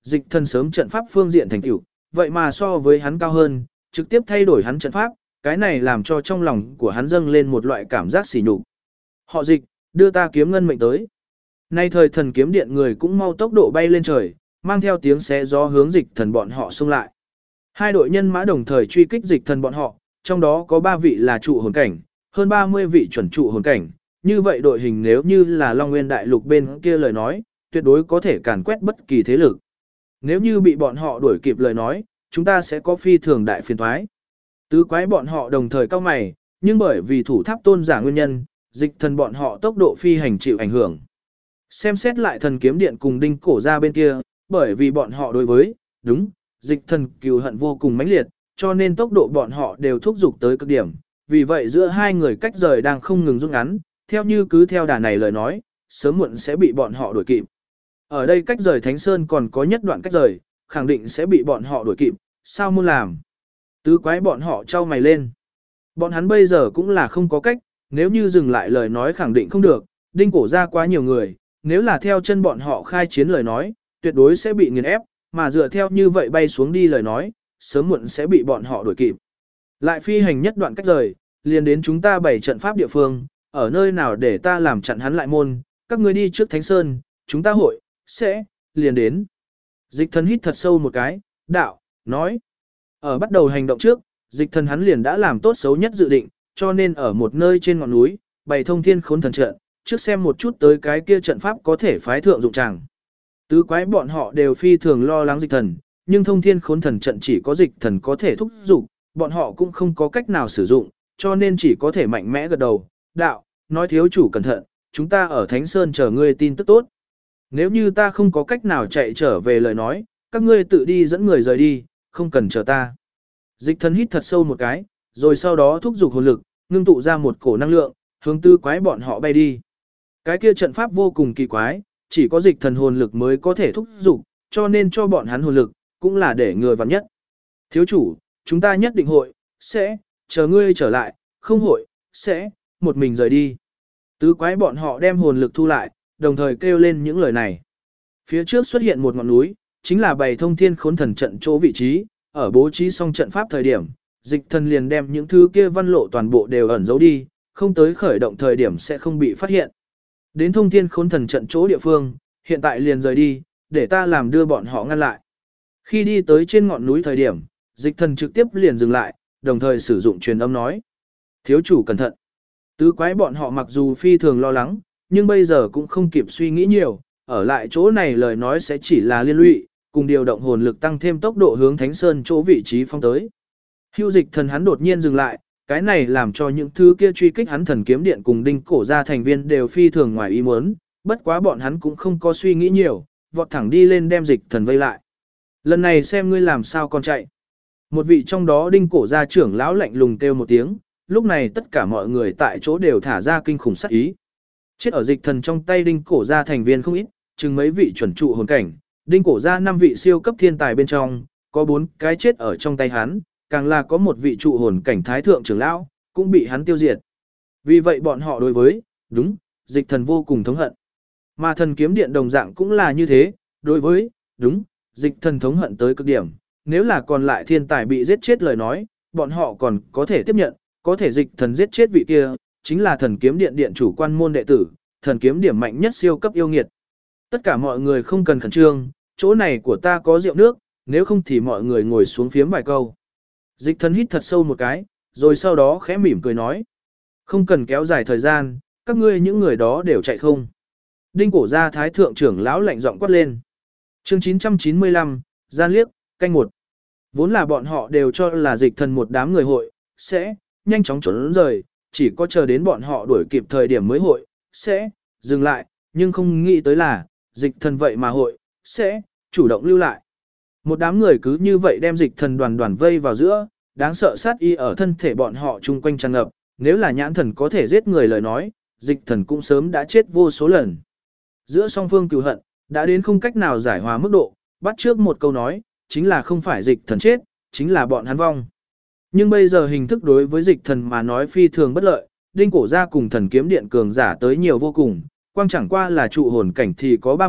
dịch thần sớm trận pháp phương diện thành tựu, vậy mà so với hắn cao hơn, trực tiếp thay đổi hắn trận pháp, cái này làm cho trong lòng của hắn dâng lên một loại cảm giác sỉ nhục. Họ Dịch, đưa ta kiếm ngân mệnh tới. Nay thời thần kiếm điện người cũng mau tốc độ bay lên trời, mang theo tiếng xé gió hướng dịch thần bọn họ xông lại. Hai đội nhân mã đồng thời truy kích dịch thần bọn họ, trong đó có 3 vị là trụ hồn cảnh, hơn 30 vị chuẩn trụ hồn cảnh. Như vậy đội hình nếu như là Long Nguyên Đại Lục bên kia lời nói, tuyệt đối có thể càn quét bất kỳ thế lực. Nếu như bị bọn họ đuổi kịp lời nói, chúng ta sẽ có phi thường đại phiền toái. Tứ quái bọn họ đồng thời cao mày, nhưng bởi vì thủ tháp tôn giả nguyên nhân, dịch thần bọn họ tốc độ phi hành chịu ảnh hưởng. Xem xét lại thần kiếm điện cùng đinh cổ ra bên kia, bởi vì bọn họ đối với, đúng, dịch thần cừu hận vô cùng mãnh liệt, cho nên tốc độ bọn họ đều thúc giục tới cực điểm. Vì vậy giữa hai người cách rời đang không ngừng rút ngắn, theo như cứ theo đà này lời nói, sớm muộn sẽ bị bọn họ đuổi kịp. Ở đây cách rời Thánh Sơn còn có nhất đoạn cách rời, khẳng định sẽ bị bọn họ đuổi kịp, sao muốn làm? Tứ quái bọn họ trao mày lên. Bọn hắn bây giờ cũng là không có cách, nếu như dừng lại lời nói khẳng định không được, đinh cổ ra quá nhiều người, nếu là theo chân bọn họ khai chiến lời nói, tuyệt đối sẽ bị nghiền ép, mà dựa theo như vậy bay xuống đi lời nói, sớm muộn sẽ bị bọn họ đuổi kịp. Lại phi hành nhất đoạn cách rời, liền đến chúng ta bày trận pháp địa phương, ở nơi nào để ta làm chặn hắn lại môn, các ngươi đi trước Thánh Sơn, chúng ta hội, sẽ, liền đến. Dịch thần hít thật sâu một cái, đạo, nói. Ở bắt đầu hành động trước, dịch thần hắn liền đã làm tốt xấu nhất dự định, cho nên ở một nơi trên ngọn núi, bày thông thiên khốn thần trận, trước xem một chút tới cái kia trận pháp có thể phái thượng dụng tràng. Tứ quái bọn họ đều phi thường lo lắng dịch thần, nhưng thông thiên khốn thần trận chỉ có dịch thần có thể thúc dục, bọn họ cũng không có cách nào sử dụng, cho nên chỉ có thể mạnh mẽ gật đầu. Đạo, nói thiếu chủ cẩn thận, chúng ta ở Thánh Sơn chờ ngươi tin tức tốt. Nếu như ta không có cách nào chạy trở về lời nói, các ngươi tự đi dẫn người rời đi, không cần chờ ta. Dịch thần hít thật sâu một cái, rồi sau đó thúc giục hồn lực, ngưng tụ ra một cổ năng lượng, hướng tứ quái bọn họ bay đi. Cái kia trận pháp vô cùng kỳ quái, chỉ có dịch thần hồn lực mới có thể thúc giục, cho nên cho bọn hắn hồn lực, cũng là để người vặn nhất. Thiếu chủ, chúng ta nhất định hội, sẽ, chờ ngươi trở lại, không hội, sẽ, một mình rời đi. Tứ quái bọn họ đem hồn lực thu lại, đồng thời kêu lên những lời này. Phía trước xuất hiện một ngọn núi, chính là bày thông thiên khốn thần trận chỗ vị trí, ở bố trí xong trận pháp thời điểm, dịch thần liền đem những thứ kia văn lộ toàn bộ đều ẩn giấu đi, không tới khởi động thời điểm sẽ không bị phát hiện. Đến thông thiên khốn thần trận chỗ địa phương, hiện tại liền rời đi, để ta làm đưa bọn họ ngăn lại. Khi đi tới trên ngọn núi thời điểm, dịch thần trực tiếp liền dừng lại, đồng thời sử dụng truyền âm nói. Thiếu chủ cẩn thận. Tứ quái bọn họ mặc dù phi thường lo lắng, nhưng bây giờ cũng không kịp suy nghĩ nhiều, ở lại chỗ này lời nói sẽ chỉ là liên lụy, cùng điều động hồn lực tăng thêm tốc độ hướng Thánh Sơn chỗ vị trí phong tới. Hưu dịch thần hắn đột nhiên dừng lại, cái này làm cho những thứ kia truy kích hắn thần kiếm điện cùng đinh cổ ra thành viên đều phi thường ngoài ý muốn, bất quá bọn hắn cũng không có suy nghĩ nhiều, vọt thẳng đi lên đem dịch thần vây lại. Lần này xem ngươi làm sao còn chạy. Một vị trong đó đinh cổ gia trưởng lão lạnh lùng kêu một tiếng, lúc này tất cả mọi người tại chỗ đều thả ra kinh khủng sát ý. Chết ở dịch thần trong tay đinh cổ gia thành viên không ít, chừng mấy vị chuẩn trụ hồn cảnh, đinh cổ gia 5 vị siêu cấp thiên tài bên trong, có 4 cái chết ở trong tay hắn, càng là có một vị trụ hồn cảnh thái thượng trưởng lão, cũng bị hắn tiêu diệt. Vì vậy bọn họ đối với, đúng, dịch thần vô cùng thống hận. Mà thần kiếm điện đồng dạng cũng là như thế, đối với, đúng, dịch thần thống hận tới cực điểm. Nếu là còn lại thiên tài bị giết chết lời nói, bọn họ còn có thể tiếp nhận, có thể dịch thần giết chết vị kia, chính là thần kiếm điện điện chủ quan môn đệ tử, thần kiếm điểm mạnh nhất siêu cấp yêu nghiệt. Tất cả mọi người không cần khẩn trương, chỗ này của ta có rượu nước, nếu không thì mọi người ngồi xuống phiếm vài câu. Dịch thần hít thật sâu một cái, rồi sau đó khẽ mỉm cười nói. Không cần kéo dài thời gian, các ngươi những người đó đều chạy không. Đinh cổ gia thái thượng trưởng lão lạnh giọng quát lên. Chương 995, gian liếc, canh 1. Vốn là bọn họ đều cho là dịch thần một đám người hội, sẽ, nhanh chóng trốn rời, chỉ có chờ đến bọn họ đuổi kịp thời điểm mới hội, sẽ, dừng lại, nhưng không nghĩ tới là, dịch thần vậy mà hội, sẽ, chủ động lưu lại. Một đám người cứ như vậy đem dịch thần đoàn đoàn vây vào giữa, đáng sợ sát y ở thân thể bọn họ chung quanh tràn ngập, nếu là nhãn thần có thể giết người lời nói, dịch thần cũng sớm đã chết vô số lần. Giữa song phương cừu hận, đã đến không cách nào giải hòa mức độ, bắt trước một câu nói, chính là không phải dịch thần chết, chính là bọn hắn vong. Nhưng bây giờ hình thức đối với dịch thần mà nói phi thường bất lợi, đinh cổ gia cùng thần kiếm điện cường giả tới nhiều vô cùng, quang chẳng qua là trụ hồn cảnh thì có 3 vị,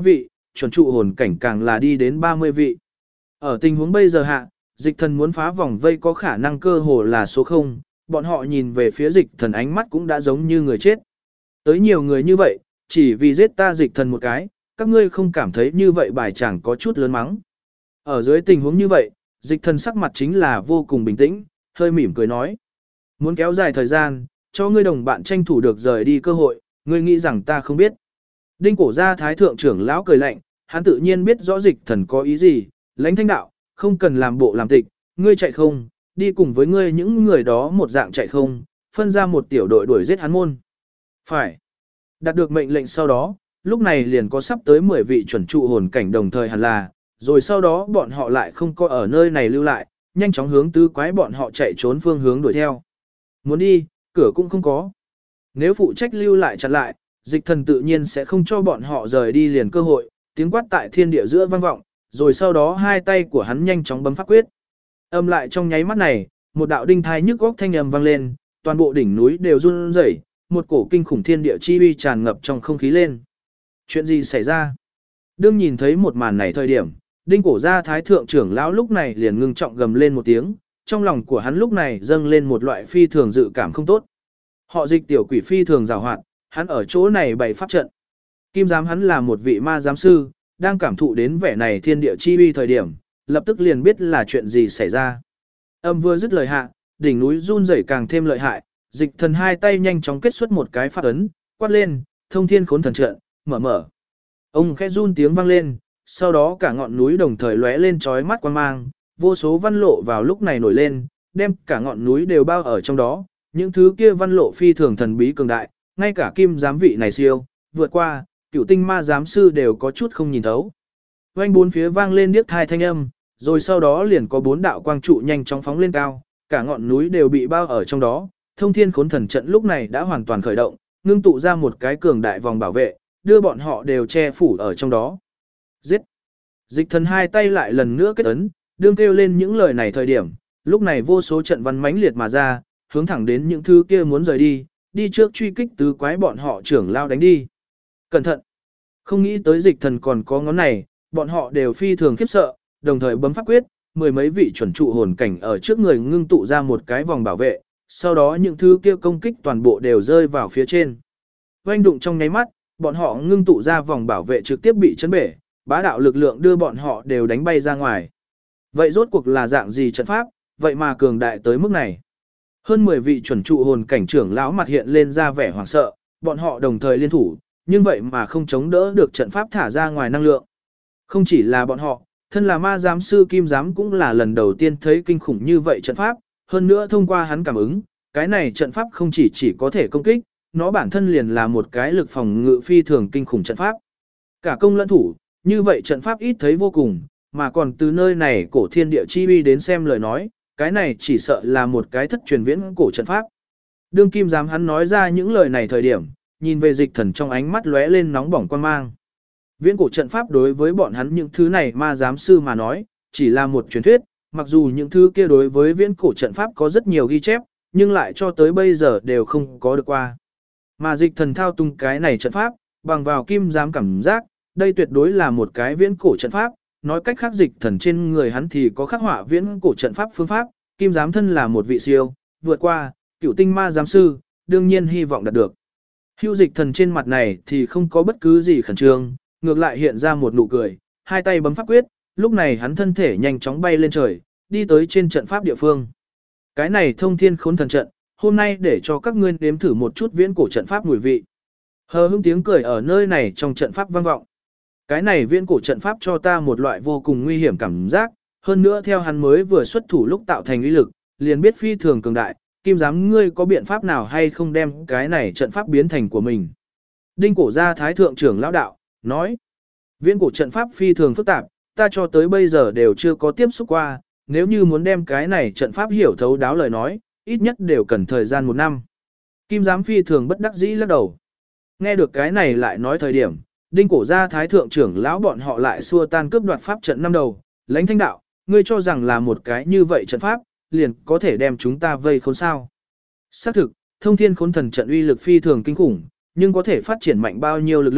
chuẩn trụ hồn cảnh càng là đi đến 30 vị. Ở tình huống bây giờ hạ, dịch thần muốn phá vòng vây có khả năng cơ hồ là số 0, bọn họ nhìn về phía dịch thần ánh mắt cũng đã giống như người chết. Tới nhiều người như vậy, chỉ vì giết ta dịch thần một cái, các ngươi không cảm thấy như vậy bài chẳng có chút lớn mắng. Ở dưới tình huống như vậy, dịch thần sắc mặt chính là vô cùng bình tĩnh, hơi mỉm cười nói. Muốn kéo dài thời gian, cho ngươi đồng bạn tranh thủ được rời đi cơ hội, ngươi nghĩ rằng ta không biết. Đinh cổ gia thái thượng trưởng lão cười lạnh, hắn tự nhiên biết rõ dịch thần có ý gì, lãnh thanh đạo, không cần làm bộ làm tịch, ngươi chạy không, đi cùng với ngươi những người đó một dạng chạy không, phân ra một tiểu đội đuổi giết hắn môn. Phải. Đạt được mệnh lệnh sau đó, lúc này liền có sắp tới 10 vị chuẩn trụ hồn cảnh đồng thời hẳn là, rồi sau đó bọn họ lại không có ở nơi này lưu lại, nhanh chóng hướng tứ quái bọn họ chạy trốn phương hướng đuổi theo. Muốn đi, cửa cũng không có. Nếu phụ trách lưu lại chặn lại, dịch thần tự nhiên sẽ không cho bọn họ rời đi liền cơ hội, tiếng quát tại thiên địa giữa vang vọng, rồi sau đó hai tay của hắn nhanh chóng bấm pháp quyết. Âm lại trong nháy mắt này, một đạo đinh thai nhức góc thanh âm vang lên, toàn bộ đỉnh núi đều run rẩy, một cổ kinh khủng thiên địa chi uy tràn ngập trong không khí lên. Chuyện gì xảy ra? Đương nhìn thấy một màn này thời điểm, đinh cổ gia thái thượng trưởng lão lúc này liền ngưng trọng gầm lên một tiếng, trong lòng của hắn lúc này dâng lên một loại phi thường dự cảm không tốt. Họ dịch tiểu quỷ phi thường giàu hoạt, hắn ở chỗ này bày pháp trận. Kim giám hắn là một vị ma giám sư, đang cảm thụ đến vẻ này thiên địa chi uy thời điểm, lập tức liền biết là chuyện gì xảy ra. Âm vừa dứt lời hạ, đỉnh núi run rẩy càng thêm lợi hại, dịch thần hai tay nhanh chóng kết xuất một cái pháp ấn, quát lên, thông thiên khốn thần trận, mở. Ông khẽ run tiếng vang lên, sau đó cả ngọn núi đồng thời lóe lên chói mắt quang mang, vô số văn lộ vào lúc này nổi lên, đem cả ngọn núi đều bao ở trong đó, những thứ kia văn lộ phi thường thần bí cường đại, ngay cả kim giám vị này siêu, vượt qua, cửu tinh ma giám sư đều có chút không nhìn thấu. Vang bốn phía vang lên điếc thai thanh âm, rồi sau đó liền có 4 đạo quang trụ nhanh chóng phóng lên cao, cả ngọn núi đều bị bao ở trong đó, thông thiên khốn thần trận lúc này đã hoàn toàn khởi động, ngưng tụ ra một cái cường đại vòng bảo vệ, đưa bọn họ đều che phủ ở trong đó. Giết! Dịch thần hai tay lại lần nữa kết ấn, đương kêu lên những lời này thời điểm, lúc này vô số trận văn mãnh liệt mà ra, hướng thẳng đến những thứ kia muốn rời đi, đi trước truy kích tứ quái bọn họ trưởng lao đánh đi. Cẩn thận! Không nghĩ tới dịch thần còn có ngón này, bọn họ đều phi thường khiếp sợ, đồng thời bấm pháp quyết, mười mấy vị chuẩn trụ hồn cảnh ở trước người ngưng tụ ra một cái vòng bảo vệ, sau đó những thứ kia công kích toàn bộ đều rơi vào phía trên. Oanh đụng trong nháy mắt, bọn họ ngưng tụ ra vòng bảo vệ trực tiếp bị chấn bể, bá đạo lực lượng đưa bọn họ đều đánh bay ra ngoài. Vậy rốt cuộc là dạng gì trận pháp, vậy mà cường đại tới mức này? Hơn 10 vị chuẩn trụ hồn cảnh trưởng lão mặt hiện lên ra vẻ hoảng sợ, bọn họ đồng thời liên thủ, nhưng vậy mà không chống đỡ được trận pháp thả ra ngoài năng lượng. Không chỉ là bọn họ, thân là ma giám sư Kim giám cũng là lần đầu tiên thấy kinh khủng như vậy trận pháp, hơn nữa thông qua hắn cảm ứng, cái này trận pháp không chỉ có thể công kích, nó bản thân liền là một cái lực phòng ngự phi thường kinh khủng trận pháp. Cả công lẫn thủ, như vậy trận pháp ít thấy vô cùng, mà còn từ nơi này cổ thiên địa chi uy đến xem lời nói, cái này chỉ sợ là một cái thất truyền viễn cổ trận pháp. Đương Kim giám hắn nói ra những lời này thời điểm, nhìn về dịch thần trong ánh mắt lóe lên nóng bỏng quan mang. Viễn cổ trận pháp đối với bọn hắn những thứ này ma giám sư mà nói, chỉ là một truyền thuyết, mặc dù những thứ kia đối với viễn cổ trận pháp có rất nhiều ghi chép, nhưng lại cho tới bây giờ đều không có được qua. Mà dịch thần thao tung cái này trận pháp, bằng vào Kim giám cảm giác, đây tuyệt đối là một cái viễn cổ trận pháp, nói cách khác dịch thần trên người hắn thì có khắc họa viễn cổ trận pháp phương pháp, Kim giám thân là một vị siêu, vượt qua, cửu tinh ma giám sư, đương nhiên hy vọng đạt được. Hưu dịch thần trên mặt này thì không có bất cứ gì khẩn trương, ngược lại hiện ra một nụ cười, hai tay bấm pháp quyết, lúc này hắn thân thể nhanh chóng bay lên trời, đi tới trên trận pháp địa phương. Cái này thông thiên khốn thần trận, hôm nay để cho các ngươi nếm thử một chút viễn cổ trận pháp mùi vị. Hờ hững tiếng cười ở nơi này trong trận pháp vang vọng. Cái này viễn cổ trận pháp cho ta một loại vô cùng nguy hiểm cảm giác, hơn nữa theo hắn mới vừa xuất thủ lúc tạo thành uy lực, liền biết phi thường cường đại, Kim giám ngươi có biện pháp nào hay không đem cái này trận pháp biến thành của mình. Đinh cổ gia thái thượng trưởng lão đạo, nói, viễn cổ trận pháp phi thường phức tạp, ta cho tới bây giờ đều chưa có tiếp xúc qua, nếu như muốn đem cái này trận pháp hiểu thấu đáo lời nói, ít nhất đều cần thời gian 1 năm. Kim giám phi thường bất đắc dĩ lắc đầu. Nghe được cái này lại nói thời điểm, đinh cổ gia thái thượng trưởng lão bọn họ lại xua tan cướp đoạt pháp trận năm đầu, lãnh thanh đạo, ngươi cho rằng là một cái như vậy trận pháp, liền có thể đem chúng ta vây khốn sao. Xác thực, thông thiên khốn thần trận uy lực phi thường kinh khủng, nhưng có thể phát triển mạnh bao nhiêu lực lượng,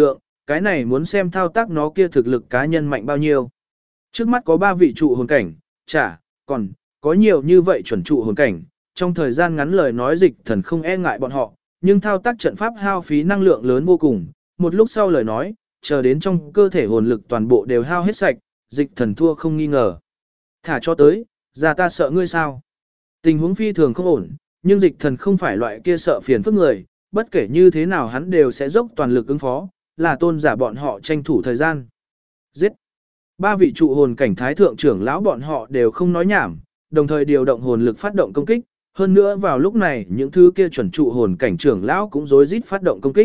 cái này muốn xem thao tác nó kia thực lực cá nhân mạnh bao nhiêu. Trước mắt có 3 vị trụ hồn cảnh, còn có nhiều như vậy chuẩn trụ hồn cảnh, trong thời gian ngắn lời nói Dịch Thần không e ngại bọn họ, nhưng thao tác trận pháp hao phí năng lượng lớn vô cùng, một lúc sau lời nói, chờ đến trong cơ thể hồn lực toàn bộ đều hao hết sạch, Dịch Thần thua không nghi ngờ. Thả cho tới, ra ta sợ ngươi sao? Tình huống phi thường không ổn, nhưng Dịch Thần không phải loại kia sợ phiền phức người, bất kể như thế nào hắn đều sẽ dốc toàn lực ứng phó, là tôn giả bọn họ tranh thủ thời gian. Giết! 3 vị trụ hồn cảnh thái thượng trưởng lão bọn họ đều không nói nhảm, đồng thời điều động hồn lực phát động công kích, hơn nữa vào lúc này những thứ kia chuẩn trụ hồn cảnh trưởng lão cũng rối rít phát động công kích.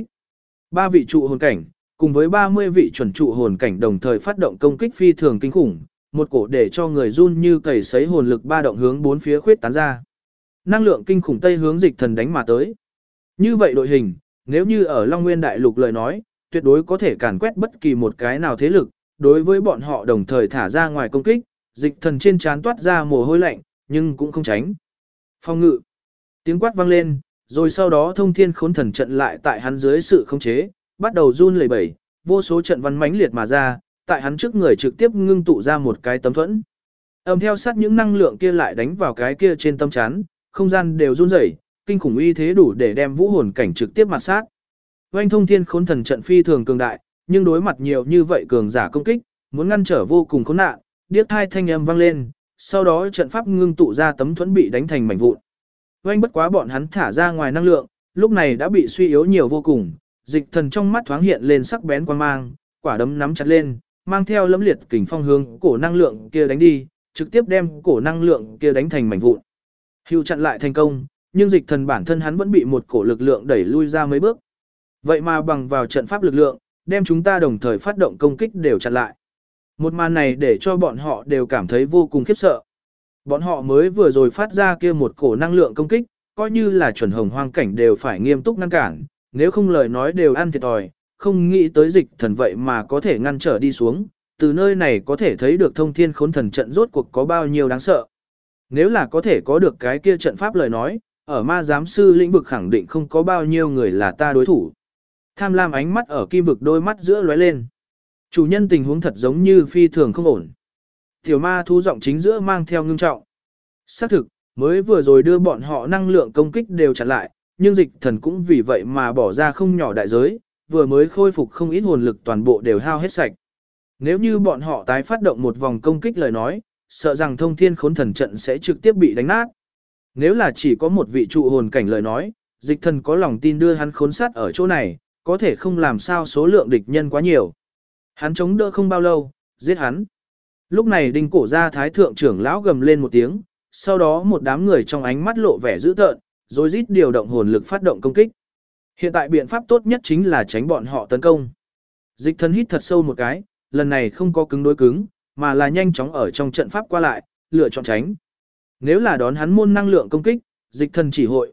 3 vị trụ hồn cảnh, cùng với 30 vị chuẩn trụ hồn cảnh đồng thời phát động công kích phi thường kinh khủng, một cổ để cho người run như cầy sấy hồn lực ba động hướng bốn phía khuyết tán ra. Năng lượng kinh khủng tây hướng Dịch Thần đánh mà tới. Như vậy đội hình, nếu như ở Long Nguyên Đại Lục lời nói, tuyệt đối có thể càn quét bất kỳ một cái nào thế lực, đối với bọn họ đồng thời thả ra ngoài công kích, Dịch Thần trên trán toát ra mồ hôi lạnh, nhưng cũng không tránh. Phong ngự. Tiếng quát vang lên, rồi sau đó Thông Thiên Khốn Thần trận lại tại hắn dưới sự khống chế, bắt đầu run lẩy bẩy, vô số trận văn mãnh liệt mà ra, tại hắn trước người trực tiếp ngưng tụ ra một cái tấm thuẫn. Theo sát những năng lượng kia lại đánh vào cái kia trên tâm chắn, không gian đều run rẩy, kinh khủng uy thế đủ để đem vũ hồn cảnh trực tiếp mặt sát. Oanh Thông Thiên Khốn Thần trận phi thường cường đại, nhưng đối mặt nhiều như vậy cường giả công kích, muốn ngăn trở vô cùng khốn nạn, điếc hai thanh âm vang lên, sau đó trận pháp ngưng tụ ra tấm thuẫn bị đánh thành mảnh vụn. Oanh bất quá bọn hắn thả ra ngoài năng lượng, lúc này đã bị suy yếu nhiều vô cùng, Dịch Thần trong mắt thoáng hiện lên sắc bén quang mang, quả đấm nắm chặt lên, mang theo lẫm liệt kình phong hướng cổ năng lượng kia đánh đi, trực tiếp đem cổ năng lượng kia đánh thành mảnh vụn. Hưu chặn lại thành công, nhưng Dịch Thần bản thân hắn vẫn bị một cổ lực lượng đẩy lui ra mấy bước. Vậy mà bằng vào trận pháp lực lượng, đem chúng ta đồng thời phát động công kích đều chặn lại. Một màn này để cho bọn họ đều cảm thấy vô cùng khiếp sợ. Bọn họ mới vừa rồi phát ra kia một cổ năng lượng công kích, coi như là chuẩn hồng hoang cảnh đều phải nghiêm túc ngăn cản, nếu không lời nói đều ăn thiệt thòi, không nghĩ tới Dịch Thần vậy mà có thể ngăn trở đi xuống, từ nơi này có thể thấy được Thông Thiên Khốn Thần trận rốt cuộc có bao nhiêu đáng sợ. Nếu là có thể có được cái kia trận pháp lời nói, ở ma giám sư lĩnh vực khẳng định không có bao nhiêu người là ta đối thủ. Tham lam ánh mắt ở kim vực đôi mắt giữa lóe lên. Chủ nhân tình huống thật giống như phi thường không ổn. Tiểu ma thú giọng chính giữa mang theo ngưng trọng. Xác thực, mới vừa rồi đưa bọn họ năng lượng công kích đều chặn lại, nhưng Dịch Thần cũng vì vậy mà bỏ ra không nhỏ đại giới, vừa mới khôi phục không ít hồn lực toàn bộ đều hao hết sạch. Nếu như bọn họ tái phát động một vòng công kích lời nói, sợ rằng Thông Thiên Khốn Thần trận sẽ trực tiếp bị đánh nát. Nếu là chỉ có một vị trụ hồn cảnh lời nói, Dịch Thần có lòng tin đưa hắn khốn sát ở chỗ này, có thể không làm sao số lượng địch nhân quá nhiều. Hắn chống đỡ không bao lâu, giết hắn. Lúc này Đinh Cổ Gia Thái Thượng trưởng lão gầm lên một tiếng, sau đó một đám người trong ánh mắt lộ vẻ dữ tợn, rồi rít điều động hồn lực phát động công kích. Hiện tại biện pháp tốt nhất chính là tránh bọn họ tấn công. Dịch Thần hít thật sâu một cái, lần này không có cứng đối cứng, mà là nhanh chóng ở trong trận pháp qua lại, lựa chọn tránh. Nếu là đón hắn môn năng lượng công kích, Dịch Thần chỉ hội,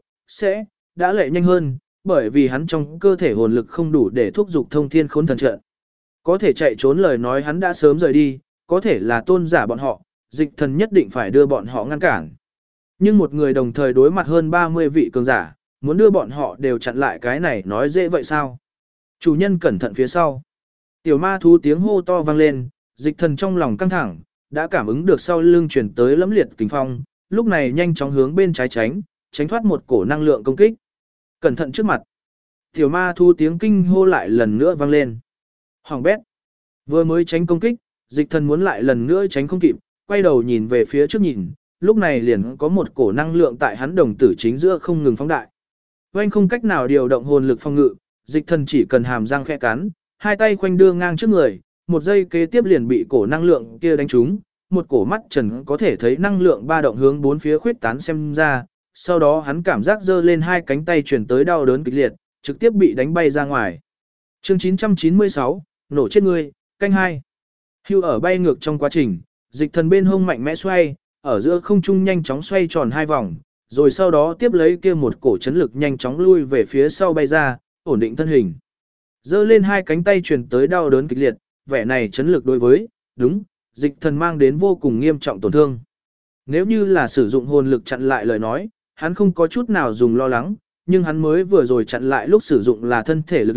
đã lệ nhanh hơn, bởi vì hắn trong cơ thể hồn lực không đủ để thúc giục Thông Thiên Khốn Thần trận. Có thể chạy trốn lời nói hắn đã sớm rời đi, có thể là tôn giả bọn họ, Dịch Thần nhất định phải đưa bọn họ ngăn cản. Nhưng một người đồng thời đối mặt hơn 30 vị cường giả, muốn đưa bọn họ đều chặn lại cái này nói dễ vậy sao? Chủ nhân cẩn thận phía sau. Tiểu ma thú tiếng hô to vang lên, Dịch Thần trong lòng căng thẳng, đã cảm ứng được sau lưng chuyển tới lẫm liệt kình phong, lúc này nhanh chóng hướng bên trái tránh thoát một cổ năng lượng công kích. Cẩn thận trước mặt. Tiểu ma thú tiếng kinh hô lại lần nữa vang lên. Hoàng bét. Vừa mới tránh công kích, Dịch Thần muốn lại lần nữa tránh không kịp, quay đầu nhìn về phía trước nhìn, lúc này liền có một cổ năng lượng tại hắn đồng tử chính giữa không ngừng phóng đại. Oanh không cách nào điều động hồn lực phòng ngự, Dịch Thần chỉ cần hàm răng khẽ cắn, hai tay khoanh đưa ngang trước người, một giây kế tiếp liền bị cổ năng lượng kia đánh trúng, một cổ mắt trần có thể thấy năng lượng ba động hướng bốn phía khuyết tán xem ra, sau đó hắn cảm giác giơ lên hai cánh tay truyền tới đau đớn kịch liệt, trực tiếp bị đánh bay ra ngoài. Chương 996, nổ chết ngươi, canh 2. Hưu ở bay ngược trong quá trình, Dịch Thần bên hông mạnh mẽ xoay, ở giữa không trung nhanh chóng xoay tròn hai vòng, rồi sau đó tiếp lấy kia một cổ chấn lực nhanh chóng lui về phía sau bay ra, ổn định thân hình. Giơ lên hai cánh tay truyền tới đau đớn kịch liệt, vẻ này chấn lực đối với, Dịch Thần mang đến vô cùng nghiêm trọng tổn thương. Nếu như là sử dụng hồn lực chặn lại lời nói, hắn không có chút nào dùng lo lắng, nhưng hắn mới vừa rồi chặn lại lúc sử dụng là thân thể lực lượng,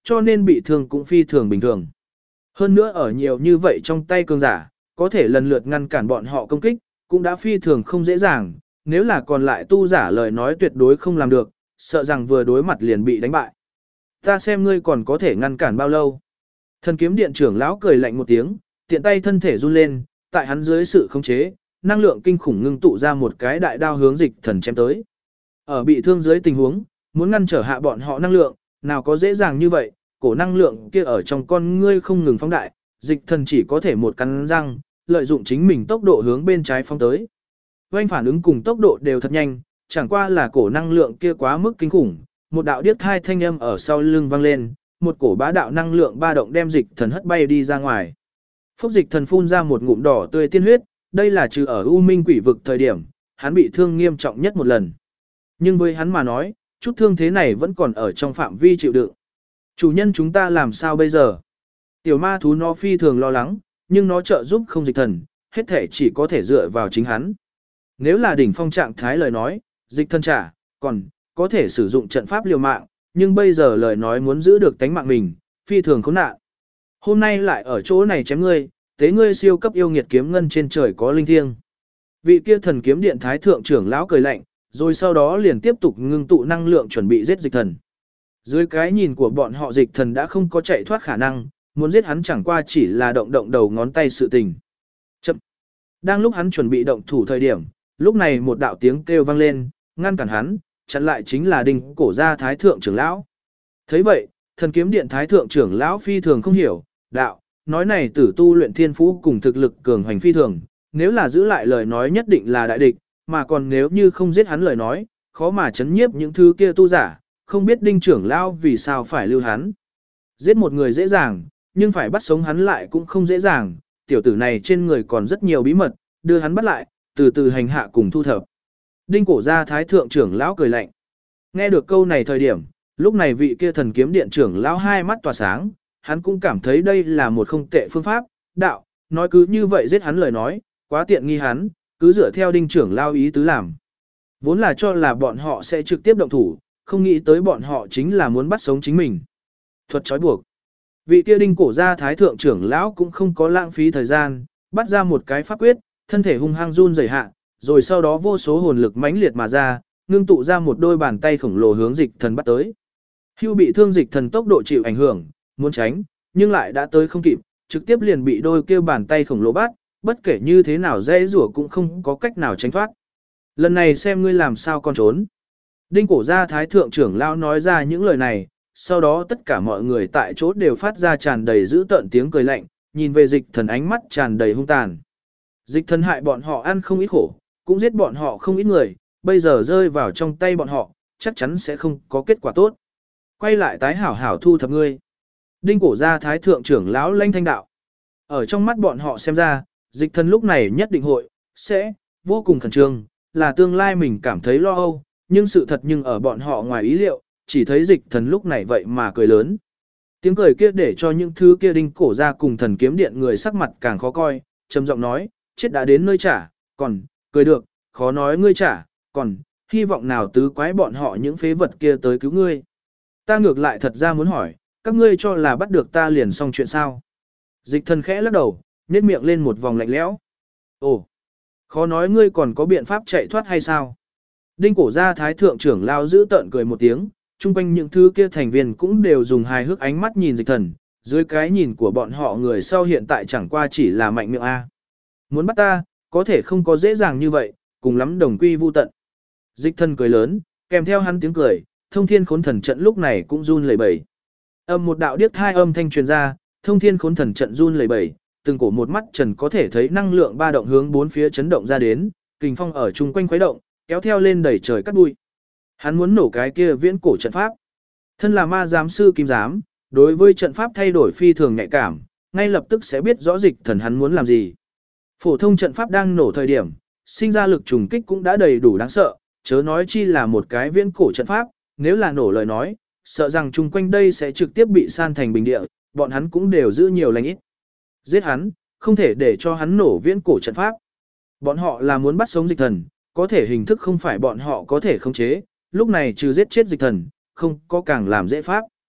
cho nên bị thương cũng phi thường bình thường. Hơn nữa ở nhiều như vậy trong tay cường giả, có thể lần lượt ngăn cản bọn họ công kích, cũng đã phi thường không dễ dàng, nếu là còn lại tu giả lời nói tuyệt đối không làm được, sợ rằng vừa đối mặt liền bị đánh bại. Ta xem ngươi còn có thể ngăn cản bao lâu. Thần kiếm điện trưởng lão cười lạnh một tiếng, tiện tay thân thể run lên, tại hắn dưới sự khống chế, năng lượng kinh khủng ngưng tụ ra một cái đại đao hướng dịch thần chém tới. Ở bị thương dưới tình huống, muốn ngăn trở hạ bọn họ năng lượng, nào có dễ dàng như vậy, cổ năng lượng kia ở trong con ngươi không ngừng phóng đại, dịch thần chỉ có thể một cắn răng, lợi dụng chính mình tốc độ hướng bên trái phóng tới. Oanh phản ứng cùng tốc độ đều thật nhanh, chẳng qua là cổ năng lượng kia quá mức kinh khủng, một đạo điếc thai thanh âm ở sau lưng vang lên, một cổ bá đạo năng lượng ba động đem dịch thần hất bay đi ra ngoài. Phúc dịch thần phun ra một ngụm đỏ tươi tiên huyết, đây là trừ ở U Minh Quỷ vực thời điểm, hắn bị thương nghiêm trọng nhất một lần. Nhưng với hắn mà nói, chút thương thế này vẫn còn ở trong phạm vi chịu đựng. Chủ nhân chúng ta làm sao bây giờ? Tiểu ma thú nó phi thường lo lắng, nhưng nó trợ giúp không dịch thần, hết thể chỉ có thể dựa vào chính hắn. Nếu là đỉnh phong trạng thái lời nói, dịch thần trả, còn có thể sử dụng trận pháp liều mạng, nhưng bây giờ lời nói muốn giữ được tánh mạng mình, phi thường khốn nạn. Hôm nay lại ở chỗ này chém ngươi, tế ngươi siêu cấp yêu nghiệt kiếm ngân trên trời có linh thiêng. Vị kia thần kiếm điện thái thượng trưởng lão cười lạnh, rồi sau đó liền tiếp tục ngưng tụ năng lượng chuẩn bị giết dịch thần. Dưới cái nhìn của bọn họ dịch thần đã không có chạy thoát khả năng, muốn giết hắn chẳng qua chỉ là động động đầu ngón tay sự tình. Chậm. Đang lúc hắn chuẩn bị động thủ thời điểm, lúc này một đạo tiếng kêu vang lên, ngăn cản hắn, chặn lại chính là Đinh Cổ Gia thái thượng trưởng lão. Thấy vậy, thần kiếm điện thái thượng trưởng lão phi thường không hiểu, đạo, nói này tử tu luyện thiên phú cùng thực lực cường hoành phi thường, nếu là giữ lại lời nói nhất định là đại địch, mà còn nếu như không giết hắn lời nói, khó mà chấn nhiếp những thứ kia tu giả, không biết Đinh trưởng lão vì sao phải lưu hắn. Giết một người dễ dàng, nhưng phải bắt sống hắn lại cũng không dễ dàng, tiểu tử này trên người còn rất nhiều bí mật, đưa hắn bắt lại, từ từ hành hạ cùng thu thập. Đinh Cổ Gia thái thượng trưởng lão cười lạnh. Nghe được câu này thời điểm, lúc này vị kia thần kiếm điện trưởng lão hai mắt tỏa sáng, hắn cũng cảm thấy đây là một không tệ phương pháp, đạo, nói cứ như vậy giết hắn lời nói, quá tiện nghi hắn, cứ dựa theo Đinh trưởng lão ý tứ làm. Vốn là cho là bọn họ sẽ trực tiếp động thủ, không nghĩ tới bọn họ chính là muốn bắt sống chính mình. Thuật trói buộc. Vị kia Đinh Cổ Gia thái thượng trưởng lão cũng không có lãng phí thời gian, bắt ra một cái pháp quyết, thân thể hung hăng run rẩy hạ, rồi sau đó vô số hồn lực mãnh liệt mà ra, ngưng tụ ra một đôi bàn tay khổng lồ hướng dịch thần bắt tới. Hưu bị thương dịch thần tốc độ chịu ảnh hưởng, muốn tránh, nhưng lại đã tới không kịp, trực tiếp liền bị đôi kia bàn tay khổng lồ bắt, bất kể như thế nào dễ rủa cũng không có cách nào tránh thoát. Lần này xem ngươi làm sao con trốn. Đinh Cổ Gia thái thượng trưởng lão nói ra những lời này, sau đó tất cả mọi người tại chỗ đều phát ra tràn đầy dữ tợn tiếng cười lạnh, nhìn về dịch thần ánh mắt tràn đầy hung tàn. Dịch thần hại bọn họ ăn không ít khổ, cũng giết bọn họ không ít người, bây giờ rơi vào trong tay bọn họ, chắc chắn sẽ không có kết quả tốt. Quay lại tái hảo hảo thu thập ngươi. Đinh Cổ Gia thái thượng trưởng lão lanh thanh đạo. Ở trong mắt bọn họ xem ra, dịch thần lúc này nhất định hội, sẽ, vô cùng khẩn trương, là tương lai mình cảm thấy lo âu, nhưng sự thật nhưng ở bọn họ ngoài ý liệu, chỉ thấy dịch thần lúc này vậy mà cười lớn. Tiếng cười kia để cho những thứ kia Đinh Cổ Gia cùng thần kiếm điện người sắc mặt càng khó coi, trầm giọng nói, chết đã đến nơi trả, còn, cười được, khó nói ngươi trả, còn, hy vọng nào tứ quái bọn họ những phế vật kia tới cứu ngươi. Ta ngược lại thật ra muốn hỏi, các ngươi cho là bắt được ta liền xong chuyện sao? Dịch thần khẽ lắc đầu, nhếch miệng lên một vòng lạnh lẽo. Ồ, khó nói ngươi còn có biện pháp chạy thoát hay sao? Đinh Cổ Gia thái thượng trưởng lao giữ tợn cười một tiếng, chung quanh những thứ kia thành viên cũng đều dùng hài hước ánh mắt nhìn dịch thần, dưới cái nhìn của bọn họ người sau hiện tại chẳng qua chỉ là mạnh miệng A. Muốn bắt ta, có thể không có dễ dàng như vậy, cùng lắm đồng quy vu tận. Dịch thần cười lớn, kèm theo hắn tiếng cười, thông thiên khốn thần trận lúc này cũng run lẩy bẩy. Một đạo điếc hai âm thanh truyền ra, thông thiên khốn thần trận run lẩy bẩy, từng cổ một mắt trần có thể thấy năng lượng ba động hướng bốn phía chấn động ra đến, kình phong ở chung quanh khuấy động, kéo theo lên đẩy trời cắt bụi. Hắn muốn nổ cái kia viễn cổ trận pháp. Thân là ma giám sư kim giám, đối với trận pháp thay đổi phi thường nhạy cảm, ngay lập tức sẽ biết rõ dịch thần hắn muốn làm gì. Phổ thông trận pháp đang nổ thời điểm, sinh ra lực trùng kích cũng đã đầy đủ đáng sợ, chớ nói chi là một cái viễn cổ trận pháp, nếu là nổ lời nói, sợ rằng chung quanh đây sẽ trực tiếp bị san thành bình địa, bọn hắn cũng đều giữ nhiều lành ít. Giết hắn, không thể để cho hắn nổ viễn cổ trận pháp. Bọn họ là muốn bắt sống dịch thần, có thể hình thức không phải bọn họ có thể khống chế, lúc này trừ giết chết dịch thần, không có càng làm dễ pháp.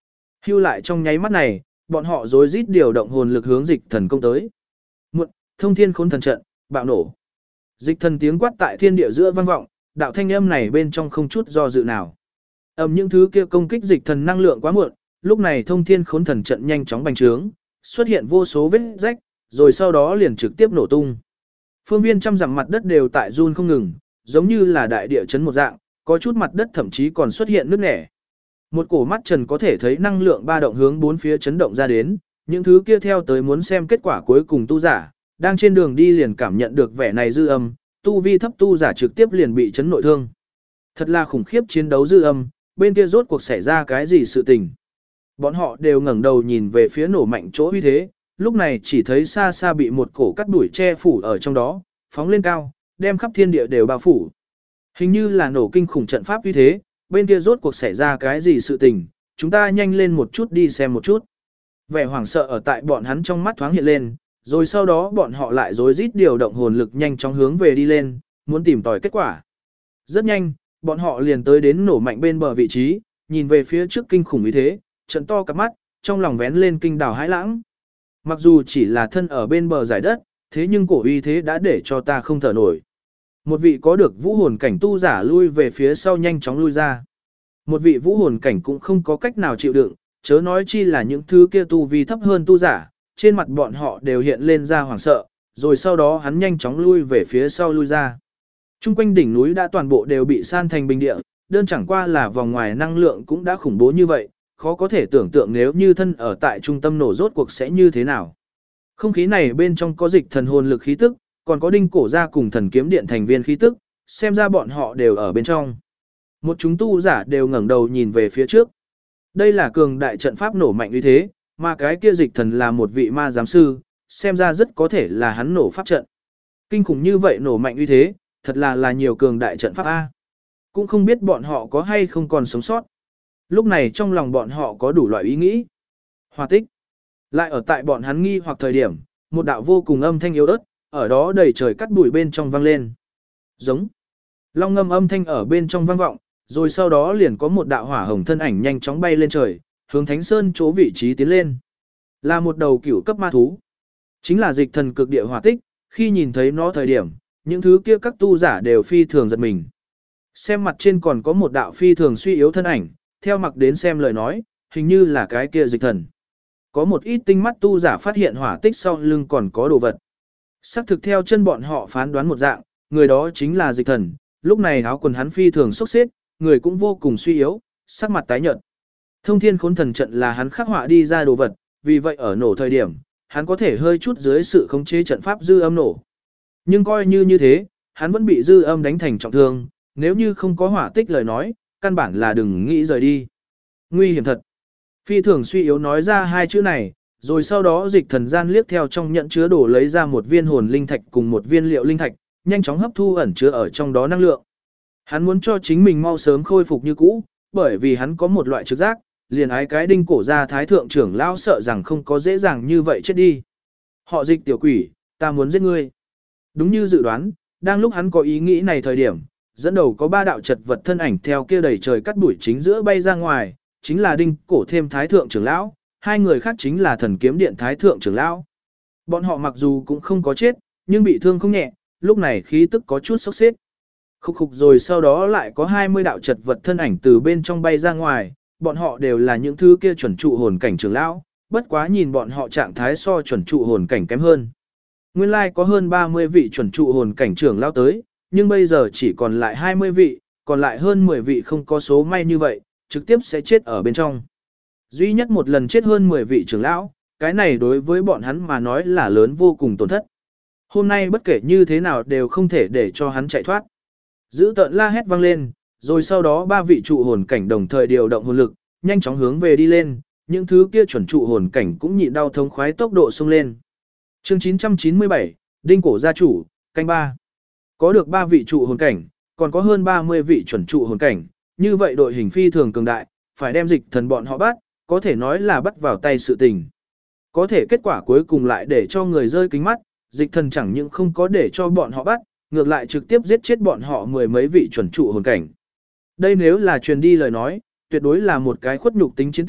Hưu lại trong nháy mắt này, bọn họ rối rít điều động hồn lực hướng dịch thần công tới. Muộn, thông thiên khốn thần trận, bạo nổ. Dịch thần tiếng quát tại thiên địa giữa vang vọng, đạo thanh âm này bên trong không chút do dự nào. Những thứ kia công kích dịch thần năng lượng quá muộn, lúc này thông thiên khốn thần trận nhanh chóng bành trướng, xuất hiện vô số vết rách, rồi sau đó liền trực tiếp nổ tung. Phương viên trăm dặm mặt đất đều tại run không ngừng, giống như là đại địa chấn một dạng, có chút mặt đất thậm chí còn xuất hiện nứt nẻ. Một cổ mắt trần có thể thấy năng lượng ba động hướng bốn phía chấn động ra đến, những thứ kia theo tới muốn xem kết quả cuối cùng tu giả, đang trên đường đi liền cảm nhận được vẻ này dư âm, tu vi thấp tu giả trực tiếp liền bị chấn nội thương. Thật là khủng khiếp chiến đấu dư âm, bên kia rốt cuộc xảy ra cái gì sự tình. Bọn họ đều ngẩng đầu nhìn về phía nổ mạnh chỗ uy thế, lúc này chỉ thấy xa xa bị một cổ cắt đuổi che phủ ở trong đó, phóng lên cao, đem khắp thiên địa đều bao phủ. Hình như là nổ kinh khủng trận pháp uy thế, bên kia rốt cuộc xảy ra cái gì sự tình, chúng ta nhanh lên một chút đi xem một chút. Vẻ hoảng sợ ở tại bọn hắn trong mắt thoáng hiện lên, rồi sau đó bọn họ lại rối rít điều động hồn lực nhanh chóng hướng về đi lên, muốn tìm tòi kết quả. Rất nhanh, bọn họ liền tới đến nổ mạnh bên bờ vị trí, nhìn về phía trước kinh khủng uy thế, trận to cặp mắt, trong lòng vén lên kinh đào hãi lãng. Mặc dù chỉ là thân ở bên bờ giải đất, thế nhưng cổ uy thế đã để cho ta không thở nổi. Một vị có được vũ hồn cảnh tu giả lui về phía sau nhanh chóng lui ra. Một vị vũ hồn cảnh cũng không có cách nào chịu đựng, chớ nói chi là những thứ kia tu vi thấp hơn tu giả, trên mặt bọn họ đều hiện lên ra hoảng sợ, rồi sau đó hắn nhanh chóng lui về phía sau lui ra. Trung quanh đỉnh núi đã toàn bộ đều bị san thành bình địa, đơn chẳng qua là vòng ngoài năng lượng cũng đã khủng bố như vậy, khó có thể tưởng tượng nếu như thân ở tại trung tâm nổ rốt cuộc sẽ như thế nào. Không khí này bên trong có dịch thần hồn lực khí tức, còn có đinh cổ gia cùng thần kiếm điện thành viên khí tức, xem ra bọn họ đều ở bên trong. Một chúng tu giả đều ngẩng đầu nhìn về phía trước. Đây là cường đại trận pháp nổ mạnh uy thế, mà cái kia dịch thần là một vị ma giám sư, xem ra rất có thể là hắn nổ pháp trận. Kinh khủng như vậy nổ mạnh uy thế, thật là nhiều cường đại trận pháp A. Cũng không biết bọn họ có hay không còn sống sót. Lúc này trong lòng bọn họ có đủ loại ý nghĩ. Hòa tích. Lại ở tại bọn hắn nghi hoặc thời điểm, một đạo vô cùng âm thanh yếu ớt, ở đó đầy trời cắt bụi bên trong vang lên. Giống. Long ngâm âm thanh ở bên trong vang vọng, rồi sau đó liền có một đạo hỏa hồng thân ảnh nhanh chóng bay lên trời, hướng Thánh Sơn chỗ vị trí tiến lên. Là một đầu cửu cấp ma thú. Chính là dịch thần cực địa hỏa tích, khi nhìn thấy nó thời điểm, những thứ kia các tu giả đều phi thường giật mình. Xem mặt trên còn có một đạo phi thường suy yếu thân ảnh, theo mặc đến xem lời nói, hình như là cái kia dịch thần. Có một ít tinh mắt tu giả phát hiện hỏa tích sau lưng còn có đồ vật. Xác thực theo chân bọn họ phán đoán một dạng, người đó chính là dịch thần, lúc này áo quần hắn phi thường xốc xếp, người cũng vô cùng suy yếu, sắc mặt tái nhợt. Thông thiên khốn thần trận là hắn khắc họa đi ra đồ vật, vì vậy ở nổ thời điểm, hắn có thể hơi chút dưới sự khống chế trận pháp dư âm nổ. Nhưng coi như thế, hắn vẫn bị dư âm đánh thành trọng thương, nếu như không có hỏa tích lời nói, căn bản là đừng nghĩ rời đi. Nguy hiểm thật. Phi thường suy yếu nói ra hai chữ này, rồi sau đó dịch thần gian liếc theo trong nhận chứa đồ lấy ra một viên hồn linh thạch cùng một viên liệu linh thạch, nhanh chóng hấp thu ẩn chứa ở trong đó năng lượng. Hắn muốn cho chính mình mau sớm khôi phục như cũ, bởi vì hắn có một loại trực giác, liền ái cái đinh cổ ra thái thượng trưởng lão sợ rằng không có dễ dàng như vậy chết đi. Họ dịch tiểu quỷ, ta muốn giết ngươi. Đúng như dự đoán, đang lúc hắn có ý nghĩ này thời điểm, dẫn đầu có ba đạo chật vật thân ảnh theo kia đầy trời cắt đuổi chính giữa bay ra ngoài, chính là đinh cổ thêm thái thượng trưởng lão, hai người khác chính là thần kiếm điện thái thượng trưởng lão. Bọn họ mặc dù cũng không có chết, nhưng bị thương không nhẹ, lúc này khí tức có chút sốc xếp. Khúc khục rồi sau đó lại có 20 đạo chật vật thân ảnh từ bên trong bay ra ngoài, bọn họ đều là những thứ kia chuẩn trụ hồn cảnh trưởng lão, bất quá nhìn bọn họ trạng thái so chuẩn trụ hồn cảnh kém hơn. Nguyên lai có hơn 30 vị chuẩn trụ hồn cảnh trưởng lão tới, nhưng bây giờ chỉ còn lại 20 vị, còn lại hơn 10 vị không có số may như vậy, trực tiếp sẽ chết ở bên trong. Duy nhất một lần chết hơn 10 vị trưởng lão, cái này đối với bọn hắn mà nói là lớn vô cùng tổn thất. Hôm nay bất kể như thế nào đều không thể để cho hắn chạy thoát. Giữ tợn la hét vang lên, rồi sau đó ba vị trụ hồn cảnh đồng thời điều động hồn lực, nhanh chóng hướng về đi lên, những thứ kia chuẩn trụ hồn cảnh cũng nhịn đau thống khoái tốc độ xông lên. Chương 997, Đinh cổ gia chủ, canh 3. Có được 3 vị trụ hồn cảnh, còn có hơn 30 vị chuẩn trụ hồn cảnh, như vậy đội hình phi thường cường đại, phải đem dịch thần bọn họ bắt, có thể nói là bắt vào tay sự tình. Có thể kết quả cuối cùng lại để cho người rơi kính mắt, dịch thần chẳng những không có để cho bọn họ bắt, ngược lại trực tiếp giết chết bọn họ mười mấy vị chuẩn trụ hồn cảnh. Đây nếu là truyền đi lời nói, tuyệt đối là một cái khuất nhục tính chiến tích,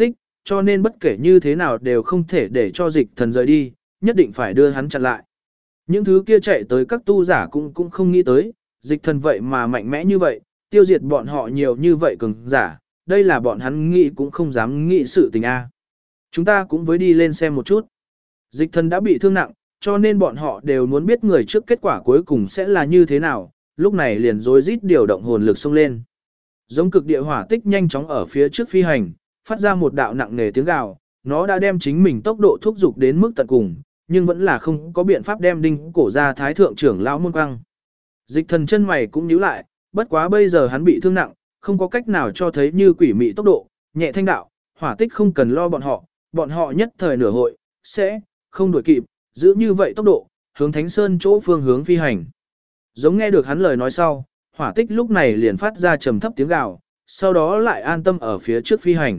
cho nên bất kể như thế nào đều không thể để cho dịch thần rời đi, nhất định phải đưa hắn chặn lại. Những thứ kia chạy tới các tu giả cũng không nghĩ tới, dịch thần vậy mà mạnh mẽ như vậy, tiêu diệt bọn họ nhiều như vậy cường giả, đây là bọn hắn nghĩ cũng không dám nghĩ sự tình a. Chúng ta cũng với đi lên xem một chút. Dịch thần đã bị thương nặng, cho nên bọn họ đều muốn biết người trước kết quả cuối cùng sẽ là như thế nào, lúc này liền rối rít điều động hồn lực xông lên. Giống cực địa hỏa tích nhanh chóng ở phía trước phi hành, phát ra một đạo nặng nề tiếng gào, nó đã đem chính mình tốc độ thúc giục đến mức tận cùng, nhưng vẫn là không có biện pháp đem đinh cổ ra thái thượng trưởng lão môn quăng. Dịch thần chân mày cũng nhíu lại, bất quá bây giờ hắn bị thương nặng, không có cách nào cho thấy như quỷ mị tốc độ, nhẹ thanh đạo, hỏa tích không cần lo bọn họ nhất thời nửa hội, sẽ không đuổi kịp, giữ như vậy tốc độ, hướng Thánh Sơn chỗ phương hướng phi hành. Giống nghe được hắn lời nói sau, hỏa tích lúc này liền phát ra trầm thấp tiếng gào, sau đó lại an tâm ở phía trước phi hành.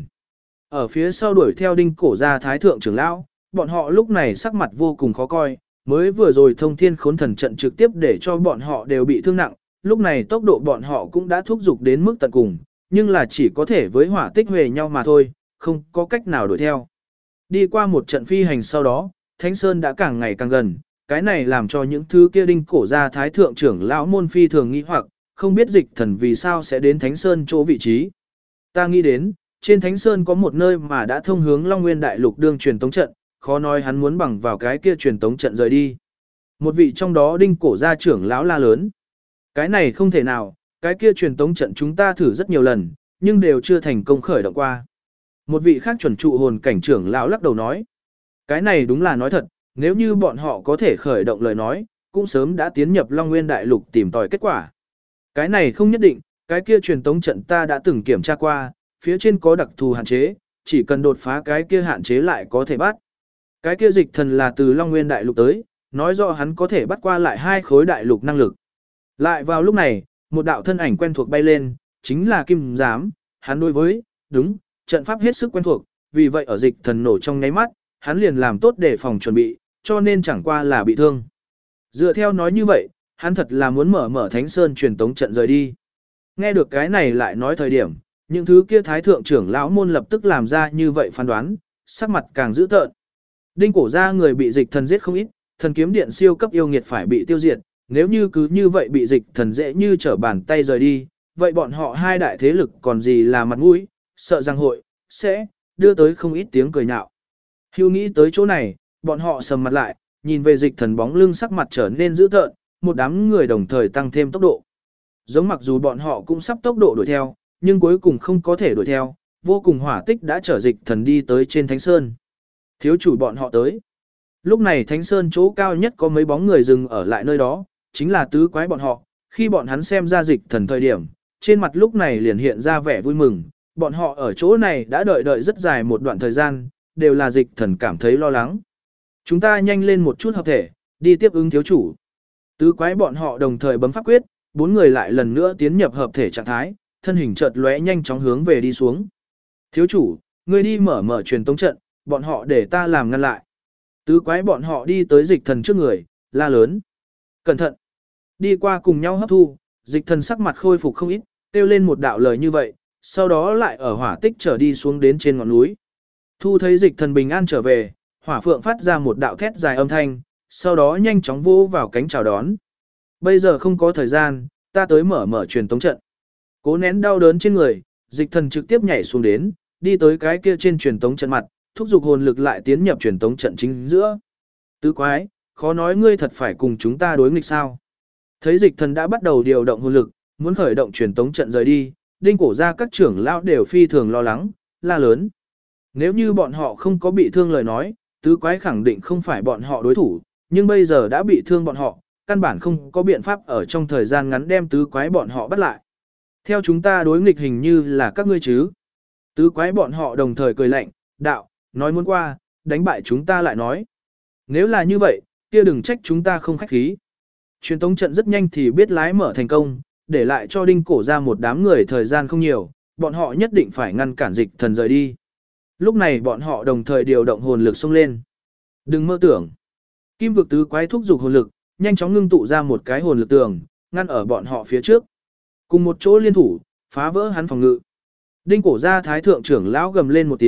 Ở phía sau đuổi theo đinh cổ ra thái thượng trưởng lão, bọn họ lúc này sắc mặt vô cùng khó coi, mới vừa rồi thông thiên khốn thần trận trực tiếp để cho bọn họ đều bị thương nặng, lúc này tốc độ bọn họ cũng đã thúc giục đến mức tận cùng, nhưng là chỉ có thể với hỏa tích huề nhau mà thôi, không có cách nào đuổi theo. Đi qua một trận phi hành sau đó, Thánh Sơn đã càng ngày càng gần, cái này làm cho những thứ kia đinh cổ ra thái thượng trưởng lão môn phi thường nghi hoặc, không biết dịch thần vì sao sẽ đến Thánh Sơn chỗ vị trí. Ta nghĩ đến, trên Thánh Sơn có một nơi mà đã thông hướng Long Nguyên Đại Lục đương truyền tống trận, khó nói hắn muốn bằng vào cái kia truyền tống trận rời đi. Một vị trong đó đinh cổ gia trưởng lão la lớn. Cái này không thể nào, cái kia truyền tống trận chúng ta thử rất nhiều lần, nhưng đều chưa thành công khởi động qua. Một vị khác chuẩn trụ hồn cảnh trưởng lão lắc đầu nói. Cái này đúng là nói thật, nếu như bọn họ có thể khởi động lời nói, cũng sớm đã tiến nhập Long Nguyên Đại Lục tìm tòi kết quả. Cái này không nhất định, cái kia truyền tống trận ta đã từng kiểm tra qua, phía trên có đặc thù hạn chế, chỉ cần đột phá cái kia hạn chế lại có thể bắt. Cái kia dịch thần là từ Long Nguyên Đại Lục tới, nói rõ hắn có thể bắt qua lại 2 khối đại lục năng lực. Lại vào lúc này, một đạo thân ảnh quen thuộc bay lên, chính là Kim Giám, hắn đối với, đúng, trận pháp hết sức quen thuộc, vì vậy ở dịch thần nổ trong nháy mắt, hắn liền làm tốt để phòng chuẩn bị, cho nên chẳng qua là bị thương. Dựa theo nói như vậy, hắn thật là muốn mở Thánh Sơn truyền tống trận rời đi. Nghe được cái này lại nói thời điểm, những thứ kia thái thượng trưởng lão môn lập tức làm ra như vậy phán đoán, sắc mặt càng dữ tợn. Đinh cổ ra người bị dịch thần giết không ít, thần kiếm điện siêu cấp yêu nghiệt phải bị tiêu diệt, nếu như cứ như vậy bị dịch thần dễ như trở bàn tay rời đi, vậy bọn họ hai đại thế lực còn gì là mặt mũi, sợ rằng hội sẽ đưa tới không ít tiếng cười nhạo. Hưu nghĩ tới chỗ này, bọn họ sầm mặt lại, nhìn về dịch thần bóng lưng sắc mặt trở nên dữ tợn, một đám người đồng thời tăng thêm tốc độ. Giống mặc dù bọn họ cũng sắp tốc độ đuổi theo, nhưng cuối cùng không có thể đuổi theo, vô cùng hỏa tích đã chở dịch thần đi tới trên Thánh Sơn. Thiếu chủ bọn họ tới. Lúc này Thánh Sơn chỗ cao nhất có mấy bóng người dừng ở lại nơi đó, chính là tứ quái bọn họ, khi bọn hắn xem ra dịch thần thời điểm, trên mặt lúc này liền hiện ra vẻ vui mừng, bọn họ ở chỗ này đã đợi rất dài một đoạn thời gian, đều là dịch thần cảm thấy lo lắng. Chúng ta nhanh lên một chút hợp thể, đi tiếp ứng thiếu chủ. Tứ quái bọn họ đồng thời bấm pháp quyết, 4 người lại lần nữa tiến nhập hợp thể trạng thái, thân hình chợt lóe nhanh chóng hướng về đi xuống. Thiếu chủ, ngươi đi mở truyền tống trận, bọn họ để ta làm ngăn lại. Tứ quái bọn họ đi tới dịch thần trước người, la lớn. Cẩn thận. Đi qua cùng nhau hấp thu, dịch thần sắc mặt khôi phục không ít, kêu lên một đạo lời như vậy, sau đó lại ở hỏa tích trở đi xuống đến trên ngọn núi. Thu thấy dịch thần bình an trở về, hỏa phượng phát ra một đạo thét dài âm thanh, sau đó nhanh chóng vô vào cánh chào đón. Bây giờ không có thời gian, ta tới mở truyền tống trận. Cố nén đau đớn trên người, dịch thần trực tiếp nhảy xuống đến, đi tới cái kia trên truyền tống trận mặt, thúc giục hồn lực lại tiến nhập truyền tống trận chính giữa. Tứ quái, khó nói ngươi thật phải cùng chúng ta đối nghịch sao? Thấy dịch thần đã bắt đầu điều động hồn lực, muốn khởi động truyền tống trận rời đi, đinh cổ ra các trưởng lão đều phi thường lo lắng, la lớn. Nếu như bọn họ không có bị thương lời nói, tứ quái khẳng định không phải bọn họ đối thủ, nhưng bây giờ đã bị thương bọn họ, căn bản không có biện pháp ở trong thời gian ngắn đem tứ quái bọn họ bắt lại. Theo chúng ta đối nghịch hình như là các ngươi chứ. Tứ quái bọn họ đồng thời cười lạnh, đạo, nói muốn qua, đánh bại chúng ta lại nói. Nếu là như vậy, kia đừng trách chúng ta không khách khí. Truyền tống trận rất nhanh thì biết lái mở thành công, để lại cho đinh cổ ra một đám người thời gian không nhiều, bọn họ nhất định phải ngăn cản dịch thần rời đi. Lúc này bọn họ đồng thời điều động hồn lực xông lên. Đừng mơ tưởng. Kim vực tứ quái thúc giục hồn lực, nhanh chóng ngưng tụ ra một cái hồn lực tường, ngăn ở bọn họ phía trước. Cùng một chỗ liên thủ, phá vỡ hắn phòng ngự. Đinh cổ ra thái thượng trưởng lão gầm lên một tiếng,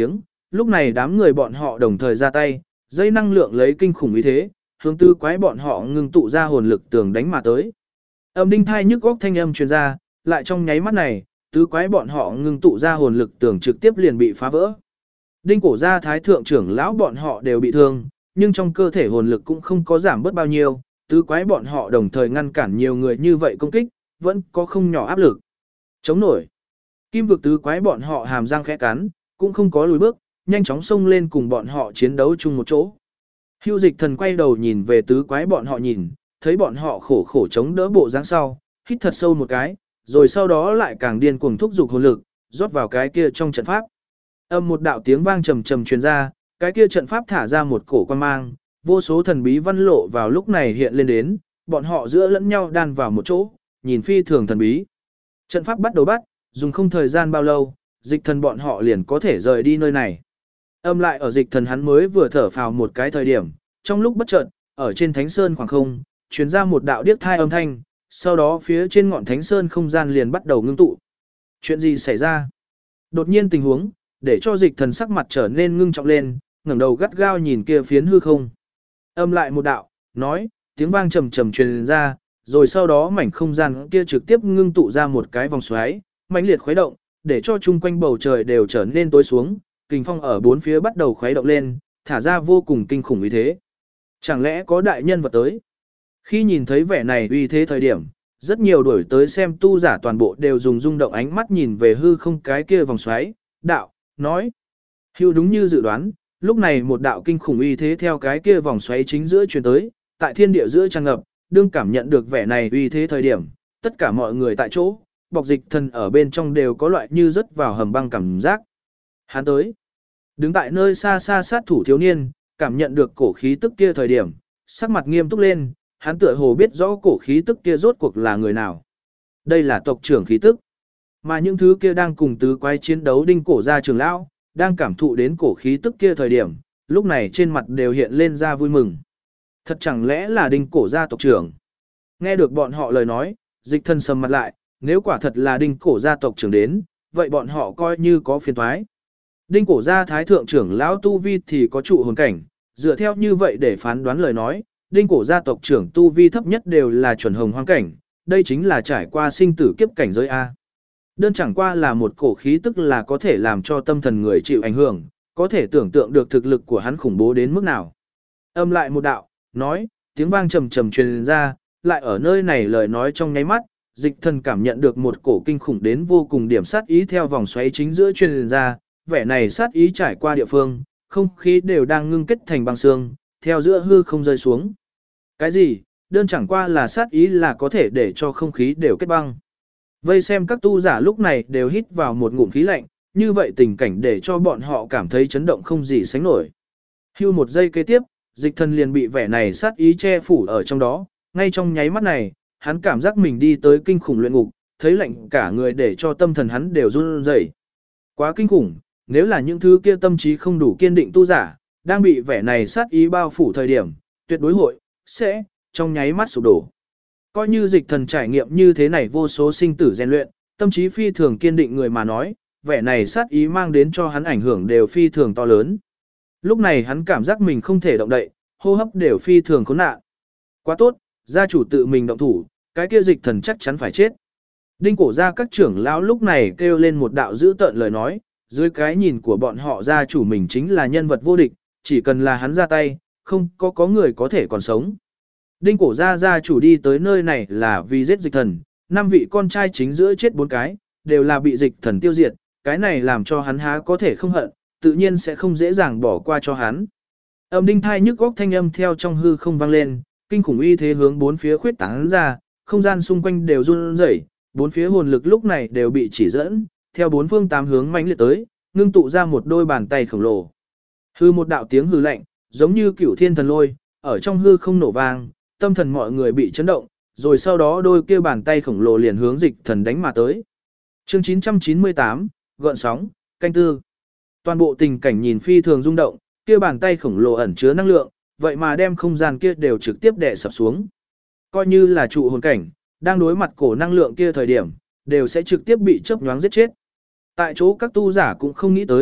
lúc này đám người bọn họ đồng thời ra tay, dây năng lượng lấy kinh khủng ý thế, hướng tứ quái bọn họ ngưng tụ ra hồn lực tường đánh mà tới. Âm đinh thai nhức góc thanh âm truyền ra, lại trong nháy mắt này, tứ quái bọn họ ngưng tụ ra hồn lực tường trực tiếp liền bị phá vỡ. Đinh cổ gia thái thượng trưởng lão bọn họ đều bị thương, nhưng trong cơ thể hồn lực cũng không có giảm bớt bao nhiêu, tứ quái bọn họ đồng thời ngăn cản nhiều người như vậy công kích, vẫn có không nhỏ áp lực. Chống nổi. Kim vực tứ quái bọn họ hàm răng khẽ cắn, cũng không có lùi bước, nhanh chóng xông lên cùng bọn họ chiến đấu chung một chỗ. Hưu Dịch Thần quay đầu nhìn về tứ quái bọn họ nhìn, thấy bọn họ khổ khổ chống đỡ bộ dáng sau, hít thật sâu một cái, rồi sau đó lại càng điên cuồng thúc giục hồn lực, rót vào cái kia trong trận pháp. Âm một đạo tiếng vang trầm trầm truyền ra, cái kia trận pháp thả ra một cổ quan mang, vô số thần bí văn lộ vào lúc này hiện lên đến, bọn họ giữa lẫn nhau đan vào một chỗ, nhìn phi thường thần bí. Trận pháp bắt đầu bắt, dùng không thời gian bao lâu, Dịch Thần bọn họ liền có thể rời đi nơi này. Âm lại ở Dịch Thần hắn mới vừa thở phào một cái thời điểm, trong lúc bất chợt, ở trên Thánh Sơn khoảng không, truyền ra một đạo điếc thai âm thanh, sau đó phía trên ngọn Thánh Sơn không gian liền bắt đầu ngưng tụ. Chuyện gì xảy ra? Đột nhiên tình huống, để cho Dịch Thần sắc mặt trở nên ngưng trọng lên, ngẩng đầu gắt gao nhìn kia phiến hư không. Âm lại một đạo, nói, tiếng vang trầm trầm truyền ra, rồi sau đó mảnh không gian kia trực tiếp ngưng tụ ra một cái vòng xoáy, mãnh liệt khuấy động, để cho chung quanh bầu trời đều trở nên tối xuống, kình phong ở bốn phía bắt đầu khuấy động lên, thả ra vô cùng kinh khủng uy thế. Chẳng lẽ có đại nhân vật tới? Khi nhìn thấy vẻ này uy thế thời điểm, rất nhiều đuổi tới xem tu giả toàn bộ đều dùng rung động ánh mắt nhìn về hư không cái kia vòng xoáy, đạo, nói. Hưu đúng như dự đoán, lúc này một đạo kinh khủng uy thế theo cái kia vòng xoáy chính giữa truyền tới, tại thiên địa giữa tràn ngập, đương cảm nhận được vẻ này uy thế thời điểm, tất cả mọi người tại chỗ, bọc Dịch Thần ở bên trong đều có loại như rớt vào hầm băng cảm giác. Hắn tới. Đứng tại nơi xa xa sát thủ thiếu niên, cảm nhận được cổ khí tức kia thời điểm, sắc mặt nghiêm túc lên, hắn tựa hồ biết rõ cổ khí tức kia rốt cuộc là người nào. Đây là tộc trưởng khí tức. Mà những thứ kia đang cùng tứ quái chiến đấu Đinh cổ gia trưởng lão, đang cảm thụ đến cổ khí tức kia thời điểm, lúc này trên mặt đều hiện lên ra vui mừng. Thật chẳng lẽ là Đinh cổ gia tộc trưởng? Nghe được bọn họ lời nói, Dịch Thần sầm mặt lại, nếu quả thật là Đinh cổ gia tộc trưởng đến, vậy bọn họ coi như có phiền toái. Đinh cổ gia thái thượng trưởng lão tu vi thì có trụ hồn cảnh, dựa theo như vậy để phán đoán lời nói, Đinh cổ gia tộc trưởng tu vi thấp nhất đều là chuẩn hồng hoang cảnh, đây chính là trải qua sinh tử kiếp cảnh giới A. Đơn chẳng qua là một cổ khí tức là có thể làm cho tâm thần người chịu ảnh hưởng, có thể tưởng tượng được thực lực của hắn khủng bố đến mức nào. Âm lại một đạo, nói, tiếng vang trầm trầm truyền ra, lại ở nơi này lời nói trong nháy mắt, Dịch Thần cảm nhận được một cổ kinh khủng đến vô cùng điểm sát ý theo vòng xoáy chính giữa truyền ra, vẻ này sát ý trải qua địa phương, không khí đều đang ngưng kết thành băng xương, theo giữa hư không rơi xuống. Cái gì? Đơn chẳng qua là sát ý là có thể để cho không khí đều kết băng. Vây xem các tu giả lúc này đều hít vào một ngụm khí lạnh, như vậy tình cảnh để cho bọn họ cảm thấy chấn động không gì sánh nổi. Hưu một giây kế tiếp, Dịch Thần liền bị vẻ này sát ý che phủ ở trong đó, ngay trong nháy mắt này, hắn cảm giác mình đi tới kinh khủng luyện ngục, thấy lạnh cả người để cho tâm thần hắn đều run rẩy. Quá kinh khủng, nếu là những thứ kia tâm trí không đủ kiên định tu giả, đang bị vẻ này sát ý bao phủ thời điểm, tuyệt đối sẽ trong nháy mắt sụp đổ. Coi như Dịch Thần trải nghiệm như thế này vô số sinh tử rèn luyện, tâm trí phi thường kiên định người mà nói, vẻ này sát ý mang đến cho hắn ảnh hưởng đều phi thường to lớn. Lúc này hắn cảm giác mình không thể động đậy, hô hấp đều phi thường khốn nạn. Quá tốt, gia chủ tự mình động thủ, cái kia Dịch Thần chắc chắn phải chết. Đinh cổ gia các trưởng lão lúc này kêu lên một đạo dữ tợn lời nói, dưới cái nhìn của bọn họ gia chủ mình chính là nhân vật vô địch, chỉ cần là hắn ra tay, không có người có thể còn sống. Đinh cổ gia gia chủ đi tới nơi này là vì giết Dịch Thần, 5 vị con trai chính giữa chết 4 cái, đều là bị Dịch Thần tiêu diệt, cái này làm cho hắn há có thể không hận, tự nhiên sẽ không dễ dàng bỏ qua cho hắn. Âm đinh thai nhức góc thanh âm theo trong hư không vang lên, kinh khủng uy thế hướng bốn phía khuyết tán ra, không gian xung quanh đều run rẩy, bốn phía hồn lực lúc này đều bị chỉ dẫn, theo bốn phương tám hướng mãnh liệt tới, ngưng tụ ra một đôi bàn tay khổng lồ. Hư một đạo tiếng hư lạnh, giống như cửu thiên thần lôi, ở trong hư không nổ vang, tâm thần mọi người bị chấn động, rồi sau đó đôi kia bàn tay khổng lồ liền hướng Dịch Thần đánh mà tới. Chương 998, gợn sóng, canh tư. Toàn bộ tình cảnh nhìn phi thường rung động, kia bàn tay khổng lồ ẩn chứa năng lượng, vậy mà đem không gian kia đều trực tiếp đè sập xuống. Coi như là trụ hồn cảnh, đang đối mặt cổ năng lượng kia thời điểm, đều sẽ trực tiếp bị chớp nhoáng giết chết. Tại chỗ các tu giả cũng không nghĩ tới,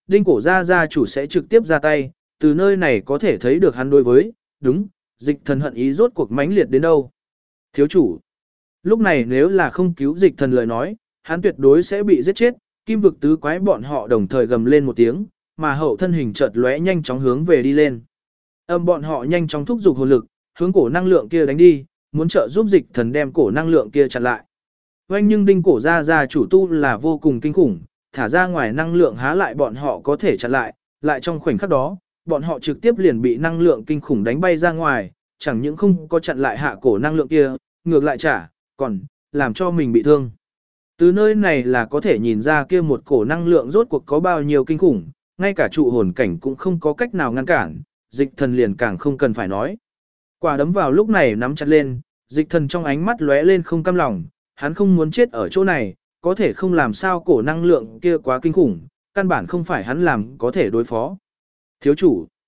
đinh cổ gia gia chủ sẽ trực tiếp ra tay, từ nơi này có thể thấy được hắn đối với, đúng, dịch thần hận ý rốt cuộc mãnh liệt đến đâu. Thiếu chủ, lúc này nếu là không cứu dịch thần lời nói, hắn tuyệt đối sẽ bị giết chết, kim vực tứ quái bọn họ đồng thời gầm lên một tiếng, mà hậu thân hình chợt lóe nhanh chóng hướng về đi lên. Bọn họ nhanh chóng thúc giục hồn lực, hướng cổ năng lượng kia đánh đi, muốn trợ giúp dịch thần đem cổ năng lượng kia chặn lại. Oanh nhưng đinh cổ gia chủ tu là vô cùng kinh khủng, thả ra ngoài năng lượng há lại bọn họ có thể chặn lại, lại trong khoảnh khắc đó, bọn họ trực tiếp liền bị năng lượng kinh khủng đánh bay ra ngoài, chẳng những không có chặn lại hạ cổ năng lượng kia, ngược lại còn làm cho mình bị thương. Từ nơi này là có thể nhìn ra kia một cổ năng lượng rốt cuộc có bao nhiêu kinh khủng, ngay cả trụ hồn cảnh cũng không có cách nào ngăn cản, dịch thần liền càng không cần phải nói. Quả đấm vào lúc này nắm chặt lên, dịch thần trong ánh mắt lóe lên không cam lòng, hắn không muốn chết ở chỗ này, có thể không làm sao cổ năng lượng kia quá kinh khủng, căn bản không phải hắn làm có thể đối phó. Thiếu chủ,